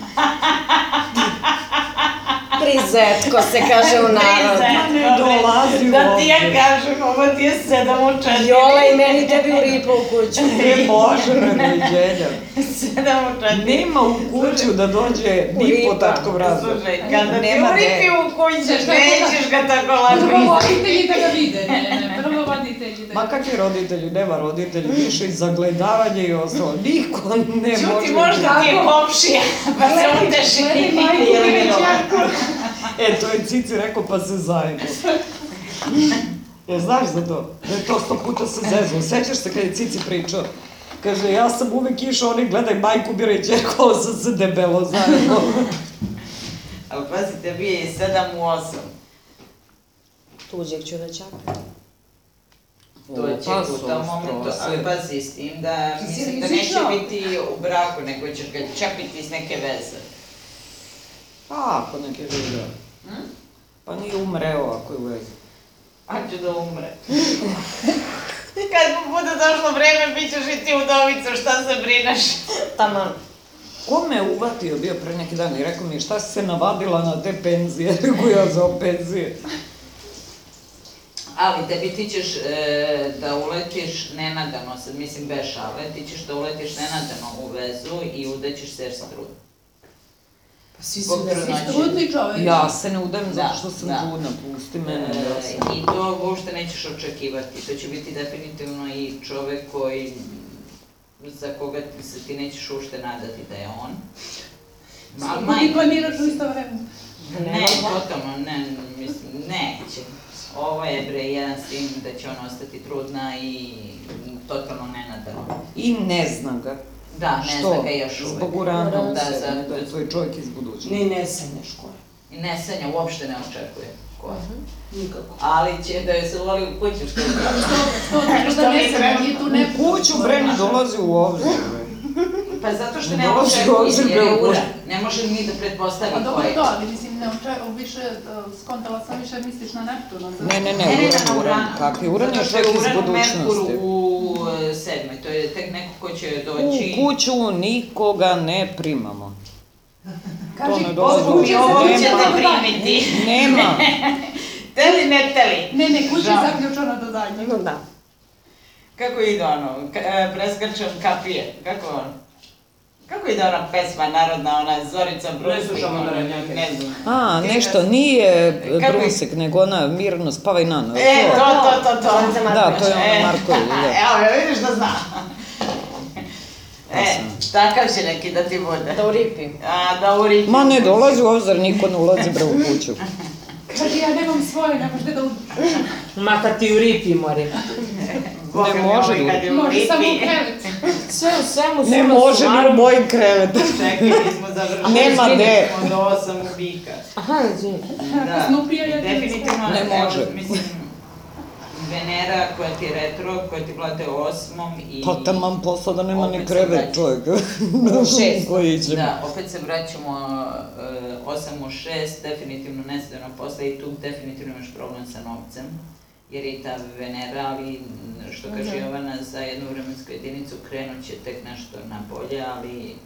Trizetko se kaže u narodu. Ne dolazi Da ti ja uopće. kažem, ovo ti je sedam u četiri. Jola i meni tebi u ripa u kuću. Ne može predođenja. Sedam u četiri. Nema u kuću da dođe ni po tatkov razlog. Slušaj, kada ti Nema uripi gde. u kuću, Šta nećeš ga tako lako Prvo izvesti. roditelji da ga vide, ne, ne, prvo roditelji da Ma ga kakvi roditelji, nema roditelji, više i zagledavanje i ostalo. Niko ne može... Čuti, možda ti je komšija, pa se uteši. Gledaj majku ili čerku. E, to je Cici rekao, pa se zajedno. Ja, znaš za to? Da je to sto puta se zezu. Sećaš se kad je Cici pričao? Kaže, ja sam uvek išao, oni gledaj majku, biraj čerku, ovo sam se debelo zajedno. Ali pazite, bio je sedam u osam. Tuđeg ću da čakam. To će Pa u su tom momentu, ali ostrose. pazi s tim da Ti si mislim da neće rizična. biti u braku, nego ćeš ga čapiti iz neke veze. Pa, ako neke žive. Hm? Pa nije umreo ako je u vezi. A ću da umre. Kad mu bude došlo vreme, bit ćeš i ti udovica, šta se brineš? Taman. Ko me uvatio bio pre neki dan i rekao mi šta si se navadila na te penzije, rekao ja za penzije. Ali tebi ti ćeš e, da uletiš nenadano, sad mislim bez šale, ti ćeš da uletiš nenadano u vezu i udećeš se jer si trudna. Pa svi Zbog su trudnoće. da Trudni čovek. Ja se ne udajem zato Da, što sam da. trudna, pusti mene. Ja E, sam... I to uopšte nećeš očekivati. To će biti definitivno i čovek koji, za koga ti se ti nećeš uopšte nadati da je on. Ako ti planiraš u isto vreme. Ne, totalno, ne, mislim, neće. Ovo je bre jedan s tim da će ona ostati trudna i totalno nenadano. I ne zna ga. Da, ne Što? zna ga još uvek. Zbog urana u Da, sebi, zato- da je tvoj čovjek iz budućnosti. Ni ne sanjaš koje. I ne sanja, uopšte ne očekuje. Ko? Nikako. Ali će da joj se voli u kuću, što je To da Što da mi ne se, treba? nije tu ne... U kuću bre ne dolazi u obzir, bre. Pa zato što Ne ne dolazi u obzir, očekuje, jer je bre, u uran. Ne može ni da pretpostavi A ko dobro je. to, ali mislim, ne očekujem, više, uh, skontala sam više misliš na Neptuna. da- Ne, ne, ne, Ne, ne, uran, na uran. uranu. Kakvi uran je Zato što čovjek iz uran budućnosti. Merkur u e, sedmoj, to je tek neko ko će doći... U kuću nikoga ne primamo. Kaži, ne dolazi ko u kuće obzir. se Ovo tiče ćete Nema. tako dalje. primiti. Nema. Teli, ne teli. Ne, ne, kuća Žao. je zaključana do zadnjeg. No da. Kako ide ono, ka, e, preskrčom kapije, kako ono? Kako ide ona pesma narodna, ona Zorica Brusnik? Ne slušamo ono, narodnjake. Ne znam. A, Ti nešto, kad- nije Kako- Brusik, nego ona mirno spavaj na noć. E, to, to, to, to. Zorica Marković. Da, to je ona E, Marković, da. Evo, ja vidiš da znam. E, takav će neki da ti bude. Da uripi. A, da uripi. Ma ne dolazi u obzir, niko ne ulazi bre u kuću. Kaže, ja nemam svoje, ne možete da uđe. Ma kad ti uripi, Mori. Boga Ne mi, može ovaj da kad je Može uripi. samo u krevet. Sve u svemu, Ne suma može ni u sumarum. mojim krevetu. Čekaj, mi smo završili. Nema gde. smo do osam ubika. Aha, izvini. Da, Snupija je definitivno, Ne evo, može. mislim, Venera koja ti je retro, koja ti vlade osmom i... Pa taman posla da nema ni Opet se krevet vraća. čovjek. šest. Koji ćemo. Da, opet se vraćamo uh, osam u šest, definitivno nesedano posle i tu definitivno imaš problem sa novcem, jer je i ta Venera, ali što kaže Jovana, za jednu vremensku jedinicu krenut će tek nešto na bolje, ali...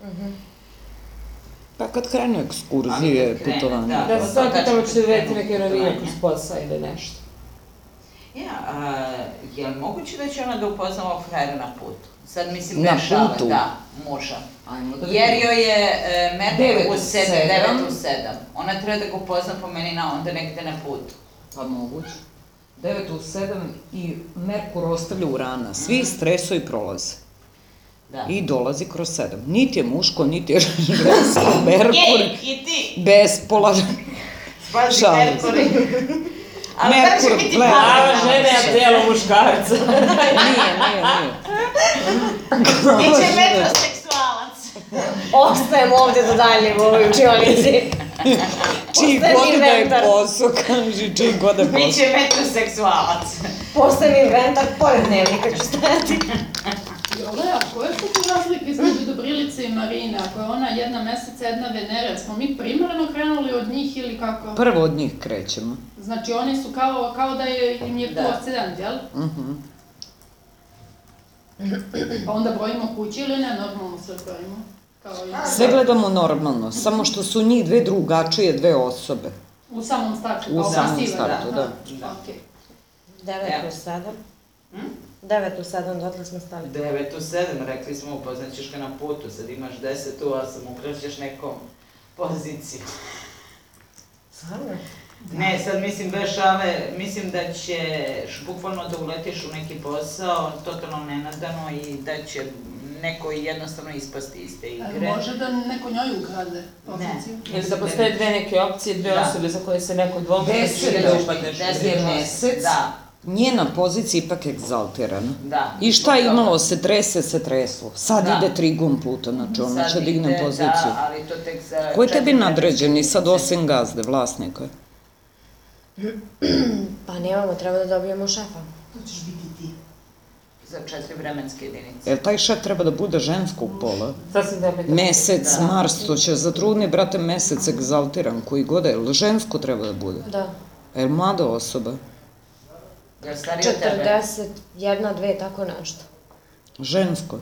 Pa kad krenu ekskurzije, Ali kad krene, putovanje. da. Da se sad Tačno pitamo ćete vidjeti krenu neke novine putovanje. kroz posao ili nešto. Ja, a, je li moguće da će ona da upozna ovog frajera na putu? Sad mislim Na bez šale, putu? da, muža. Ajmo da Jer joj je e, Merkur Devet u u sedam, sedam. devet u sedam. Ona treba da ga upozna po meni na onda negde na putu. Pa moguće. devet u sedam i Merkur ostavlja Urana. Svi stresovi prolaze. Da. I dolazi kroz sedam. Niti je muško, niti je žensko. Merkur Jej, i ti! bespolan. Spazi Šalim Merkur. se. Ali Merkur da će biti gleda. Glava pametna. žene, a tijelo muškarca. Nije, nije, nije. Biće metroseksualac. Ostajem ovde do dalje u ovoj učionici. Čiji Postani god da je inventar. posao, kaži, čiji god da je posao. Biće metroseksualac. Postajem inventar, pored dnevnika ću stajati. Jole, a koje su tu razlike između Dobrilice i Marine? Ako je ona jedna meseca, jedna Venera, smo mi primarno krenuli od njih ili kako? Prvo od njih krećemo. Znači oni su kao, kao da je, im je tu Da. ascendent, jel? Mhm. Pa onda brojimo kući ili ne, normalno sve brojimo? Kao i... Sve gledamo normalno, samo što su njih dve drugačije, dve osobe. U samom startu, U kao samom pasivan, startu, da. Aha, okej. devet Evo. plus sedam. Hm? devet plus sedam, dotle smo stali. devet u sedam, rekli smo, upoznaćeš ga na putu, sad imaš deset u osam, ukrećeš nekom poziciju. Stvarno? Ne, sad mislim bez šale, mislim da ćeš bukvalno da uletiš u neki posao, totalno nenadano i da će neko jednostavno ispasti iz te E, igre. Može da neko njoj ukrade poziciju? Ili da postoje dve neke opcije, dve Da. osobe za koje se neko dvomi, Deset ili je da upadneš. Deset je je mesec. Da, Njena pozicija je ipak egzaltirana. da. I šta je imalo, se trese, se treslo. Sad Da. ide trigon puta, znači ona Sad će digne ide, poziciju. Da, ali to tek za... Ko je tebi četiri nadređeni sad vremenske osim gazde, vlasnika? Pa nemamo, treba da dobijemo šefa. To ćeš biti ti. Za četiri vremenske jedinice. Jer taj šef treba da bude ženskog pola. Sad sam da pitam. Mesec, Da. Mars, to će zatrudni, brate, mesec egzaltiran, koji god je, jel žensko treba da bude? Da. Jel mlada osoba? Jel stariji od tebe? četrdeset, jedna, dve, tako nešto. Žensko.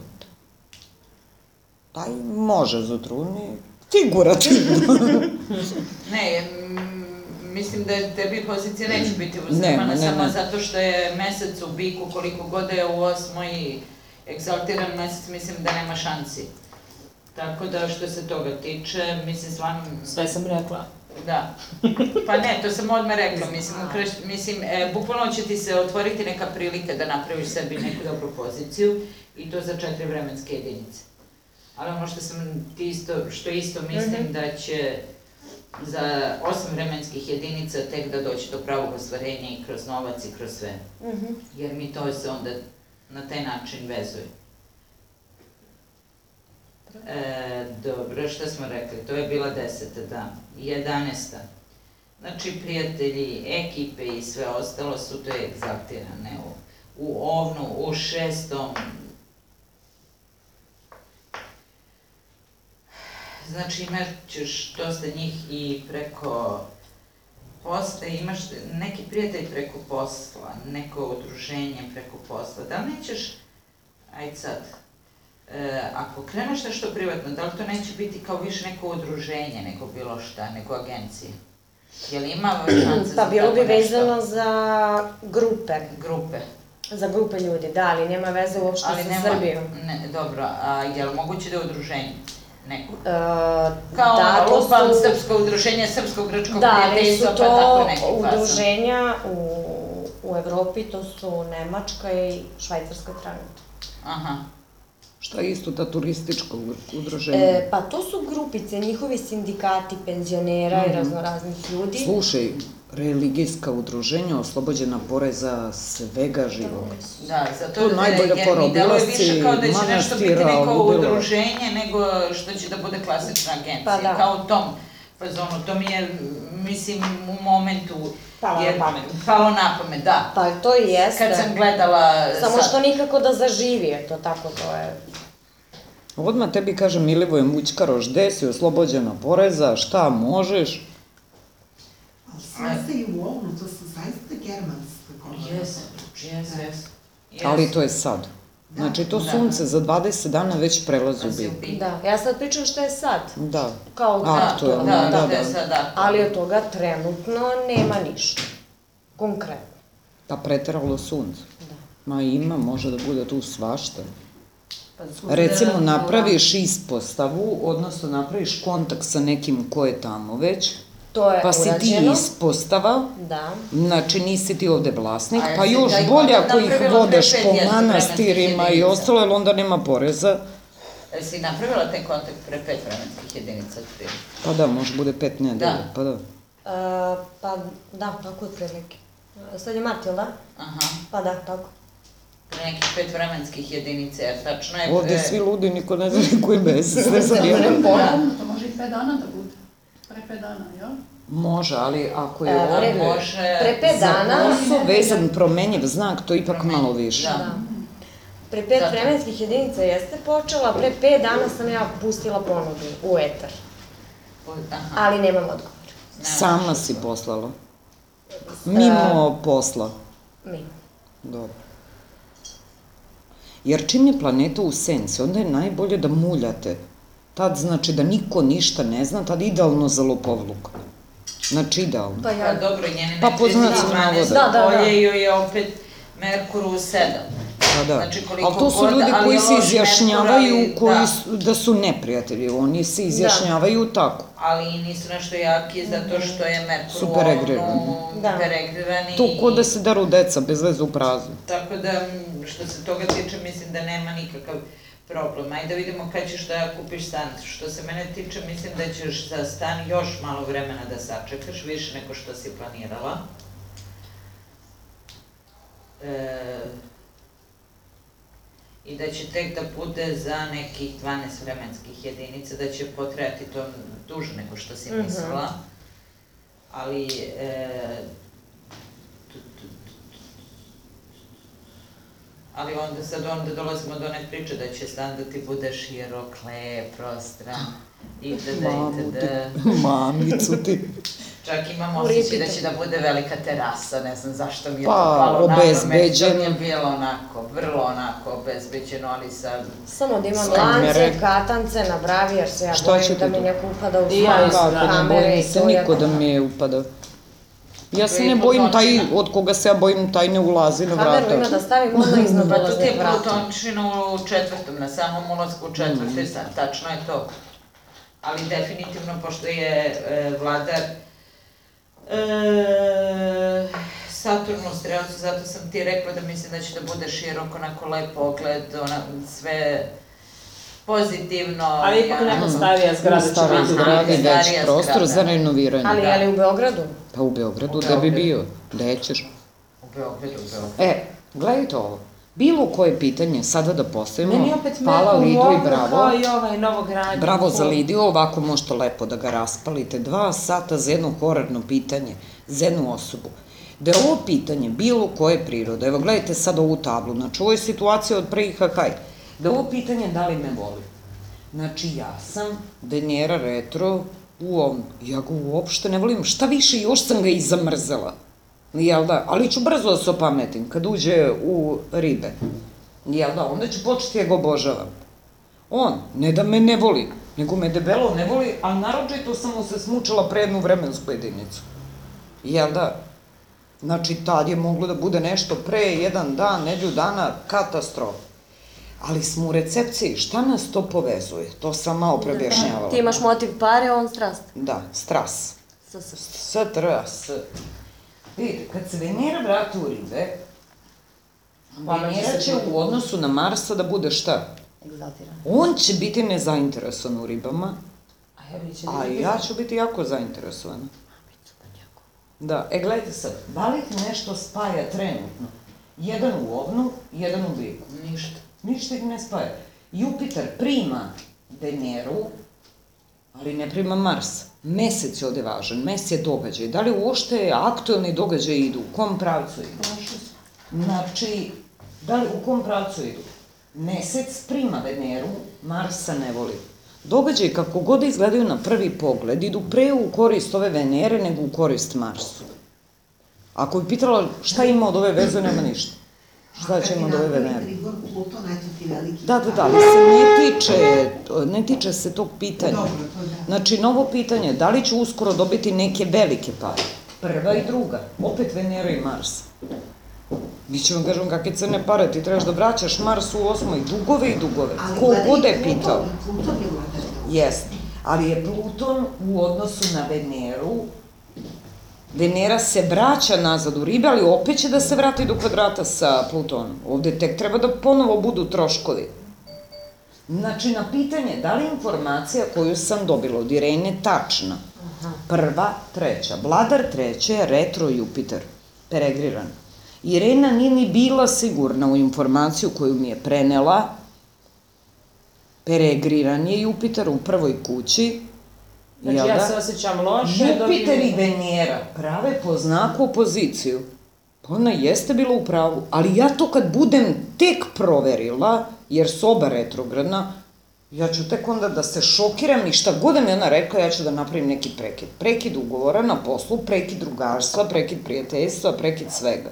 Taj može zatrudni, figurativno. Ne, mm, mislim da tebi pozicija neće biti Ne, uzimana ne, samo ne. zato što je mesec u biku, koliko god je u osmoj egzaltiran mesec, mislim da nema šansi. Tako da što se toga tiče, mislim stvarno... Sve sam rekla. Da. Pa ne, to sam odmah rekla, mislim, ukreš, mislim e, bukvalno će ti se otvoriti neka prilika da napraviš sebi neku dobru poziciju i to za četiri vremenske jedinice. Ali ono što sam ti isto, što isto mislim da će za osam vremenskih jedinica tek da doći do pravog ostvarenja i kroz novac i kroz sve. Jer mi to se onda na taj način vezuje. E, dobro, šta smo rekli? To je bila deseta, da. Jedanesta. Znači, prijatelji, ekipe i sve ostalo su to egzaltirane u, u ovnu, u šestom. Znači, imaš ćeš dosta njih i preko posla, imaš neki prijatelj preko posla, neko udruženje preko posla. Da li nećeš, ajde sad, E, ako kreneš nešto privatno, da li to neće biti kao više neko udruženje, neko bilo šta, neko agencija? Je li ima šanse za Pa bilo bi tako nešto? vezano za grupe, Grupe. za grupe ljudi, da, ali nema veze uopšte Ali sa nema, Srbijom. ne, dobro, a je li moguće da je udruženje? Neko. E, Kao da, to lupam su- srpsko udruženje, srpsko-grčko Da, ali su prijateljstvo, pa to tako neki fason. udruženja u, u Evropi, to su Nemačka i Švajcarska trenutno. Aha. Šta je isto ta turistička udruženja? E, pa to su grupice, njihovi sindikati penzionera Mhm. i raznoraznih ljudi. Slušaj, religijska udruženja oslobođena poreza svega živog. Da, zato To da najbolje jer mi deluje porobilasci, više kao da će nešto biti manastira, neko ludila. udruženje nego što će da bude klasična agencija. Pa da. Kao u tom fazonu, to mi je, mislim, u momentu... Palo na jer- pamet. Palo na pamet, da. Pa to i jeste. Kad sam gledala... Samo sad- što nikako da zaživi, eto tako to je. Odmah tebi kaže Milivoje Mućkaroš, gde si oslobođena poreza, šta možeš? Ali sunce i u ovnu, to su zaista germanske govore. Jes, jes, jes. Ali to je sad. Znači, to Da. sunce za dvadeset dana već prelazi u Pazi u bit. bit. Da, ja sad pričam šta je sad. Da. Kao A, Da, to je da, ono, da, da, da, da. sad, da. Ali od toga trenutno nema ništa. Konkretno. Pa preteralo sunce. Ma ima, može da bude tu svašta. Pa, Recimo, napraviš ispostavu, odnosno napraviš kontakt sa nekim ko je tamo već, to je pa si ti urađeno. ispostava, Da. znači nisi ti ovde vlasnik, A pa jesi još taj bolje kontakt ako ih napravila vodeš pre po pet vremenskih manastirima i jedinica? ostalo, jer onda nema poreza. Jesi napravila taj kontakt pre pet vremenskih jedinica? Ti? Pa da, može bude pet nedelja, Da. pa da. E, pa da, tako otprilike. Sad je mart, jel da? Aha. Pa da, tako. Pre nekih pet vremenskih jedinica, jer tačno je... Ovde e, svi ludi, niko ne zna koji mesec, ne znam ja. To može i pet dana da bude. Pre pet dana, jel? Može, ali ako je E, ovde pre- može... Pre pet za dana, posao vezan promenjiv znak, to je ipak Promenjiv, malo više. da. da. Pre pet Zato. vremenskih jedinica jeste počela, pre pet dana sam ja pustila ponudu u etar, Aha. ali nemam odgovor. Sama si poslala. Mimo posla. Mi. Dobro. Jer čim je planeta u senci, onda je najbolje da muljate. Tad znači da niko ništa ne zna, tad idealno za lopovluk. Znači idealno. Pa Pa ja, dobro, njene Pa po znacima dvanaest navoda. Da, da, da. polje joj je opet Merkur u sedam. Pa da. Znači, koliko Ali to su god, ljudi ali koji je se loš izjašnjavaju Merkur, ali- koji da. su, da su neprijatelji. Oni se izjašnjavaju tako. Ali i nisu nešto jaki zato što je Merkur Su u peregrirani. ovnu Da. peregrirani. To ko da se daru deca bez veze u praznu. Tako da, m, što se toga tiče, mislim da nema nikakav problem. Ajde da vidimo kad ćeš da kupiš stan. Što se mene tiče, mislim da ćeš za stan još malo vremena da sačekaš, više nego što si planirala. E, I da će tek da bude za nekih dvanaest vremenskih jedinica, da će potrajati to duže nego što si Mhm. mislila. Ali, e, tu, tu, ali onda sad onda dolazimo do one priče da će stan da ti bude širok, lep, prostran, itd. Mamu itd. ti, mamicu ti. Čak imam U osjećaj da Ripita. će da bude velika terasa, ne znam zašto mi je to Pa, palo na pamet. obezbeđeno. To mi je bilo onako, vrlo onako obezbeđeno, ali sad... samo da imam S kamere. lance, katance na bravi, jer se ja Šta bojim ćete da mi tu? neko upada u I ja stan, isto, Kako ne kamere bojim i se to je- niko da mi je upada. Ja To se je ne i bojim, taj plutončina. od koga se ja bojim, taj ne ulazi na Kameru ima vrata. da stavim odmah iznad Pa to ti ulaznih je vrata. plutončina u četvrtom, na samom ulasku u Mm. četvrti sad, tačno je to. Ali definitivno, pošto je e, vladar e, Saturn u Strelcu, zato sam ti rekla da mislim da će da bude širok, onako lep pogled, ona, sve pozitivno. Ali ipak ja- neka starija zgrada će Stara biti. zgrada i Starija već prostor zgrada. za renoviranje. Ali Da. je li u Beogradu? Pa u Beogradu, U da bi Beogradu. bio. Gde ćeš? U Beogradu, u Beogradu. E, gledajte ovo. Bilo koje pitanje sada da postavimo, Meni opet hvala Merkur Lidu i Vogu bravo. kao i ovaj novogradnji. Bravo za Lidiju, ovako možete lepo da ga raspalite. Dva sata za jedno horarno pitanje, za jednu osobu. Da je ovo pitanje bilo koje prirode, evo gledajte sad ovu tablu, znači ovo je situacija od pre I H H. Da je ovo pitanje da li me voli. Znači ja sam Denjera Retro u ovom, ja ga uopšte ne volim, šta više, još sam ga i zamrzela. Jel da? Ali ću brzo da se opametim, kad uđe u ribe. Jel da? Onda ću početi ja ga obožavam. On, ne da me ne voli, nego me debelo ne voli, ali naročito sam mu se smučala pre jednu vremensku jedinicu. Jel da? Znači, tad je moglo da bude nešto pre, jedan dan, nedelju dana, katastrofa. Ali smo u recepciji, šta nas to povezuje? To sam malo preobjašnjavala. Ti imaš motiv pare, on strast. Da, stras. S, s. S, tr, s. Vidite, kad se Venera vrati u ribe, Venera će u odnosu na Marsa da bude šta? Egzaltiran. On će biti nezainteresovan u ribama, a ja ću biti jako zainteresovana. Da, e gledajte sad, da li ih nešto spaja trenutno? Jedan u ovnu, jedan u biku. Ništa. Ništa ih ne spaja. Jupiter prima Veneru, ali ne prima Mars. Mesec je ovde važan, mesec je događaj. Da li uopšte aktualni događaj idu? U kom pravcu idu? Znači, da li u kom pravcu idu? Mesec prima Veneru, Marsa ne voli. Događaj kako god izgledaju na prvi pogled, idu pre u korist ove Venere nego u korist Marsu. Ako bi pitala šta ima od ove veze, nema ništa. Šta će ima od ove Venere? Da, da, da, ali se ne tiče, ne tiče se tog pitanja. Znači, novo pitanje, da li će uskoro dobiti neke velike pare? Prva i druga, opet Venera i Mars. Mi ćemo kažem kakve crne pare, ti trebaš da vraćaš Mars u osmoj, dugove i dugove. Ko god je pitao. Jeste, ali je Pluton u odnosu na Veneru, Venera se vraća nazad u ribe, ali opet će da se vrati do kvadrata sa Plutonom. Ovde tek treba da ponovo budu troškovi. Znači, na pitanje da li informacija koju sam dobila od Irene tačna, prva, treća, vladar treće je retro Jupiter, peregriran. Irena nije ni bila sigurna u informaciju koju mi je prenela, peregriran je Jupiter u prvoj kući. Znači, ja se osjećam loše. Jupiter i Venera prave po znaku opoziciju. Ona jeste bila u pravu, ali ja to kad budem tek proverila, jer su oba retrogradna, ja ću tek onda da se šokiram i šta god mi ona rekla, ja ću da napravim neki prekid. Prekid ugovora na poslu, prekid drugarstva, prekid prijateljstva, prekid svega.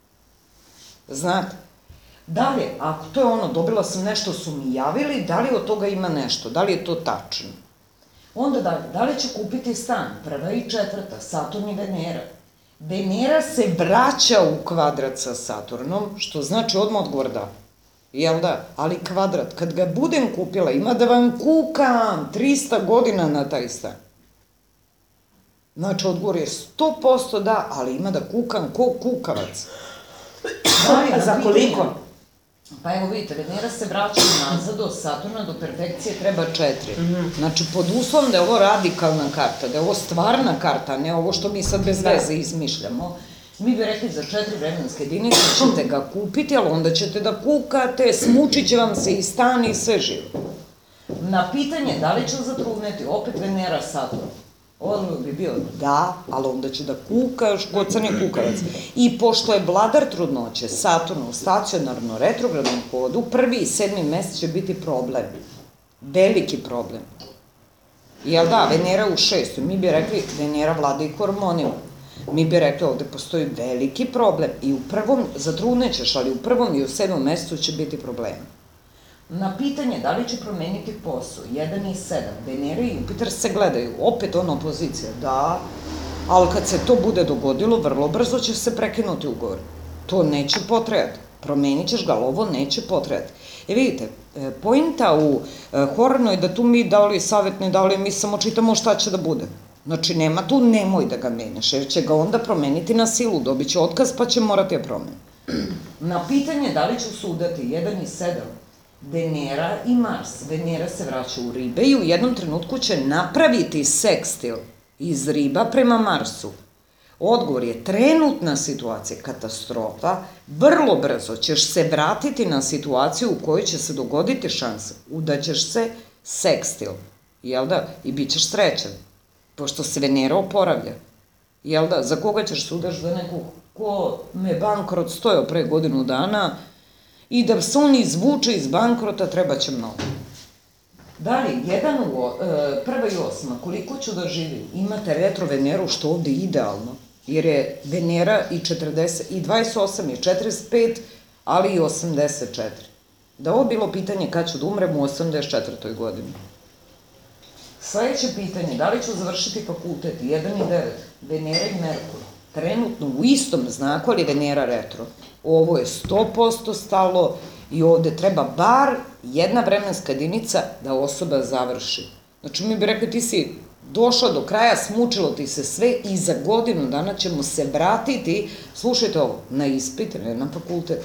Znate? Dalje, ako to je ono, dobila sam nešto, su mi javili, da li od toga ima nešto, da li je to tačno? Onda dalje, da li će kupiti stan, prva i četvrta, Saturn i Venera. Venera se vraća u kvadrat sa Saturnom, što znači odmah odgovor da. Jel da? Ali kvadrat, kad ga budem kupila, ima da vam kukam trista godina na taj stan. Znači, odgovor je sto posto da, ali ima da kukam ko kukavac. Za koliko? Pa evo vidite, Venera se vraća nazad do Saturna, do perfekcije treba četiri. Znači, pod uslovom da je ovo radikalna karta, da je ovo stvarna karta, ne ovo što mi sad bez veze izmišljamo, mi bi rekli za četiri vremenske jedinice ćete ga kupiti, ali onda ćete da kukate, smučit će vam se i stan i sve živo. Na pitanje da li ću zatrudneti, opet Venera Saturn. Odgovor bi bio da, ali onda će da kukaš, kod crni kukavac. I pošto je vladar trudnoće Saturn u stacionarno retrogradnom hodu, prvi i sedmi mesec će biti problem. Veliki problem. Jel da, Venera u šestoj, mi bi rekli Venera vlada i hormonima. Mi bi rekli ovde postoji veliki problem i u prvom, zatrudnećeš, ali u prvom i u sedmom mesecu će biti problem. Na pitanje da li će promeniti posao, jedan i sedam, Venera i Jupiter se gledaju, opet ona opozicija, da, ali kad se to bude dogodilo, vrlo brzo će se prekinuti ugovor. To neće potrejati, promenit ćeš ga, ali ovo neće potrejati. E vidite, pojenta u horornoj da tu mi dali savjet, ne dali, mi samo čitamo šta će da bude. Znači, nema tu, nemoj da ga menjaš, jer će ga onda promeniti na silu, dobit će otkaz pa će morati da promeni. Na pitanje da li ću sudati jedan i sedam, Venera i Mars. Venera se vraća u ribe i u jednom trenutku će napraviti sekstil iz riba prema Marsu. Odgovor je trenutna situacija, katastrofa, vrlo brzo ćeš se vratiti na situaciju u kojoj će se dogoditi šansa, udaćeš se sekstil, jel da, i bit ćeš srećan, pošto se Venera oporavlja, jel da, za koga ćeš sudaš za nekog ko me bankrot stojao pre godinu dana, i da se on izvuče iz bankrota treba će mnogo. Dalje, jedan u, e, prva i osma, koliko ću da živim? Imate retro Veneru, što ovde idealno, jer je Venera i četrdeset, i dvadeset osam i četrdeset pet, ali i osamdeset četiri. Da ovo bilo pitanje kad ću da umrem u osamdeset četvrtoj godini. Sledeće pitanje, da li ću završiti fakultet? jedan i devet, Venera i Merkur. trenutno u istom znaku, ali Venera retro. Ovo je sto posto stalo i ovde treba bar jedna vremenska jedinica da osoba završi. Znači, mi bi rekli, ti si došao do kraja, smučilo ti se sve i za godinu dana ćemo se vratiti, slušajte ovo, na ispit, ne na fakultet.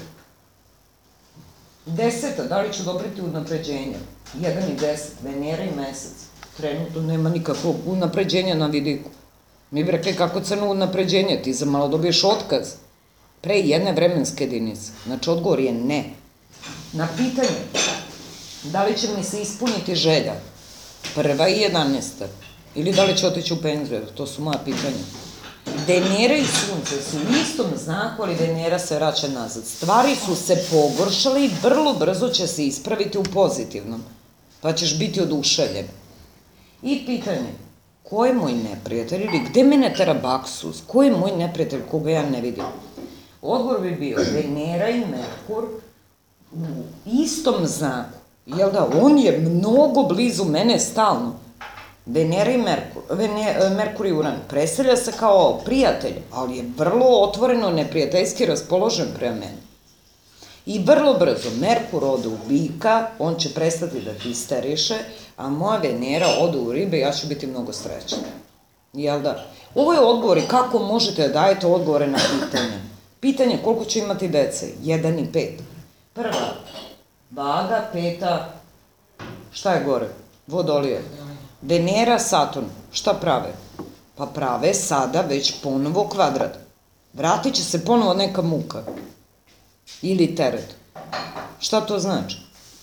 Deseta, da li ću dobriti unapređenja? Jedan i deset, Venera i mesec. Trenutno nema nikakvog unapređenja na vidiku. Mi bi rekli kako crno unapređenje, ti za malo dobiješ otkaz. Pre jedne vremenske jedinice. Znači, odgovor je ne. Na pitanje, da li će mi se ispuniti želja? Prva i jedanaesta. Ili da li će otići u penziju? To su moja pitanja. Venera i sunce su u istom znaku, ali Venera se vraća nazad. Stvari su se pogoršale i vrlo brzo će se ispraviti u pozitivnom. Pa ćeš biti oduševljen. I pitanje, ko je moj neprijatelj ili gde mene tera baksus? Ko je moj neprijatelj koga ja ne vidim? Odgovor bi bio Venera i Merkur u istom znaku. Jel da, on je mnogo blizu mene stalno. Venera i Merkur, Vene, Merkur i Uran predstavlja se kao prijatelj, ali je vrlo otvoreno neprijateljski raspoložen prema meni. I vrlo brzo Merkur ode u bika, on će prestati da histeriše, a moja Venera ode u ribe i ja ću biti mnogo srećna. Jel da? Ovo je odgovor i kako možete da dajete odgovore na pitanje. Pitanje koliko će imati dece? Jedan i pet. Prva, Vaga, peta, šta je gore? Vodolije. Venera, Saturn, šta prave? Pa prave sada već ponovo kvadrat. Vratit će se ponovo neka muka. Ili teret. Šta to znači?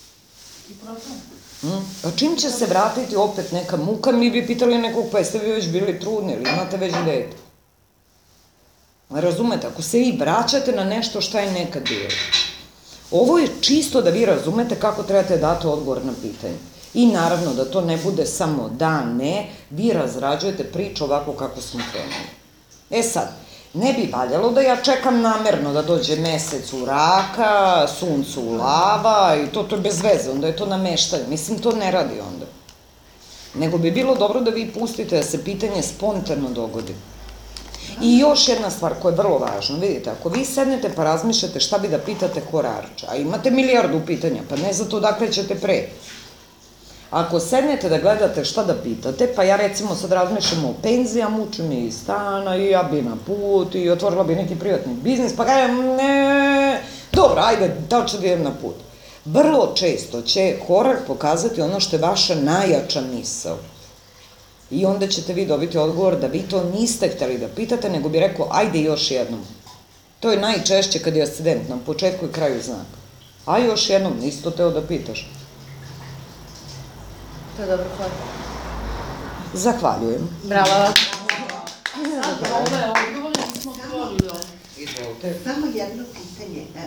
Hmm? A čim će se vratiti opet neka muka, mi bi pitali nekog, pa jeste vi već bili trudni ili imate već dete? Razumete, ako se vi vraćate na nešto šta je nekad bilo. Ovo je čisto da vi razumete kako trebate dati odgovor na pitanje. I naravno da to ne bude samo da, ne, vi razrađujete priču ovako kako smo krenuli. E sad, ne bi valjalo da ja čekam namerno da dođe mesec u raka, suncu u lava i to, to je bez veze, onda je to nameštanje. Mislim, to ne radi onda. Nego bi bilo dobro da vi pustite da se pitanje spontano dogodi. I još jedna stvar koja je vrlo važna, vidite, ako vi sednete pa razmišljate šta bi da pitate Horarča, a imate milijardu pitanja, pa ne zato dakle ćete pre. Ako sednete da gledate šta da pitate, pa ja recimo sad razmišljam o penzija, mučim mi iz stana i ja bi na put i otvorila bi neki privatni biznis, pa kažem ne, dobro, ajde, da li ću da idem na put. Vrlo često će Horar pokazati ono što je vaša najjača misao. I onda ćete vi dobiti odgovor da vi to niste hteli da pitate, nego bi rekao, ajde još jednom. To je najčešće kad je ascendent na početku i kraju znaka. A još jednom, nisi to teo da pitaš. To je dobro, hvala. Zahvaljujem. Bravo. Sad, ovo je odgovor, smo govorili o... Izvolite. Samo jedno pitanje.